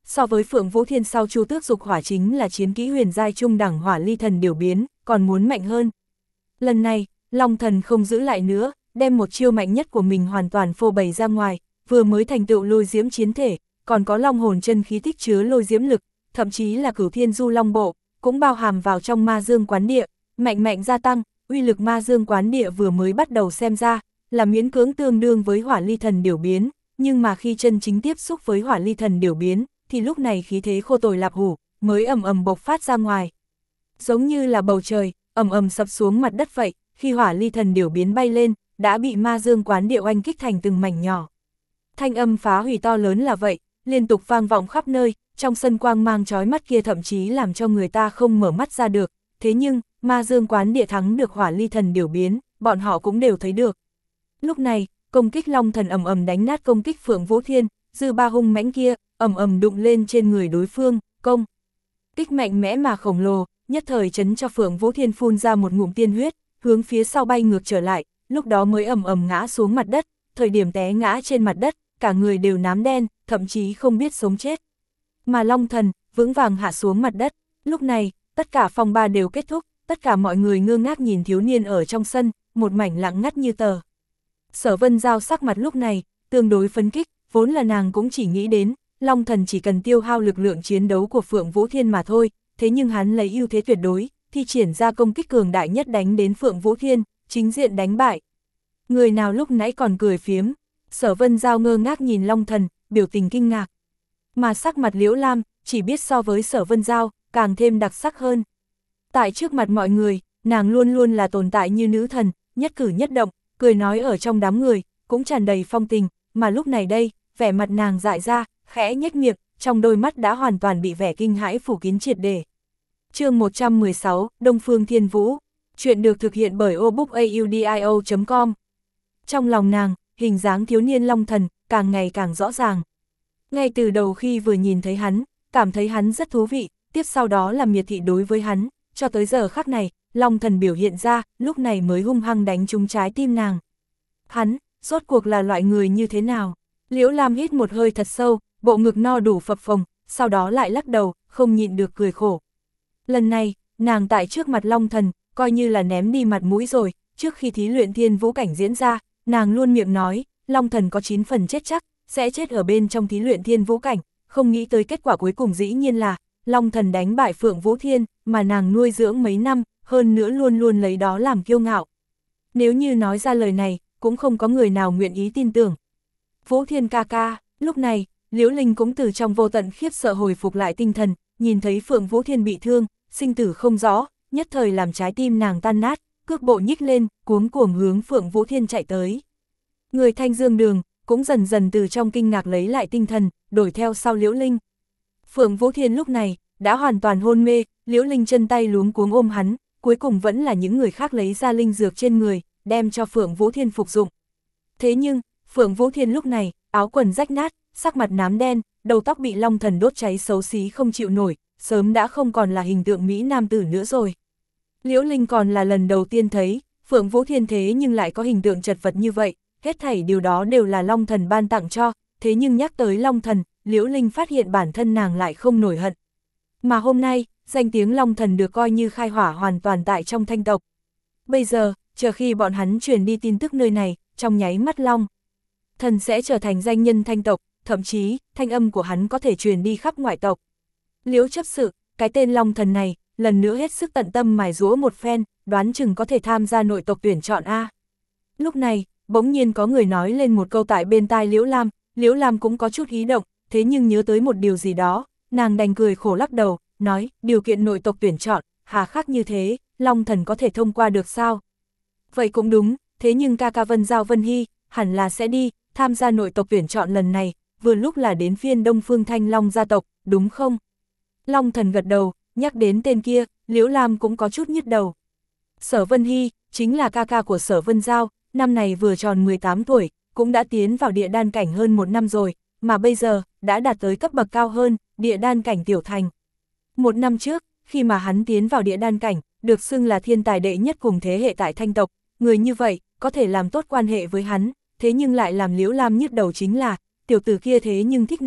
so với Phượng Vũ Thiên sau Chu Tước Dục Hỏa chính là chiến kỹ huyền giai trung đẳng hỏa ly thần điều biến, còn muốn mạnh hơn. Lần này, Long Thần không giữ lại nữa, đem một chiêu mạnh nhất của mình hoàn toàn phô bày ra ngoài, vừa mới thành tựu lôi diễm chiến thể, còn có long hồn chân khí tích chứa lôi diễm lực, thậm chí là Cửu Thiên Du Long Bộ, cũng bao hàm vào trong Ma Dương Quán Địa, mạnh mạnh gia tăng, uy lực Ma Dương Quán Địa vừa mới bắt đầu xem ra, là miễn cưỡng tương đương với hỏa ly thần điều biến, nhưng mà khi chân chính tiếp xúc với hỏa ly thần điều biến, thì lúc này khí thế khô tồi lạp hủ, mới ầm ầm bộc phát ra ngoài. Giống như là bầu trời, ầm ầm sập xuống mặt đất vậy, khi hỏa ly thần điều biến bay lên, đã bị Ma Dương Quán Địa oanh kích thành từng mảnh nhỏ. Thanh âm phá hủy to lớn là vậy, liên tục vang vọng khắp nơi, trong sân quang mang chói mắt kia thậm chí làm cho người ta không mở mắt ra được, thế nhưng, Ma Dương Quán Địa thắng được hỏa ly thần điều biến, bọn họ cũng đều thấy được. Lúc này, công kích Long Thần ầm ầm đánh nát công kích Phượng Vũ Thiên, dư ba hung mãnh kia, ầm ầm đụng lên trên người đối phương, công kích mạnh mẽ mà khổng lồ, nhất thời chấn cho Phượng Vũ Thiên phun ra một ngụm tiên huyết, hướng phía sau bay ngược trở lại, lúc đó mới ầm ầm ngã xuống mặt đất, thời điểm té ngã trên mặt đất, cả người đều nám đen, thậm chí không biết sống chết. Mà Long Thần, vững vàng hạ xuống mặt đất, lúc này, tất cả phong ba đều kết thúc, tất cả mọi người ngơ ngác nhìn thiếu niên ở trong sân, một mảnh lặng ngắt như tờ. Sở Vân Giao sắc mặt lúc này, tương đối phấn kích, vốn là nàng cũng chỉ nghĩ đến, Long Thần chỉ cần tiêu hao lực lượng chiến đấu của Phượng Vũ Thiên mà thôi, thế nhưng hắn lấy ưu thế tuyệt đối, thi triển ra công kích cường đại nhất đánh đến Phượng Vũ Thiên, chính diện đánh bại. Người nào lúc nãy còn cười phiếm, Sở Vân Giao ngơ ngác nhìn Long Thần, biểu tình kinh ngạc. Mà sắc mặt Liễu Lam, chỉ biết so với Sở Vân Giao, càng thêm đặc sắc hơn. Tại trước mặt mọi người, nàng luôn luôn là tồn tại như nữ thần, nhất cử nhất động, cười nói ở trong đám người, cũng tràn đầy phong tình, mà lúc này đây, vẻ mặt nàng dại ra, khẽ nhếch miệng, trong đôi mắt đã hoàn toàn bị vẻ kinh hãi phủ kín triệt để. Chương một trăm mười sáu, Đông Phương Thiên Vũ. Chuyện được thực hiện bởi obookaudio chấm com. Trong lòng nàng, hình dáng thiếu niên Long Thần càng ngày càng rõ ràng. Ngay từ đầu khi vừa nhìn thấy hắn, cảm thấy hắn rất thú vị, tiếp sau đó là miệt thị đối với hắn, cho tới giờ khắc này, Long Thần biểu hiện ra, lúc này mới hung hăng đánh trúng trái tim nàng. Hắn, rốt cuộc là loại người như thế nào? Liễu Lam hít một hơi thật sâu, bộ ngực no đủ phập phồng, sau đó lại lắc đầu, không nhịn được cười khổ. Lần này, nàng tại trước mặt Long Thần, coi như là ném đi mặt mũi rồi, trước khi thí luyện thiên vũ cảnh diễn ra, nàng luôn miệng nói, Long Thần có chín phần chết chắc, sẽ chết ở bên trong thí luyện thiên vũ cảnh, không nghĩ tới kết quả cuối cùng dĩ nhiên là, Long Thần đánh bại Phượng Vũ Thiên, mà nàng nuôi dưỡng mấy năm, hơn nữa luôn luôn lấy đó làm kiêu ngạo. Nếu như nói ra lời này, cũng không có người nào nguyện ý tin tưởng. Vũ Thiên ca ca, lúc này, Liễu Linh cũng từ trong vô tận khiếp sợ hồi phục lại tinh thần, nhìn thấy Phượng Vũ Thiên bị thương, sinh tử không rõ, nhất thời làm trái tim nàng tan nát, cước bộ nhích lên, cuống cuồng hướng Phượng Vũ Thiên chạy tới. Người Thanh Dương Đường, cũng dần dần từ trong kinh ngạc lấy lại tinh thần, đuổi theo sau Liễu Linh. Phượng Vũ Thiên lúc này, đã hoàn toàn hôn mê, Liễu Linh chân tay luống cuống ôm hắn, cuối cùng vẫn là những người khác lấy ra linh dược trên người, đem cho Phượng Vũ Thiên phục dụng. Thế nhưng, Phượng Vũ Thiên lúc này, áo quần rách nát, sắc mặt nám đen, đầu tóc bị Long Thần đốt cháy xấu xí không chịu nổi, sớm đã không còn là hình tượng Mỹ nam tử nữa rồi. Liễu Linh còn là lần đầu tiên thấy, Phượng Vũ Thiên thế nhưng lại có hình tượng chật vật như vậy, hết thảy điều đó đều là Long Thần ban tặng cho, thế nhưng nhắc tới Long Thần, Liễu Linh phát hiện bản thân nàng lại không nổi hận. Mà hôm nay, danh tiếng Long Thần được coi như khai hỏa hoàn toàn tại trong Thanh tộc. Bây giờ, chờ khi bọn hắn truyền đi tin tức nơi này, trong nháy mắt Long Thần sẽ trở thành danh nhân Thanh tộc, thậm chí, thanh âm của hắn có thể truyền đi khắp ngoại tộc. Liễu chấp sự, cái tên Long Thần này, lần nữa hết sức tận tâm mài giũa một phen, đoán chừng có thể tham gia nội tộc tuyển chọn A. Lúc này, bỗng nhiên có người nói lên một câu tại bên tai Liễu Lam, Liễu Lam cũng có chút ý động, thế nhưng nhớ tới một điều gì đó, nàng đành cười khổ lắc đầu, nói, điều kiện nội tộc tuyển chọn, hà khắc như thế, Long Thần có thể thông qua được sao? Vậy cũng đúng, thế nhưng ca ca Vân Giao Vân Hy, hẳn là sẽ đi, tham gia nội tộc tuyển chọn lần này, vừa lúc là đến phiên Đông Phương Thanh Long gia tộc, đúng không? Long Thần gật đầu, nhắc đến tên kia, Liễu Lam cũng có chút nhức đầu. Sở Vân Hy, chính là ca ca của Sở Vân Giao, năm này vừa tròn mười tám tuổi, cũng đã tiến vào địa đan cảnh hơn một năm rồi, mà bây giờ, đã đạt tới cấp bậc cao hơn, địa đan cảnh tiểu thành. Một năm trước, khi mà hắn tiến vào địa đan cảnh, được xưng là thiên tài đệ nhất cùng thế hệ tại Thanh tộc, người như vậy, có thể làm tốt quan hệ với hắn, thế nhưng lại làm Liễu Lam nhức đầu chính là, tiểu tử kia thế nhưng thích nàng,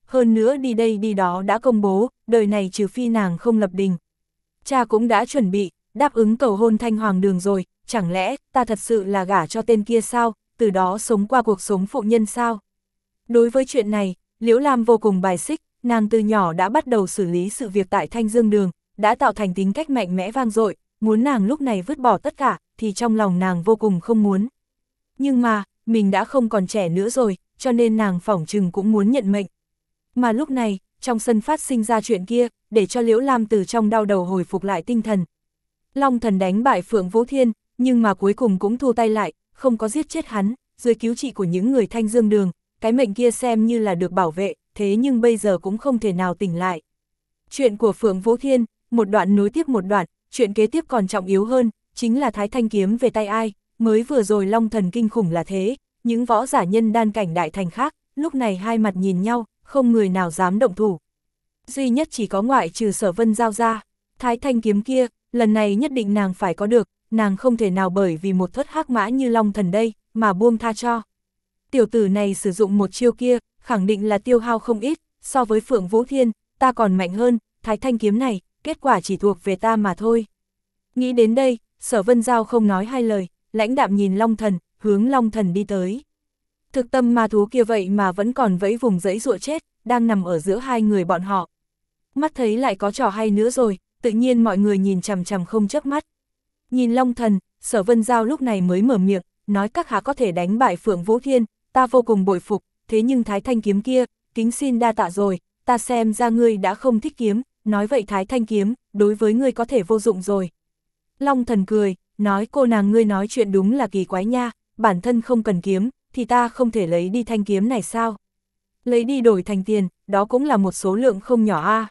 hơn nữa đi đây đi đó đã công bố, đời này trừ phi nàng không lập đình. Cha cũng đã chuẩn bị, đáp ứng cầu hôn Thanh Hoàng Đường rồi, chẳng lẽ ta thật sự là gả cho tên kia sao, từ đó sống qua cuộc sống phụ nhân sao? Đối với chuyện này, Liễu Lam vô cùng bài xích, nàng từ nhỏ đã bắt đầu xử lý sự việc tại Thanh Dương Đường, đã tạo thành tính cách mạnh mẽ vang dội, muốn nàng lúc này vứt bỏ tất cả, thì trong lòng nàng vô cùng không muốn. Nhưng mà, mình đã không còn trẻ nữa rồi, cho nên nàng phỏng chừng cũng muốn nhận mệnh. Mà lúc này, trong sân phát sinh ra chuyện kia, để cho Liễu Lam từ trong đau đầu hồi phục lại tinh thần. Long Thần đánh bại Phượng Vũ Thiên, nhưng mà cuối cùng cũng thu tay lại, không có giết chết hắn, dưới cứu trị của những người Thanh Dương Đường, cái mệnh kia xem như là được bảo vệ, thế nhưng bây giờ cũng không thể nào tỉnh lại. Chuyện của Phượng Vũ Thiên, một đoạn nối tiếp một đoạn, chuyện kế tiếp còn trọng yếu hơn, chính là Thái Thanh kiếm về tay ai, mới vừa rồi Long Thần kinh khủng là thế, những võ giả nhân đan cảnh đại thành khác, lúc này hai mặt nhìn nhau, không người nào dám động thủ. Duy nhất chỉ có ngoại trừ Sở Vân Giao ra, Thái Thanh kiếm kia, lần này nhất định nàng phải có được, nàng không thể nào bởi vì một thất hắc mã như Long Thần đây, mà buông tha cho. Tiểu tử này sử dụng một chiêu kia, khẳng định là tiêu hao không ít, so với Phượng Vũ Thiên, ta còn mạnh hơn, Thái Thanh kiếm này, kết quả chỉ thuộc về ta mà thôi. Nghĩ đến đây, Sở Vân Giao không nói hai lời, lãnh đạm nhìn Long Thần, hướng Long Thần đi tới. Thực tâm ma thú kia vậy mà vẫn còn vẫy vùng dãy ruộng chết, đang nằm ở giữa hai người bọn họ. Mắt thấy lại có trò hay nữa rồi, tự nhiên mọi người nhìn chằm chằm không chớp mắt. Nhìn Long Thần, Sở Vân Giao lúc này mới mở miệng, nói các hạ có thể đánh bại Phượng Vũ Thiên, ta vô cùng bội phục, thế nhưng Thái Thanh kiếm kia, kính xin đa tạ rồi, ta xem ra ngươi đã không thích kiếm, nói vậy Thái Thanh kiếm, đối với ngươi có thể vô dụng rồi. Long Thần cười, nói cô nàng ngươi nói chuyện đúng là kỳ quái nha, bản thân không cần kiếm, thì ta không thể lấy đi thanh kiếm này sao? Lấy đi đổi thành tiền, đó cũng là một số lượng không nhỏ a. À.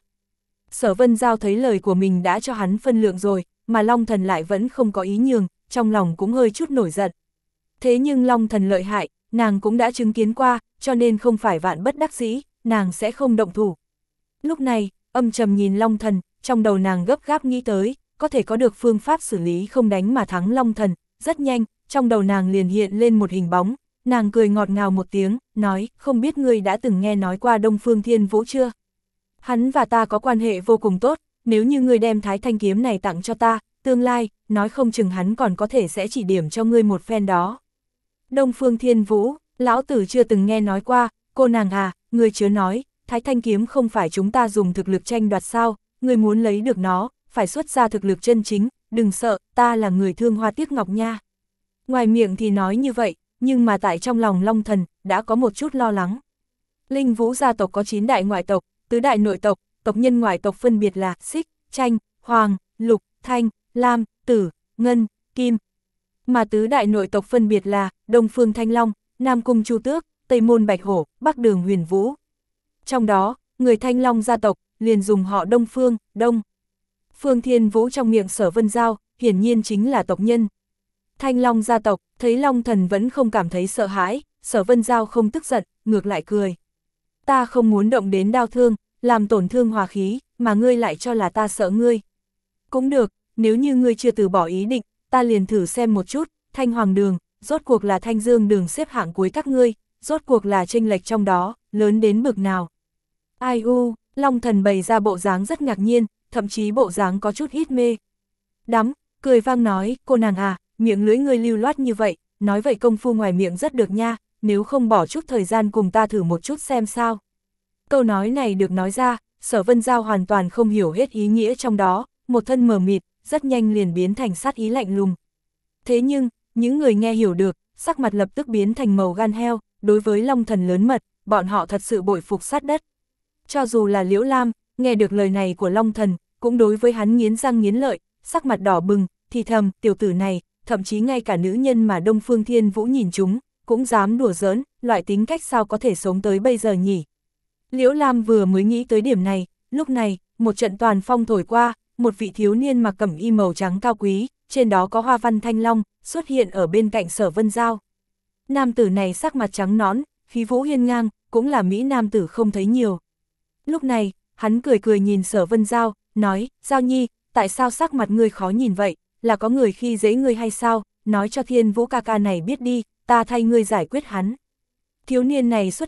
Sở Vân Giao thấy lời của mình đã cho hắn phân lượng rồi, mà Long Thần lại vẫn không có ý nhường, trong lòng cũng hơi chút nổi giận. Thế nhưng Long Thần lợi hại, nàng cũng đã chứng kiến qua, cho nên không phải vạn bất đắc dĩ, nàng sẽ không động thủ. Lúc này, âm trầm nhìn Long Thần, trong đầu nàng gấp gáp nghĩ tới, có thể có được phương pháp xử lý không đánh mà thắng Long Thần, rất nhanh, trong đầu nàng liền hiện lên một hình bóng, nàng cười ngọt ngào một tiếng, nói, không biết ngươi đã từng nghe nói qua Đông Phương Thiên Vũ chưa? Hắn và ta có quan hệ vô cùng tốt, nếu như ngươi đem Thái Thanh kiếm này tặng cho ta, tương lai, nói không chừng hắn còn có thể sẽ chỉ điểm cho ngươi một phen đó. Đông Phương Thiên Vũ, lão tử chưa từng nghe nói qua, cô nàng à, ngươi chớ nói, Thái Thanh kiếm không phải chúng ta dùng thực lực tranh đoạt sao, ngươi muốn lấy được nó, phải xuất ra thực lực chân chính, đừng sợ, ta là người thương hoa tiếc ngọc nha. Ngoài miệng thì nói như vậy, nhưng mà tại trong lòng Long Thần, đã có một chút lo lắng. Linh Vũ gia tộc có chín đại ngoại tộc, tứ đại nội tộc, tộc nhân ngoại tộc phân biệt là Xích, Tranh, Hoàng, Lục, Thanh, Lam, Tử, Ngân, Kim. Mà tứ đại nội tộc phân biệt là Đông Phương Thanh Long, Nam Cung Chu Tước, Tây Môn Bạch Hổ, Bắc Đường Huyền Vũ. Trong đó, người Thanh Long gia tộc liền dùng họ Đông Phương, Đông. Phương Thiên Vũ trong miệng Sở Vân Giao, hiển nhiên chính là tộc nhân. Thanh Long gia tộc, thấy Long Thần vẫn không cảm thấy sợ hãi, Sở Vân Giao không tức giận, ngược lại cười. Ta không muốn động đến đao thương, làm tổn thương hòa khí, mà ngươi lại cho là ta sợ ngươi. Cũng được, nếu như ngươi chưa từ bỏ ý định, ta liền thử xem một chút, Thanh Hoàng Đường, rốt cuộc là Thanh Dương Đường xếp hạng cuối các ngươi, rốt cuộc là chênh lệch trong đó, lớn đến bực nào. Ai u, Long Thần bày ra bộ dáng rất ngạc nhiên, thậm chí bộ dáng có chút ít mê. Đắm, cười vang nói, cô nàng à, miệng lưỡi ngươi lưu loát như vậy, nói vậy công phu ngoài miệng rất được nha, nếu không bỏ chút thời gian cùng ta thử một chút xem sao. Câu nói này được nói ra, Sở Vân Giao hoàn toàn không hiểu hết ý nghĩa trong đó, một thân mờ mịt, rất nhanh liền biến thành sát ý lạnh lùng. Thế nhưng, những người nghe hiểu được, sắc mặt lập tức biến thành màu gan heo, đối với Long Thần lớn mật, bọn họ thật sự bội phục sát đất. Cho dù là Liễu Lam, nghe được lời này của Long Thần, cũng đối với hắn nghiến răng nghiến lợi, sắc mặt đỏ bừng, thì thầm, tiểu tử này, thậm chí ngay cả nữ nhân mà Đông Phương Thiên Vũ nhìn chúng, cũng dám đùa giỡn, loại tính cách sao có thể sống tới bây giờ nhỉ? Liễu Lam vừa mới nghĩ tới điểm này, lúc này, một trận toàn phong thổi qua, một vị thiếu niên mặc cẩm y màu trắng cao quý, trên đó có hoa văn thanh long, xuất hiện ở bên cạnh Sở Vân Giao. Nam tử này sắc mặt trắng nõn, khí vũ hiên ngang, cũng là mỹ nam tử không thấy nhiều. Lúc này, hắn cười cười nhìn Sở Vân Giao, nói, Giao Nhi, tại sao sắc mặt ngươi khó nhìn vậy, là có người khi dễ ngươi hay sao, nói cho Thiên Vũ ca ca này biết đi, ta thay ngươi giải quyết hắn. Thiếu niên này xuất hiện,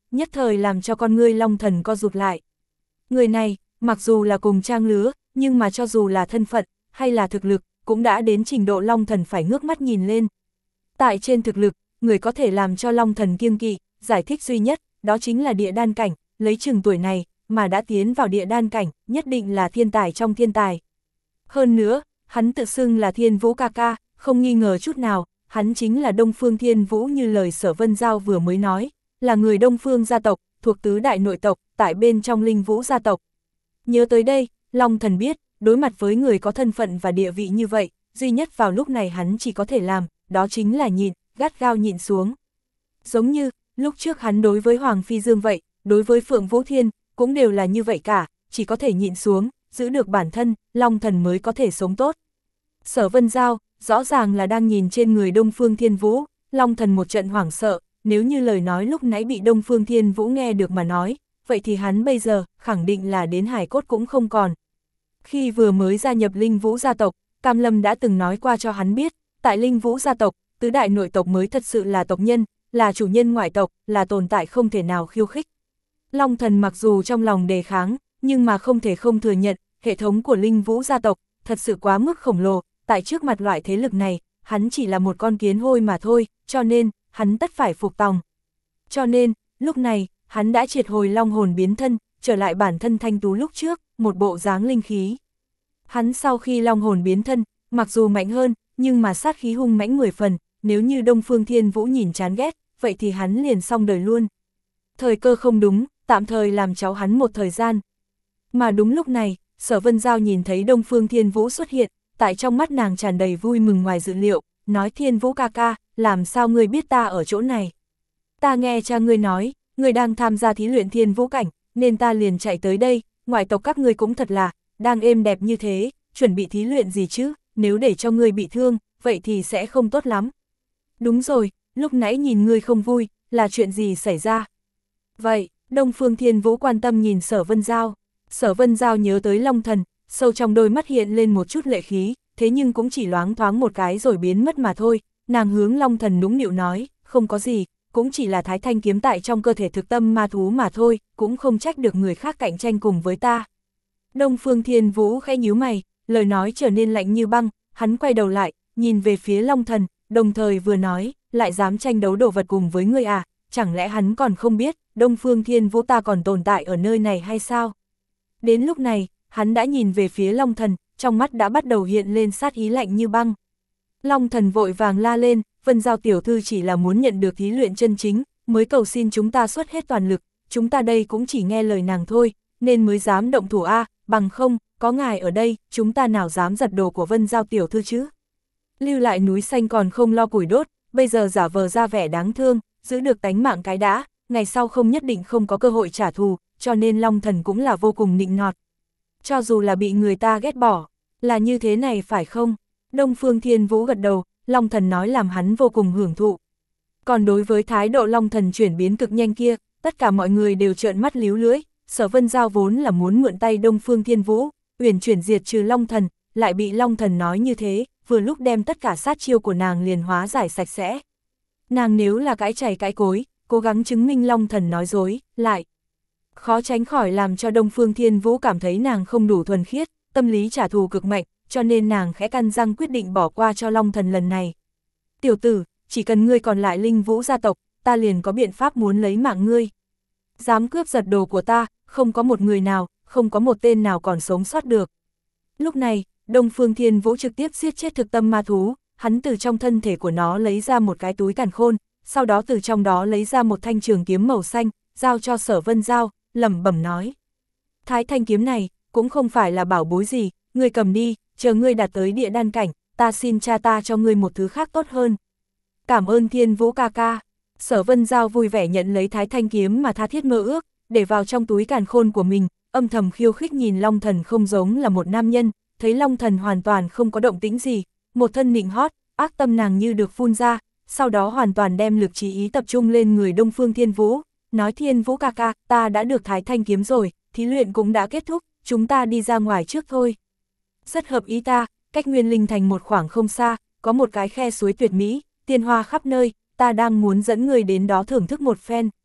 nhất thời làm cho con ngươi Long Thần co rụt lại. Người này, mặc dù là cùng trang lứa, nhưng mà cho dù là thân phận, hay là thực lực, cũng đã đến trình độ Long Thần phải ngước mắt nhìn lên. Tại trên thực lực, người có thể làm cho Long Thần kiêng kỵ, giải thích duy nhất, đó chính là địa đan cảnh, lấy chừng tuổi này, mà đã tiến vào địa đan cảnh, nhất định là thiên tài trong thiên tài. Hơn nữa, hắn tự xưng là Thiên Vũ ca ca, không nghi ngờ chút nào, hắn chính là Đông Phương Thiên Vũ như lời Sở Vân Giao vừa mới nói, là người Đông Phương gia tộc, thuộc tứ đại nội tộc, tại bên trong Linh Vũ gia tộc. Nhớ tới đây, Long Thần biết, đối mặt với người có thân phận và địa vị như vậy, duy nhất vào lúc này hắn chỉ có thể làm, đó chính là nhịn, gắt gao nhịn xuống. Giống như, lúc trước hắn đối với Hoàng Phi Dương vậy, đối với Phượng Vũ Thiên, cũng đều là như vậy cả, chỉ có thể nhịn xuống, giữ được bản thân, Long Thần mới có thể sống tốt. Sở Vân Giao, rõ ràng là đang nhìn trên người Đông Phương Thiên Vũ, Long Thần một trận hoảng sợ, nếu như lời nói lúc nãy bị Đông Phương Thiên Vũ nghe được mà nói, vậy thì hắn bây giờ, khẳng định là đến hải cốt cũng không còn. Khi vừa mới gia nhập Linh Vũ gia tộc, Cam Lâm đã từng nói qua cho hắn biết, tại Linh Vũ gia tộc, tứ đại nội tộc mới thật sự là tộc nhân, là chủ nhân ngoại tộc, là tồn tại không thể nào khiêu khích. Long Thần mặc dù trong lòng đề kháng, nhưng mà không thể không thừa nhận, hệ thống của Linh Vũ gia tộc, thật sự quá mức khổng lồ, tại trước mặt loại thế lực này, hắn chỉ là một con kiến hôi mà thôi, cho nên, hắn tất phải phục tòng. Cho nên, lúc này, hắn đã triệt hồi long hồn biến thân, trở lại bản thân thanh tú lúc trước, một bộ dáng linh khí. Hắn sau khi long hồn biến thân, mặc dù mạnh hơn, nhưng mà sát khí hung mãnh mười phần, nếu như Đông Phương Thiên Vũ nhìn chán ghét, vậy thì hắn liền xong đời luôn. Thời cơ không đúng, tạm thời làm cháu hắn một thời gian. Mà đúng lúc này, Sở Vân Giao nhìn thấy Đông Phương Thiên Vũ xuất hiện, tại trong mắt nàng tràn đầy vui mừng ngoài dự liệu, nói Thiên Vũ ca ca, làm sao ngươi biết ta ở chỗ này? Ta nghe cha ngươi nói, ngươi đang tham gia thí luyện Thiên Vũ cảnh, nên ta liền chạy tới đây, ngoại tộc các ngươi cũng thật là, đang êm đẹp như thế, chuẩn bị thí luyện gì chứ, nếu để cho ngươi bị thương, vậy thì sẽ không tốt lắm. Đúng rồi, lúc nãy nhìn ngươi không vui, là chuyện gì xảy ra? Vậy, Đông Phương Thiên Vũ quan tâm nhìn Sở Vân Giao, Sở Vân Giao nhớ tới Long Thần, sâu trong đôi mắt hiện lên một chút lệ khí, thế nhưng cũng chỉ loáng thoáng một cái rồi biến mất mà thôi, nàng hướng Long Thần nũng nịu nói, không có gì, cũng chỉ là thái thanh kiếm tại trong cơ thể thực tâm ma thú mà thôi, cũng không trách được người khác cạnh tranh cùng với ta. Đông Phương Thiên Vũ khẽ nhíu mày, lời nói trở nên lạnh như băng, hắn quay đầu lại, nhìn về phía Long Thần, đồng thời vừa nói, lại dám tranh đấu đồ vật cùng với ngươi à, chẳng lẽ hắn còn không biết, Đông Phương Thiên Vũ ta còn tồn tại ở nơi này hay sao? Đến lúc này, hắn đã nhìn về phía Long Thần, trong mắt đã bắt đầu hiện lên sát ý lạnh như băng. Long Thần vội vàng la lên, Vân Giao tiểu thư chỉ là muốn nhận được thí luyện chân chính, mới cầu xin chúng ta xuất hết toàn lực, chúng ta đây cũng chỉ nghe lời nàng thôi, nên mới dám động thủ a, bằng không, có ngài ở đây, chúng ta nào dám giật đồ của Vân Giao tiểu thư chứ? Lưu lại núi xanh còn không lo củi đốt, bây giờ giả vờ ra vẻ đáng thương, giữ được tánh mạng cái đã, ngày sau không nhất định không có cơ hội trả thù, cho nên Long Thần cũng là vô cùng nịnh nọt. Cho dù là bị người ta ghét bỏ, là như thế này phải không? Đông Phương Thiên Vũ gật đầu, Long Thần nói làm hắn vô cùng hưởng thụ. Còn đối với thái độ Long Thần chuyển biến cực nhanh kia, tất cả mọi người đều trợn mắt líu lưỡi, Sở Vân Giao vốn là muốn mượn tay Đông Phương Thiên Vũ, uyển chuyển diệt trừ Long Thần, lại bị Long Thần nói như thế, vừa lúc đem tất cả sát chiêu của nàng liền hóa giải sạch sẽ. Nàng nếu là cãi chày cãi cối, cố gắng chứng minh Long Thần nói dối, lại khó tránh khỏi làm cho Đông Phương Thiên Vũ cảm thấy nàng không đủ thuần khiết, tâm lý trả thù cực mạnh, cho nên nàng khẽ căn răng quyết định bỏ qua cho Long Thần lần này. Tiểu tử, chỉ cần ngươi còn lại Linh Vũ gia tộc, ta liền có biện pháp muốn lấy mạng ngươi. Dám cướp giật đồ của ta, không có một người nào, không có một tên nào còn sống sót được. Lúc này, Đông Phương Thiên Vũ trực tiếp giết chết thực tâm ma thú, hắn từ trong thân thể của nó lấy ra một cái túi càn khôn, sau đó từ trong đó lấy ra một thanh trường kiếm màu xanh, giao cho Sở Vân Giao, lẩm bẩm nói. Thái thanh kiếm này, cũng không phải là bảo bối gì, ngươi cầm đi, chờ ngươi đạt tới địa đan cảnh, ta xin cha ta cho ngươi một thứ khác tốt hơn. Cảm ơn Thiên Vũ ca ca. Sở Vân Giao vui vẻ nhận lấy thái thanh kiếm mà tha thiết mơ ước, để vào trong túi càn khôn của mình, âm thầm khiêu khích nhìn Long Thần không giống là một nam nhân, thấy Long Thần hoàn toàn không có động tĩnh gì, một thân nịnh hót, ác tâm nàng như được phun ra, sau đó hoàn toàn đem lực chú ý tập trung lên người Đông Phương Thiên Vũ, nói Thiên Vũ ca ca, ta đã được thái thanh kiếm rồi, thí luyện cũng đã kết thúc, chúng ta đi ra ngoài trước thôi. Rất hợp ý ta, cách Nguyên Linh Thành một khoảng không xa, có một cái khe suối tuyệt mỹ, tiên hoa khắp nơi, ta đang muốn dẫn người đến đó thưởng thức một phen.